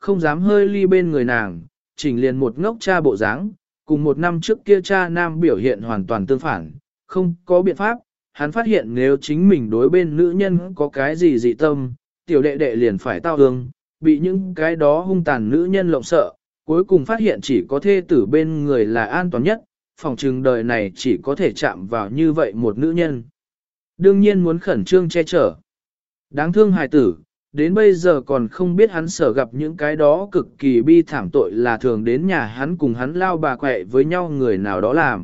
không dám hơi ly bên người nàng, chỉnh liền một ngốc cha bộ dáng, cùng một năm trước kia cha nam biểu hiện hoàn toàn tương phản, không có biện pháp, hắn phát hiện nếu chính mình đối bên nữ nhân có cái gì dị tâm, tiểu đệ đệ liền phải tao hương, bị những cái đó hung tàn nữ nhân lộng sợ, cuối cùng phát hiện chỉ có thê tử bên người là an toàn nhất, phòng trừng đời này chỉ có thể chạm vào như vậy một nữ nhân. Đương nhiên muốn khẩn trương che chở. Đáng thương hài tử, đến bây giờ còn không biết hắn sở gặp những cái đó cực kỳ bi thảm tội là thường đến nhà hắn cùng hắn lao bà quẹ với nhau người nào đó làm.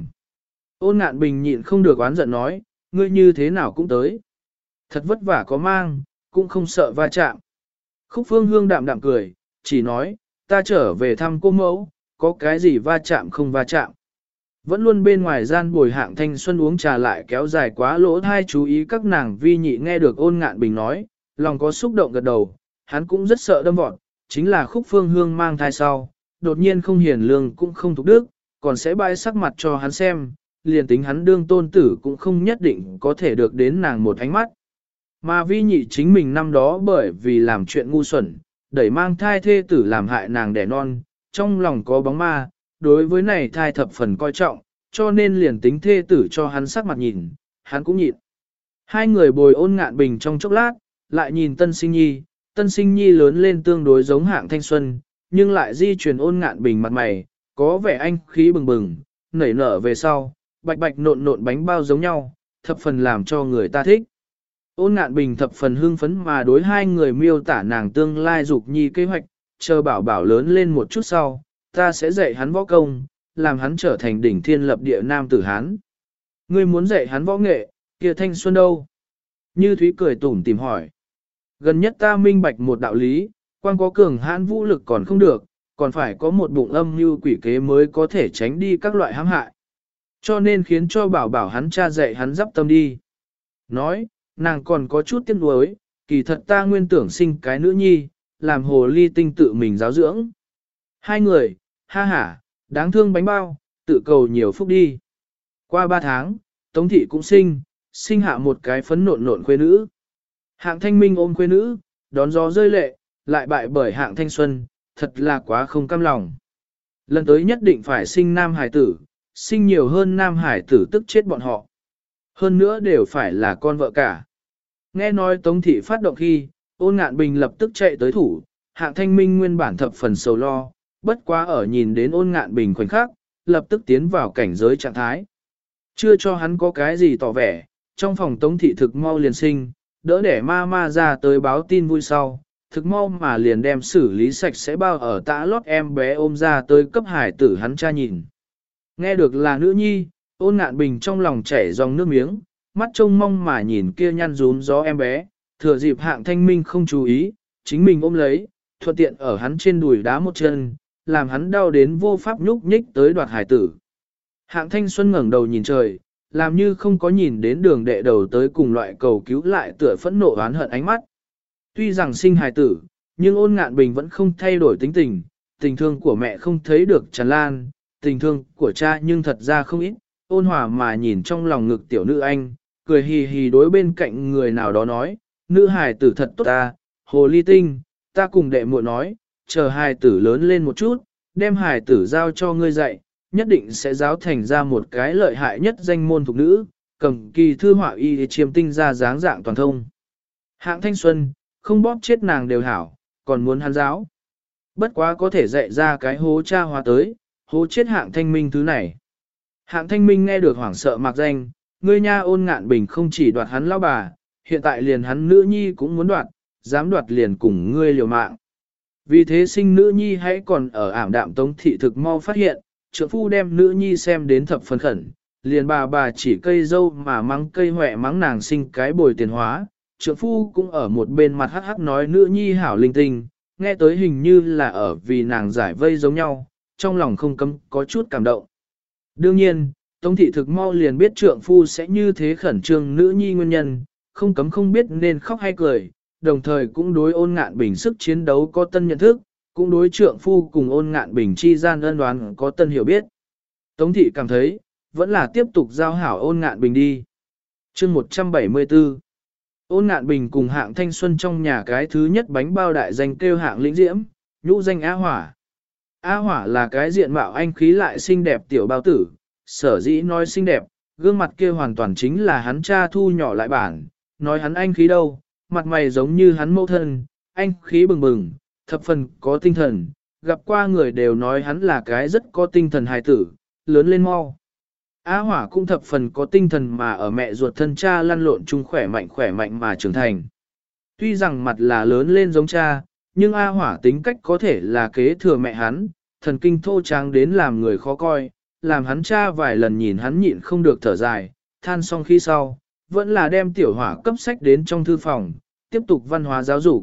Ôn Ngạn Bình nhịn không được oán giận nói, ngươi như thế nào cũng tới. Thật vất vả có mang, cũng không sợ va chạm. Khúc Phương Hương đạm đạm cười, chỉ nói, ta trở về thăm cô mẫu, có cái gì va chạm không va chạm. Vẫn luôn bên ngoài gian bồi Hạng Thanh Xuân uống trà lại kéo dài quá lỗ thai chú ý các nàng vi nhị nghe được Ôn Ngạn Bình nói, lòng có xúc động gật đầu, hắn cũng rất sợ đâm vọt, chính là Khúc Phương Hương mang thai sau, đột nhiên không hiền lương cũng không thục đức, còn sẽ bãi sắc mặt cho hắn xem, liền tính hắn đương tôn tử cũng không nhất định có thể được đến nàng một ánh mắt. Mà vi nhị chính mình năm đó bởi vì làm chuyện ngu xuẩn, đẩy mang thai thê tử làm hại nàng đẻ non, trong lòng có bóng ma, đối với này thai thập phần coi trọng, cho nên liền tính thê tử cho hắn sắc mặt nhìn, hắn cũng nhịn. Hai người bồi Ôn Ngạn Bình trong chốc lát, lại nhìn Tân Sinh Nhi lớn lên tương đối giống Hạng Thanh Xuân, nhưng lại di truyền Ôn Ngạn Bình mặt mày, có vẻ anh khí bừng bừng, nảy nở về sau, bạch bạch nộn nộn bánh bao giống nhau, thập phần làm cho người ta thích. Ôn Ngạn Bình thập phần hưng phấn mà đối hai người miêu tả nàng tương lai dục nhi kế hoạch, chờ bảo bảo lớn lên một chút sau, ta sẽ dạy hắn võ công, làm hắn trở thành đỉnh thiên lập địa nam tử Hán. Ngươi muốn dạy hắn võ nghệ, kia Thanh Xuân đâu? Như Thúy cười tủm tìm hỏi. Gần nhất ta minh bạch một đạo lý, quan có cường hãn vũ lực còn không được, còn phải có một bụng âm như quỷ kế mới có thể tránh đi các loại hãm hại. Cho nên khiến cho bảo bảo hắn cha dạy hắn dắp tâm đi. Nói, nàng còn có chút tiếc nuối, kỳ thật ta nguyên tưởng sinh cái nữ nhi, làm hồ ly tinh tự mình giáo dưỡng. Hai người, ha ha, đáng thương bánh bao, tự cầu nhiều phúc đi. Qua 3 tháng, Tống thị cũng sinh hạ một cái phấn nộn nộn khuê nữ. Hạng Thanh Minh ôm khuê nữ, đón gió rơi lệ, lại bại bởi Hạng Thanh Xuân, thật là quá không cam lòng. Lần tới nhất định phải sinh nam hải tử, sinh nhiều hơn nam hải tử tức chết bọn họ. Hơn nữa đều phải là con vợ cả. Nghe nói Tống thị phát động khi, Ôn Ngạn Bình lập tức chạy tới thủ, Hạng Thanh Minh nguyên bản thập phần sầu lo, bất quá ở nhìn đến Ôn Ngạn Bình khoảnh khắc, lập tức tiến vào cảnh giới trạng thái. Chưa cho hắn có cái gì tỏ vẻ, trong phòng Tống thị thực mau liền sinh, đỡ để ma ra tới báo tin vui sau, thực mau mà liền đem xử lý sạch sẽ bao ở tã lót em bé ôm ra tới cấp hải tử hắn cha nhìn. Nghe được là nữ nhi, Ôn Ngạn Bình trong lòng chảy dòng nước miếng, mắt trông mong mà nhìn kia nhăn rún gió em bé, thừa dịp Hạng Thanh Minh không chú ý, chính mình ôm lấy, thuận tiện ở hắn trên đùi đá một chân, làm hắn đau đến vô pháp nhúc nhích tới đoạt hải tử. Hạng Thanh Xuân ngẩng đầu nhìn trời, làm như không có nhìn đến đường đệ đầu tới cùng loại cầu cứu lại tựa phẫn nộ oán hận ánh mắt. Tuy rằng sinh hài tử, nhưng Ôn Ngạn Bình vẫn không thay đổi tính tình, tình thương của mẹ không thấy được tràn lan, tình thương của cha nhưng thật ra không ít, ôn hòa mà nhìn trong lòng ngực tiểu nữ anh, cười hì hì đối bên cạnh người nào đó nói, nữ hài tử thật tốt ta, hồ ly tinh, ta cùng đệ muội nói, chờ hài tử lớn lên một chút, đem hài tử giao cho ngươi dạy, nhất định sẽ giáo thành ra một cái lợi hại nhất danh môn thục nữ, cầm kỳ thư họa y chiêm tinh ra dáng dạng toàn thông. Hạng Thanh Xuân, không bóp chết nàng đều hảo, còn muốn hắn giáo. Bất quá có thể dạy ra cái hố cha hóa tới, hố chết Hạng Thanh Minh thứ này. Hạng Thanh Minh nghe được hoảng sợ mạc danh, ngươi nha Ôn Ngạn Bình không chỉ đoạt hắn lão bà, hiện tại liền hắn nữ nhi cũng muốn đoạt, dám đoạt liền cùng ngươi liều mạng. Vì thế sinh nữ nhi hãy còn ở ảm đạm Tống thị thực mau phát hiện, trượng phu đem nữ nhi xem đến thập phần khẩn, liền bà chỉ cây dâu mà mắng cây hoẹ mắng nàng sinh cái bồi tiền hóa, trượng phu cũng ở một bên mặt hắc hắc nói nữ nhi hảo linh tinh, nghe tới hình như là ở vì nàng giải vây giống nhau, trong lòng không cấm có chút cảm động. Đương nhiên, Tống thị thực mau liền biết trượng phu sẽ như thế khẩn trương nữ nhi nguyên nhân, không cấm không biết nên khóc hay cười, đồng thời cũng đối Ôn Ngạn Bình sức chiến đấu có tân nhận thức, cũng đối trượng phu cùng Ôn Ngạn Bình chi gian ân đoán có tân hiểu biết. Tống thị cảm thấy, vẫn là tiếp tục giao hảo Ôn Ngạn Bình đi. Chương 174 Ôn Ngạn Bình cùng Hạng Thanh Xuân trong nhà cái thứ nhất bánh bao đại danh kêu Hạng Lĩnh Diễm, nhũ danh A Hỏa. A Hỏa là cái diện mạo anh khí lại xinh đẹp tiểu bao tử, sở dĩ nói xinh đẹp, gương mặt kia hoàn toàn chính là hắn cha thu nhỏ lại bản, nói hắn anh khí đâu, mặt mày giống như hắn mẫu thân, anh khí bừng bừng, thập phần có tinh thần, gặp qua người đều nói hắn là cái rất có tinh thần hài tử, lớn lên mau. A Hỏa cũng thập phần có tinh thần mà ở mẹ ruột thân cha lăn lộn chung khỏe mạnh mà trưởng thành. Tuy rằng mặt là lớn lên giống cha, nhưng A Hỏa tính cách có thể là kế thừa mẹ hắn, thần kinh thô tráng đến làm người khó coi, làm hắn cha vài lần nhìn hắn nhịn không được thở dài, than xong khi sau, vẫn là đem tiểu Hỏa cấp sách đến trong thư phòng, tiếp tục văn hóa giáo dục.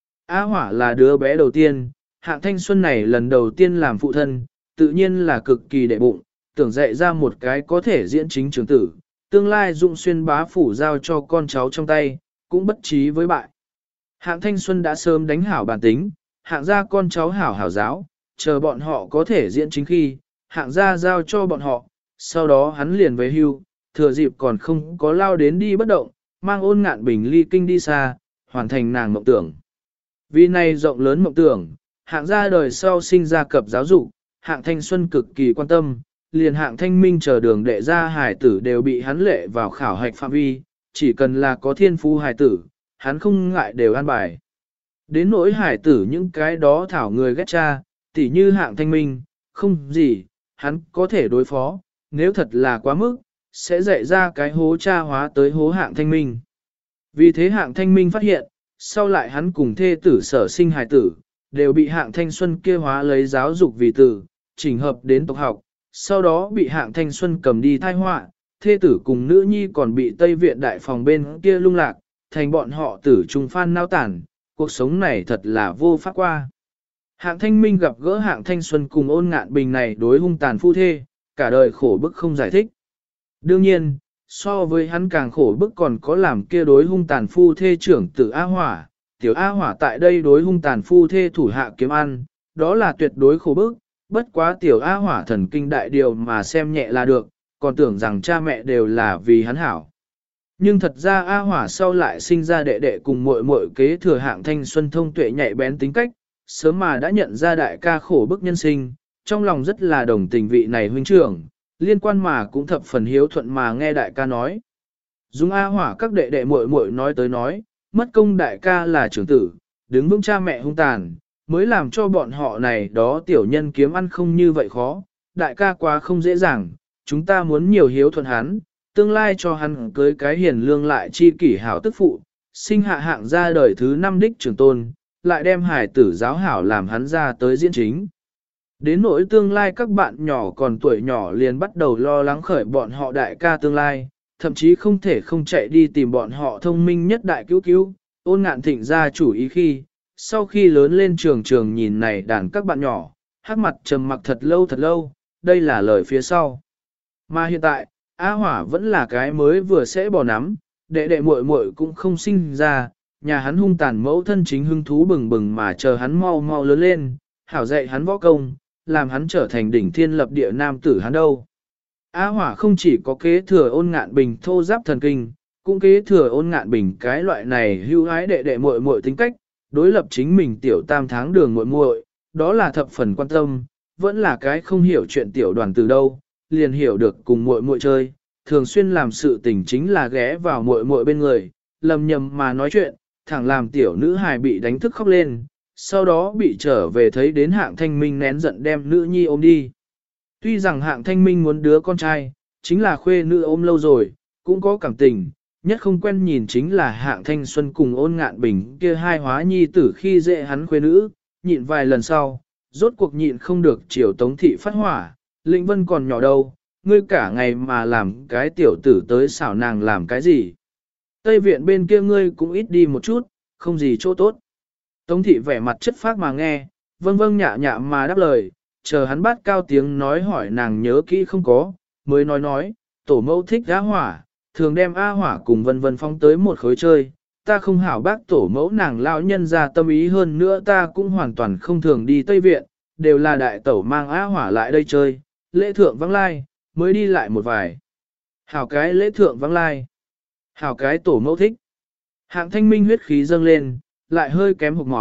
A Hỏa là đứa bé đầu tiên, Hạng Thanh Xuân này lần đầu tiên làm phụ thân, tự nhiên là cực kỳ đệ bụng, tưởng dạy ra một cái có thể diễn chính trưởng tử, tương lai dụng xuyên bá phủ giao cho con cháu trong tay, cũng bất trí với bại. Hạng Thanh Xuân đã sớm đánh hảo bản tính, hạng gia con cháu hảo hảo giáo, chờ bọn họ có thể diễn chính khi, hạng gia giao cho bọn họ, sau đó hắn liền về hưu, thừa dịp còn không có lao đến đi bất động, mang Ôn Ngạn Bình ly kinh đi xa, hoàn thành nàng mộng tưởng. Vì này rộng lớn mộng tưởng, hạng gia đời sau sinh ra cập giáo dục, hạng Thanh Xuân cực kỳ quan tâm, liền hạng Thanh Minh chờ đường đệ ra hải tử đều bị hắn lệ vào khảo hạch phạm vi, chỉ cần là có thiên phú hải tử, hắn không ngại đều an bài. Đến nỗi hải tử những cái đó thảo người ghét cha, tỉ như hạng Thanh Minh, không gì, hắn có thể đối phó, nếu thật là quá mức, sẽ dạy ra cái hố cha hóa tới hố hạng Thanh Minh. Vì thế hạng Thanh Minh phát hiện, sau lại hắn cùng thê tử sở sinh hải tử, đều bị hạng Thanh Xuân kia hóa lấy giáo dục vì tử, chỉnh hợp đến tộc học, sau đó bị hạng Thanh Xuân cầm đi thai họa, thê tử cùng nữ nhi còn bị Tây Viện đại phòng bên kia lung lạc, thành bọn họ tử trùng phan nao tản, cuộc sống này thật là vô pháp qua. Hạng Thanh Minh gặp gỡ hạng Thanh Xuân cùng Ôn Ngạn Bình này đối hung tàn phu thê, cả đời khổ bức không giải thích. Đương nhiên, so với hắn càng khổ bức còn có làm kia đối hung tàn phu thê trưởng tử A Hỏa, tiểu A Hỏa tại đây đối hung tàn phu thê thủ hạ kiếm ăn, đó là tuyệt đối khổ bức, bất quá tiểu A Hỏa thần kinh đại điều mà xem nhẹ là được, còn tưởng rằng cha mẹ đều là vì hắn hảo. Nhưng thật ra A Hỏa sau lại sinh ra đệ đệ cùng muội muội kế thừa hạng Thanh Xuân thông tuệ nhạy bén tính cách, sớm mà đã nhận ra đại ca khổ bức nhân sinh, trong lòng rất là đồng tình vị này huynh trưởng, liên quan mà cũng thập phần hiếu thuận mà nghe đại ca nói. Dùng A Hỏa các đệ đệ muội muội nói tới nói, mất công đại ca là trưởng tử, đứng vững cha mẹ hung tàn, mới làm cho bọn họ này đó tiểu nhân kiếm ăn không như vậy khó, đại ca quá không dễ dàng, chúng ta muốn nhiều hiếu thuận hắn, tương lai cho hắn cưới cái hiền lương lại chi kỷ hảo tức phụ, sinh hạ hạng ra đời thứ 5 đích trưởng tôn, lại đem hải tử giáo hảo làm hắn ra tới diễn chính. Đến nỗi tương lai các bạn nhỏ còn tuổi nhỏ liền bắt đầu lo lắng khởi bọn họ đại ca tương lai, thậm chí không thể không chạy đi tìm bọn họ thông minh nhất đại cứu cứu, Ôn Ngạn Thịnh ra chủ ý khi, sau khi lớn lên trường nhìn này đàn các bạn nhỏ, hắc mặt trầm mặc thật lâu, đây là lời phía sau. Mà hiện tại, A Hỏa vẫn là cái mới vừa sẽ bỏ nắm, đệ đệ muội muội cũng không sinh ra, nhà hắn hung tàn mẫu thân chính hưng thú bừng bừng mà chờ hắn mau mau lớn lên, hảo dạy hắn võ công, làm hắn trở thành đỉnh thiên lập địa nam tử hắn đâu. A Hỏa không chỉ có kế thừa Ôn Ngạn Bình thô giáp thần kinh, cũng kế thừa Ôn Ngạn Bình cái loại này hưu hái đệ đệ muội muội tính cách, đối lập chính mình tiểu tam tháng đường muội muội, đó là thập phần quan tâm, vẫn là cái không hiểu chuyện tiểu đoàn từ đâu, liền hiểu được cùng muội muội chơi, thường xuyên làm sự tình chính là ghé vào muội muội bên người, lầm nhầm mà nói chuyện, thẳng làm tiểu nữ hài bị đánh thức khóc lên, sau đó bị trở về thấy đến hạng Thanh Minh nén giận đem nữ nhi ôm đi. Tuy rằng hạng Thanh Minh muốn đứa con trai, chính là khuê nữ ôm lâu rồi, cũng có cảm tình, nhất không quen nhìn chính là hạng Thanh Xuân cùng Ôn Ngạn Bình kia hai hóa nhi tử khi dễ hắn khuê nữ, nhịn vài lần sau, rốt cuộc nhịn không được chiều Tống thị phát hỏa, Lĩnh Vân còn nhỏ đâu, ngươi cả ngày mà làm cái tiểu tử tới xảo nàng làm cái gì. Tây viện bên kia ngươi cũng ít đi một chút, không gì chỗ tốt. Tống thị vẻ mặt chất phác mà nghe, vâng nhạ nhạ mà đáp lời, chờ hắn bắt cao tiếng nói hỏi nàng nhớ kỹ không có, mới nói, tổ mẫu thích A Hỏa, thường đem A Hỏa cùng vân phong tới một khối chơi, ta không hảo bác tổ mẫu nàng lão nhân ra tâm ý hơn nữa ta cũng hoàn toàn không thường đi Tây Viện, đều là đại tẩu mang A Hỏa lại đây chơi, lễ thượng vắng lai, mới đi lại một vài. Hảo cái lễ thượng vắng lai, hảo cái tổ mẫu thích. Hạng Thanh Minh huyết khí dâng lên, lại hơi kém hộc máu,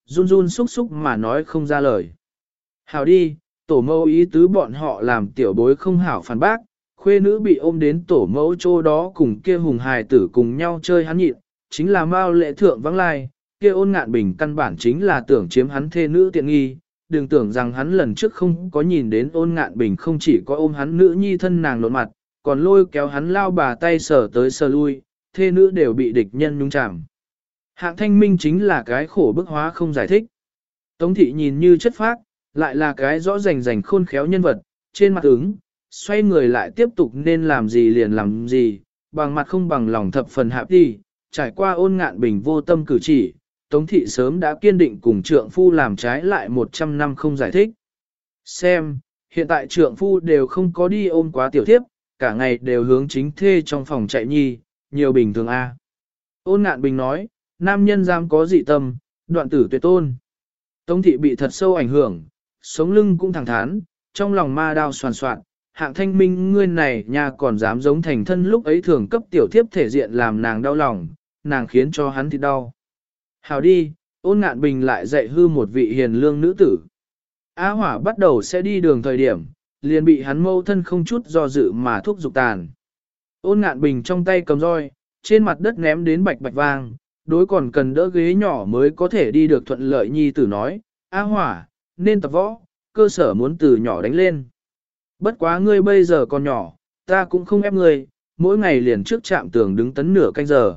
run run xúc xúc mà nói không ra lời. Hảo đi, tổ mẫu ý tứ bọn họ làm tiểu bối không hảo phản bác, khuê nữ bị ôm đến tổ mẫu chỗ đó cùng kia hùng hài tử cùng nhau chơi hắn nhịn, chính là Mao Lệ Thượng vắng lai, kia Ôn Ngạn Bình căn bản chính là tưởng chiếm hắn thê nữ tiện nghi, đừng tưởng rằng hắn lần trước không có nhìn đến Ôn Ngạn Bình không chỉ có ôm hắn nữ nhi thân nàng nộn mặt, còn lôi kéo hắn lao bà tay sờ tới sờ lui, thê nữ đều bị địch nhân nhúng chạm. Hạng Thanh Minh chính là cái khổ bức hóa không giải thích. Tống thị nhìn như chất phác, lại là cái rõ rành khôn khéo nhân vật, trên mặt ứng, xoay người lại tiếp tục nên làm gì liền làm gì, bằng mặt không bằng lòng thập phần hạp đi, trải qua Ôn Ngạn Bình vô tâm cử chỉ, Tống thị sớm đã kiên định cùng trượng phu làm trái lại 100 năm không giải thích. Xem, hiện tại trượng phu đều không có đi ôm quá tiểu thiếp, cả ngày đều hướng chính thê trong phòng chạy nhi, nhiều bình thường a. Ôn Ngạn Bình nói, nam nhân dám có dị tâm, đoạn tử tuyệt tôn. Tống thị bị thật sâu ảnh hưởng, sống lưng cũng thẳng thắn, trong lòng ma đao soàn soạn, Hạng Thanh Minh ngươi này nha còn dám giống thành thân lúc ấy thường cấp tiểu thiếp thể diện làm nàng đau lòng, nàng khiến cho hắn thì đau. Hảo đi, Ôn Ngạn Bình lại dạy hư một vị hiền lương nữ tử. Á Hỏa bắt đầu sẽ đi đường thời điểm, liền bị hắn mâu thân không chút do dự mà thúc giục tàn. Ôn Ngạn Bình trong tay cầm roi, trên mặt đất ném đến bạch bạch vang, đối còn cần đỡ ghế nhỏ mới có thể đi được thuận lợi nhi tử nói, Á Hỏa, nên tập võ, cơ sở muốn từ nhỏ đánh lên. Bất quá ngươi bây giờ còn nhỏ, ta cũng không ép ngươi, mỗi ngày liền trước chạm tường đứng tấn nửa canh giờ.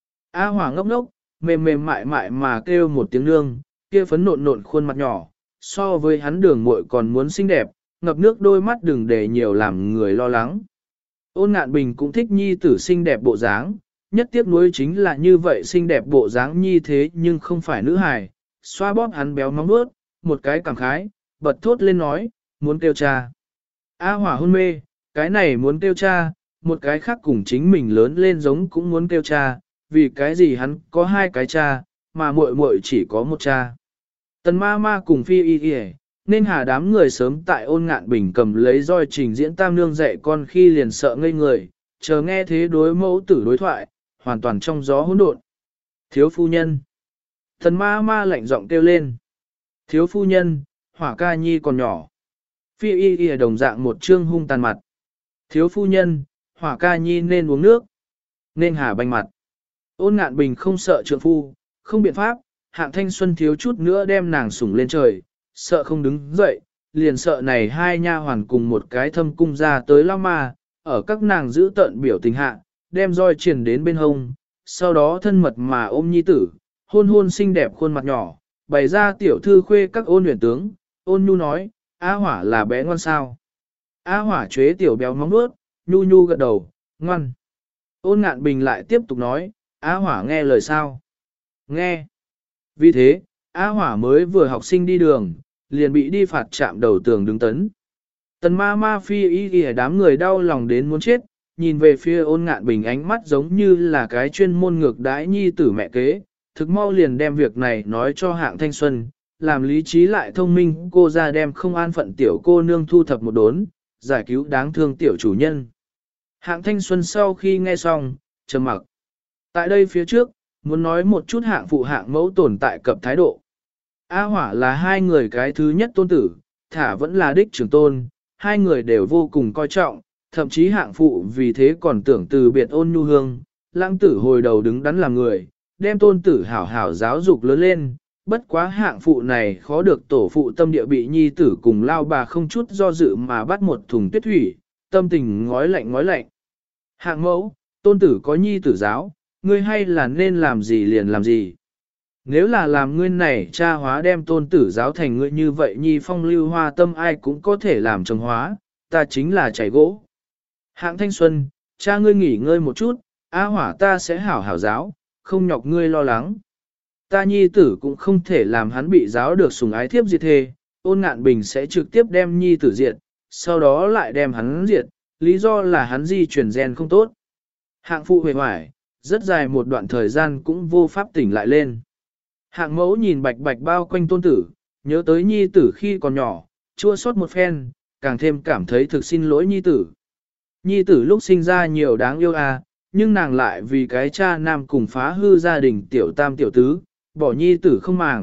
Á Hỏa ngốc ngốc, mềm mềm mại mại mà kêu một tiếng nương, kia phấn nộn nộn khuôn mặt nhỏ, so với hắn đường muội còn muốn xinh đẹp, ngập nước đôi mắt đừng để nhiều làm người lo lắng. Ôn Ngạn Bình cũng thích nhi tử xinh đẹp bộ dáng, nhất tiếc nuối chính là như vậy xinh đẹp bộ dáng nhi thế nhưng không phải nữ hài, xoa bóp hắn béo móng vuốt, một cái cảm khái, bật thốt lên nói, muốn kêu cha. A Hỏa hôn mê, cái này muốn kêu cha, một cái khác cùng chính mình lớn lên giống cũng muốn kêu cha, vì cái gì hắn có hai cái cha, mà muội muội chỉ có một cha. Tần ma ma cùng phi y y, nên hà đám người sớm tại Ôn Ngạn Bình cầm lấy roi trình diễn tam nương dạy con khi liền sợ ngây người, chờ nghe thế đối mẫu tử đối thoại, hoàn toàn trong gió hỗn độn. Thiếu phu nhân. Tần ma ma lạnh giọng kêu lên. Thiếu phu nhân, Hỏa ca nhi còn nhỏ. Phi y y đồng dạng một trương hung tàn mặt. Thiếu phu nhân, Hỏa ca nhi nên uống nước. Nên hà banh mặt. Ôn Ngạn Bình không sợ trượng phu, không biện pháp, Hạng Thanh Xuân thiếu chút nữa đem nàng sủng lên trời, sợ không đứng dậy, liền sợ này hai nha hoàn cùng một cái thâm cung ra tới lao ma, ở các nàng giữ tận biểu tình hạ, đem roi triển đến bên hông, sau đó thân mật mà ôm nhi tử, hôn hôn xinh đẹp khuôn mặt nhỏ, bày ra tiểu thư khuê các ôn huyền tướng, ôn nhu nói, Á Hỏa là bé ngoan sao. Á Hỏa chế tiểu béo móng nuốt, nhu nhu gật đầu, ngoan. Ôn Ngạn Bình lại tiếp tục nói, Á Hỏa nghe lời sao? Nghe. Vì thế, Á Hỏa mới vừa học sinh đi đường, liền bị đi phạt chạm đầu tường đứng tấn. Tần ma ma phi y y đám người đau lòng đến muốn chết, nhìn về phía Ôn Ngạn Bình ánh mắt giống như là cái chuyên môn ngược đãi nhi tử mẹ kế, thực mau liền đem việc này nói cho Hạng Thanh Xuân, làm lý trí lại thông minh cô ra đem không an phận tiểu cô nương thu thập một đốn, giải cứu đáng thương tiểu chủ nhân. Hạng Thanh Xuân sau khi nghe xong, trầm mặc. Tại đây phía trước, muốn nói một chút hạng phụ hạng mẫu tồn tại cập thái độ. A Hỏa là hai người cái thứ nhất tôn tử, thả vẫn là đích trưởng tôn, hai người đều vô cùng coi trọng, thậm chí hạng phụ vì thế còn tưởng từ biệt Ôn Nhu Hương, lãng tử hồi đầu đứng đắn làm người, đem tôn tử hảo hảo giáo dục lớn lên, bất quá hạng phụ này khó được tổ phụ tâm địa bị nhi tử cùng lao bà không chút do dự mà bắt một thùng tuyết thủy, tâm tình ngói lạnh ngói lạnh. Hạng mẫu, tôn tử có nhi tử giáo, ngươi hay là nên làm gì liền làm gì. Nếu là làm ngươi này cha hóa đem tôn tử giáo thành ngươi như vậy nhi phong lưu hoa tâm ai cũng có thể làm trồng hóa, ta chính là chảy gỗ. Hạng Thanh Xuân, cha ngươi nghỉ ngơi một chút, Á Hỏa ta sẽ hảo hảo giáo, không nhọc ngươi lo lắng. Ta nhi tử cũng không thể làm hắn bị giáo được sủng ái thiếp diệt thề, Ôn Ngạn Bình sẽ trực tiếp đem nhi tử diệt, sau đó lại đem hắn diệt, lý do là hắn di chuyển gen không tốt. Hạng phụ hề hoài, rất dài một đoạn thời gian cũng vô pháp tỉnh lại lên. Hạng mẫu nhìn bạch bạch bao quanh tôn tử, nhớ tới nhi tử khi còn nhỏ, chua xót một phen, càng thêm cảm thấy thực xin lỗi nhi tử. Nhi tử lúc sinh ra nhiều đáng yêu nhưng nàng lại vì cái cha nam cùng phá hư gia đình tiểu tam tiểu tứ, bỏ nhi tử không màng,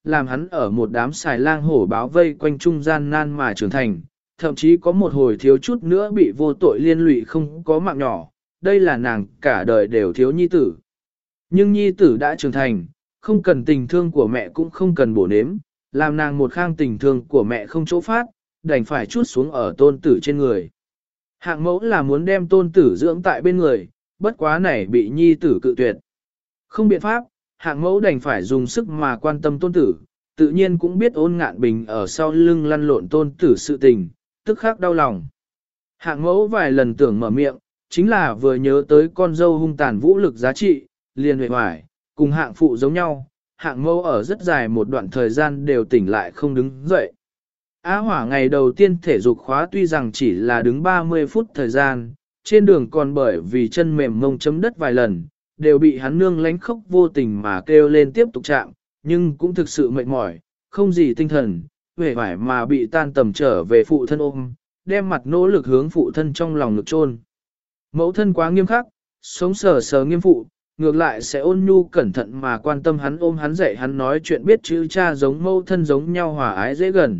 làm hắn ở một đám xài lang hổ báo vây quanh trung gian nan mà trưởng thành, thậm chí có một hồi thiếu chút nữa bị vô tội liên lụy không có mạng nhỏ, đây là nàng cả đời đều thiếu nhi tử. Nhưng nhi tử đã trưởng thành, không cần tình thương của mẹ cũng không cần bổ nếm, làm nàng một khang tình thương của mẹ không chỗ phát, đành phải chút xuống ở tôn tử trên người. Hạng mẫu là muốn đem tôn tử dưỡng tại bên người, bất quá này bị nhi tử cự tuyệt. Không biện pháp, hạng mẫu đành phải dùng sức mà quan tâm tôn tử, tự nhiên cũng biết Ôn Ngạn Bình ở sau lưng lăn lộn tôn tử sự tình, tức khắc đau lòng. Hạng mẫu vài lần tưởng mở miệng, chính là vừa nhớ tới con dâu hung tàn vũ lực giá trị, liền huệ hoài, cùng hạng phụ giống nhau, hạng mẫu ở rất dài một đoạn thời gian đều tỉnh lại không đứng dậy. Á Hỏa ngày đầu tiên thể dục khóa tuy rằng chỉ là đứng 30 phút thời gian, trên đường còn bởi vì chân mềm mông chấm đất vài lần, đều bị hắn nương lánh khóc vô tình mà kêu lên tiếp tục chạm, nhưng cũng thực sự mệt mỏi, không gì tinh thần, vẻ vải mà bị tan tầm trở về phụ thân ôm, đem mặt nỗ lực hướng phụ thân trong lòng ngực chôn. Mẫu thân quá nghiêm khắc, sống sờ sờ nghiêm phụ, ngược lại sẽ ôn nhu cẩn thận mà quan tâm hắn, ôm hắn dạy hắn nói chuyện biết chữ cha giống mẫu thân giống nhau hòa ái dễ gần.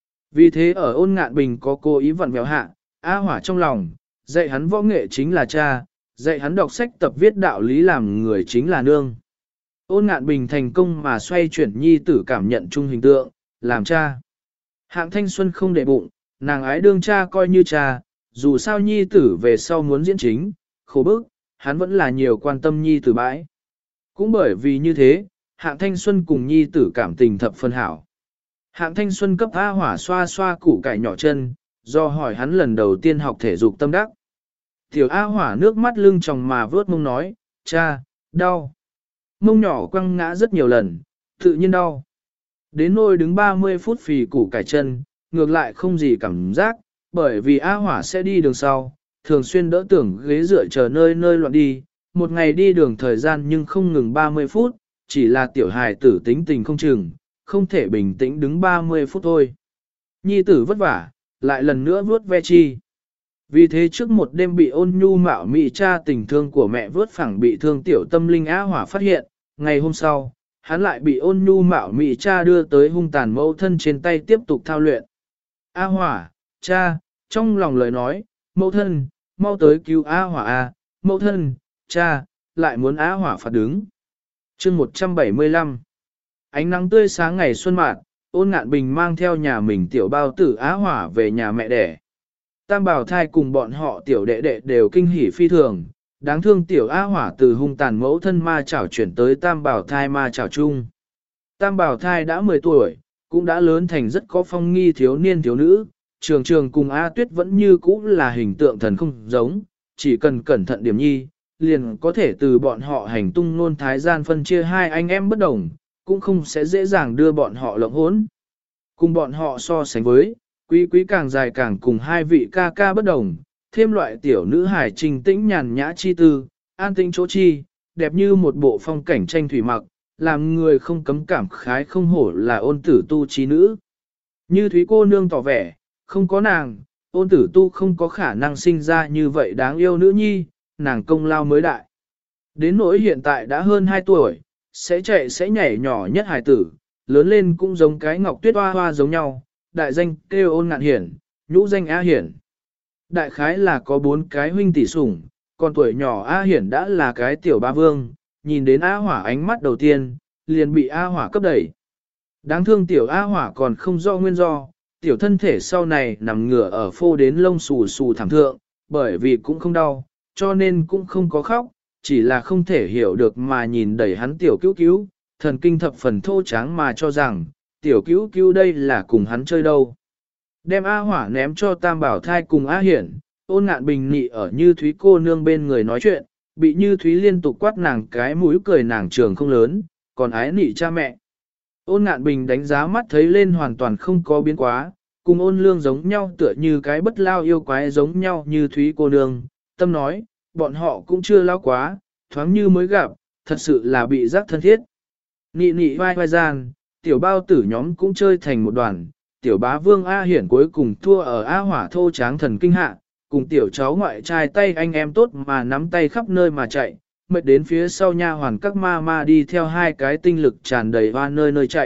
Vì thế ở Ôn Ngạn Bình có cố ý vặn vẹo hạ, Á Hỏa trong lòng, dạy hắn võ nghệ chính là cha, dạy hắn đọc sách tập viết đạo lý làm người chính là nương. Ôn Ngạn Bình thành công mà xoay chuyển nhi tử cảm nhận chung hình tượng, làm cha. Hạng Thanh Xuân không để bụng, nàng ái đương cha coi như cha, dù sao nhi tử về sau muốn diễn chính, khổ bức, hắn vẫn là nhiều quan tâm nhi tử bãi. Cũng bởi vì như thế, Hạng Thanh Xuân cùng nhi tử cảm tình thập phân hảo. Hạng Thanh Xuân cấp Á Hỏa xoa xoa củ cải nhỏ chân, do hỏi hắn lần đầu tiên học thể dục tâm đắc. Tiểu Á Hỏa nước mắt lưng tròng mà vớt mông nói, cha, đau. Mông nhỏ quăng ngã rất nhiều lần, tự nhiên đau. Đến nôi đứng 30 phút phì củ cải chân, ngược lại không gì cảm giác, bởi vì Á Hỏa sẽ đi đường sau, thường xuyên đỡ tưởng ghế dựa chờ nơi nơi loạn đi, một ngày đi đường thời gian nhưng không ngừng 30 phút, chỉ là tiểu hài tử tính tình không chừng, không thể bình tĩnh đứng 30 phút thôi. Nhi tử vất vả, lại lần nữa vuốt ve chi. Vì thế trước một đêm bị ôn nhu mạo mị cha tình thương của mẹ vớt phẳng bị thương tiểu tâm linh Á Hỏa phát hiện, ngày hôm sau, hắn lại bị ôn nhu mạo mị cha đưa tới hung tàn mẫu thân trên tay tiếp tục thao luyện. Á Hỏa, cha, trong lòng lời nói, mẫu thân, mau tới cứu Á Hỏa à, mẫu thân, cha, lại muốn Á Hỏa phạt đứng. Chương 175. Ánh nắng tươi sáng ngày xuân mạn, Ôn Ngạn Bình mang theo nhà mình tiểu bao tử Á Hỏa về nhà mẹ đẻ. Tam Bảo Thai cùng bọn họ tiểu đệ đệ đều kinh hỉ phi thường, đáng thương tiểu Á Hỏa từ hung tàn mẫu thân ma chảo chuyển tới Tam Bảo Thai ma chảo chung. Tam Bảo Thai đã 10 tuổi, cũng đã lớn thành rất có phong nghi thiếu niên thiếu nữ, Trường Trường cùng A Tuyết vẫn như cũ là hình tượng thần không giống, chỉ cần cẩn thận điểm nhi, liền có thể từ bọn họ hành tung nôn thái gian phân chia hai anh em bất đồng, cũng không sẽ dễ dàng đưa bọn họ lộng hỗn. Cùng bọn họ so sánh với, quý quý càng dài càng cùng hai vị ca ca bất đồng, thêm loại tiểu nữ hải trình tĩnh nhàn nhã chi tư, an tĩnh chỗ chi, đẹp như một bộ phong cảnh tranh thủy mặc, làm người không cấm cảm khái không hổ là Ôn Tử Tu trí nữ. Như Thúy cô nương tỏ vẻ, không có nàng, Ôn Tử Tu không có khả năng sinh ra như vậy đáng yêu nữ nhi, nàng công lao mới đại. Đến nỗi hiện tại đã hơn 2 tuổi, sẽ chạy sẽ nhảy nhỏ nhất hài tử, lớn lên cũng giống cái ngọc tuyết hoa hoa giống nhau, đại danh kêu Ôn Ngạn Hiển, nhũ danh A Hiển. Đại khái là có 4 cái huynh tỷ sủng, còn tuổi nhỏ A Hiển đã là cái tiểu ba vương, nhìn đến A Hỏa ánh mắt đầu tiên, liền bị A Hỏa cấp đẩy. Đáng thương tiểu A Hỏa còn không do nguyên do, tiểu thân thể sau này nằm ngửa ở phô đến lông xù xù thảm thượng, bởi vì cũng không đau, cho nên cũng không có khóc, chỉ là không thể hiểu được mà nhìn đẩy hắn tiểu cứu cứu, thần kinh thập phần thô tráng mà cho rằng, tiểu cứu cứu đây là cùng hắn chơi đâu. Đem A Hỏa ném cho Tam Bảo Thai cùng A Hiển, Ôn Ngạn Bình nị ở Như Thúy cô nương bên người nói chuyện, bị Như Thúy liên tục quát nàng cái mũi cười nàng trường không lớn, còn ái nị cha mẹ. Ôn Ngạn Bình đánh giá mắt thấy lên hoàn toàn không có biến quá, cùng Ôn Lương giống nhau tựa như cái bất lao yêu quái giống nhau Như Thúy cô nương, tâm nói, bọn họ cũng chưa lao quá, thoáng như mới gặp, thật sự là bị giác thân thiết. Nị nị vai vai gian, tiểu bao tử nhóm cũng chơi thành một đoàn, tiểu bá vương A Hiển cuối cùng thua ở A Hỏa thô tráng thần kinh hạ, cùng tiểu cháu ngoại trai tay anh em tốt mà nắm tay khắp nơi mà chạy, mệt đến phía sau nha hoàn các ma ma đi theo hai cái tinh lực tràn đầy hoa nơi nơi chạy,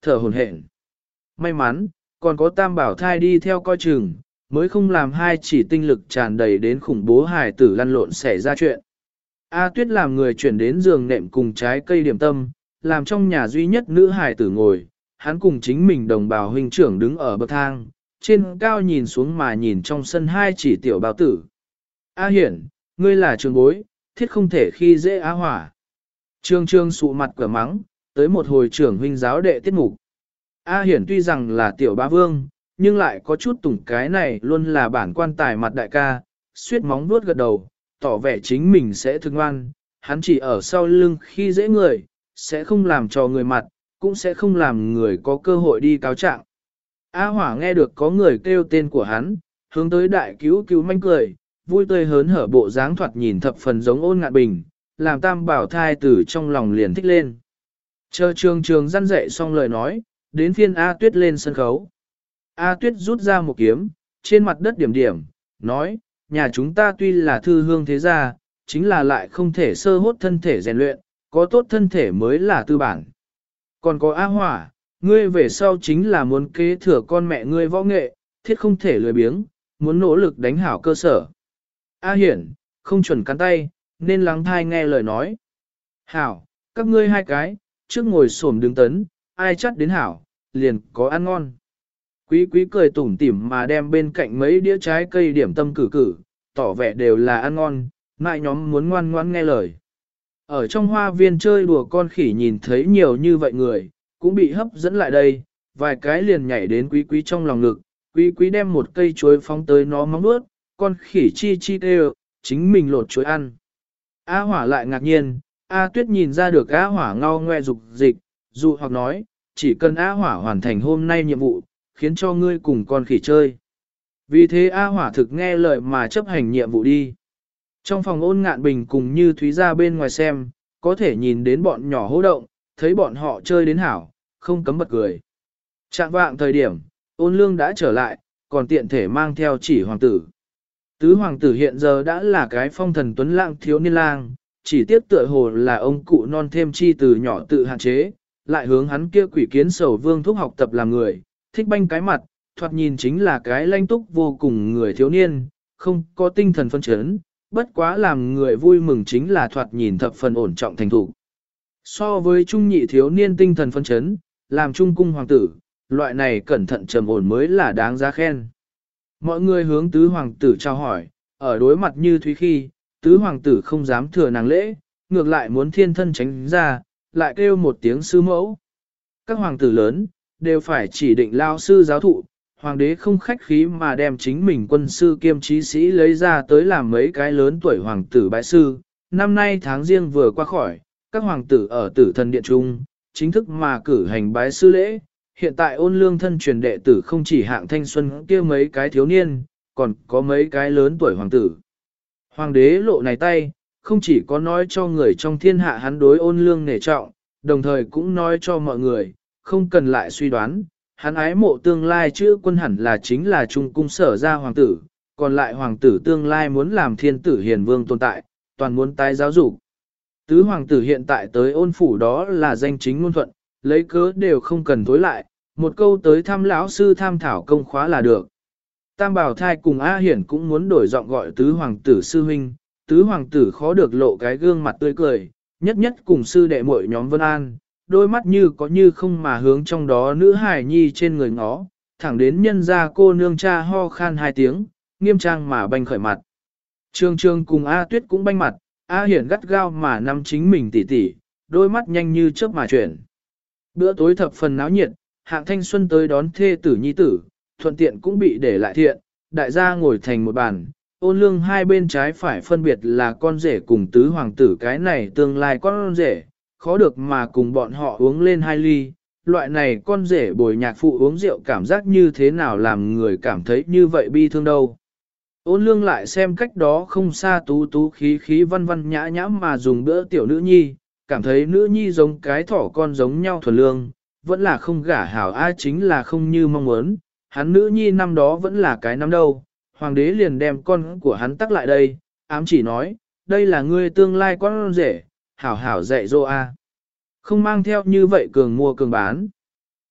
thở hổn hển. May mắn, còn có tam bảo thai đi theo coi chừng, mới không làm hai chỉ tinh lực tràn đầy đến khủng bố hài tử lăn lộn xảy ra chuyện. A Tuyết làm người chuyển đến giường nệm cùng trái cây điểm tâm, làm trong nhà duy nhất nữ hài tử ngồi, hắn cùng chính mình đồng bào huynh trưởng đứng ở bậc thang, trên cao nhìn xuống mà nhìn trong sân hai chỉ tiểu bào tử. A Hiển, ngươi là trường bối, thiết không thể khi dễ A Hỏa. Trương Trương sụ mặt cửa mắng, tới một hồi trưởng huynh giáo đệ tiết mục. A Hiển tuy rằng là tiểu bá vương, nhưng lại có chút tủng cái này luôn là bản quan tài mặt đại ca, suyết móng vuốt gật đầu, tỏ vẻ chính mình sẽ thương ngoan, hắn chỉ ở sau lưng khi dễ người, sẽ không làm cho người mặt, cũng sẽ không làm người có cơ hội đi cáo trạng. A Hỏa nghe được có người kêu tên của hắn, hướng tới đại cứu cứu manh cười, vui tươi hớn hở bộ dáng thoạt nhìn thập phần giống Ôn Ngạn Bình, làm tam bảo thai tử trong lòng liền thích lên. Chờ trường trường răn dạy xong lời nói, đến phiên A Tuyết lên sân khấu. A Tuyết rút ra một kiếm, trên mặt đất điểm điểm, nói, nhà chúng ta tuy là thư hương thế gia, chính là lại không thể sơ hốt thân thể rèn luyện, có tốt thân thể mới là tư bản. Còn có A Hỏa, ngươi về sau chính là muốn kế thừa con mẹ ngươi võ nghệ, thiết không thể lười biếng, muốn nỗ lực đánh hảo cơ sở. A Hiển, không chuẩn cắn tay, nên lắng thai nghe lời nói. Hảo, các ngươi hai cái, trước ngồi xổm đứng tấn, ai chắc đến hảo, liền có ăn ngon. Quý quý cười tủm tỉm mà đem bên cạnh mấy đĩa trái cây điểm tâm cử, tỏ vẻ đều là ăn ngon, mại nhóm muốn ngoan ngoãn nghe lời. Ở trong hoa viên chơi đùa con khỉ nhìn thấy nhiều như vậy người, cũng bị hấp dẫn lại đây, vài cái liền nhảy đến quý quý trong lòng ngực, quý quý đem một cây chuối phóng tới nó móng nuốt, con khỉ chi chi kêu, chính mình lột chuối ăn. A Hỏa lại ngạc nhiên, A Tuyết nhìn ra được A Hỏa ngao ngoe dục dịch, dụ hoặc nói, chỉ cần A Hỏa hoàn thành hôm nay nhiệm vụ, khiến cho ngươi cùng con khỉ chơi. Vì thế A Hỏa thực nghe lời mà chấp hành nhiệm vụ đi. Trong phòng Ôn Ngạn Bình cùng Như Thúy ra bên ngoài xem, có thể nhìn đến bọn nhỏ hô động, thấy bọn họ chơi đến hảo, không cấm bật cười. Trạng vạng thời điểm, Ôn Lương đã trở lại, còn tiện thể mang theo chỉ hoàng tử. Tứ hoàng tử hiện giờ đã là cái phong thần tuấn lãng thiếu niên lang, chỉ tiếc tựa hồ là ông cụ non thêm chi từ nhỏ tự hạn chế, lại hướng hắn kia quỷ kiến sầu vương thúc học tập làm người, thích banh cái mặt, thoạt nhìn chính là cái lanh túc vô cùng người thiếu niên, không có tinh thần phân chấn, bất quá làm người vui mừng chính là thoạt nhìn thập phần ổn trọng thành thủ. So với trung nhị thiếu niên tinh thần phân chấn, làm trung cung hoàng tử, loại này cẩn thận trầm ổn mới là đáng giá khen. Mọi người hướng tứ hoàng tử chào hỏi, ở đối mặt Như Thúy khi, tứ hoàng tử không dám thừa nàng lễ, ngược lại muốn thiên thân tránh ra, lại kêu một tiếng sư mẫu. Các hoàng tử lớn, đều phải chỉ định lao sư giáo thụ, hoàng đế không khách khí mà đem chính mình quân sư kiêm trí sĩ lấy ra tới làm mấy cái lớn tuổi hoàng tử bái sư. Năm nay tháng riêng vừa qua khỏi, các hoàng tử ở tử thần điện trung, chính thức mà cử hành bái sư lễ. Hiện tại Ôn Lương thân truyền đệ tử không chỉ hạng thanh xuân kia mấy cái thiếu niên, còn có mấy cái lớn tuổi hoàng tử. Hoàng đế lộ này tay, không chỉ có nói cho người trong thiên hạ hắn đối Ôn Lương nể trọng, đồng thời cũng nói cho mọi người, không cần lại suy đoán, hắn ái mộ tương lai chữ quân hẳn là chính là trung cung sở ra hoàng tử, còn lại hoàng tử tương lai muốn làm thiên tử hiền vương tồn tại, toàn muốn tái giáo dục. Tứ hoàng tử hiện tại tới Ôn phủ đó là danh chính ngôn thuận, lấy cớ đều không cần tối lại, một câu tới thăm lão sư tham thảo công khóa là được. Tam Bảo Thai cùng A Hiển cũng muốn đổi giọng gọi tứ hoàng tử sư huynh, tứ hoàng tử khó được lộ cái gương mặt tươi cười, nhất nhất cùng sư đệ muội nhóm Vân An, đôi mắt như có như không mà hướng trong đó nữ hài nhi trên người ngó, thẳng đến nhân ra cô nương cha ho khan hai tiếng, nghiêm trang mà banh khởi mặt. Trương Trương cùng A Tuyết cũng banh mặt, A Hiển gắt gao mà nắm chính mình tỉ tỉ, đôi mắt nhanh như chớp mà chuyển. Bữa tối thập phần náo nhiệt, hạng thanh xuân tới đón thê tử nhi tử, thuận tiện cũng bị để lại thiện, đại gia ngồi thành một bàn, Ôn Lương hai bên trái phải phân biệt là con rể cùng tứ hoàng tử cái này tương lai con rể, khó được mà cùng bọn họ uống lên hai ly, loại này con rể bồi nhạc phụ uống rượu cảm giác như thế nào làm người cảm thấy như vậy bi thương đâu. Ôn Lương lại xem cách đó không xa tú tú khí khí văn văn nhã nhã mà dùng bữa tiểu nữ nhi, cảm thấy nữ nhi giống cái thỏ con giống nhau thuần lương, vẫn là không gả hảo ai chính là không như mong muốn, hắn nữ nhi năm đó vẫn là cái năm đâu, hoàng đế liền đem con của hắn tắc lại đây, ám chỉ nói, đây là ngươi tương lai con rể, hảo hảo dạy dỗ a. Không mang theo như vậy cường mua cường bán.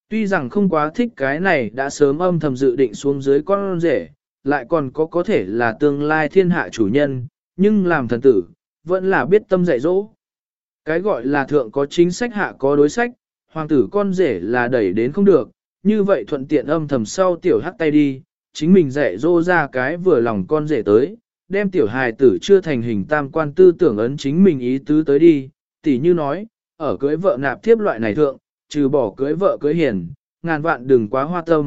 Tuy rằng không quá thích cái này đã sớm âm thầm dự định xuống dưới con rể, lại còn có thể là tương lai thiên hạ chủ nhân, nhưng làm thần tử, vẫn là biết tâm dạy dỗ. Cái gọi là thượng có chính sách hạ có đối sách, hoàng tử con rể là đẩy đến không được, như vậy thuận tiện âm thầm sau tiểu hắc tay đi, chính mình dạy dỗ ra cái vừa lòng con rể tới, đem tiểu hài tử chưa thành hình tam quan tư tưởng ấn chính mình ý tứ tới đi, tỉ như nói, ở cưới vợ nạp thiếp loại này thượng, trừ bỏ cưới vợ cưới hiền, ngàn vạn đừng quá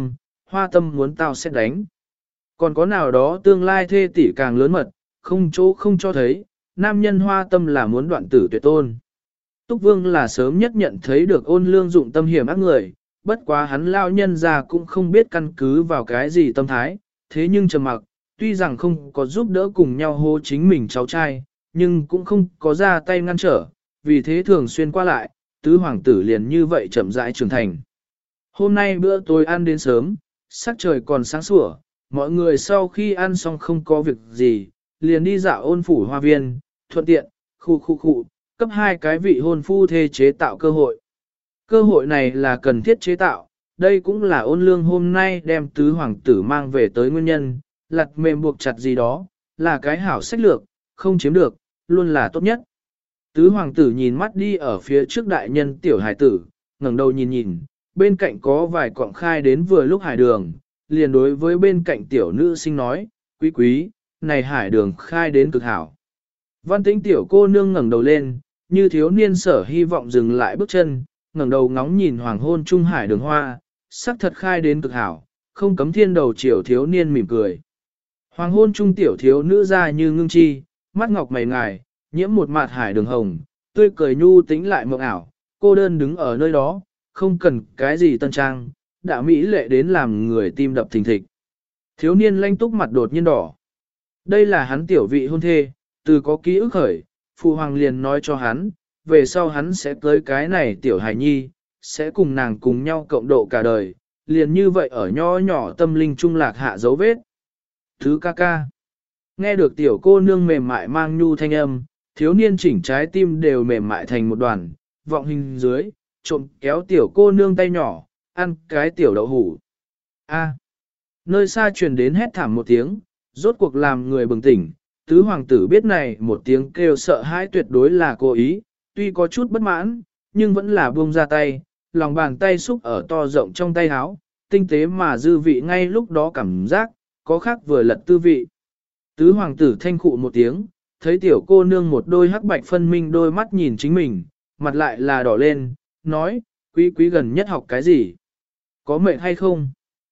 hoa tâm muốn tao sẽ đánh. Còn có nào đó tương lai thê tỷ càng lớn mật, không chỗ không cho thấy, nam nhân hoa tâm là muốn đoạn tử tuyệt tôn. Túc Vương là sớm nhất nhận thấy được Ôn Lương dụng tâm hiểm ác người, bất quá hắn lao nhân ra cũng không biết căn cứ vào cái gì tâm thái, thế nhưng trầm mặc, tuy rằng không có giúp đỡ cùng nhau hô chính mình cháu trai, nhưng cũng không có ra tay ngăn trở, vì thế thường xuyên qua lại, tứ hoàng tử liền như vậy chậm rãi trưởng thành. Hôm nay bữa tối ăn đến sớm, sắc trời còn sáng sủa, mọi người sau khi ăn xong không có việc gì, liền đi dạo Ôn phủ hoa viên, thuận tiện, khu, cấp hai cái vị hôn phu thê chế tạo cơ hội. Cơ hội này là cần thiết chế tạo, đây cũng là Ôn Lương hôm nay đem tứ hoàng tử mang về tới nguyên nhân, lặt mềm buộc chặt gì đó, là cái hảo sách lược, không chiếm được, luôn là tốt nhất. Tứ hoàng tử nhìn mắt đi ở phía trước đại nhân tiểu hải tử, ngẩng đầu nhìn, bên cạnh có vài quặng khai đến vừa lúc hải đường, liền đối với bên cạnh tiểu nữ sinh nói, quý, này hải đường khai đến cực hảo. Văn Tĩnh tiểu cô nương ngẩng đầu lên, như thiếu niên sở hy vọng dừng lại bước chân, ngẩng đầu ngóng nhìn hoàng hôn trung hải đường hoa, sắc thật khai đến cực hảo, không cấm thiên đầu chiều thiếu niên mỉm cười. Hoàng hôn trung tiểu thiếu nữ ra như ngưng chi, mắt ngọc mày ngài, nhiễm một mạt hải đường hồng, tươi cười nhu tính lại mộng ảo, cô đơn đứng ở nơi đó, không cần cái gì tân trang, đã mỹ lệ đến làm người tim đập thình thịch. Thiếu niên lanh túc mặt đột nhiên đỏ. Đây là hắn tiểu vị hôn thê, từ có ký ức khởi, phụ hoàng liền nói cho hắn, về sau hắn sẽ tới cái này tiểu hài nhi, sẽ cùng nàng cùng nhau cộng độ cả đời, liền như vậy ở nho nhỏ tâm linh trung lạc hạ dấu vết. Thứ ca ca. Nghe được tiểu cô nương mềm mại mang nhu thanh âm, thiếu niên chỉnh trái tim đều mềm mại thành một đoàn, vọng hình dưới, trộm kéo tiểu cô nương tay nhỏ, ăn cái tiểu đậu hủ. A. Nơi xa truyền đến hét thảm một tiếng, rốt cuộc làm người bừng tỉnh, tứ hoàng tử biết này một tiếng kêu sợ hãi tuyệt đối là cố ý, tuy có chút bất mãn, nhưng vẫn là buông ra tay, lòng bàn tay xúc ở to rộng trong tay áo, tinh tế mà dư vị ngay lúc đó cảm giác, có khác vừa lật tư vị. Tứ hoàng tử thanh khụ một tiếng, thấy tiểu cô nương một đôi hắc bạch phân minh đôi mắt nhìn chính mình, mặt lại là đỏ lên, nói, quý gần nhất học cái gì? Có mệt hay không?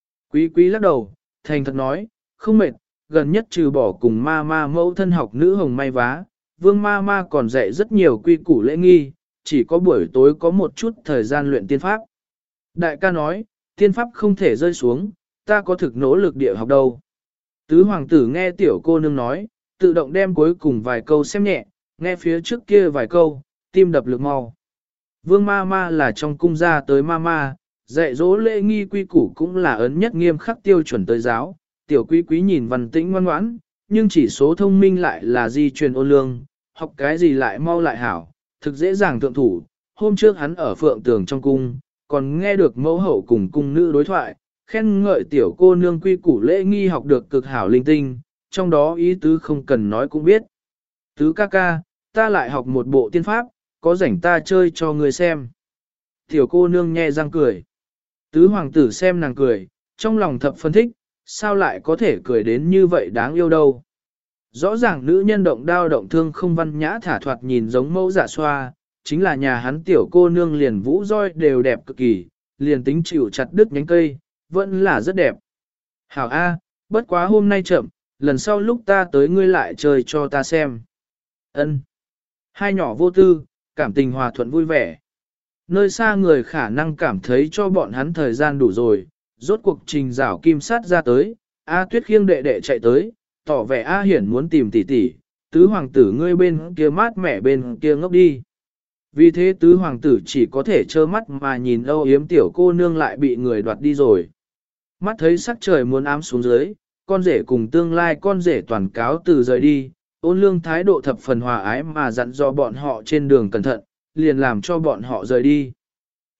Quý lắc đầu, thành thật nói, không mệt, gần nhất trừ bỏ cùng ma mẫu thân học nữ hồng may vá, vương ma còn dạy rất nhiều quy củ lễ nghi, chỉ có buổi tối có một chút thời gian luyện tiên pháp. Đại ca nói, tiên pháp không thể rơi xuống, ta có thực nỗ lực địa học đâu. Tứ hoàng tử nghe tiểu cô nương nói, tự động đem cuối cùng vài câu xem nhẹ, nghe phía trước kia vài câu, tim đập lực mau. Vương ma là trong cung gia tới ma, dạy dỗ lễ nghi quy củ cũng là ấn nhất nghiêm khắc tiêu chuẩn tới giáo. Tiểu quý nhìn Văn Tĩnh ngoan ngoãn, nhưng chỉ số thông minh lại là di truyền Ôn Lương, học cái gì lại mau lại hảo, thực dễ dàng thượng thủ. Hôm trước hắn ở phượng tường trong cung, còn nghe được mẫu hậu cùng cung nữ đối thoại, khen ngợi tiểu cô nương quy củ lễ nghi học được cực hảo linh tinh, trong đó ý tứ không cần nói cũng biết. Tứ ca ca, ta lại học một bộ tiên pháp, có rảnh ta chơi cho người xem. Tiểu cô nương nhe răng cười. Tứ hoàng tử xem nàng cười, trong lòng thập phân thích, sao lại có thể cười đến như vậy đáng yêu đâu. Rõ ràng nữ nhân động đao động thương không văn nhã thả thoạt nhìn giống mẫu dạ xoa, chính là nhà hắn tiểu cô nương liền vũ roi đều đẹp cực kỳ, liền tính chịu chặt đứt nhánh cây, vẫn là rất đẹp. Hảo A, bất quá hôm nay chậm, lần sau lúc ta tới ngươi lại chơi cho ta xem. Ân. Hai nhỏ vô tư, cảm tình hòa thuận vui vẻ. Nơi xa người khả năng cảm thấy cho bọn hắn thời gian đủ rồi, rốt cuộc trình rảo kim sát ra tới, A Tuyết khiêng đệ đệ chạy tới, tỏ vẻ A Hiển muốn tìm tỷ tỷ, tứ hoàng tử ngươi bên kia mát mẻ bên kia ngốc đi. Vì thế tứ hoàng tử chỉ có thể trơ mắt mà nhìn âu yếm tiểu cô nương lại bị người đoạt đi rồi. Mắt thấy sắc trời muốn ám xuống dưới, con rể cùng tương lai con rể toàn cáo từ rời đi, Ôn Lương thái độ thập phần hòa ái mà dặn dò bọn họ trên đường cẩn thận, liền làm cho bọn họ rời đi.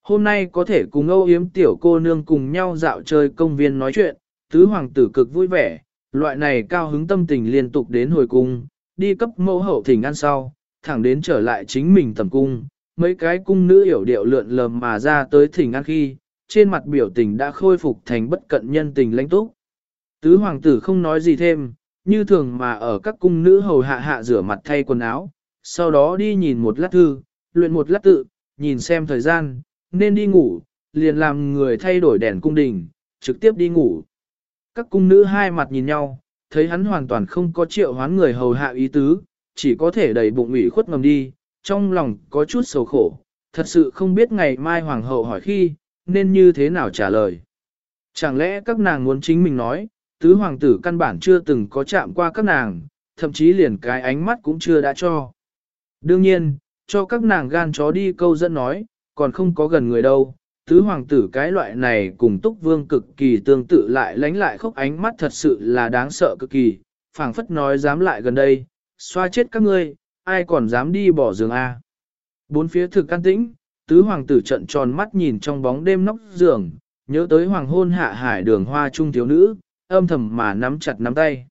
Hôm nay có thể cùng Âu Yếm tiểu cô nương cùng nhau dạo chơi công viên nói chuyện, tứ hoàng tử cực vui vẻ, loại này cao hứng tâm tình liên tục đến hồi cung, đi cấp mẫu hậu thỉnh ăn sau, thẳng đến trở lại chính mình tầm cung, mấy cái cung nữ hiểu điệu lượn lờ mà ra tới thỉnh ăn khi, trên mặt biểu tình đã khôi phục thành bất cận nhân tình lãnh túc. Tứ hoàng tử không nói gì thêm, như thường mà ở các cung nữ hầu hạ hạ rửa mặt thay quần áo, sau đó đi nhìn một lát thư, luyện một lát tự, nhìn xem thời gian, nên đi ngủ, liền làm người thay đổi đèn cung đình, trực tiếp đi ngủ. Các cung nữ hai mặt nhìn nhau, thấy hắn hoàn toàn không có triệu hoán người hầu hạ ý tứ, chỉ có thể đầy bụng ủy khuất ngầm đi, trong lòng có chút sầu khổ, thật sự không biết ngày mai hoàng hậu hỏi khi, nên như thế nào trả lời. Chẳng lẽ các nàng muốn chính mình nói, tứ hoàng tử căn bản chưa từng có chạm qua các nàng, thậm chí liền cái ánh mắt cũng chưa đã cho. Đương nhiên, cho các nàng gan chó đi câu dẫn nói, còn không có gần người đâu. Tứ hoàng tử cái loại này cùng túc vương cực kỳ tương tự lại lánh lại khóc ánh mắt thật sự là đáng sợ cực kỳ, phảng phất nói dám lại gần đây, xoa chết các ngươi, ai còn dám đi bỏ giường a? Bốn phía thực an tĩnh, tứ hoàng tử trận tròn mắt nhìn trong bóng đêm nóc giường, nhớ tới hoàng hôn hạ hải đường hoa trung thiếu nữ, âm thầm mà nắm chặt nắm tay.